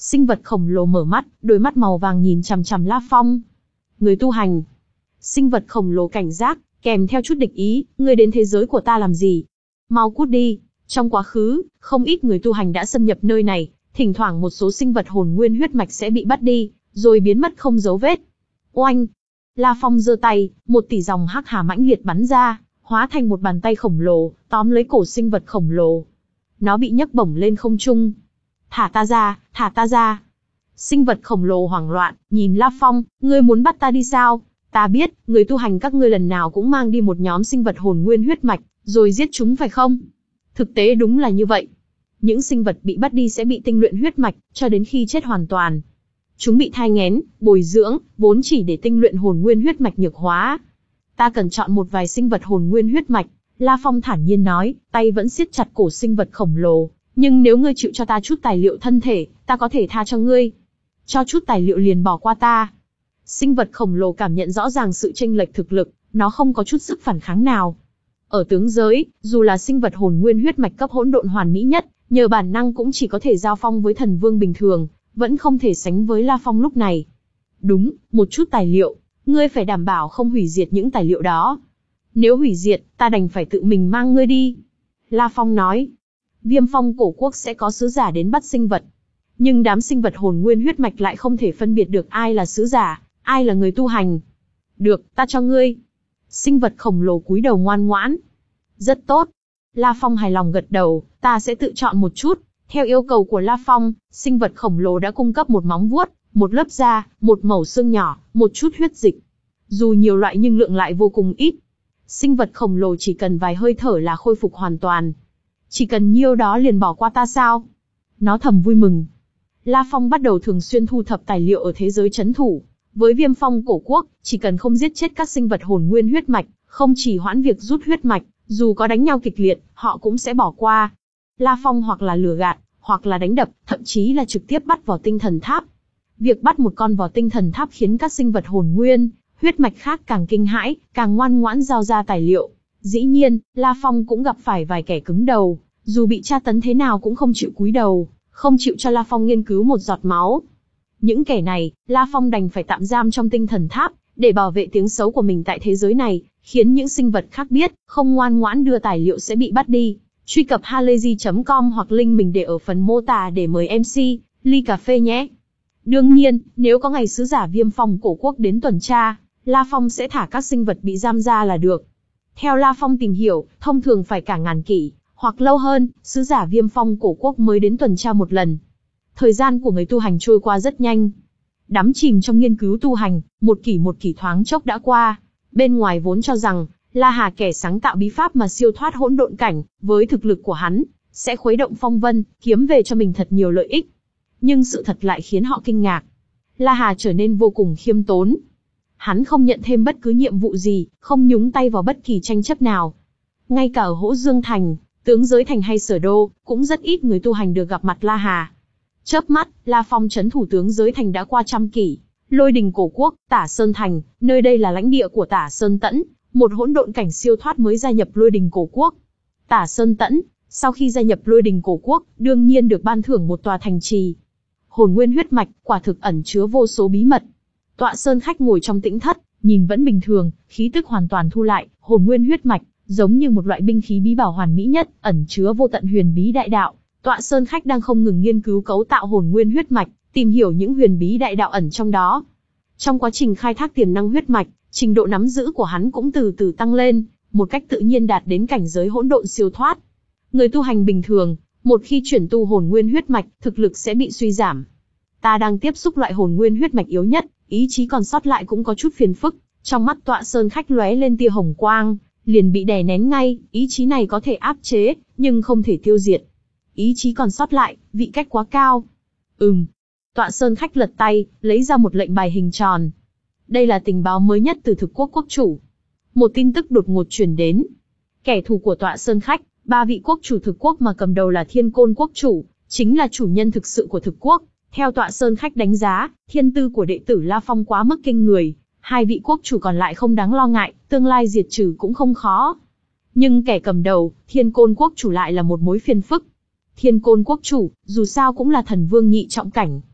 Sinh vật khổng lồ mở mắt, đôi mắt màu vàng nhìn chằm chằm La Phong. Người tu hành. Sinh vật khổng lồ cảnh giác, kèm theo chút địch ý, ngươi đến thế giới của ta làm gì? Mau cút đi. Trong quá khứ, không ít người tu hành đã xâm nhập nơi này, thỉnh thoảng một số sinh vật hồn nguyên huyết mạch sẽ bị bắt đi, rồi biến mất không dấu vết. Oanh! La Phong giơ tay, một tỷ dòng hắc hà mãnh liệt bắn ra, hóa thành một bàn tay khổng lồ, tóm lấy cổ sinh vật khổng lồ. Nó bị nhấc bổng lên không trung. Thả ta ra, thả ta ra. Sinh vật khổng lồ hoảng loạn, nhìn La Phong, ngươi muốn bắt ta đi sao? Ta biết, người tu hành các ngươi lần nào cũng mang đi một nhóm sinh vật hồn nguyên huyết mạch, rồi giết chúng phải không? Thực tế đúng là như vậy. Những sinh vật bị bắt đi sẽ bị tinh luyện huyết mạch, cho đến khi chết hoàn toàn. Chúng bị thai nghén, bồi dưỡng, vốn chỉ để tinh luyện hồn nguyên huyết mạch nhược hóa. Ta cần chọn một vài sinh vật hồn nguyên huyết mạch, La Phong thản nhiên nói, tay vẫn siết chặt cổ sinh vật khổng lồ. Nhưng nếu ngươi chịu cho ta chút tài liệu thân thể, ta có thể tha cho ngươi. Cho chút tài liệu liền bỏ qua ta. Sinh vật khổng lồ cảm nhận rõ ràng sự chênh lệch thực lực, nó không có chút sức phản kháng nào. Ở tướng giới, dù là sinh vật hồn nguyên huyết mạch cấp hỗn độn hoàn mỹ nhất, nhờ bản năng cũng chỉ có thể giao phong với thần vương bình thường, vẫn không thể sánh với La Phong lúc này. Đúng, một chút tài liệu, ngươi phải đảm bảo không hủy diệt những tài liệu đó. Nếu hủy diệt, ta đành phải tự mình mang ngươi đi. La Phong nói. Viêm Phong cổ quốc sẽ có sứ giả đến bắt sinh vật. Nhưng đám sinh vật hồn nguyên huyết mạch lại không thể phân biệt được ai là sứ giả, ai là người tu hành. Được, ta cho ngươi. Sinh vật khổng lồ cúi đầu ngoan ngoãn. Rất tốt. La Phong hài lòng gật đầu, ta sẽ tự chọn một chút. Theo yêu cầu của La Phong, sinh vật khổng lồ đã cung cấp một móng vuốt, một lớp da, một mẩu xương nhỏ, một chút huyết dịch. Dù nhiều loại nhưng lượng lại vô cùng ít. Sinh vật khổng lồ chỉ cần vài hơi thở là khôi phục hoàn toàn. Chỉ cần nhiêu đó liền bỏ qua ta sao? Nó thầm vui mừng. La Phong bắt đầu thường xuyên thu thập tài liệu ở thế giới trấn thủ. Với Viêm Phong cổ quốc, chỉ cần không giết chết các sinh vật hồn nguyên huyết mạch, không chỉ hoãn việc rút huyết mạch, dù có đánh nhau kịch liệt, họ cũng sẽ bỏ qua. La Phong hoặc là lừa gạt, hoặc là đánh đập, thậm chí là trực tiếp bắt vào tinh thần tháp. Việc bắt một con vào tinh thần tháp khiến các sinh vật hồn nguyên, huyết mạch khác càng kinh hãi, càng ngoan ngoãn giao ra tài liệu. Dĩ nhiên, La Phong cũng gặp phải vài kẻ cứng đầu, dù bị tra tấn thế nào cũng không chịu cúi đầu, không chịu cho La Phong nghiên cứu một giọt máu. Những kẻ này, La Phong đành phải tạm giam trong tinh thần tháp, để bảo vệ tiếng xấu của mình tại thế giới này, khiến những sinh vật khác biết, không ngoan ngoãn đưa tài liệu sẽ bị bắt đi. Truy cập halayzi chấm com hoặc link mình để ở phần mô tả để mời em xê, ly cà phê nhé. Đương nhiên, nếu có ngày sứ giả Viêm Phong cổ quốc đến tuần tra, La Phong sẽ thả các sinh vật bị giam ra là được. Theo La Phong tìm hiểu, thông thường phải cả ngàn kỷ, hoặc lâu hơn, sứ giả Viêm Phong cổ quốc mới đến tuần tra một lần. Thời gian của người tu hành trôi qua rất nhanh. Đắm chìm trong nghiên cứu tu hành, một kỷ một kỷ thoáng chốc đã qua. Bên ngoài vốn cho rằng, La Hà kẻ sáng tạo bí pháp mà siêu thoát hỗn độn cảnh, với thực lực của hắn, sẽ khuấy động phong vân, kiếm về cho mình thật nhiều lợi ích. Nhưng sự thật lại khiến họ kinh ngạc. La Hà trở nên vô cùng khiêm tốn. Hắn không nhận thêm bất cứ nhiệm vụ gì, không nhúng tay vào bất kỳ tranh chấp nào. Ngay cả ở Hỗ Dương Thành, Tướng Giới Thành hay Sở Đô, cũng rất ít người tu hành được gặp mặt La Hà. Chớp mắt, La Phong trấn thủ Tướng Giới Thành đã qua trăm kỷ. Lôi Đình cổ quốc, Tả Sơn Thành, nơi đây là lãnh địa của Tả Sơn Tẫn, một hỗn độn cảnh siêu thoát mới gia nhập Lôi Đình cổ quốc. Tả Sơn Tẫn, sau khi gia nhập Lôi Đình cổ quốc, đương nhiên được ban thưởng một tòa thành trì. Hồn nguyên huyết mạch, quả thực ẩn chứa vô số bí mật. Tọa Sơn Khách ngồi trong tĩnh thất, nhìn vẫn bình thường, khí tức hoàn toàn thu lại, hồn nguyên huyết mạch, giống như một loại binh khí bí bảo hoàn mỹ nhất, ẩn chứa vô tận huyền bí đại đạo. Tọa Sơn Khách đang không ngừng nghiên cứu cấu tạo hồn nguyên huyết mạch, tìm hiểu những huyền bí đại đạo ẩn trong đó. Trong quá trình khai thác tiềm năng huyết mạch, trình độ nắm giữ của hắn cũng từ từ tăng lên, một cách tự nhiên đạt đến cảnh giới hỗn độn siêu thoát. Người tu hành bình thường, một khi chuyển tu hồn nguyên huyết mạch, thực lực sẽ bị suy giảm. Ta đang tiếp xúc loại hồn nguyên huyết mạch yếu nhất, ý chí còn sót lại cũng có chút phiền phức. Trong mắt Tọa Sơn Khách lóe lên tia hồng quang, liền bị đè nén ngay, ý chí này có thể áp chế, nhưng không thể tiêu diệt. Ý chí còn sót lại, vị cách quá cao. Ừm. Tọa Sơn Khách lật tay, lấy ra một lệnh bài hình tròn. Đây là tình báo mới nhất từ Thực Quốc quốc chủ. Một tin tức đột ngột truyền đến. Kẻ thù của Tọa Sơn Khách, ba vị quốc chủ Thực Quốc mà cầm đầu là Thiên Côn quốc chủ, chính là chủ nhân thực sự của Thực Quốc. Theo Tọa Sơn Khách đánh giá, thiên tư của đệ tử La Phong quá mức kinh người, hai vị quốc chủ còn lại không đáng lo ngại, tương lai diệt trừ cũng không khó. Nhưng kẻ cầm đầu, Thiên Côn quốc chủ lại là một mối phiền phức. Thiên Côn quốc chủ, dù sao cũng là thần vương nhị trọng cảnh.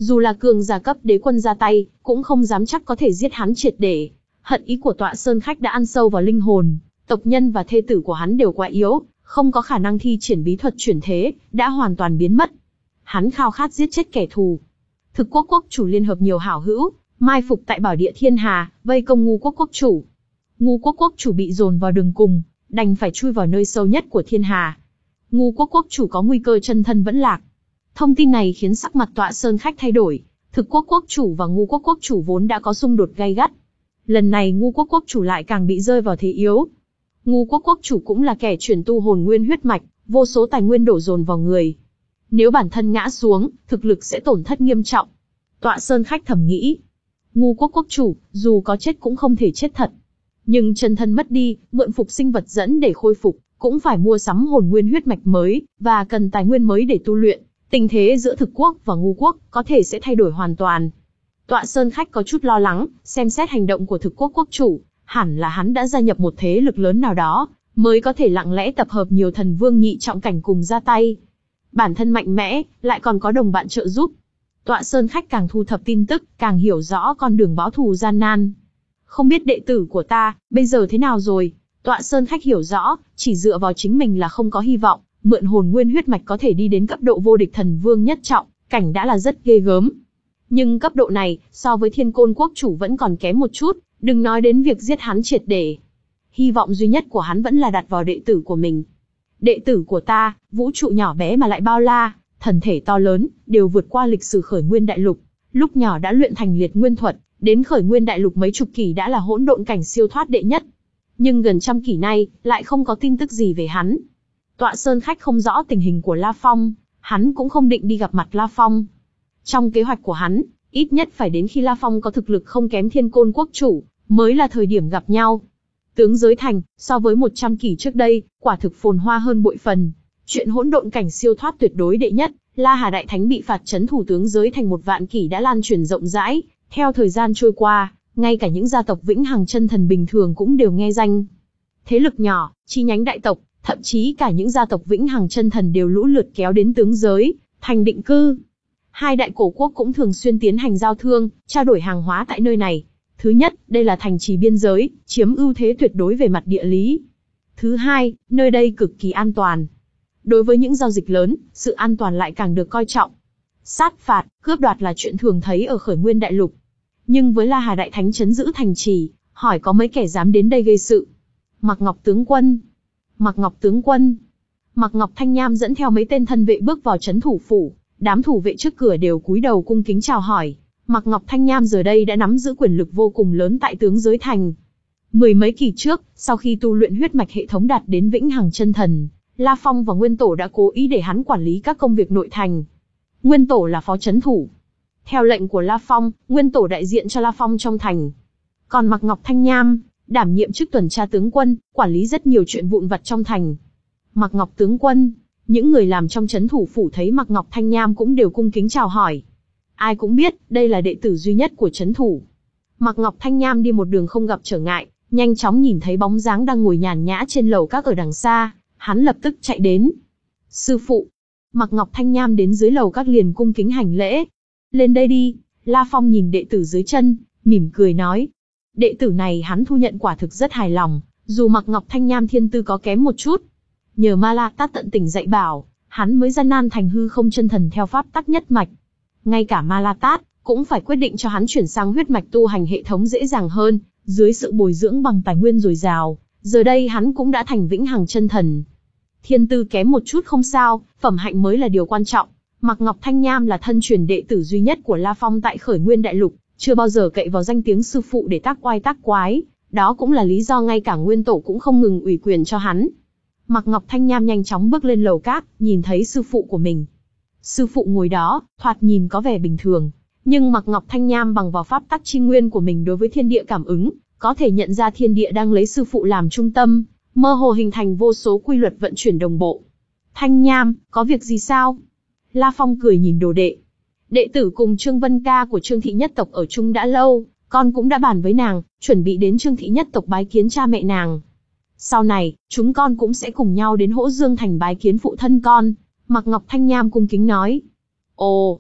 Dù là cường giả cấp đế quân ra tay, cũng không dám chắc có thể giết hắn triệt để. Hận ý của Tọa Sơn Khách đã ăn sâu vào linh hồn, tộc nhân và thê tử của hắn đều quá yếu, không có khả năng thi triển bí thuật chuyển thế, đã hoàn toàn biến mất. Hắn khao khát giết chết kẻ thù. Thực Quốc quốc chủ liên hợp nhiều hảo hữu, mai phục tại Bảo Địa Thiên Hà, vây công Ngu Quốc quốc chủ. Ngu Quốc quốc chủ bị dồn vào đường cùng, đành phải chui vào nơi sâu nhất của Thiên Hà. Ngu Quốc quốc chủ có nguy cơ chân thân vẫn lạc. Thông tin này khiến sắc mặt Tọa Sơn Khách thay đổi. Thực Quốc quốc chủ và Ngu Quốc quốc chủ vốn đã có xung đột gay gắt. Lần này Ngu Quốc quốc chủ lại càng bị rơi vào thế yếu. Ngu Quốc quốc chủ cũng là kẻ chuyển tu hồn nguyên huyết mạch, vô số tài nguyên đổ dồn vào người. Nếu bản thân ngã xuống, thực lực sẽ tổn thất nghiêm trọng. Tọa Sơn Khách thầm nghĩ. Ngu Quốc quốc chủ, dù có chết cũng không thể chết thật. Nhưng chân thân mất đi, mượn phục sinh vật dẫn để khôi phục, cũng phải mua sắm hồn nguyên huyết mạch mới, và cần tài nguyên mới để tu luyện. Tình thế giữa Thực Quốc và Ngu Quốc có thể sẽ thay đổi hoàn toàn. Tọa Sơn Khách có chút lo lắng, xem xét hành động của Thực Quốc quốc chủ, hẳn là hắn đã gia nhập một thế lực lớn nào đó, mới có thể lặng lẽ tập hợp nhiều thần vương nhị trọng cảnh cùng ra tay. Bản thân mạnh mẽ, lại còn có đồng bạn trợ giúp. Tọa Sơn Khách càng thu thập tin tức, càng hiểu rõ con đường báo thù gian nan. Không biết đệ tử của ta, bây giờ thế nào rồi? Tọa Sơn Khách hiểu rõ, chỉ dựa vào chính mình là không có hy vọng, mượn hồn nguyên huyết mạch có thể đi đến cấp độ vô địch thần vương nhất trọng, cảnh đã là rất ghê gớm. Nhưng cấp độ này, so với Thiên Côn quốc chủ vẫn còn kém một chút, đừng nói đến việc giết hắn triệt để. Hy vọng duy nhất của hắn vẫn là đặt vào đệ tử của mình. Đệ tử của ta, vũ trụ nhỏ bé mà lại bao la, thần thể to lớn, đều vượt qua lịch sử khởi nguyên đại lục. Lúc nhỏ đã luyện thành liệt nguyên thuật, đến khởi nguyên đại lục mấy chục kỷ đã là hỗn độn cảnh siêu thoát đệ nhất. Nhưng gần trăm kỷ nay, lại không có tin tức gì về hắn. Tọa Sơn Khách không rõ tình hình của La Phong, hắn cũng không định đi gặp mặt La Phong. Trong kế hoạch của hắn, ít nhất phải đến khi La Phong có thực lực không kém Thiên Côn quốc chủ, mới là thời điểm gặp nhau. Tướng giới thành, so với một trăm kỷ trước đây, quả thực phồn hoa hơn bội phần. Chuyện hỗn độn cảnh siêu thoát tuyệt đối đệ nhất, La Hà Đại Thánh bị phạt trấn thủ tướng giới thành một vạn kỷ đã lan truyền rộng rãi. Theo thời gian trôi qua, ngay cả những gia tộc vĩnh hằng chân thần bình thường cũng đều nghe danh. Thế lực nhỏ, chi nhánh đại tộc, thậm chí cả những gia tộc vĩnh hằng chân thần đều lũ lượt kéo đến tướng giới thành định cư. Hai đại cổ quốc cũng thường xuyên tiến hành giao thương, trao đổi hàng hóa tại nơi này. Thứ nhất, đây là thành trì biên giới, chiếm ưu thế tuyệt đối về mặt địa lý. Thứ hai, nơi đây cực kỳ an toàn. Đối với những giao dịch lớn, sự an toàn lại càng được coi trọng. Sát phạt, cướp đoạt là chuyện thường thấy ở khởi nguyên đại lục. Nhưng với La Hà Đại Thánh trấn giữ thành trì, hỏi có mấy kẻ dám đến đây gây sự. Mạc Ngọc tướng quân. Mạc Ngọc tướng quân. Mạc Ngọc Thanh Nham dẫn theo mấy tên thân vệ bước vào trấn thủ phủ. Đám thủ vệ trước cửa đều cúi đầu cung kính chào hỏi. Mạc Ngọc Thanh Nham giờ đây đã nắm giữ quyền lực vô cùng lớn tại tướng giới thành. Mười mấy kỳ trước, sau khi tu luyện huyết mạch hệ thống đạt đến vĩnh hằng chân thần, La Phong và Nguyên Tổ đã cố ý để hắn quản lý các công việc nội thành. Nguyên Tổ là phó trấn thủ. Theo lệnh của La Phong, Nguyên Tổ đại diện cho La Phong trong thành. Còn Mạc Ngọc Thanh Nham, đảm nhiệm chức tuần tra tướng quân, quản lý rất nhiều chuyện vụn vặt trong thành. Mạc Ngọc tướng quân, những người làm trong trấn thủ phủ thấy Mạc Ngọc Thanh Nham cũng đều cung kính chào hỏi. Ai cũng biết, đây là đệ tử duy nhất của trấn thủ. Mạc Ngọc Thanh Nham đi một đường không gặp trở ngại, nhanh chóng nhìn thấy bóng dáng đang ngồi nhàn nhã trên lầu các ở đằng xa, hắn lập tức chạy đến. Sư phụ. Mạc Ngọc Thanh Nham đến dưới lầu các liền cung kính hành lễ. Lên đây đi. La Phong nhìn đệ tử dưới chân, mỉm cười nói. Đệ tử này hắn thu nhận quả thực rất hài lòng, dù Mạc Ngọc Thanh Nham thiên tư có kém một chút. Nhờ Ma La Tát tận tình dạy bảo, hắn mới gian nan thành hư không chân thần theo pháp tắc nhất mạch. Ngay cả Ma La Tát cũng phải quyết định cho hắn chuyển sang huyết mạch tu hành hệ thống dễ dàng hơn, dưới sự bồi dưỡng bằng tài nguyên dồi dào, giờ đây hắn cũng đã thành vĩnh hằng chân thần. Thiên tư kém một chút không sao, phẩm hạnh mới là điều quan trọng. Mạc Ngọc Thanh Nham là thân truyền đệ tử duy nhất của La Phong tại khởi nguyên đại lục, chưa bao giờ cậy vào danh tiếng sư phụ để tác oai tác quái, đó cũng là lý do ngay cả Nguyên Tổ cũng không ngừng ủy quyền cho hắn. Mạc Ngọc Thanh Nham nhanh chóng bước lên lầu các, nhìn thấy sư phụ của mình. Sư phụ ngồi đó, thoạt nhìn có vẻ bình thường, nhưng Mạc Ngọc Thanh Nham bằng vào pháp tắc chi nguyên của mình đối với thiên địa cảm ứng, có thể nhận ra thiên địa đang lấy sư phụ làm trung tâm, mơ hồ hình thành vô số quy luật vận chuyển đồng bộ. Thanh Nham, có việc gì sao? La Phong cười nhìn đồ đệ. Đệ tử cùng Trương Vân Ca của Trương Thị nhất tộc ở chung đã lâu, con cũng đã bàn với nàng, chuẩn bị đến Trương Thị nhất tộc bái kiến cha mẹ nàng. Sau này, chúng con cũng sẽ cùng nhau đến Hỗ Dương thành bái kiến phụ thân con. Mạc Ngọc Thanh Nham cung kính nói. Ồ,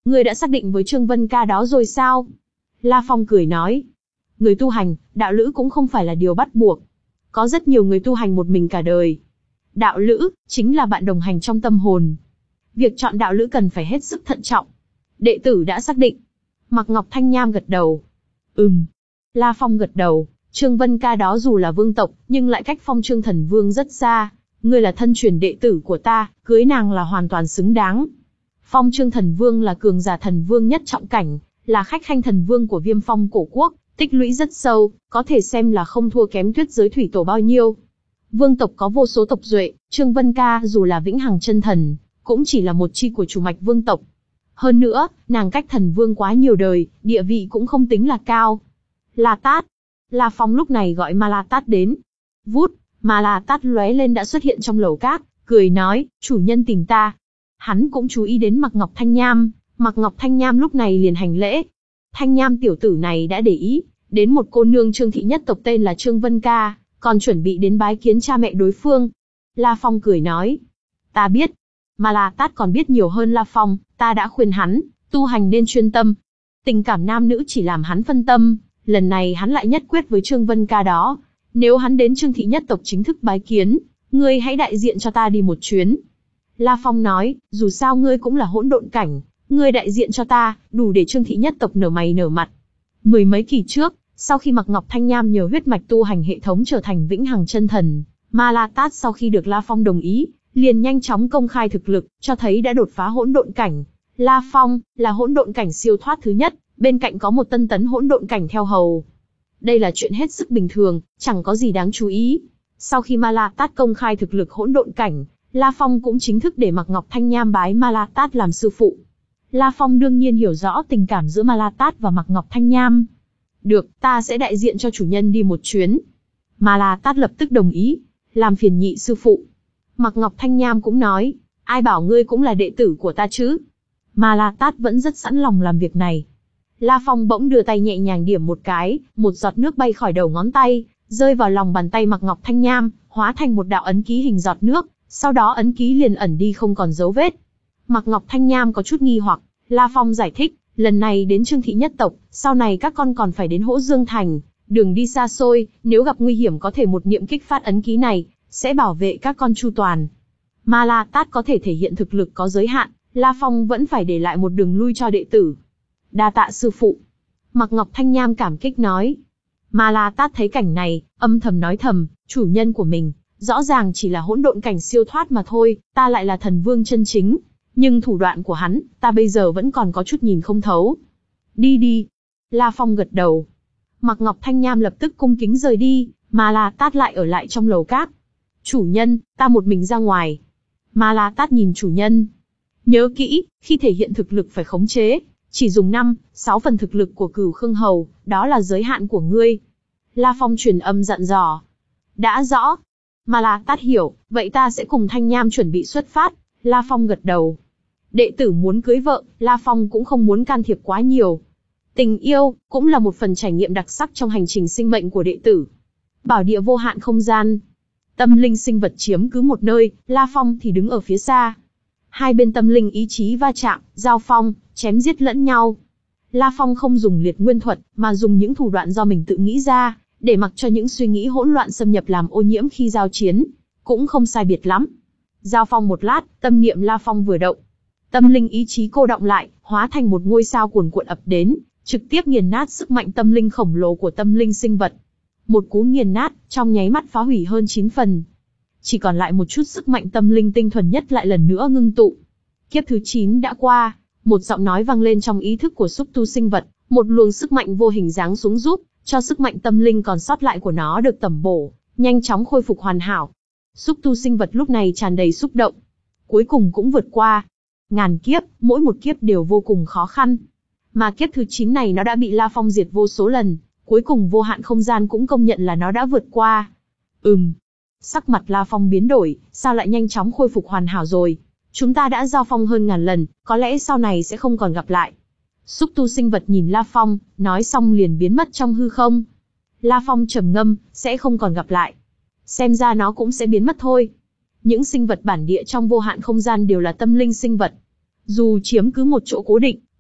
Ngươi đã xác định với Trương Vân Ca đó rồi sao? La Phong cười nói. Người tu hành, đạo lữ cũng không phải là điều bắt buộc. Có rất nhiều người tu hành một mình cả đời. Đạo lữ, chính là bạn đồng hành trong tâm hồn. Việc chọn đạo lữ cần phải hết sức thận trọng. Đệ tử đã xác định. Mạc Ngọc Thanh Nham gật đầu. Ừm. La Phong gật đầu. Trương Vân Ca đó dù là vương tộc, nhưng lại cách Phong Trương Thần Vương rất xa. Ngươi là thân truyền đệ tử của ta, cưới nàng là hoàn toàn xứng đáng. Phong Trương Thần Vương là cường giả thần vương nhất trọng cảnh, là khách khanh thần vương của Viêm Phong cổ quốc, tích lũy rất sâu, có thể xem là không thua kém Tuyết Giới Thủy Tổ bao nhiêu. Vương tộc có vô số tộc duệ, Trương Vân Ca dù là vĩnh hằng chân thần, cũng chỉ là một chi của chủ mạch vương tộc. Hơn nữa, nàng cách thần vương quá nhiều đời, địa vị cũng không tính là cao. La Tát. La Phong lúc này gọi Ma La Tát đến. Vút, Ma La Tát lóe lên đã xuất hiện trong lầu cát, cười nói, chủ nhân tìm ta. Hắn cũng chú ý đến Mạc Ngọc Thanh Nham, Mạc Ngọc Thanh Nham lúc này liền hành lễ. Thanh Nham tiểu tử này đã để ý, đến một cô nương Trương thị nhất tộc tên là Trương Vân Ca, còn chuẩn bị đến bái kiến cha mẹ đối phương. La Phong cười nói, ta biết. Mà La Tát còn biết nhiều hơn La Phong, ta đã khuyên hắn, tu hành nên chuyên tâm. Tình cảm nam nữ chỉ làm hắn phân tâm, lần này hắn lại nhất quyết với Trương Vân Ca đó. Nếu hắn đến Trương thị nhất tộc chính thức bái kiến, ngươi hãy đại diện cho ta đi một chuyến. La Phong nói, dù sao ngươi cũng là hỗn độn cảnh, ngươi đại diện cho ta, đủ để Trương thị nhất tộc nở mày nở mặt. Mười mấy kỳ trước, sau khi Mạc Ngọc Thanh Nham nhờ huyết mạch tu hành hệ thống trở thành vĩnh hằng chân thần, Ma La Tát sau khi được La Phong đồng ý, liền nhanh chóng công khai thực lực, cho thấy đã đột phá hỗn độn cảnh. La Phong là hỗn độn cảnh siêu thoát thứ nhất, bên cạnh có một tân tấn hỗn độn cảnh theo hầu. Đây là chuyện hết sức bình thường, chẳng có gì đáng chú ý. Sau khi Ma La Tát công khai thực lực hỗn độn cảnh, La Phong cũng chính thức để Mạc Ngọc Thanh Nham bái Ma La Tát làm sư phụ. La Phong đương nhiên hiểu rõ tình cảm giữa Ma La Tát và Mạc Ngọc Thanh Nham. Được, ta sẽ đại diện cho chủ nhân đi một chuyến. Ma La Tát lập tức đồng ý, làm phiền nhị sư phụ. Mạc Ngọc Thanh Nham cũng nói, ai bảo ngươi cũng là đệ tử của ta chứ. Ma La Tát vẫn rất sẵn lòng làm việc này. La Phong bỗng đưa tay nhẹ nhàng điểm một cái, một giọt nước bay khỏi đầu ngón tay, rơi vào lòng bàn tay Mạc Ngọc Thanh Nham, hóa thành một đạo ấn ký hình giọt nước, sau đó ấn ký liền ẩn đi không còn dấu vết. Mạc Ngọc Thanh Nham có chút nghi hoặc, La Phong giải thích, lần này đến Trương thị nhất tộc, sau này các con còn phải đến Hỗ Dương Thành, đường đi xa xôi, nếu gặp nguy hiểm có thể một niệm kích phát ấn ký này, sẽ bảo vệ các con chu toàn. Ma La Tát có thể thể hiện thực lực có giới hạn, La Phong vẫn phải để lại một đường lui cho đệ tử. Đa tạ sư phụ. Mạc Ngọc Thanh Nham cảm kích nói. Ma La Tát thấy cảnh này, âm thầm nói thầm, chủ nhân của mình, rõ ràng chỉ là hỗn độn cảnh siêu thoát mà thôi, ta lại là thần vương chân chính. Nhưng thủ đoạn của hắn, ta bây giờ vẫn còn có chút nhìn không thấu. Đi đi. La Phong gật đầu. Mạc Ngọc Thanh Nham lập tức cung kính rời đi, Ma La Tát lại ở lại trong lầu cát. Chủ nhân, ta một mình ra ngoài. Ma La Tát nhìn chủ nhân. Nhớ kỹ, khi thể hiện thực lực phải khống chế, chỉ dùng năm, sáu phần thực lực của Cửu Khương Hầu, đó là giới hạn của ngươi. La Phong truyền âm dặn dò. Đã rõ. Ma La Tát hiểu, vậy ta sẽ cùng Thanh Nham chuẩn bị xuất phát. La Phong gật đầu. Đệ tử muốn cưới vợ, La Phong cũng không muốn can thiệp quá nhiều. Tình yêu, cũng là một phần trải nghiệm đặc sắc trong hành trình sinh mệnh của đệ tử. Bảo địa vô hạn không gian. Tâm linh sinh vật chiếm cứ một nơi, La Phong thì đứng ở phía xa. Hai bên tâm linh ý chí va chạm, giao phong, chém giết lẫn nhau. La Phong không dùng liệt nguyên thuật, mà dùng những thủ đoạn do mình tự nghĩ ra, để mặc cho những suy nghĩ hỗn loạn xâm nhập làm ô nhiễm khi giao chiến. Cũng không sai biệt lắm. Giao phong một lát, tâm niệm La Phong vừa động. Tâm linh ý chí cô động lại, hóa thành một ngôi sao cuồn cuộn ập đến, trực tiếp nghiền nát sức mạnh tâm linh khổng lồ của tâm linh sinh vật. Một cú nghiền nát, trong nháy mắt phá hủy hơn chín phần. Chỉ còn lại một chút sức mạnh tâm linh tinh thuần nhất lại lần nữa ngưng tụ. Kiếp thứ chín đã qua, một giọng nói vang lên trong ý thức của xúc tu sinh vật, một luồng sức mạnh vô hình giáng xuống giúp cho sức mạnh tâm linh còn sót lại của nó được tẩm bổ, nhanh chóng khôi phục hoàn hảo. Xúc tu sinh vật lúc này tràn đầy xúc động. Cuối cùng cũng vượt qua. Ngàn kiếp, mỗi một kiếp đều vô cùng khó khăn. Mà kiếp thứ chín này nó đã bị La Phong diệt vô số lần, cuối cùng vô hạn không gian cũng công nhận là nó đã vượt qua. Ừm. Sắc mặt La Phong biến đổi, sao lại nhanh chóng khôi phục hoàn hảo rồi? Chúng ta đã giao phong hơn ngàn lần, có lẽ sau này sẽ không còn gặp lại. Xúc tu sinh vật nhìn La Phong, nói xong liền biến mất trong hư không. La Phong trầm ngâm, sẽ không còn gặp lại. Xem ra nó cũng sẽ biến mất thôi. Những sinh vật bản địa trong vô hạn không gian đều là tâm linh sinh vật. Dù chiếm cứ một chỗ cố định,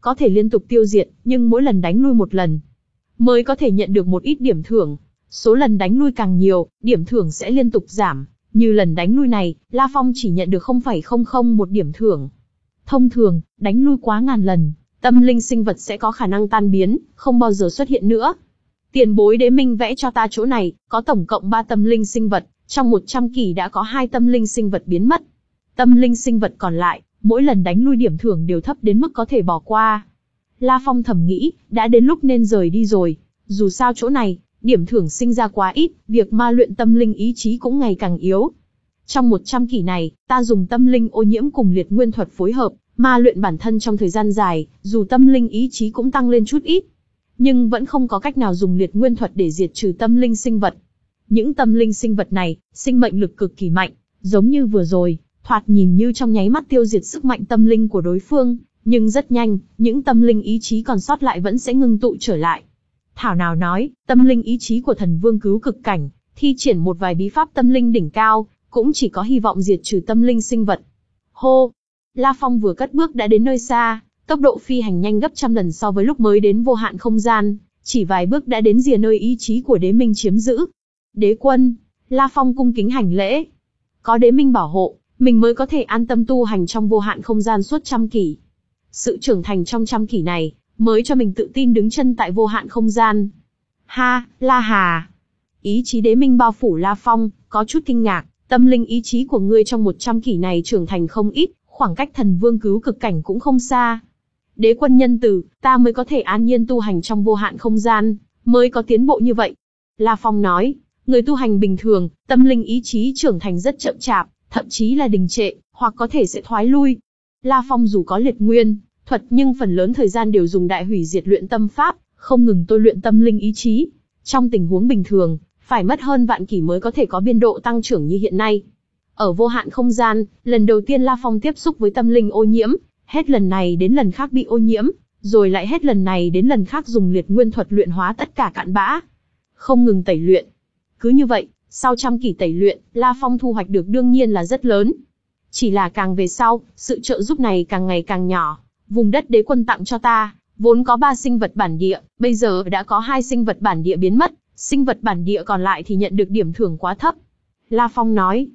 có thể liên tục tiêu diệt, nhưng mỗi lần đánh lui một lần, mới có thể nhận được một ít điểm thưởng. Số lần đánh lui càng nhiều, điểm thưởng sẽ liên tục giảm. Như lần đánh lui này, La Phong chỉ nhận được không phẩy không không một điểm thưởng. Thông thường, đánh lui quá ngàn lần, tâm linh sinh vật sẽ có khả năng tan biến, không bao giờ xuất hiện nữa. Tiền bối Đế Minh vẽ cho ta chỗ này, có tổng cộng ba tâm linh sinh vật, trong một trăm kỳ đã có hai tâm linh sinh vật biến mất. Tâm linh sinh vật còn lại, mỗi lần đánh lui điểm thưởng đều thấp đến mức có thể bỏ qua. La Phong thầm nghĩ, đã đến lúc nên rời đi rồi. Dù sao chỗ này, điểm thưởng sinh ra quá ít, việc ma luyện tâm linh ý chí cũng ngày càng yếu. Trong một trăm kỷ này, ta dùng tâm linh ô nhiễm cùng liệt nguyên thuật phối hợp, ma luyện bản thân trong thời gian dài, dù tâm linh ý chí cũng tăng lên chút ít. Nhưng vẫn không có cách nào dùng liệt nguyên thuật để diệt trừ tâm linh sinh vật. Những tâm linh sinh vật này, sinh mệnh lực cực kỳ mạnh, giống như vừa rồi, thoạt nhìn như trong nháy mắt tiêu diệt sức mạnh tâm linh của đối phương, nhưng rất nhanh, những tâm linh ý chí còn sót lại vẫn sẽ ngưng tụ trở lại. Thảo nào nói, tâm linh ý chí của thần vương cứu cực cảnh, thi triển một vài bí pháp tâm linh đỉnh cao, cũng chỉ có hy vọng diệt trừ tâm linh sinh vật. Hô! La Phong vừa cất bước đã đến nơi xa, tốc độ phi hành nhanh gấp trăm lần so với lúc mới đến vô hạn không gian, chỉ vài bước đã đến rìa nơi ý chí của Đế Minh chiếm giữ. Đế quân! La Phong cung kính hành lễ. Có Đế Minh bảo hộ, mình mới có thể an tâm tu hành trong vô hạn không gian suốt trăm kỷ. Sự trưởng thành trong trăm kỷ này, mới cho mình tự tin đứng chân tại vô hạn không gian. Ha, La Hà! Ý chí Đế Minh bao phủ La Phong, có chút kinh ngạc, tâm linh ý chí của ngươi trong một trăm kỷ này trưởng thành không ít, khoảng cách thần vương cứu cực cảnh cũng không xa. Đế quân nhân từ, ta mới có thể an nhiên tu hành trong vô hạn không gian, mới có tiến bộ như vậy. La Phong nói, người tu hành bình thường, tâm linh ý chí trưởng thành rất chậm chạp, thậm chí là đình trệ, hoặc có thể sẽ thoái lui. La Phong dù có liệt nguyên thuật nhưng phần lớn thời gian đều dùng đại hủy diệt luyện tâm pháp, không ngừng tôi luyện tâm linh ý chí. Trong tình huống bình thường, phải mất hơn vạn kỷ mới có thể có biên độ tăng trưởng như hiện nay. Ở vô hạn không gian, lần đầu tiên La Phong tiếp xúc với tâm linh ô nhiễm, hết lần này đến lần khác bị ô nhiễm, rồi lại hết lần này đến lần khác dùng liệt nguyên thuật luyện hóa tất cả cặn bã, không ngừng tẩy luyện. Cứ như vậy, sau trăm kỷ tẩy luyện, La Phong thu hoạch được đương nhiên là rất lớn. Chỉ là càng về sau, sự trợ giúp này càng ngày càng nhỏ. Vùng đất đế quân tặng cho ta, vốn có ba sinh vật bản địa, bây giờ đã có hai sinh vật bản địa biến mất, sinh vật bản địa còn lại thì nhận được điểm thưởng quá thấp. La Phong nói,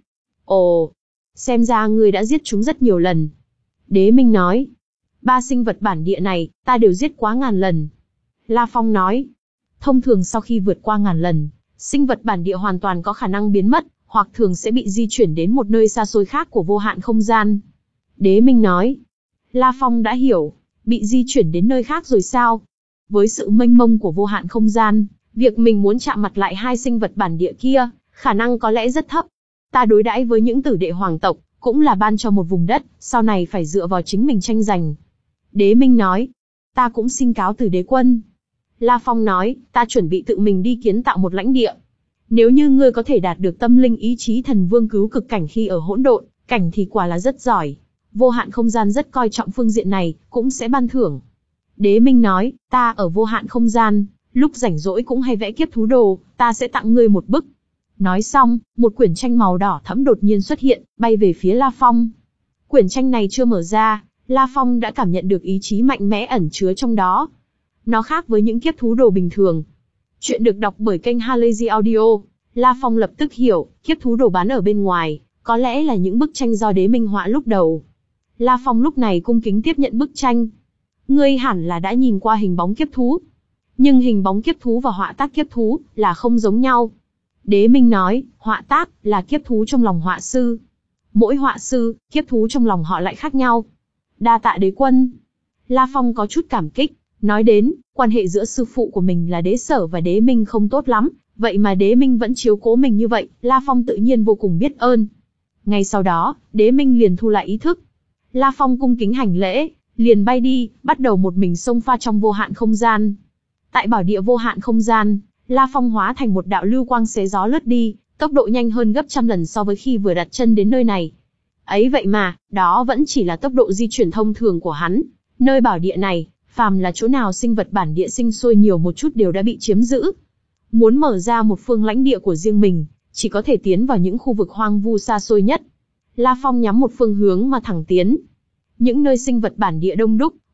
ồ, xem ra ngươi đã giết chúng rất nhiều lần. Đế Minh nói, ba sinh vật bản địa này, ta đều giết quá ngàn lần. La Phong nói, thông thường sau khi vượt qua ngàn lần, sinh vật bản địa hoàn toàn có khả năng biến mất, hoặc thường sẽ bị di chuyển đến một nơi xa xôi khác của vô hạn không gian. Đế Minh nói, La Phong đã hiểu, bị di chuyển đến nơi khác rồi sao? Với sự mênh mông của vô hạn không gian, việc mình muốn chạm mặt lại hai sinh vật bản địa kia, khả năng có lẽ rất thấp. Ta đối đãi với những tử đệ hoàng tộc, cũng là ban cho một vùng đất, sau này phải dựa vào chính mình tranh giành. Đế Minh nói, ta cũng xin cáo từ đế quân. La Phong nói, ta chuẩn bị tự mình đi kiến tạo một lãnh địa. Nếu như ngươi có thể đạt được tâm linh ý chí thần vương cứu cực cảnh khi ở hỗn độn cảnh thì quả là rất giỏi. Vô hạn không gian rất coi trọng phương diện này, cũng sẽ ban thưởng. Đế Minh nói, ta ở vô hạn không gian, lúc rảnh rỗi cũng hay vẽ kiếp thú đồ, ta sẽ tặng ngươi một bức. Nói xong, một quyển tranh màu đỏ thẫm đột nhiên xuất hiện, bay về phía La Phong. Quyển tranh này chưa mở ra, La Phong đã cảm nhận được ý chí mạnh mẽ ẩn chứa trong đó. Nó khác với những kiếp thú đồ bình thường. Chuyện được đọc bởi kênh Halazy Audio. La Phong lập tức hiểu, kiếp thú đồ bán ở bên ngoài, có lẽ là những bức tranh do Đế Minh họa lúc đầu. La Phong lúc này cung kính tiếp nhận bức tranh. Ngươi hẳn là đã nhìn qua hình bóng kiếp thú. Nhưng hình bóng kiếp thú và họa tác kiếp thú là không giống nhau. Đế Minh nói, họa tác là kiếp thú trong lòng họa sư. Mỗi họa sư, kiếp thú trong lòng họ lại khác nhau. Đa tạ đế quân. La Phong có chút cảm kích, nói đến, quan hệ giữa sư phụ của mình là Đế Sở và Đế Minh không tốt lắm, vậy mà Đế Minh vẫn chiếu cố mình như vậy, La Phong tự nhiên vô cùng biết ơn. Ngay sau đó, Đế Minh liền thu lại ý thức. La Phong cung kính hành lễ, liền bay đi, bắt đầu một mình xông pha trong vô hạn không gian. Tại bảo địa vô hạn không gian, La Phong hóa thành một đạo lưu quang xé gió lướt đi, tốc độ nhanh hơn gấp trăm lần so với khi vừa đặt chân đến nơi này. Ấy vậy mà, đó vẫn chỉ là tốc độ di chuyển thông thường của hắn. Nơi bảo địa này, phàm là chỗ nào sinh vật bản địa sinh sôi nhiều một chút đều đã bị chiếm giữ. Muốn mở ra một phương lãnh địa của riêng mình, chỉ có thể tiến vào những khu vực hoang vu xa xôi nhất. La Phong nhắm một phương hướng mà thẳng tiến. Những nơi sinh vật bản địa đông đúc,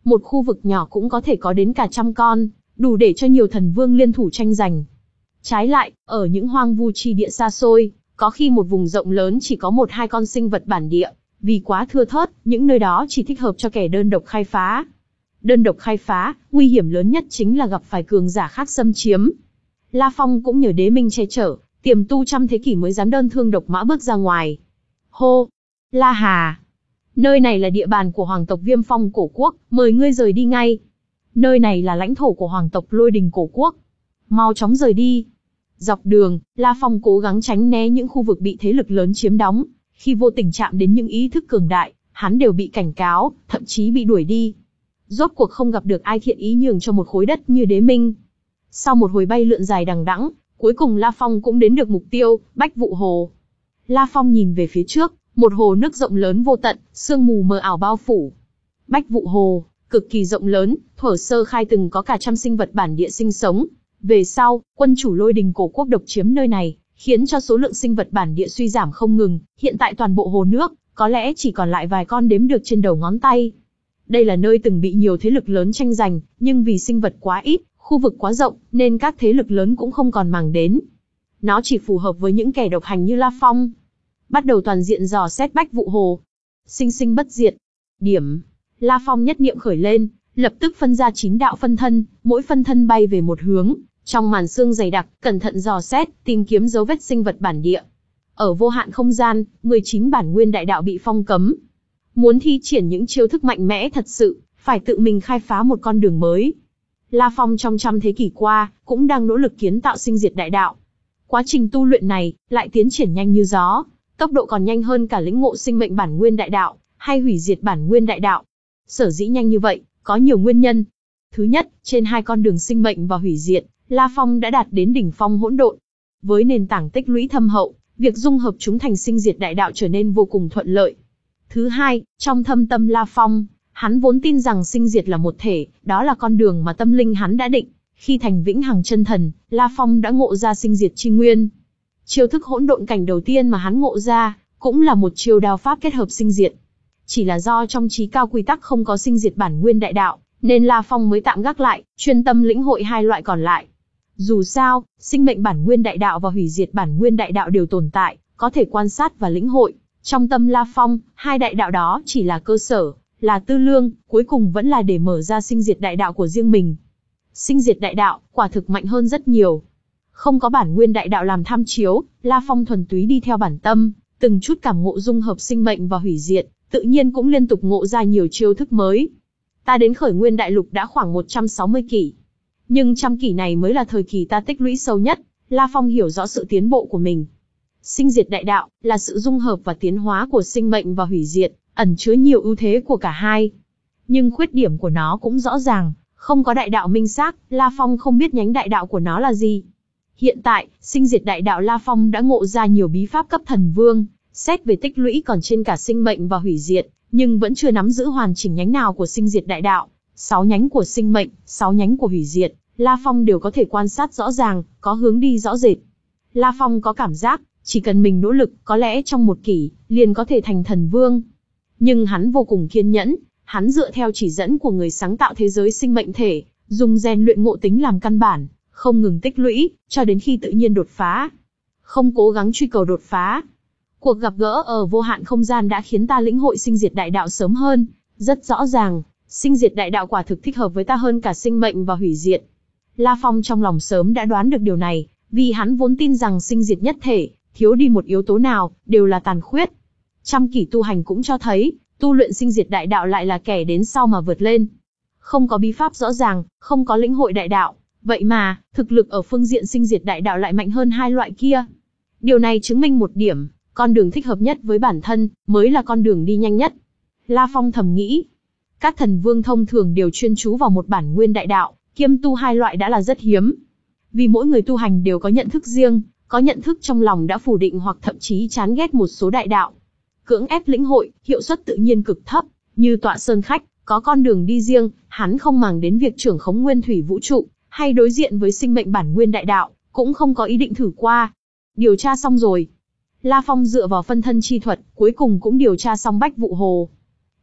Một khu vực nhỏ cũng có thể có đến cả trăm con, đủ để cho nhiều thần vương liên thủ tranh giành. Trái lại, ở những hoang vu chi địa xa xôi, có khi một vùng rộng lớn chỉ có một hai con sinh vật bản địa, vì quá thưa thớt, những nơi đó chỉ thích hợp cho kẻ đơn độc khai phá. Đơn độc khai phá, nguy hiểm lớn nhất chính là gặp phải cường giả khác xâm chiếm. La Phong cũng nhờ đế minh che chở, tiềm tu trăm thế kỷ mới dám đơn thương độc mã bước ra ngoài. Hô! La Hà! Nơi này là địa bàn của hoàng tộc Viêm Phong Cổ Quốc, mời ngươi rời đi ngay. Nơi này là lãnh thổ của hoàng tộc Lôi Đình Cổ Quốc. Mau chóng rời đi. Dọc đường, La Phong cố gắng tránh né những khu vực bị thế lực lớn chiếm đóng. Khi vô tình chạm đến những ý thức cường đại, hắn đều bị cảnh cáo, thậm chí bị đuổi đi. Rốt cuộc không gặp được ai thiện ý nhường cho một khối đất như đế minh. Sau một hồi bay lượn dài đằng đẵng, cuối cùng La Phong cũng đến được mục tiêu, Bách Vụ Hồ. La Phong nhìn về phía trước, một hồ nước rộng lớn vô tận, sương mù mờ ảo bao phủ. Bách Vụ Hồ, cực kỳ rộng lớn, thuở sơ khai từng có cả trăm sinh vật bản địa sinh sống. Về sau, quân chủ Lôi Đình Cổ Quốc độc chiếm nơi này, khiến cho số lượng sinh vật bản địa suy giảm không ngừng. Hiện tại toàn bộ hồ nước, có lẽ chỉ còn lại vài con đếm được trên đầu ngón tay. Đây là nơi từng bị nhiều thế lực lớn tranh giành, nhưng vì sinh vật quá ít, khu vực quá rộng, nên các thế lực lớn cũng không còn màng đến. Nó chỉ phù hợp với những kẻ độc hành như La Phong. Bắt đầu toàn diện dò xét Bách Vụ Hồ. Sinh sinh bất diệt. Điểm. La Phong nhất niệm khởi lên, lập tức phân ra chín đạo phân thân, mỗi phân thân bay về một hướng. Trong màn sương dày đặc, cẩn thận dò xét, tìm kiếm dấu vết sinh vật bản địa. Ở vô hạn không gian, mười chín bản nguyên đại đạo bị phong cấm. Muốn thi triển những chiêu thức mạnh mẽ thật sự, phải tự mình khai phá một con đường mới. La Phong trong trăm thế kỷ qua, cũng đang nỗ lực kiến tạo sinh diệt đại đạo. Quá trình tu luyện này, lại tiến triển nhanh như gió, tốc độ còn nhanh hơn cả lĩnh ngộ sinh mệnh bản nguyên đại đạo, hay hủy diệt bản nguyên đại đạo. Sở dĩ nhanh như vậy, có nhiều nguyên nhân. Thứ nhất, trên hai con đường sinh mệnh và hủy diệt, La Phong đã đạt đến đỉnh phong hỗn độn. Với nền tảng tích lũy thâm hậu, việc dung hợp chúng thành sinh diệt đại đạo trở nên vô cùng thuận lợi. Thứ hai, trong thâm tâm La Phong, hắn vốn tin rằng sinh diệt là một thể, đó là con đường mà tâm linh hắn đã định. Khi thành vĩnh hằng chân thần, La Phong đã ngộ ra sinh diệt chi nguyên. Chiêu thức hỗn độn cảnh đầu tiên mà hắn ngộ ra, cũng là một chiêu đao pháp kết hợp sinh diệt. Chỉ là do trong trí cao quy tắc không có sinh diệt bản nguyên đại đạo, nên La Phong mới tạm gác lại, chuyên tâm lĩnh hội hai loại còn lại. Dù sao, sinh mệnh bản nguyên đại đạo và hủy diệt bản nguyên đại đạo đều tồn tại, có thể quan sát và lĩnh hội. Trong tâm La Phong, hai đại đạo đó chỉ là cơ sở, là tư lương, cuối cùng vẫn là để mở ra sinh diệt đại đạo của riêng mình. Sinh diệt đại đạo, quả thực mạnh hơn rất nhiều. Không có bản nguyên đại đạo làm tham chiếu, La Phong thuần túy đi theo bản tâm, từng chút cảm ngộ dung hợp sinh mệnh và hủy diệt, tự nhiên cũng liên tục ngộ ra nhiều chiêu thức mới. Ta đến khởi nguyên đại lục đã khoảng một trăm sáu mươi kỷ. Nhưng trăm kỷ này mới là thời kỳ ta tích lũy sâu nhất, La Phong hiểu rõ sự tiến bộ của mình. Sinh diệt đại đạo, là sự dung hợp và tiến hóa của sinh mệnh và hủy diệt, ẩn chứa nhiều ưu thế của cả hai. Nhưng khuyết điểm của nó cũng rõ ràng, không có đại đạo minh xác, La Phong không biết nhánh đại đạo của nó là gì. Hiện tại, sinh diệt đại đạo La Phong đã ngộ ra nhiều bí pháp cấp thần vương, xét về tích lũy còn trên cả sinh mệnh và hủy diệt, nhưng vẫn chưa nắm giữ hoàn chỉnh nhánh nào của sinh diệt đại đạo. Sáu nhánh của sinh mệnh, sáu nhánh của hủy diệt, La Phong đều có thể quan sát rõ ràng, có hướng đi rõ rệt. La Phong có cảm giác, chỉ cần mình nỗ lực, có lẽ trong một kỷ, liền có thể thành thần vương. Nhưng hắn vô cùng kiên nhẫn, hắn dựa theo chỉ dẫn của người sáng tạo thế giới sinh mệnh thể, dùng rèn luyện ngộ tính làm căn bản, không ngừng tích lũy, cho đến khi tự nhiên đột phá. Không cố gắng truy cầu đột phá. Cuộc gặp gỡ ở vô hạn không gian đã khiến ta lĩnh hội sinh diệt đại đạo sớm hơn, rất rõ ràng, sinh diệt đại đạo quả thực thích hợp với ta hơn cả sinh mệnh và hủy diệt. La Phong trong lòng sớm đã đoán được điều này, vì hắn vốn tin rằng sinh diệt nhất thể, thiếu đi một yếu tố nào, đều là tàn khuyết. Trăm kỷ tu hành cũng cho thấy, tu luyện sinh diệt đại đạo lại là kẻ đến sau mà vượt lên. Không có bí pháp rõ ràng, không có lĩnh hội đại đạo, vậy mà, thực lực ở phương diện sinh diệt đại đạo lại mạnh hơn hai loại kia. Điều này chứng minh một điểm, con đường thích hợp nhất với bản thân, mới là con đường đi nhanh nhất. La Phong thầm nghĩ, các thần vương thông thường đều chuyên chú vào một bản nguyên đại đạo, kiêm tu hai loại đã là rất hiếm. Vì mỗi người tu hành đều có nhận thức riêng, có nhận thức trong lòng đã phủ định hoặc thậm chí chán ghét một số đại đạo. Cưỡng ép lĩnh hội, hiệu suất tự nhiên cực thấp, như Tọa Sơn Khách, có con đường đi riêng, hắn không màng đến việc trưởng khống nguyên thủy vũ trụ, hay đối diện với sinh mệnh bản nguyên đại đạo, cũng không có ý định thử qua. Điều tra xong rồi. La Phong dựa vào phân thân chi thuật, cuối cùng cũng điều tra xong Bách Vụ Hồ.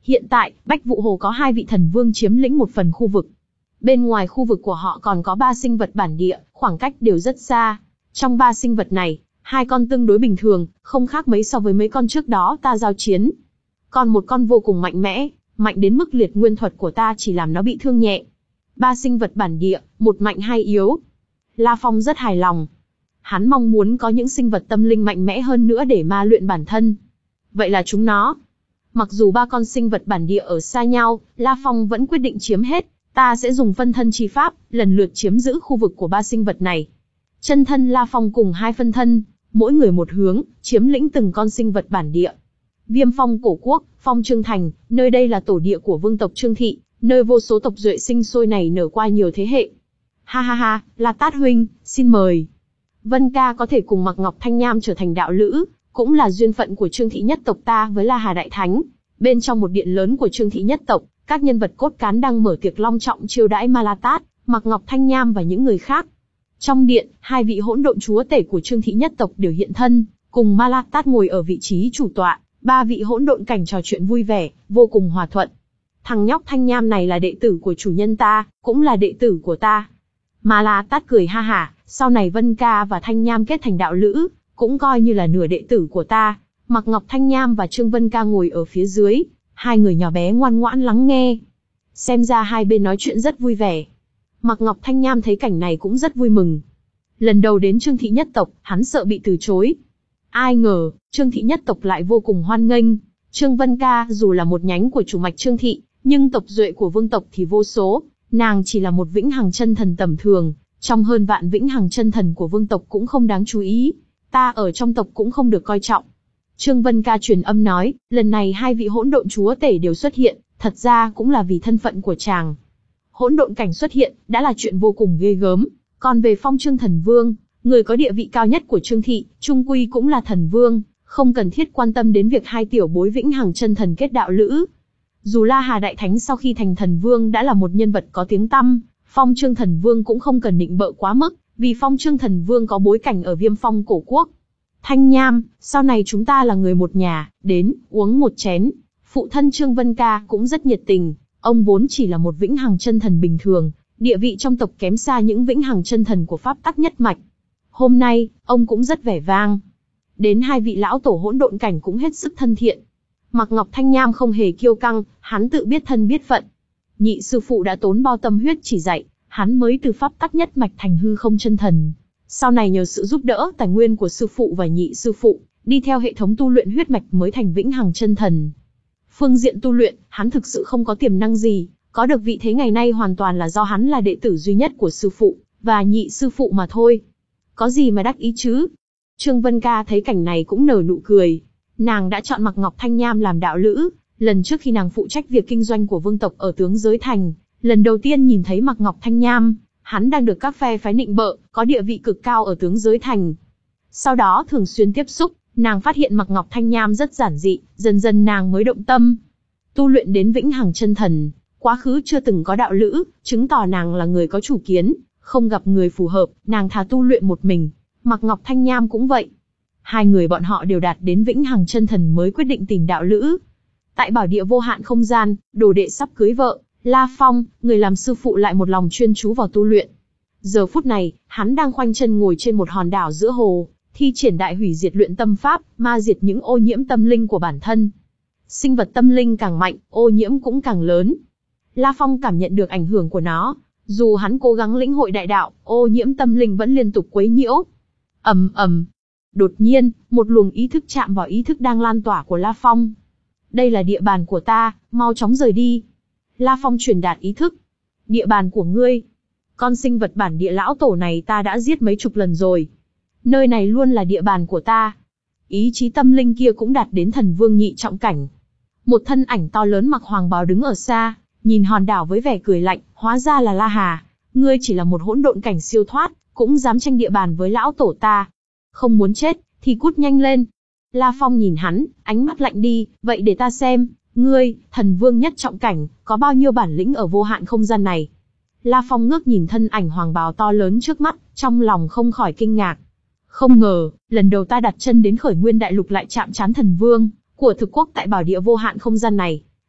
Hiện tại, Bách Vụ Hồ có hai vị thần vương chiếm lĩnh một phần khu vực. Bên ngoài khu vực của họ còn có ba sinh vật bản địa, khoảng cách đều rất xa. Trong ba sinh vật này, hai con tương đối bình thường, không khác mấy so với mấy con trước đó ta giao chiến. Còn một con vô cùng mạnh mẽ, mạnh đến mức liệt nguyên thuật của ta chỉ làm nó bị thương nhẹ. Ba sinh vật bản địa, một mạnh hai yếu. La Phong rất hài lòng. Hắn mong muốn có những sinh vật tâm linh mạnh mẽ hơn nữa để ma luyện bản thân. Vậy là chúng nó. Mặc dù ba con sinh vật bản địa ở xa nhau, La Phong vẫn quyết định chiếm hết. Ta sẽ dùng phân thân chi pháp, lần lượt chiếm giữ khu vực của ba sinh vật này. Chân thân La Phong cùng hai phân thân, mỗi người một hướng, chiếm lĩnh từng con sinh vật bản địa. Viêm Phong Cổ Quốc, Phong Trương Thành, nơi đây là tổ địa của vương tộc Trương Thị, nơi vô số tộc duệ sinh sôi nảy nở qua nhiều thế hệ. Ha ha ha, La Tát huynh, xin mời. Vân ca có thể cùng Mạc Ngọc Thanh Nham trở thành đạo lữ, cũng là duyên phận của Trương Thị nhất tộc ta với La Hà Đại Thánh. Bên trong một điện lớn của Trương Thị nhất tộc, các nhân vật cốt cán đang mở tiệc long trọng chiêu đãi Ma La Tát, Mạc Ngọc Thanh Nham và những người khác. Trong điện, hai vị hỗn độn chúa tể của Trương Thị nhất tộc đều hiện thân, cùng Ma La Tát ngồi ở vị trí chủ tọa, ba vị hỗn độn cảnh trò chuyện vui vẻ, vô cùng hòa thuận. Thằng nhóc Thanh Nham này là đệ tử của chủ nhân ta, cũng là đệ tử của ta. Ma La Tát cười ha hả, sau này Vân ca và Thanh Nham kết thành đạo lữ, cũng coi như là nửa đệ tử của ta. Mạc Ngọc Thanh Nham và Trương Vân ca ngồi ở phía dưới, hai người nhỏ bé ngoan ngoãn lắng nghe. Xem ra hai bên nói chuyện rất vui vẻ. Mạc Ngọc Thanh Nham thấy cảnh này cũng rất vui mừng. Lần đầu đến Trương Thị nhất tộc, hắn sợ bị từ chối. Ai ngờ, Trương Thị nhất tộc lại vô cùng hoan nghênh. Trương Vân ca dù là một nhánh của chủ mạch Trương Thị, nhưng tộc duệ của vương tộc thì vô số. Nàng chỉ là một vĩnh hằng chân thần tầm thường, trong hơn vạn vĩnh hằng chân thần của vương tộc cũng không đáng chú ý. Ta ở trong tộc cũng không được coi trọng. Trương Vân ca truyền âm nói, lần này hai vị hỗn độn chúa tể đều xuất hiện, thật ra cũng là vì thân phận của chàng. Hỗn độn cảnh xuất hiện, đã là chuyện vô cùng ghê gớm. Còn về Phong Trương Thần Vương, người có địa vị cao nhất của Trương Thị, trung quy cũng là thần vương, không cần thiết quan tâm đến việc hai tiểu bối vĩnh hằng chân thần kết đạo lữ. Dù La Hà Đại Thánh sau khi thành thần vương đã là một nhân vật có tiếng tăm, Phong Trương Thần Vương cũng không cần nịnh bợ quá mức, vì Phong Trương Thần Vương có bối cảnh ở Viêm Phong Cổ Quốc. Thanh Nham, sau này chúng ta là người một nhà, đến, uống một chén. Phụ thân Trương Vân ca cũng rất nhiệt tình, ông vốn chỉ là một vĩnh hằng chân thần bình thường, địa vị trong tộc kém xa những vĩnh hằng chân thần của pháp tắc nhất mạch. Hôm nay, ông cũng rất vẻ vang. Đến hai vị lão tổ hỗn độn cảnh cũng hết sức thân thiện. Mạc Ngọc Thanh Nham không hề kiêu căng, hắn tự biết thân biết phận. Nhị sư phụ đã tốn bao tâm huyết chỉ dạy, hắn mới từ pháp tắc nhất mạch thành hư không chân thần. Sau này nhờ sự giúp đỡ tài nguyên của sư phụ và nhị sư phụ, đi theo hệ thống tu luyện huyết mạch mới thành vĩnh hằng chân thần. Phương diện tu luyện, hắn thực sự không có tiềm năng gì, có được vị thế ngày nay hoàn toàn là do hắn là đệ tử duy nhất của sư phụ và nhị sư phụ mà thôi. Có gì mà đắc ý chứ? Trương Vân ca thấy cảnh này cũng nở nụ cười. Nàng đã chọn Mạc Ngọc Thanh Nham làm đạo lữ, lần trước khi nàng phụ trách việc kinh doanh của vương tộc ở Tướng Giới Thành, lần đầu tiên nhìn thấy Mạc Ngọc Thanh Nham, hắn đang được các phe phái nịnh bợ, có địa vị cực cao ở Tướng Giới Thành. Sau đó thường xuyên tiếp xúc, nàng phát hiện Mạc Ngọc Thanh Nham rất giản dị, dần dần nàng mới động tâm. Tu luyện đến vĩnh hằng chân thần, quá khứ chưa từng có đạo lữ, chứng tỏ nàng là người có chủ kiến, không gặp người phù hợp, nàng thà tu luyện một mình. Mạc Ngọc Thanh Nham cũng vậy. Hai người bọn họ đều đạt đến vĩnh hằng chân thần mới quyết định tìm đạo lữ. Tại bảo địa vô hạn không gian, đồ đệ sắp cưới vợ, La Phong, người làm sư phụ lại một lòng chuyên chú vào tu luyện. Giờ phút này, hắn đang khoanh chân ngồi trên một hòn đảo giữa hồ, thi triển đại hủy diệt luyện tâm pháp, ma diệt những ô nhiễm tâm linh của bản thân. Sinh vật tâm linh càng mạnh, ô nhiễm cũng càng lớn. La Phong cảm nhận được ảnh hưởng của nó, dù hắn cố gắng lĩnh hội đại đạo, ô nhiễm tâm linh vẫn liên tục quấy nhiễu. Ầm ầm. Đột nhiên, một luồng ý thức chạm vào ý thức đang lan tỏa của La Phong. Đây là địa bàn của ta, mau chóng rời đi. La Phong truyền đạt ý thức. Địa bàn của ngươi. Con sinh vật bản địa lão tổ này ta đã giết mấy chục lần rồi. Nơi này luôn là địa bàn của ta. Ý chí tâm linh kia cũng đạt đến thần vương nhị trọng cảnh. Một thân ảnh to lớn mặc hoàng bào đứng ở xa, nhìn hòn đảo với vẻ cười lạnh, hóa ra là La Hà. Ngươi chỉ là một hỗn độn cảnh siêu thoát, cũng dám tranh địa bàn với lão tổ ta. Không muốn chết, thì cút nhanh lên. La Phong nhìn hắn, ánh mắt lạnh đi, vậy để ta xem, ngươi, thần vương nhất trọng cảnh, có bao nhiêu bản lĩnh ở vô hạn không gian này. La Phong ngước nhìn thân ảnh hoàng bào to lớn trước mắt, trong lòng không khỏi kinh ngạc. Không ngờ, lần đầu ta đặt chân đến Khởi Nguyên Đại Lục lại chạm trán thần vương của thực quốc tại bảo địa vô hạn không gian này.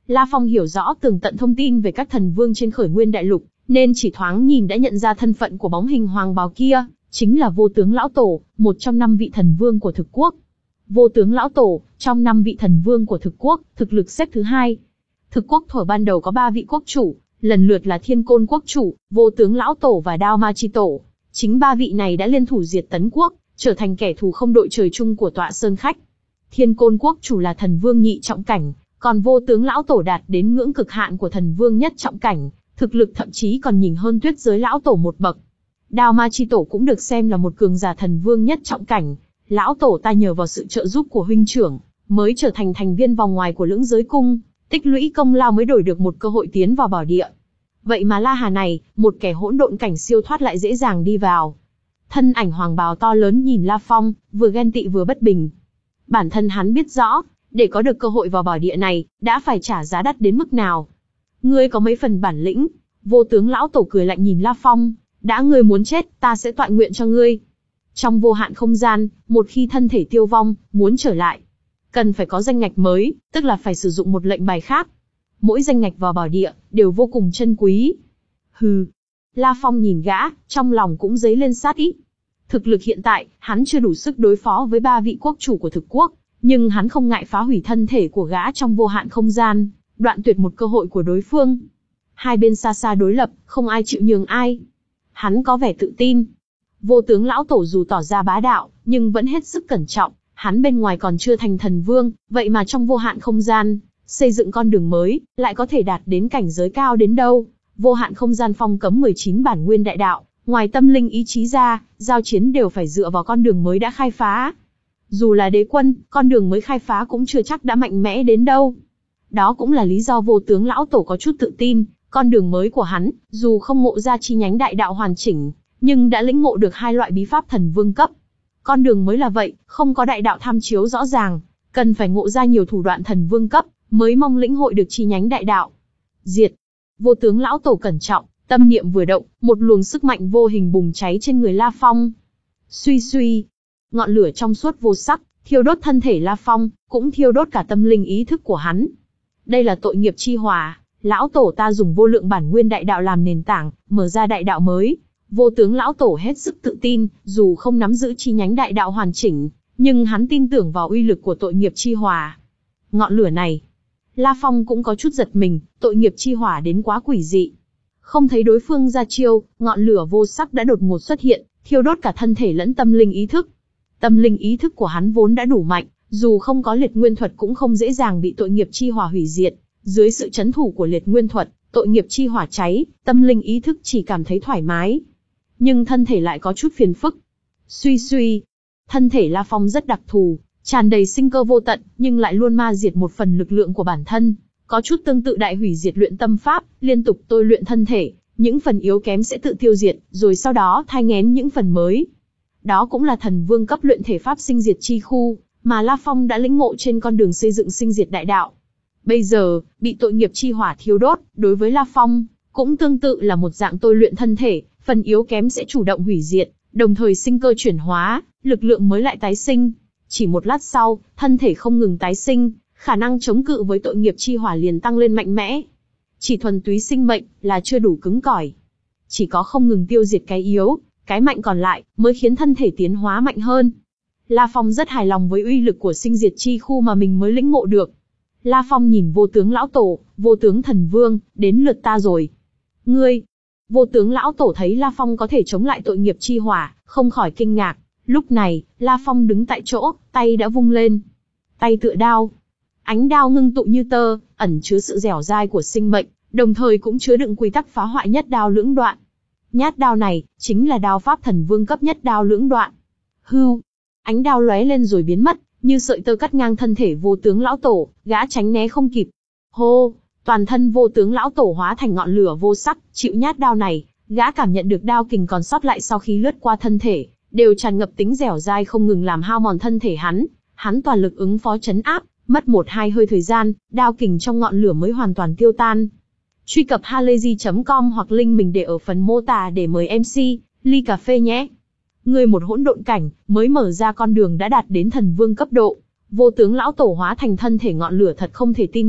La Phong hiểu rõ tường tận thông tin về các thần vương trên Khởi Nguyên Đại Lục, nên chỉ thoáng nhìn đã nhận ra thân phận của bóng hình hoàng bào kia, chính là Vô Tướng Lão Tổ, một trong năm vị thần vương của thực quốc. Vô Tướng Lão Tổ, trong năm vị thần vương của thực quốc, thực lực xếp thứ hai. Thực quốc thuở ban đầu có ba vị quốc chủ, lần lượt là Thiên Côn Quốc chủ, Vô Tướng Lão Tổ và Đao Ma Chi Tổ. Chính ba vị này đã liên thủ diệt Tấn Quốc, trở thành kẻ thù không đội trời chung của Tọa Sơn Khách. Thiên Côn Quốc chủ là thần vương nhị trọng cảnh, còn Vô Tướng Lão Tổ đạt đến ngưỡng cực hạn của thần vương nhất trọng cảnh, thực lực thậm chí còn nhỉnh hơn Tuyết Giới Lão Tổ một bậc. Đao Ma Chi Tổ cũng được xem là một cường giả thần vương nhất trọng cảnh. Lão Tổ ta nhờ vào sự trợ giúp của huynh trưởng, mới trở thành thành viên vòng ngoài của Lưỡng Giới Cung, tích lũy công lao mới đổi được một cơ hội tiến vào bảo địa. Vậy mà La Hà này, một kẻ hỗn độn cảnh siêu thoát lại dễ dàng đi vào. Thân ảnh hoàng bào to lớn nhìn La Phong, vừa ghen tị vừa bất bình. Bản thân hắn biết rõ, để có được cơ hội vào bảo địa này, đã phải trả giá đắt đến mức nào. Ngươi có mấy phần bản lĩnh? Vô Tướng Lão Tổ cười lạnh nhìn La Phong, đã ngươi muốn chết, ta sẽ tọa nguyện cho ngươi. Trong vô hạn không gian, một khi thân thể tiêu vong, muốn trở lại, cần phải có danh ngạch mới, tức là phải sử dụng một lệnh bài khác. Mỗi danh ngạch vào bảo địa, đều vô cùng chân quý. Hừ. La Phong nhìn gã, trong lòng cũng dấy lên sát ý. Thực lực hiện tại, hắn chưa đủ sức đối phó với ba vị quốc chủ của thực quốc, nhưng hắn không ngại phá hủy thân thể của gã trong vô hạn không gian, đoạn tuyệt một cơ hội của đối phương. Hai bên xa xa đối lập, không ai chịu nhường ai. Hắn có vẻ tự tin. Vô Tướng Lão Tổ dù tỏ ra bá đạo, nhưng vẫn hết sức cẩn trọng. Hắn bên ngoài còn chưa thành thần vương, vậy mà trong vô hạn không gian, xây dựng con đường mới, lại có thể đạt đến cảnh giới cao đến đâu. Vô hạn không gian phong cấm mười chín bản nguyên đại đạo, ngoài tâm linh ý chí ra, giao chiến đều phải dựa vào con đường mới đã khai phá. Dù là đế quân, con đường mới khai phá cũng chưa chắc đã mạnh mẽ đến đâu. Đó cũng là lý do Vô Tướng Lão Tổ có chút tự tin, con đường mới của hắn, dù không ngộ ra chi nhánh đại đạo hoàn chỉnh, nhưng đã lĩnh ngộ được hai loại bí pháp thần vương cấp. Con đường mới là vậy, không có đại đạo tham chiếu rõ ràng, cần phải ngộ ra nhiều thủ đoạn thần vương cấp, mới mong lĩnh hội được chi nhánh đại đạo. Diệt. Vô Tướng Lão Tổ cẩn trọng, tâm niệm vừa động, một luồng sức mạnh vô hình bùng cháy trên người La Phong. Suy suy, ngọn lửa trong suốt vô sắc, thiêu đốt thân thể La Phong, cũng thiêu đốt cả tâm linh ý thức của hắn. Đây là tội nghiệp chi hỏa, Lão Tổ ta dùng vô lượng bản nguyên đại đạo làm nền tảng, mở ra đại đạo mới. Vô Tướng Lão Tổ hết sức tự tin, dù không nắm giữ chi nhánh đại đạo hoàn chỉnh, nhưng hắn tin tưởng vào uy lực của tội nghiệp chi hỏa. Ngọn lửa này, La Phong cũng có chút giật mình, tội nghiệp chi hỏa đến quá quỷ dị. Không thấy đối phương ra chiêu, ngọn lửa vô sắc đã đột ngột xuất hiện, thiêu đốt cả thân thể lẫn tâm linh ý thức. Tâm linh ý thức của hắn vốn đã đủ mạnh, dù không có liệt nguyên thuật cũng không dễ dàng bị tội nghiệp chi hỏa hủy diệt. Dưới sự chấn thủ của liệt nguyên thuật, tội nghiệp chi hỏa cháy, tâm linh ý thức chỉ cảm thấy thoải mái. Nhưng thân thể lại có chút phiền phức. Suy suy, thân thể La Phong rất đặc thù, tràn đầy sinh cơ vô tận, nhưng lại luôn ma diệt một phần lực lượng của bản thân. Có chút tương tự đại hủy diệt luyện tâm pháp, liên tục tôi luyện thân thể, những phần yếu kém sẽ tự tiêu diệt, rồi sau đó thai nghén những phần mới. Đó cũng là thần vương cấp luyện thể pháp sinh diệt chi khu, mà La Phong đã lĩnh ngộ trên con đường xây dựng sinh diệt đại đạo. Bây giờ, bị tội nghiệp chi hỏa thiêu đốt, đối với La Phong, cũng tương tự là một dạng tôi luyện thân thể, phần yếu kém sẽ chủ động hủy diệt, đồng thời sinh cơ chuyển hóa, lực lượng mới lại tái sinh. Chỉ một lát sau, thân thể không ngừng tái sinh, khả năng chống cự với tội nghiệp chi hỏa liền tăng lên mạnh mẽ. Chỉ thuần túy sinh mệnh là chưa đủ cứng cỏi. Chỉ có không ngừng tiêu diệt cái yếu, cái mạnh còn lại mới khiến thân thể tiến hóa mạnh hơn. La Phong rất hài lòng với uy lực của sinh diệt chi khu mà mình mới lĩnh ngộ được. La Phong nhìn Vô Tướng Lão Tổ, Vô Tướng Thần Vương, đến lượt ta rồi. Ngươi! Vô Tướng Lão Tổ thấy La Phong có thể chống lại tội nghiệp chi hỏa, không khỏi kinh ngạc. Lúc này, La Phong đứng tại chỗ, tay đã vung lên. Tay tựa đao. Ánh đao ngưng tụ như tơ, ẩn chứa sự dẻo dai của sinh mệnh, đồng thời cũng chứa đựng quy tắc phá hoại nhất đao lưỡng đoạn. Nhát đao này, chính là đao pháp thần vương cấp nhất đao lưỡng đoạn. Hưu! Ánh đao lóe lên rồi biến mất, như sợi tơ cắt ngang thân thể Vô Tướng Lão Tổ, gã tránh né không kịp. Hô! Toàn thân Vô Tướng Lão Tổ hóa thành ngọn lửa vô sắc, chịu nhát đao này, gã cảm nhận được đao kình còn sót lại sau khi lướt qua thân thể, đều tràn ngập tính dẻo dai không ngừng làm hao mòn thân thể hắn. Hắn toàn lực ứng phó trấn áp, mất một hai hơi thời gian, đao kình trong ngọn lửa mới hoàn toàn tiêu tan. Truy cập halayzi chấm com hoặc link mình để ở phần mô tả để mời em xê, ly cà phê nhé. Người một hỗn độn cảnh, mới mở ra con đường đã đạt đến thần vương cấp độ. Vô Tướng Lão Tổ hóa thành thân thể ngọn lửa thật không thể tin được,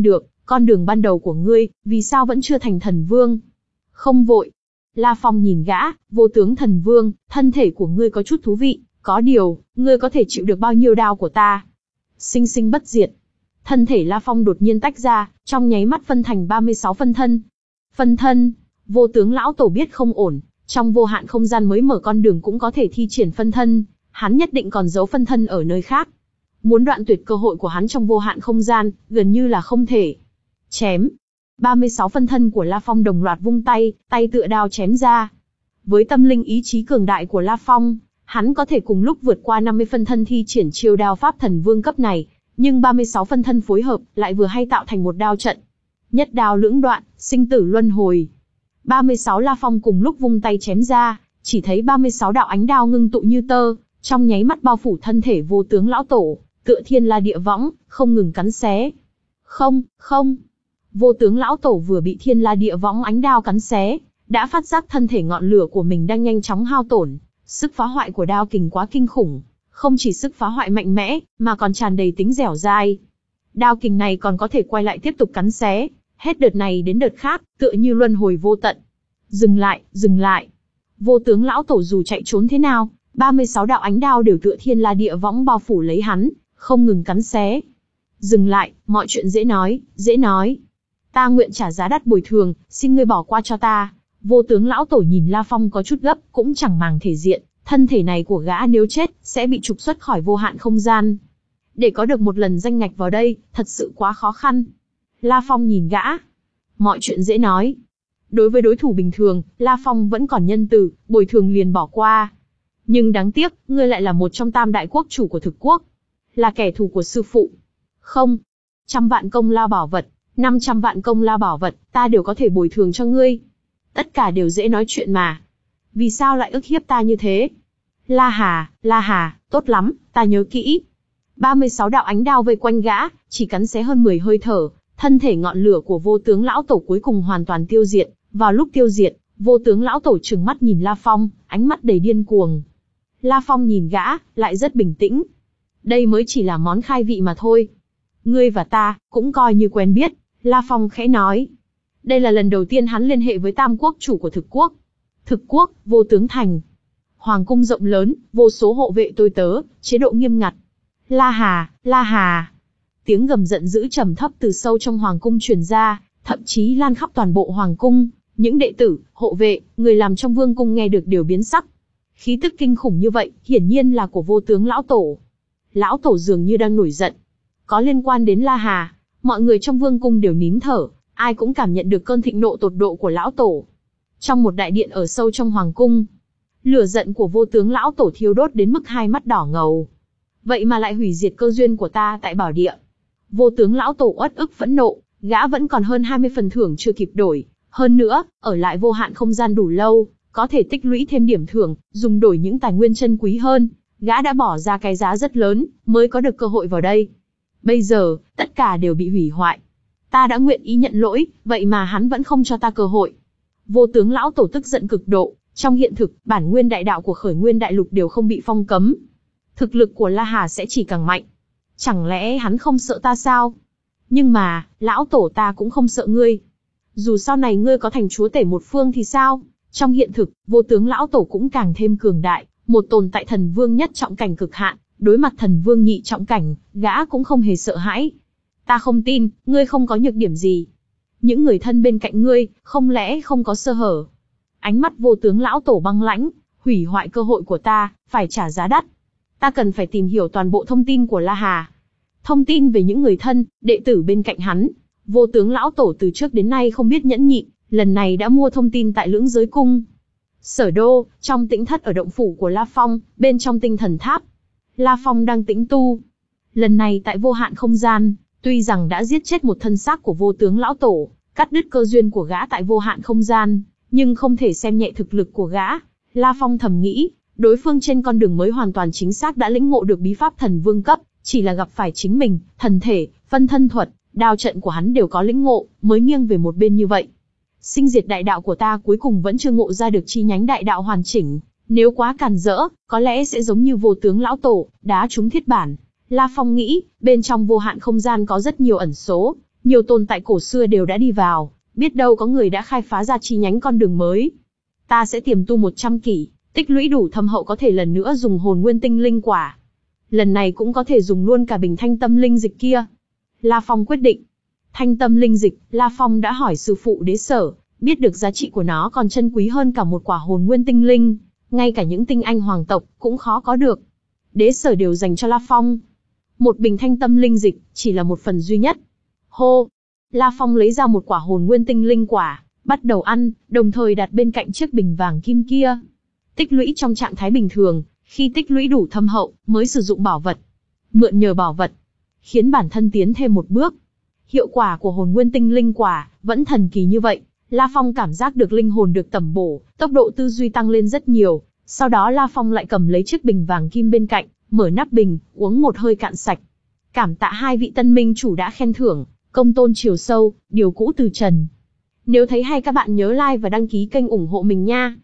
Con đường ban đầu của ngươi, vì sao vẫn chưa thành thần vương? Không vội. La Phong nhìn gã, vô tướng thần vương, thân thể của ngươi có chút thú vị, có điều, ngươi có thể chịu được bao nhiêu đao của ta? Sinh sinh bất diệt. Thân thể La Phong đột nhiên tách ra, trong nháy mắt phân thành ba mươi sáu phân thân. Phân thân, vô tướng lão tổ biết không ổn, trong vô hạn không gian mới mở con đường cũng có thể thi triển phân thân, hắn nhất định còn giấu phân thân ở nơi khác. Muốn đoạn tuyệt cơ hội của hắn trong vô hạn không gian, gần như là không thể. Chém. ba mươi sáu phân thân của La Phong đồng loạt vung tay, tay tựa đao chém ra. Với tâm linh ý chí cường đại của La Phong, hắn có thể cùng lúc vượt qua năm mươi phân thân thi triển chiêu đao pháp thần vương cấp này, nhưng ba mươi sáu phân thân phối hợp lại vừa hay tạo thành một đao trận. Nhất đao lưỡng đoạn, sinh tử luân hồi. ba mươi sáu La Phong cùng lúc vung tay chém ra, chỉ thấy ba mươi sáu đạo ánh đao ngưng tụ như tơ, trong nháy mắt bao phủ thân thể vô tướng lão tổ, tựa thiên la địa võng, không ngừng cắn xé. Không, không. Vô tướng lão tổ vừa bị thiên la địa võng ánh đao cắn xé, đã phát giác thân thể ngọn lửa của mình đang nhanh chóng hao tổn. Sức phá hoại của đao kình quá kinh khủng, không chỉ sức phá hoại mạnh mẽ, mà còn tràn đầy tính dẻo dai. Đao kình này còn có thể quay lại tiếp tục cắn xé, hết đợt này đến đợt khác, tựa như luân hồi vô tận. Dừng lại, dừng lại. Vô tướng lão tổ dù chạy trốn thế nào, ba mươi sáu đạo ánh đao đều tựa thiên la địa võng bao phủ lấy hắn, không ngừng cắn xé. Dừng lại, mọi chuyện dễ nói, dễ nói. Ta nguyện trả giá đắt bồi thường, xin ngươi bỏ qua cho ta. Vô tướng lão tổ nhìn La Phong có chút gấp, cũng chẳng màng thể diện, thân thể này của gã nếu chết, sẽ bị trục xuất khỏi vô hạn không gian. Để có được một lần danh ngạch vào đây, thật sự quá khó khăn. La Phong nhìn gã. Mọi chuyện dễ nói. Đối với đối thủ bình thường, La Phong vẫn còn nhân từ, bồi thường liền bỏ qua. Nhưng đáng tiếc, ngươi lại là một trong tam đại quốc chủ của thực quốc. Là kẻ thù của sư phụ. Không. Trăm vạn công lao bảo vật, năm trăm vạn công lao bảo vật, ta đều có thể bồi thường cho ngươi. Tất cả đều dễ nói chuyện mà. Vì sao lại ức hiếp ta như thế? La Hà, La Hà, tốt lắm, ta nhớ kỹ. ba mươi sáu đạo ánh đao vây quanh gã, chỉ cắn xé hơn mười hơi thở, thân thể ngọn lửa của vô tướng lão tổ cuối cùng hoàn toàn tiêu diệt. Vào lúc tiêu diệt, vô tướng lão tổ trừng mắt nhìn La Phong, ánh mắt đầy điên cuồng. La Phong nhìn gã, lại rất bình tĩnh. Đây mới chỉ là món khai vị mà thôi. Ngươi và ta, cũng coi như quen biết, La Phong khẽ nói. Đây là lần đầu tiên hắn liên hệ với tam quốc chủ của thực quốc. Thực quốc, vô tướng thành. Hoàng cung rộng lớn, vô số hộ vệ tôi tớ, chế độ nghiêm ngặt. La Hà, La Hà. Tiếng gầm giận dữ trầm thấp từ sâu trong hoàng cung truyền ra, thậm chí lan khắp toàn bộ hoàng cung. Những đệ tử, hộ vệ, người làm trong vương cung nghe được đều biến sắc. Khí tức kinh khủng như vậy, hiển nhiên là của vô tướng lão tổ. Lão tổ dường như đang nổi giận. Có liên quan đến La Hà, mọi người trong vương cung đều nín thở, ai cũng cảm nhận được cơn thịnh nộ tột độ của lão tổ. Trong một đại điện ở sâu trong hoàng cung, lửa giận của vô tướng lão tổ thiêu đốt đến mức hai mắt đỏ ngầu. Vậy mà lại hủy diệt cơ duyên của ta tại bảo địa. Vô tướng lão tổ uất ức phẫn nộ, gã vẫn còn hơn hai mươi phần thưởng chưa kịp đổi. Hơn nữa, ở lại vô hạn không gian đủ lâu, có thể tích lũy thêm điểm thưởng, dùng đổi những tài nguyên chân quý hơn. Gã đã bỏ ra cái giá rất lớn, mới có được cơ hội vào đây. Bây giờ, tất cả đều bị hủy hoại. Ta đã nguyện ý nhận lỗi, vậy mà hắn vẫn không cho ta cơ hội. Vô tướng lão tổ tức giận cực độ, trong hiện thực, bản nguyên đại đạo của khởi nguyên đại lục đều không bị phong cấm. Thực lực của La Hà sẽ chỉ càng mạnh. Chẳng lẽ hắn không sợ ta sao? Nhưng mà, lão tổ ta cũng không sợ ngươi. Dù sau này ngươi có thành chúa tể một phương thì sao? Trong hiện thực, vô tướng lão tổ cũng càng thêm cường đại, một tồn tại thần vương nhất trọng cảnh cực hạn, đối mặt thần vương nhị trọng cảnh, gã cũng không hề sợ hãi. Ta không tin, ngươi không có nhược điểm gì. Những người thân bên cạnh ngươi, không lẽ không có sơ hở? Ánh mắt vô tướng lão tổ băng lãnh, hủy hoại cơ hội của ta, phải trả giá đắt. Ta cần phải tìm hiểu toàn bộ thông tin của La Hà. Thông tin về những người thân, đệ tử bên cạnh hắn. Vô tướng lão tổ từ trước đến nay không biết nhẫn nhịn, lần này đã mua thông tin tại Lưỡng Giới Cung. Sở đô, trong tĩnh thất ở động phủ của La Phong, bên trong tinh thần tháp. La Phong đang tĩnh tu. Lần này tại vô hạn không gian, tuy rằng đã giết chết một thân xác của vô tướng lão tổ, cắt đứt cơ duyên của gã tại vô hạn không gian, nhưng không thể xem nhẹ thực lực của gã. La Phong thầm nghĩ, đối phương trên con đường mới hoàn toàn chính xác đã lĩnh ngộ được bí pháp thần vương cấp, chỉ là gặp phải chính mình, thần thể, phân thân thuật, đao trận của hắn đều có lĩnh ngộ, mới nghiêng về một bên như vậy. Sinh diệt đại đạo của ta cuối cùng vẫn chưa ngộ ra được chi nhánh đại đạo hoàn chỉnh, nếu quá càn rỡ, có lẽ sẽ giống như vô tướng lão tổ, đá trúng thiết bản. La Phong nghĩ, bên trong vô hạn không gian có rất nhiều ẩn số, Nhiều tồn tại cổ xưa đều đã đi vào, biết đâu có người đã khai phá ra chi nhánh con đường mới. Ta sẽ tiềm tu một trăm kỷ, tích lũy đủ thâm hậu có thể lần nữa dùng hồn nguyên tinh linh quả. Lần này cũng có thể dùng luôn cả bình thanh tâm linh dịch kia. La Phong quyết định. Thanh tâm linh dịch, La Phong đã hỏi sư phụ Đế Sở, biết được giá trị của nó còn chân quý hơn cả một quả hồn nguyên tinh linh, ngay cả những tinh anh hoàng tộc cũng khó có được. Đế Sở đều dành cho La Phong. Một bình thanh tâm linh dịch, chỉ là một phần duy nhất. Hô! La Phong lấy ra một quả hồn nguyên tinh linh quả, bắt đầu ăn, đồng thời đặt bên cạnh chiếc bình vàng kim kia. Tích lũy trong trạng thái bình thường, khi tích lũy đủ thâm hậu, mới sử dụng bảo vật. Mượn nhờ bảo vật, khiến bản thân tiến thêm một bước. Hiệu quả của hồn nguyên tinh linh quả, vẫn thần kỳ như vậy. La Phong cảm giác được linh hồn được tẩm bổ, tốc độ tư duy tăng lên rất nhiều. Sau đó La Phong lại cầm lấy chiếc bình vàng kim bên cạnh, mở nắp bình, uống một hơi cạn sạch. Cảm tạ hai vị tân minh chủ đã khen thưởng, công tôn chiều sâu, điều cũ từ trần. Nếu thấy hay các bạn nhớ like và đăng ký kênh ủng hộ mình nha.